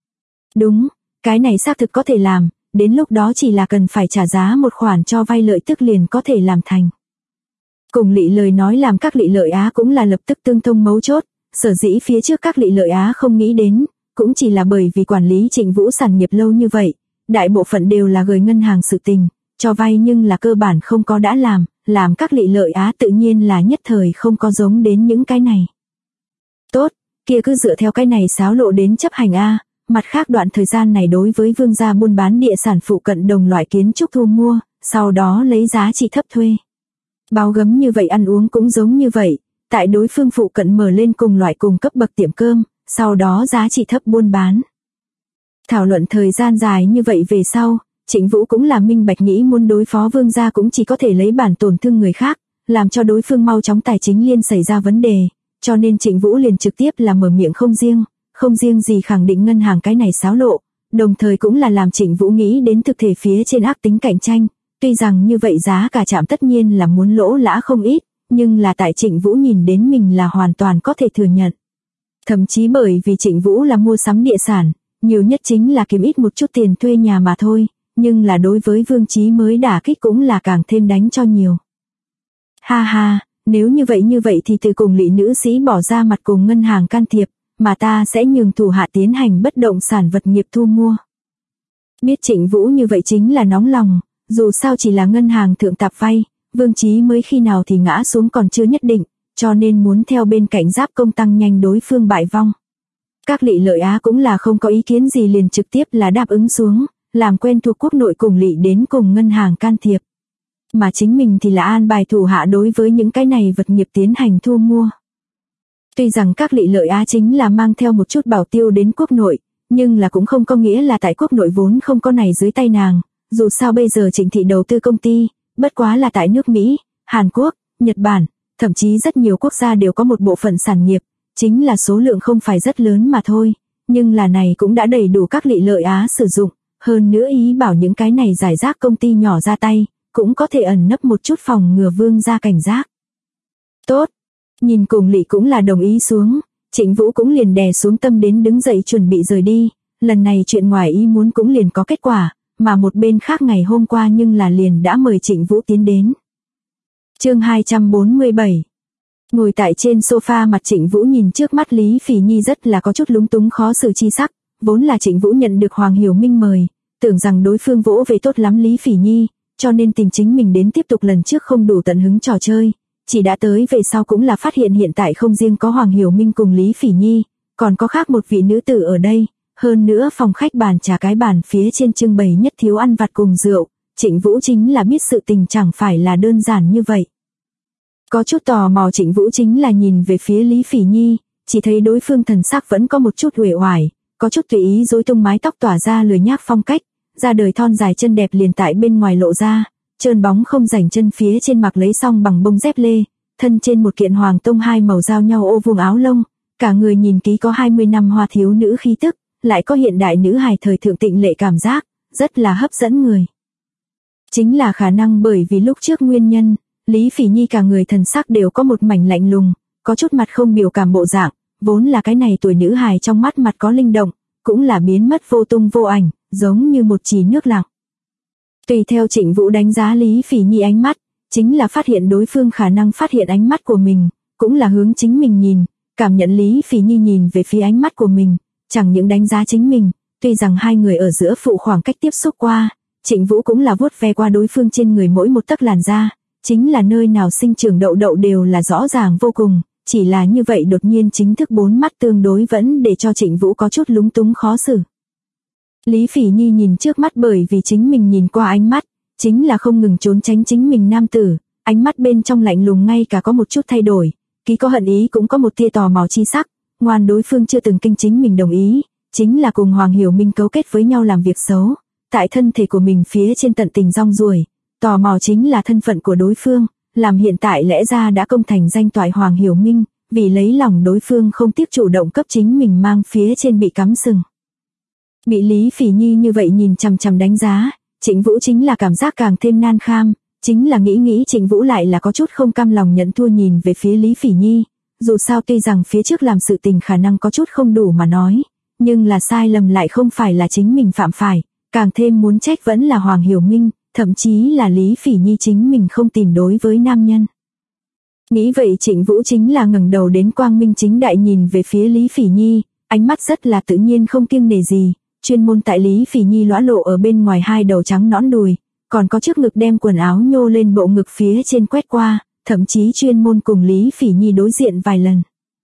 Đúng, cái này xác thực có thể làm, đến lúc đó chỉ là cần phải trả giá một khoản cho vay lợi tức liền có thể làm thành. Cùng Lị lời nói làm các Lị Lợi Á cũng là lập tức tương thông mấu chốt, sở dĩ phía trước các Lị Lợi Á không nghĩ đến, cũng chỉ là bởi vì quản lý Trịnh Vũ sản nghiệp lâu như vậy, đại bộ phận đều là gửi ngân hàng sự tình, cho vay nhưng là cơ bản không có đã làm các Lị Lợi Á tự nhiên là nhất thời không có giống đến những cái này. Tốt, kia cứ dựa theo cái này xáo lộ đến chấp hành a. Mặt khác đoạn thời gian này đối với vương gia buôn bán địa sản phụ cận đồng loại kiến trúc thu mua, sau đó lấy giá trị thấp thuê. Báo gấm như vậy ăn uống cũng giống như vậy, tại đối phương phụ cận mở lên cùng loại cùng cấp bậc tiệm cơm, sau đó giá trị thấp buôn bán. Thảo luận thời gian dài như vậy về sau, Trịnh Vũ cũng là minh bạch nghĩ muốn đối phó vương gia cũng chỉ có thể lấy bản tổn thương người khác, làm cho đối phương mau chóng tài chính liên xảy ra vấn đề, cho nên Trịnh Vũ liền trực tiếp là mở miệng không riêng gì khẳng định ngân hàng cái này xáo lộ, đồng thời cũng là làm Trịnh Vũ nghĩ đến thực thể phía trên ác tính cạnh tranh, tuy rằng như vậy giá cả chạm tất nhiên là muốn lỗ lã không ít, nhưng là tại Trịnh Vũ nhìn đến mình là hoàn toàn có thể thừa nhận. Thậm chí bởi vì Trịnh Vũ là mua sắm địa sản, nhiều nhất chính là kiếm ít một chút tiền thuê nhà mà thôi, nhưng là đối với Vương Chí mới đả kích cũng là càng thêm đánh cho nhiều. Ha ha, nếu như vậy thì từ cùng Lị nữ sĩ bỏ ra mặt cùng ngân hàng can thiệp, mà ta sẽ nhường thủ hạ tiến hành bất động sản vật nghiệp thu mua. Biết Trịnh Vũ như vậy chính là nóng lòng, dù sao chỉ là ngân hàng thượng tạp vay, Vương Chí mới khi nào thì ngã xuống còn chưa nhất định, cho nên muốn theo bên cạnh giáp công tăng nhanh đối phương bại vong. Các Lị Lợi Á cũng là không có ý kiến gì liền trực tiếp là đáp ứng xuống, làm quen thuộc quốc nội cùng Lị đến cùng ngân hàng can thiệp. Mà chính mình thì là an bài thủ hạ đối với những cái này vật nghiệp tiến hành thu mua. Tuy rằng các Lị Lợi Á chính là mang theo một chút bảo tiêu đến quốc nội, nhưng là cũng không có nghĩa là tại quốc nội vốn không có này dưới tay nàng, dù sao bây giờ Trịnh thị đầu tư công ty, bất quá là tại nước Mỹ, Hàn Quốc, Nhật Bản, thậm chí rất nhiều quốc gia đều có một bộ phận sản nghiệp, chính là số lượng không phải rất lớn mà thôi, nhưng là này cũng đã đầy đủ các Lị Lợi Á sử dụng, hơn nữa ý bảo những cái này giải rác công ty nhỏ ra tay, cũng có thể ẩn nấp một chút phòng ngừa Vương gia cảnh giác. Tốt, nhìn cùng Lị cũng là đồng ý xuống, Trịnh Vũ cũng liền đè xuống tâm đến đứng dậy chuẩn bị rời đi, lần này chuyện ngoài ý muốn cũng liền có kết quả, mà một bên khác ngày hôm qua nhưng là liền đã mời Trịnh Vũ tiến đến. Chương 247. Ngồi tại trên sofa mặt Trịnh Vũ nhìn trước mắt Lý Phỉ Nhi rất là có chút lúng túng khó xử chi sắc, vốn là Trịnh Vũ nhận được Hoàng Hiểu Minh mời, tưởng rằng đối phương vỗ về tốt lắm Lý Phỉ Nhi, cho nên tìm chính mình đến tiếp tục lần trước không đủ tận hứng trò chơi, chỉ đã tới về sau cũng là phát hiện hiện tại không riêng có Hoàng Hiểu Minh cùng Lý Phỉ Nhi, còn có khác một vị nữ tử ở đây, hơn nữa phòng khách bàn trà cái bàn phía trên trưng bày nhất thiếu ăn vặt cùng rượu, Trịnh Vũ chính là biết sự tình chẳng phải là đơn giản như vậy. Có chút tò mò Trịnh Vũ chính là nhìn về phía Lý Phỉ Nhi, chỉ thấy đối phương thần sắc vẫn có một chút uể oải, có chút tùy ý rối tung mái tóc tỏa ra lười nhác phong cách, da đời thon dài chân đẹp liền tại bên ngoài lộ ra, trơn bóng không rảnh chân phía trên mặc lấy xong bằng bông dép lê, thân trên một kiện hoàng tông hai màu giao nhau ô vuông áo lông, cả người nhìn kỹ có 20 năm hoa thiếu nữ khí tức, lại có hiện đại nữ hài thời thượng tịnh lệ cảm giác, rất là hấp dẫn người. Chính là khả năng bởi vì lúc trước nguyên nhân, Lý Phỉ Nhi cả người thần sắc đều có một mảnh lạnh lùng, có chút mặt không biểu cảm bộ dạng, vốn là cái này tuổi nữ hài trong mắt mặt có linh động, cũng là biến mất vô tung vô ảnh, giống như một trì nước lặng. Tùy theo Trịnh Vũ đánh giá Lý Phỉ Nhi ánh mắt, chính là phát hiện đối phương khả năng phát hiện ánh mắt của mình, cũng là hướng chính mình nhìn, cảm nhận Lý Phỉ Nhi nhìn về phía ánh mắt của mình, chẳng những đánh giá chính mình, tuy rằng hai người ở giữa phụ khoảng cách tiếp xúc qua, Trịnh Vũ cũng là vuốt ve qua đối phương trên người mỗi một tấc làn da, chính là nơi nào sinh trưởng đậu đậu đều là rõ ràng vô cùng, chỉ là như vậy đột nhiên chính thức bốn mắt tương đối vẫn để cho Trịnh Vũ có chút lúng túng khó xử. Lý Phỉ Nhi nhìn trước mắt bởi vì chính mình nhìn qua ánh mắt, chính là không ngừng trốn tránh chính mình nam tử, ánh mắt bên trong lạnh lùng ngay cả có một chút thay đổi, ký có hận ý cũng có một tia tò mò chi sắc, ngoan đối phương chưa từng kinh chính mình đồng ý, chính là cùng Hoàng Hiểu Minh cấu kết với nhau làm việc xấu, tại thân thể của mình phía trên tận tình rong ruổi, tò mò chính là thân phận của đối phương, làm hiện tại lẽ ra đã công thành danh toại Hoàng Hiểu Minh, vì lấy lòng đối phương không tiếc chủ động cấp chính mình mang phía trên bị cắm sừng. Bị Lý Phỉ Nhi như vậy nhìn chằm chằm đánh giá, Trịnh Vũ chính là cảm giác càng thêm nan kham, chính là nghĩ Trịnh Vũ lại là có chút không cam lòng nhận thua nhìn về phía Lý Phỉ Nhi, dù sao tuy rằng phía trước làm sự tình khả năng có chút không đủ mà nói, nhưng là sai lầm lại không phải là chính mình phạm phải, càng thêm muốn trách vẫn là Hoàng Hiểu Minh, thậm chí là Lý Phỉ Nhi chính mình không tìm đối với nam nhân. Nghĩ vậy Trịnh Vũ chính là ngẩng đầu đến quang minh chính đại nhìn về phía Lý Phỉ Nhi, ánh mắt rất là tự nhiên không kiêng nể gì, chuyên môn tại Lý Phỉ Nhi lõa lộ ở bên ngoài hai đầu trắng nõn đùi, còn có trước ngực đem quần áo nhô lên bộ ngực phía trên quét qua, thậm chí chuyên môn cùng Lý Phỉ Nhi đối diện vài lần.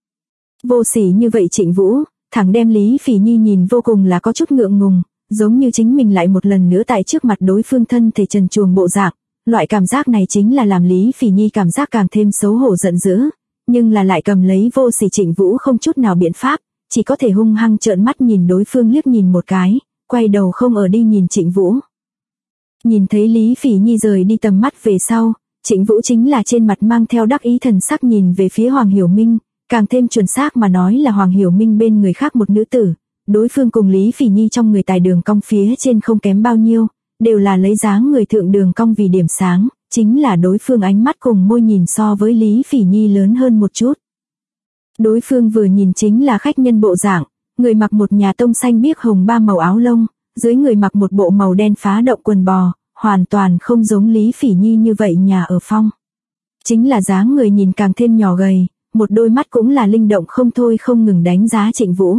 Vô sỉ như vậy Trịnh Vũ, thẳng đem Lý Phỉ Nhi nhìn vô cùng là có chút ngượng ngùng, giống như chính mình lại một lần nữa tại trước mặt đối phương thân thể trần truồng bộ dạng, loại cảm giác này chính là làm Lý Phỉ Nhi cảm giác càng thêm xấu hổ giận dữ, nhưng là lại cầm lấy vô sỉ Trịnh Vũ không chút nào biện pháp, chỉ có thể hung hăng trợn mắt nhìn đối phương liếc nhìn một cái, quay đầu không ở đi nhìn Trịnh Vũ. Nhìn thấy Lý Phỉ Nhi rời đi tầm mắt về sau, Trịnh Vũ chính là trên mặt mang theo đắc ý thần sắc nhìn về phía Hoàng Hiểu Minh, càng thêm chuẩn xác mà nói là Hoàng Hiểu Minh bên người khác một nữ tử, đối phương cùng Lý Phỉ Nhi trong người tài đường cong phía trên không kém bao nhiêu, đều là lấy dáng người thượng đường cong vì điểm sáng, chính là đối phương ánh mắt cùng môi nhìn so với Lý Phỉ Nhi lớn hơn một chút. Đối phương vừa nhìn chính là khách nhân bộ dạng, người mặc một nhà tông xanh biếc hồng ba màu áo lông, dưới người mặc một bộ màu đen phá động quần bò, hoàn toàn không giống Lý Phỉ Nhi như vậy nhà ở phong. Chính là dáng người nhìn càng thêm nhỏ gầy, một đôi mắt cũng là linh động không thôi không ngừng đánh giá Trịnh Vũ.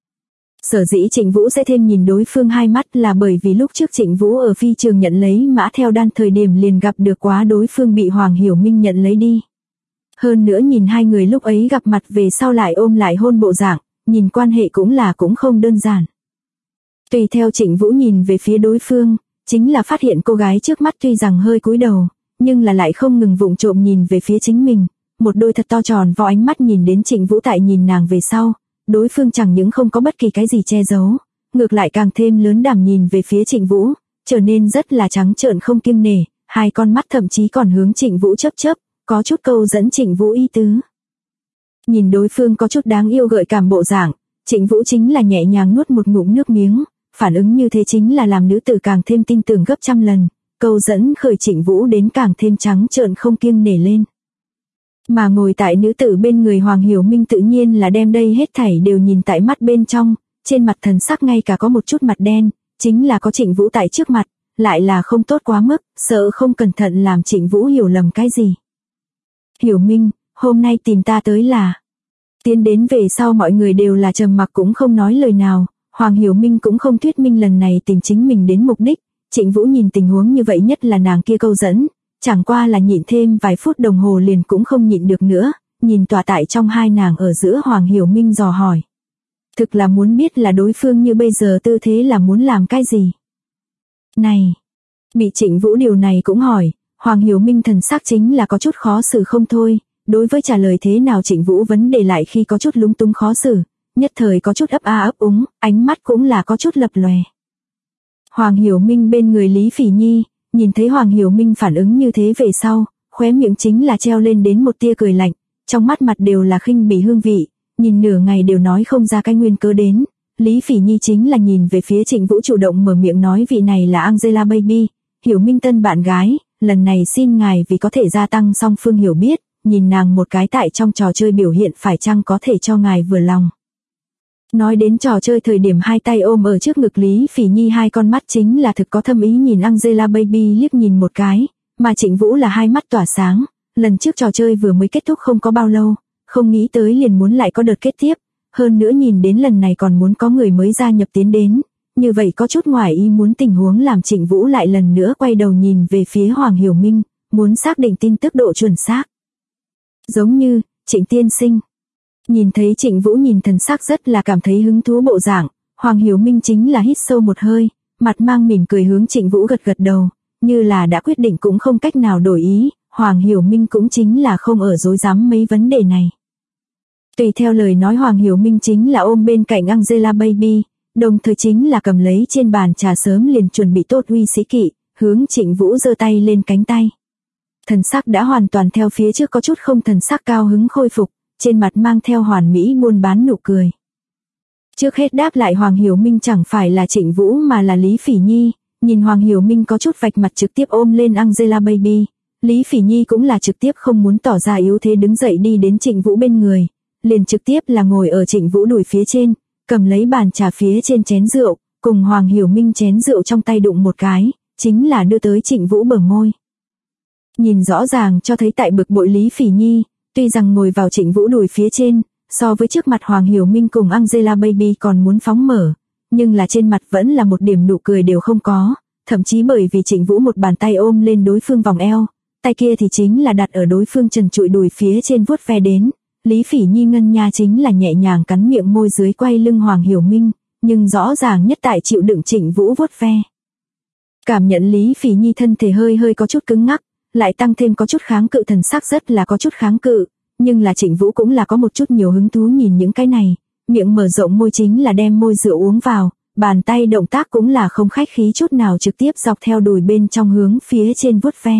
Sở dĩ Trịnh Vũ sẽ thêm nhìn đối phương hai mắt là bởi vì lúc trước Trịnh Vũ ở phi trường nhận lấy mã theo đan thời điểm liền gặp được quá đối phương bị Hoàng Hiểu Minh nhận lấy đi. Hơn nữa nhìn hai người lúc ấy gặp mặt về sau lại ôm lại hôn bộ dạng, nhìn quan hệ cũng không đơn giản. Tùy theo Trịnh Vũ nhìn về phía đối phương, chính là phát hiện cô gái trước mắt tuy rằng hơi cúi đầu, nhưng là lại không ngừng vụng trộm nhìn về phía chính mình, một đôi thật to tròn vo ánh mắt nhìn đến Trịnh Vũ tại nhìn nàng về sau, đối phương chẳng những không có bất kỳ cái gì che giấu, ngược lại càng thêm lớn đảm nhìn về phía Trịnh Vũ, trở nên rất là trắng trợn không kiêng nể, hai con mắt thậm chí còn hướng Trịnh Vũ chớp chớp, có chút câu dẫn Trịnh Vũ ý tứ. Nhìn đối phương có chút đáng yêu gợi cảm bộ dạng, Trịnh Vũ chính là nhẹ nhàng nuốt một ngụm nước miếng, phản ứng như thế chính là làm nữ tử càng thêm tin tưởng gấp trăm lần, câu dẫn khởi Trịnh Vũ đến càng thêm trắng trợn không kiêng nể lên. Mà ngồi tại nữ tử bên người Hoàng Hiểu Minh tự nhiên là đem đây hết thảy đều nhìn tại mắt bên trong, trên mặt thần sắc ngay cả có một chút mặt đen, chính là có Trịnh Vũ tại trước mặt, lại là không tốt quá mức, sợ không cẩn thận làm Trịnh Vũ hiểu lầm cái gì. Hiểu Minh, hôm nay tìm ta tới là... Tiến đến về sau mọi người đều là trầm mặc cũng không nói lời nào, Hoàng Hiểu Minh cũng không thuyết minh lần này tìm chính mình đến mục đích, Trịnh Vũ nhìn tình huống như vậy nhất là nàng kia câu dẫn, chẳng qua là nhịn thêm vài phút đồng hồ liền cũng không nhịn được nữa, nhìn tỏa tại trong hai nàng ở giữa Hoàng Hiểu Minh dò hỏi. Thực là muốn biết là đối phương như bây giờ tư thế là muốn làm cái gì. Này, bị Trịnh Vũ điều này cũng hỏi, Hoàng Hiểu Minh thần sắc chính là có chút khó xử không thôi, đối với trả lời thế nào Trịnh Vũ vấn đề lại khi có chút lúng túng khó xử, nhất thời có chút ấp a ấp úng, ánh mắt cũng là có chút lập lòe. Hoàng Hiểu Minh bên người Lý Phỉ Nhi, nhìn thấy Hoàng Hiểu Minh phản ứng như thế về sau, khóe miệng chính là treo lên đến một tia cười lạnh, trong mắt mặt đều là khinh bỉ hương vị, nhìn nửa ngày đều nói không ra cái nguyên cớ đến. Lý Phỉ Nhi chính là nhìn về phía Trịnh Vũ chủ động mở miệng nói vị này là Angelababy, Hiểu Minh tân bạn gái, lần này xin ngài vì có thể gia tăng song phương hiểu biết, nhìn nàng một cái tại trong trò chơi biểu hiện phải chăng có thể cho ngài vừa lòng. Nói đến trò chơi thời điểm hai tay ôm ở trước ngực Lý Phỉ Nhi hai con mắt chính là thực có thâm ý nhìn Angelababy liếc nhìn một cái, mà Trịnh Vũ là hai mắt tỏa sáng, lần trước trò chơi vừa mới kết thúc không có bao lâu, không nghĩ tới liền muốn lại có đợt kết tiếp, hơn nữa nhìn đến lần này còn muốn có người mới gia nhập tiến đến, như vậy có chút ngoài ý muốn tình huống làm Trịnh Vũ lại lần nữa quay đầu nhìn về phía Hoàng Hiểu Minh, muốn xác định tin tức độ chuẩn xác. Giống như, Trịnh tiên sinh. Nhìn thấy Trịnh Vũ nhìn thần sắc rất là cảm thấy hứng thú bộ dạng, Hoàng Hiểu Minh chính là hít sâu một hơi, mặt mang mỉm cười hướng Trịnh Vũ gật gật đầu, như là đã quyết định cũng không cách nào đổi ý, Hoàng Hiểu Minh cũng chính là không ở dối dám mấy vấn đề này. Tùy theo lời nói Hoàng Hiểu Minh chính là ôm bên cạnh Angelababy, đồng thời chính là cầm lấy trên bàn trà sớm liền chuẩn bị tốt uy sĩ kỵ, hướng Trịnh Vũ giơ tay lên cánh tay. Thần sắc đã hoàn toàn theo phía trước có chút không thần sắc cao hứng khôi phục, trên mặt mang theo hoàn mỹ buôn bán nụ cười. Trước hết đáp lại Hoàng Hiểu Minh chẳng phải là Trịnh Vũ mà là Lý Phỉ Nhi, nhìn Hoàng Hiểu Minh có chút vạch mặt trực tiếp ôm lên Angelababy, Lý Phỉ Nhi cũng là trực tiếp không muốn tỏ ra yếu thế đứng dậy đi đến Trịnh Vũ bên người, liền trực tiếp là ngồi ở Trịnh Vũ đùi phía trên, cầm lấy bàn trà phía trên chén rượu, cùng Hoàng Hiểu Minh chén rượu trong tay đụng một cái, chính là đưa tới Trịnh Vũ bờ môi. Nhìn rõ ràng cho thấy tại bực bội Lý Phỉ Nhi, tuy rằng ngồi vào Trịnh Vũ đùi phía trên, so với trước mặt Hoàng Hiểu Minh cùng Angelababy còn muốn phóng mở, nhưng là trên mặt vẫn là một điểm nụ cười đều không có, thậm chí bởi vì Trịnh Vũ một bàn tay ôm lên đối phương vòng eo, tay kia thì chính là đặt ở đối phương trần trụi đùi phía trên vuốt ve đến. Lý Phỉ Nhi ngân nha chính là nhẹ nhàng cắn miệng môi dưới quay lưng Hoàng Hiểu Minh, nhưng rõ ràng nhất tại chịu đựng Trịnh Vũ vuốt ve. Cảm nhận Lý Phỉ Nhi thân thể hơi hơi có chút cứng ngắc, lại tăng thêm có chút kháng cự thần sắc rất là có chút kháng cự, nhưng là Trịnh Vũ cũng là có một chút nhiều hứng thú nhìn những cái này, miệng mở rộng môi chính là đem môi rượu uống vào, bàn tay động tác cũng là không khách khí chút nào trực tiếp dọc theo đùi bên trong hướng phía trên vuốt ve.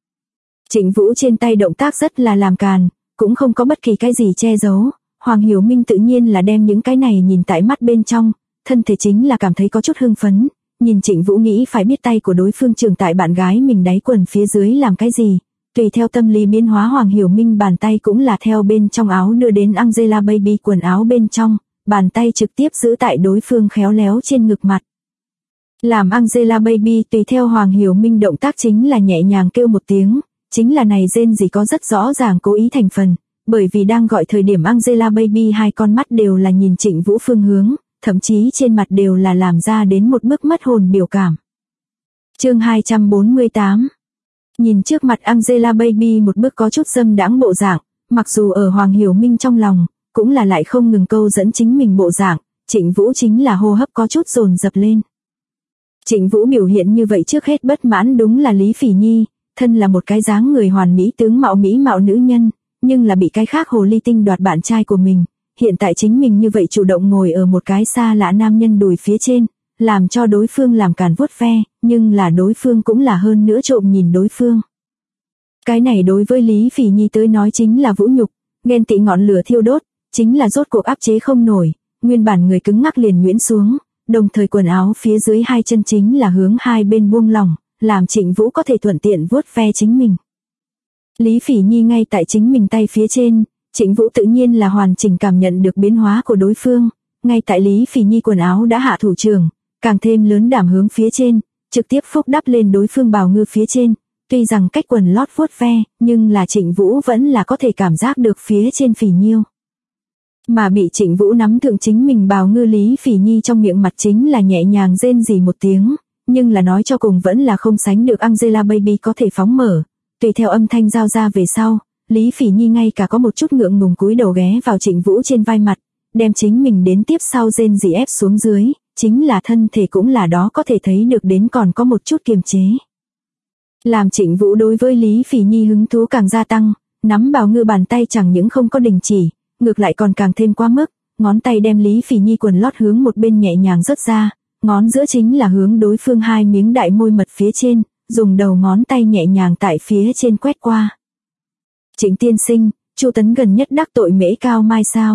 Trịnh Vũ trên tay động tác rất là làm càn, cũng không có bất kỳ cái gì che giấu, Hoàng Hiểu Minh tự nhiên là đem những cái này nhìn tại mắt bên trong, thân thể chính là cảm thấy có chút hưng phấn, nhìn Trịnh Vũ nghĩ phải biết tay của đối phương trường tại bạn gái mình đáy quần phía dưới làm cái gì, tùy theo tâm lý biến hóa Hoàng Hiểu Minh bàn tay cũng là theo bên trong áo đưa đến Angelababy quần áo bên trong, bàn tay trực tiếp giữ tại đối phương khéo léo trên ngực mặt. Làm Angelababy tùy theo Hoàng Hiểu Minh động tác chính là nhẹ nhàng kêu một tiếng, chính là này rên gì có rất rõ ràng cố ý thành phần, bởi vì đang gọi thời điểm Angelababy hai con mắt đều là nhìn Trịnh Vũ phương hướng, thậm chí trên mặt đều là làm ra đến một bức mất hồn biểu cảm. Chương 248. Nhìn trước mặt Angelababy một bức có chút dâm đãng bộ dạng, mặc dù ở Hoàng Hiểu Minh trong lòng, cũng là lại không ngừng câu dẫn chính mình bộ dạng, Trịnh Vũ chính là hô hấp có chút dồn dập lên. Trịnh Vũ biểu hiện như vậy trước hết bất mãn đúng là Lý Phỉ Nhi, thân là một cái dáng người hoàn mỹ tướng mạo mỹ mạo nữ nhân, nhưng là bị cái khác hồ ly tinh đoạt bạn trai của mình, hiện tại chính mình như vậy chủ động ngồi ở một cái xa lạ nam nhân đùi phía trên, làm cho đối phương làm càn vuốt ve, nhưng là đối phương cũng là hơn nữa trộm nhìn đối phương. Cái này đối với Lý Phỉ Nhi tới nói chính là vũ nhục, ghen tị ngọn lửa thiêu đốt, chính là rốt cuộc áp chế không nổi, nguyên bản người cứng ngắc liền nhuyễn xuống, đồng thời quần áo phía dưới hai chân chính là hướng hai bên buông lỏng, làm Trịnh Vũ có thể thuận tiện vuốt ve chính mình. Lý Phỉ Nhi ngay tại chính mình tay phía trên, Trịnh Vũ tự nhiên là hoàn chỉnh cảm nhận được biến hóa của đối phương, ngay tại Lý Phỉ Nhi quần áo đã hạ thủ trưởng, càng thêm lớn đảm hướng phía trên, trực tiếp phúc đắp lên đối phương bào ngư phía trên, tuy rằng cách quần lót vuốt ve, nhưng là Trịnh Vũ vẫn là có thể cảm giác được phía trên phì nhiêu. Mà bị Trịnh Vũ nắm thượng chính mình bào ngư Lý Phỉ Nhi trong miệng mặt chính là nhẹ nhàng rên rỉ một tiếng, nhưng là nói cho cùng vẫn là không sánh được Angelababy có thể phóng mở. Tùy theo âm thanh giao ra về sau, Lý Phỉ Nhi ngay cả có một chút ngượng ngùng cúi đầu ghé vào Trịnh Vũ trên vai mặt, đem chính mình đến tiếp sau rên rỉ ép xuống dưới, chính là thân thể cũng là đó có thể thấy được đến còn có một chút kiềm chế. Làm Trịnh Vũ đối với Lý Phỉ Nhi hứng thú càng gia tăng, nắm bào ngư bàn tay chẳng những không có đình chỉ, ngược lại còn càng thêm quá mức, ngón tay đem Lý Phỉ Nhi quần lót hướng một bên nhẹ nhàng rớt ra, ngón giữa chính là hướng đối phương hai miếng đại môi mật phía trên, dùng đầu ngón tay nhẹ nhàng tại phía trên quét qua. Trịnh tiên sinh, Chu Tấn gần nhất đắc tội Mễ Cao Mai sao?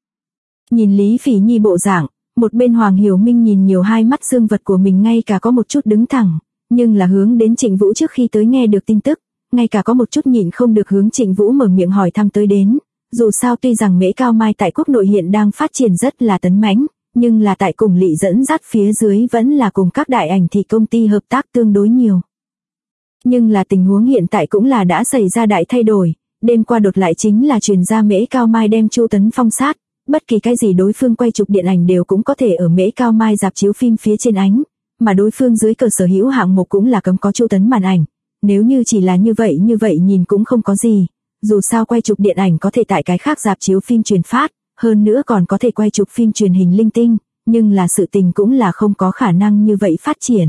Nhìn Lý Phỉ Nhi bộ dạng, một bên Hoàng Hiểu Minh nhìn nhiều hai mắt dương vật của mình ngay cả có một chút đứng thẳng, nhưng là hướng đến Trịnh Vũ trước khi tới nghe được tin tức, ngay cả có một chút nhịn không được hướng Trịnh Vũ mở miệng hỏi thăm tới đến. Dù sao tuy rằng Mễ Cao Mai tại quốc nội hiện đang phát triển rất là tấn mãnh, nhưng là tại cùng Lị dẫn dắt phía dưới vẫn là cùng các đại ảnh thị công ty hợp tác tương đối nhiều. Nhưng là tình huống hiện tại cũng là đã xảy ra đại thay đổi, đêm qua đột lại chính là truyền ra Mễ Cao Mai đem Chu Tấn phong sát, bất kỳ cái gì đối phương quay chụp điện ảnh đều cũng có thể ở Mễ Cao Mai rạp chiếu phim phía trên ánh, mà đối phương dưới cờ sở hữu hạng mục cũng là cấm có Chu Tấn màn ảnh. Nếu như chỉ là như vậy nhìn cũng không có gì, dù sao quay chụp điện ảnh có thể tại cái khác rạp chiếu phim truyền phát, hơn nữa còn có thể quay chụp phim truyền hình linh tinh, nhưng là sự tình cũng là không có khả năng như vậy phát triển.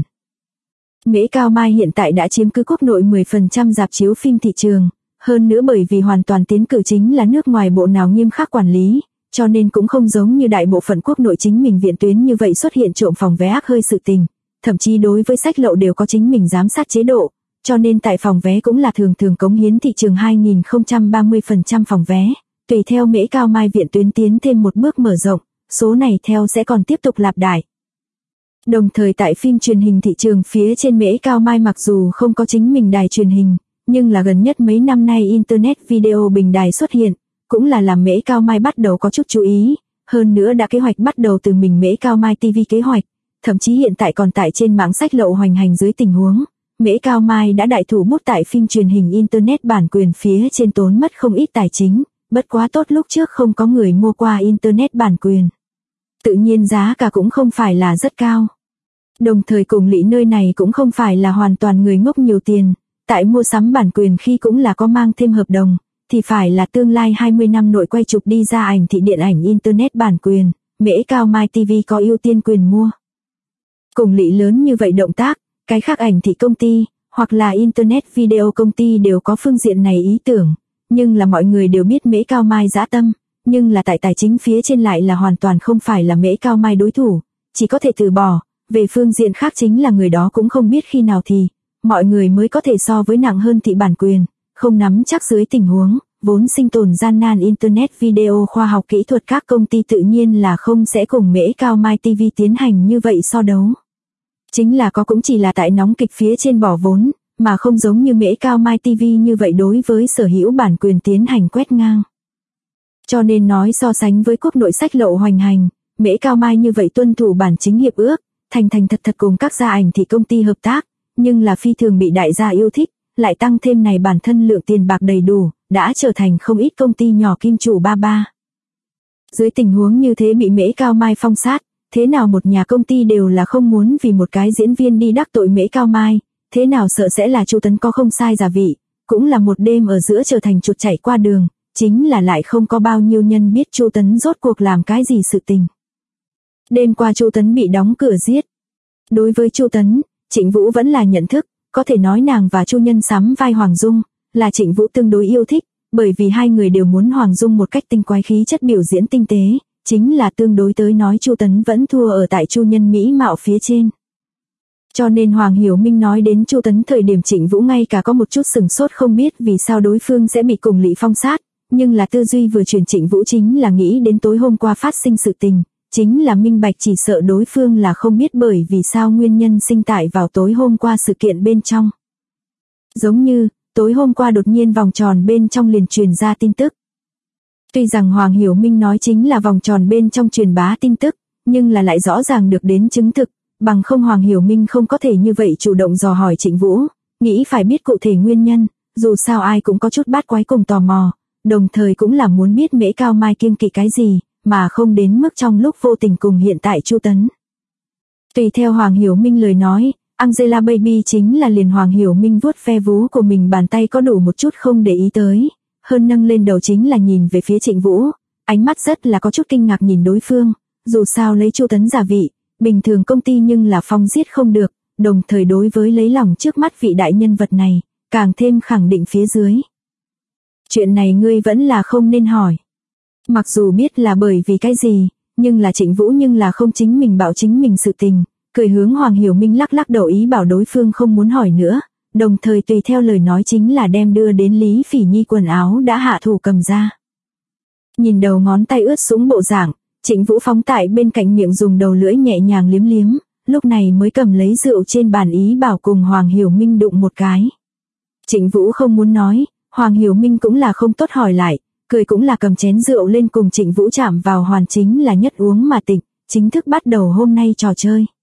Mễ Cao Mai hiện tại đã chiếm cứ quốc nội 10% rạp chiếu phim thị trường, hơn nữa bởi vì hoàn toàn tiến cử chính là nước ngoài bộ nào nghiêm khắc quản lý, cho nên cũng không giống như đại bộ phận quốc nội chính mình viện tuyến như vậy xuất hiện trộm phòng vé ác hơi sự tình, thậm chí đối với sách lậu đều có chính mình giám sát chế độ, cho nên tại phòng vé cũng là thường cống hiến thị trường 2030% phòng vé, tùy theo Mễ Cao Mai viện tuyến tiến thêm một bước mở rộng, số này theo sẽ còn tiếp tục lặp đại. Đồng thời tại phim truyền hình thị trường phía trên Mễ Cao Mai mặc dù không có chính mình đài truyền hình, nhưng là gần nhất mấy năm nay Internet video bình đài xuất hiện, cũng là làm Mễ Cao Mai bắt đầu có chút chú ý, hơn nữa đã kế hoạch bắt đầu từ mình Mễ Cao Mai TV kế hoạch, thậm chí hiện tại còn tại trên mạng sách lậu hoành hành dưới tình huống, Mễ Cao Mai đã đại thủ bút tại phim truyền hình Internet bản quyền phía trên tốn mất không ít tài chính, bất quá tốt lúc trước không có người mua qua Internet bản quyền. Tự nhiên giá cả cũng không phải là rất cao. Đồng thời cùng Lị nơi này cũng không phải là hoàn toàn người ngốc nhiều tiền, tại mua sắm bản quyền khi cũng là có mang thêm hợp đồng, thì phải là tương lai 20 năm nội quay chụp đi ra ảnh thị điện ảnh Internet bản quyền, Mễ Cao Mai TV có ưu tiên quyền mua. Cùng Lị lớn như vậy động tác, cái khác ảnh thị công ty, hoặc là Internet video công ty đều có phương diện này ý tưởng, nhưng là mọi người đều biết Mễ Cao Mai dã tâm, nhưng là tại tài chính phía trên lại là hoàn toàn không phải là Mễ Cao Mai đối thủ, chỉ có thể từ bỏ, về phương diện khác chính là người đó cũng không biết khi nào thì, mọi người mới có thể so với nặng hơn thị bản quyền, không nắm chắc dưới tình huống, vốn sinh tồn gian nan Internet video khoa học kỹ thuật các công ty tự nhiên là không sẽ cùng Mễ Cao Mai TV tiến hành như vậy so đấu. Chính là có cũng chỉ là tại nóng kịch phía trên bỏ vốn, mà không giống như Mễ Cao Mai TV như vậy đối với sở hữu bản quyền tiến hành quét ngang. Cho nên nói so sánh với quốc nội sách lậu hoành hành, Mễ Cao Mai như vậy tuân thủ bản chính hiệp ước, thành thật cùng các gia ảnh thị công ty hợp tác, nhưng là phi thường bị đại gia yêu thích, lại tăng thêm này bản thân lượng tiền bạc đầy đủ, đã trở thành không ít công ty nhỏ kim chủ ba ba. Dưới tình huống như thế bị Mễ Cao Mai phong sát, thế nào một nhà công ty đều là không muốn vì một cái diễn viên đi đắc tội Mễ Cao Mai, thế nào sợ sẽ là Chu Tấn có không sai giả vị, cũng là một đêm ở giữa trở thành chuột chạy qua đường, chính là lại không có bao nhiêu nhân biết Chu Tấn rốt cuộc làm cái gì sự tình. Đêm qua Chu Tấn bị đóng cửa giết. Đối với Chu Tấn, Trịnh Vũ vẫn là nhận thức, có thể nói nàng và Chu Nhân sắm vai Hoàng Dung, là Trịnh Vũ tương đối yêu thích, bởi vì hai người đều muốn Hoàng Dung một cách tinh quái khí chất biểu diễn tinh tế, chính là tương đối tới nói Chu Tấn vẫn thua ở tại Chu Nhân mỹ mạo phía trên. Cho nên Hoàng Hiểu Minh nói đến Chu Tấn thời điểm Trịnh Vũ ngay cả có một chút sừng sốt không biết vì sao đối phương sẽ bị cùng Lị phong sát, nhưng là tư duy vừa chuyển Trịnh Vũ chính là nghĩ đến tối hôm qua phát sinh sự tình, chính là minh bạch chỉ sợ đối phương là không biết bởi vì sao nguyên nhân sinh tại vào tối hôm qua sự kiện bên trong. Giống như, tối hôm qua đột nhiên vòng tròn bên trong liền truyền ra tin tức. Tuy rằng Hoàng Hiểu Minh nói chính là vòng tròn bên trong truyền bá tin tức, nhưng là lại rõ ràng được đến chứng thực, bằng không Hoàng Hiểu Minh không có thể như vậy chủ động dò hỏi Trịnh Vũ, nghĩ phải biết cụ thể nguyên nhân, dù sao ai cũng có chút bát quái cùng tò mò, đồng thời cũng là muốn biết Mễ Cao Mai kiêng kỵ cái gì, mà không đến mức trong lúc vô tình cùng hiện tại Chu Tấn. Tùy theo Hoàng Hiểu Minh lời nói, Angela Baby chính là liền Hoàng Hiểu Minh vuốt ve vú của mình bàn tay có đủ một chút không để ý tới, hơn nâng lên đầu chính là nhìn về phía Trịnh Vũ, ánh mắt rất là có chút kinh ngạc nhìn đối phương, dù sao lấy Chu Tấn giả vị, bình thường công ty nhưng là phong giết không được, đồng thời đối với lấy lòng trước mắt vị đại nhân vật này, càng thêm khẳng định phía dưới. Chuyện này ngươi vẫn là không nên hỏi. Mặc dù biết là bởi vì cái gì, nhưng là Trịnh Vũ nhưng là không chính mình bảo chính mình sự tình, cười hướng Hoàng Hiểu Minh lắc lắc đầu ý bảo đối phương không muốn hỏi nữa, đồng thời tùy theo lời nói chính là đem đưa đến Lý Phỉ Nhi quần áo đã hạ thủ cầm ra. Nhìn đầu ngón tay ướt sũng bộ dạng, Trịnh Vũ phóng tại bên cạnh miệng dùng đầu lưỡi nhẹ nhàng liếm liếm, lúc này mới cầm lấy rượu trên bàn ý bảo cùng Hoàng Hiểu Minh đụng một cái. Trịnh Vũ không muốn nói, Hoàng Hiểu Minh cũng là không tốt hỏi lại, cười cũng là cầm chén rượu lên cùng Trịnh Vũ chạm vào hoàn chính là nhất uống mà tỉnh, chính thức bắt đầu hôm nay trò chơi.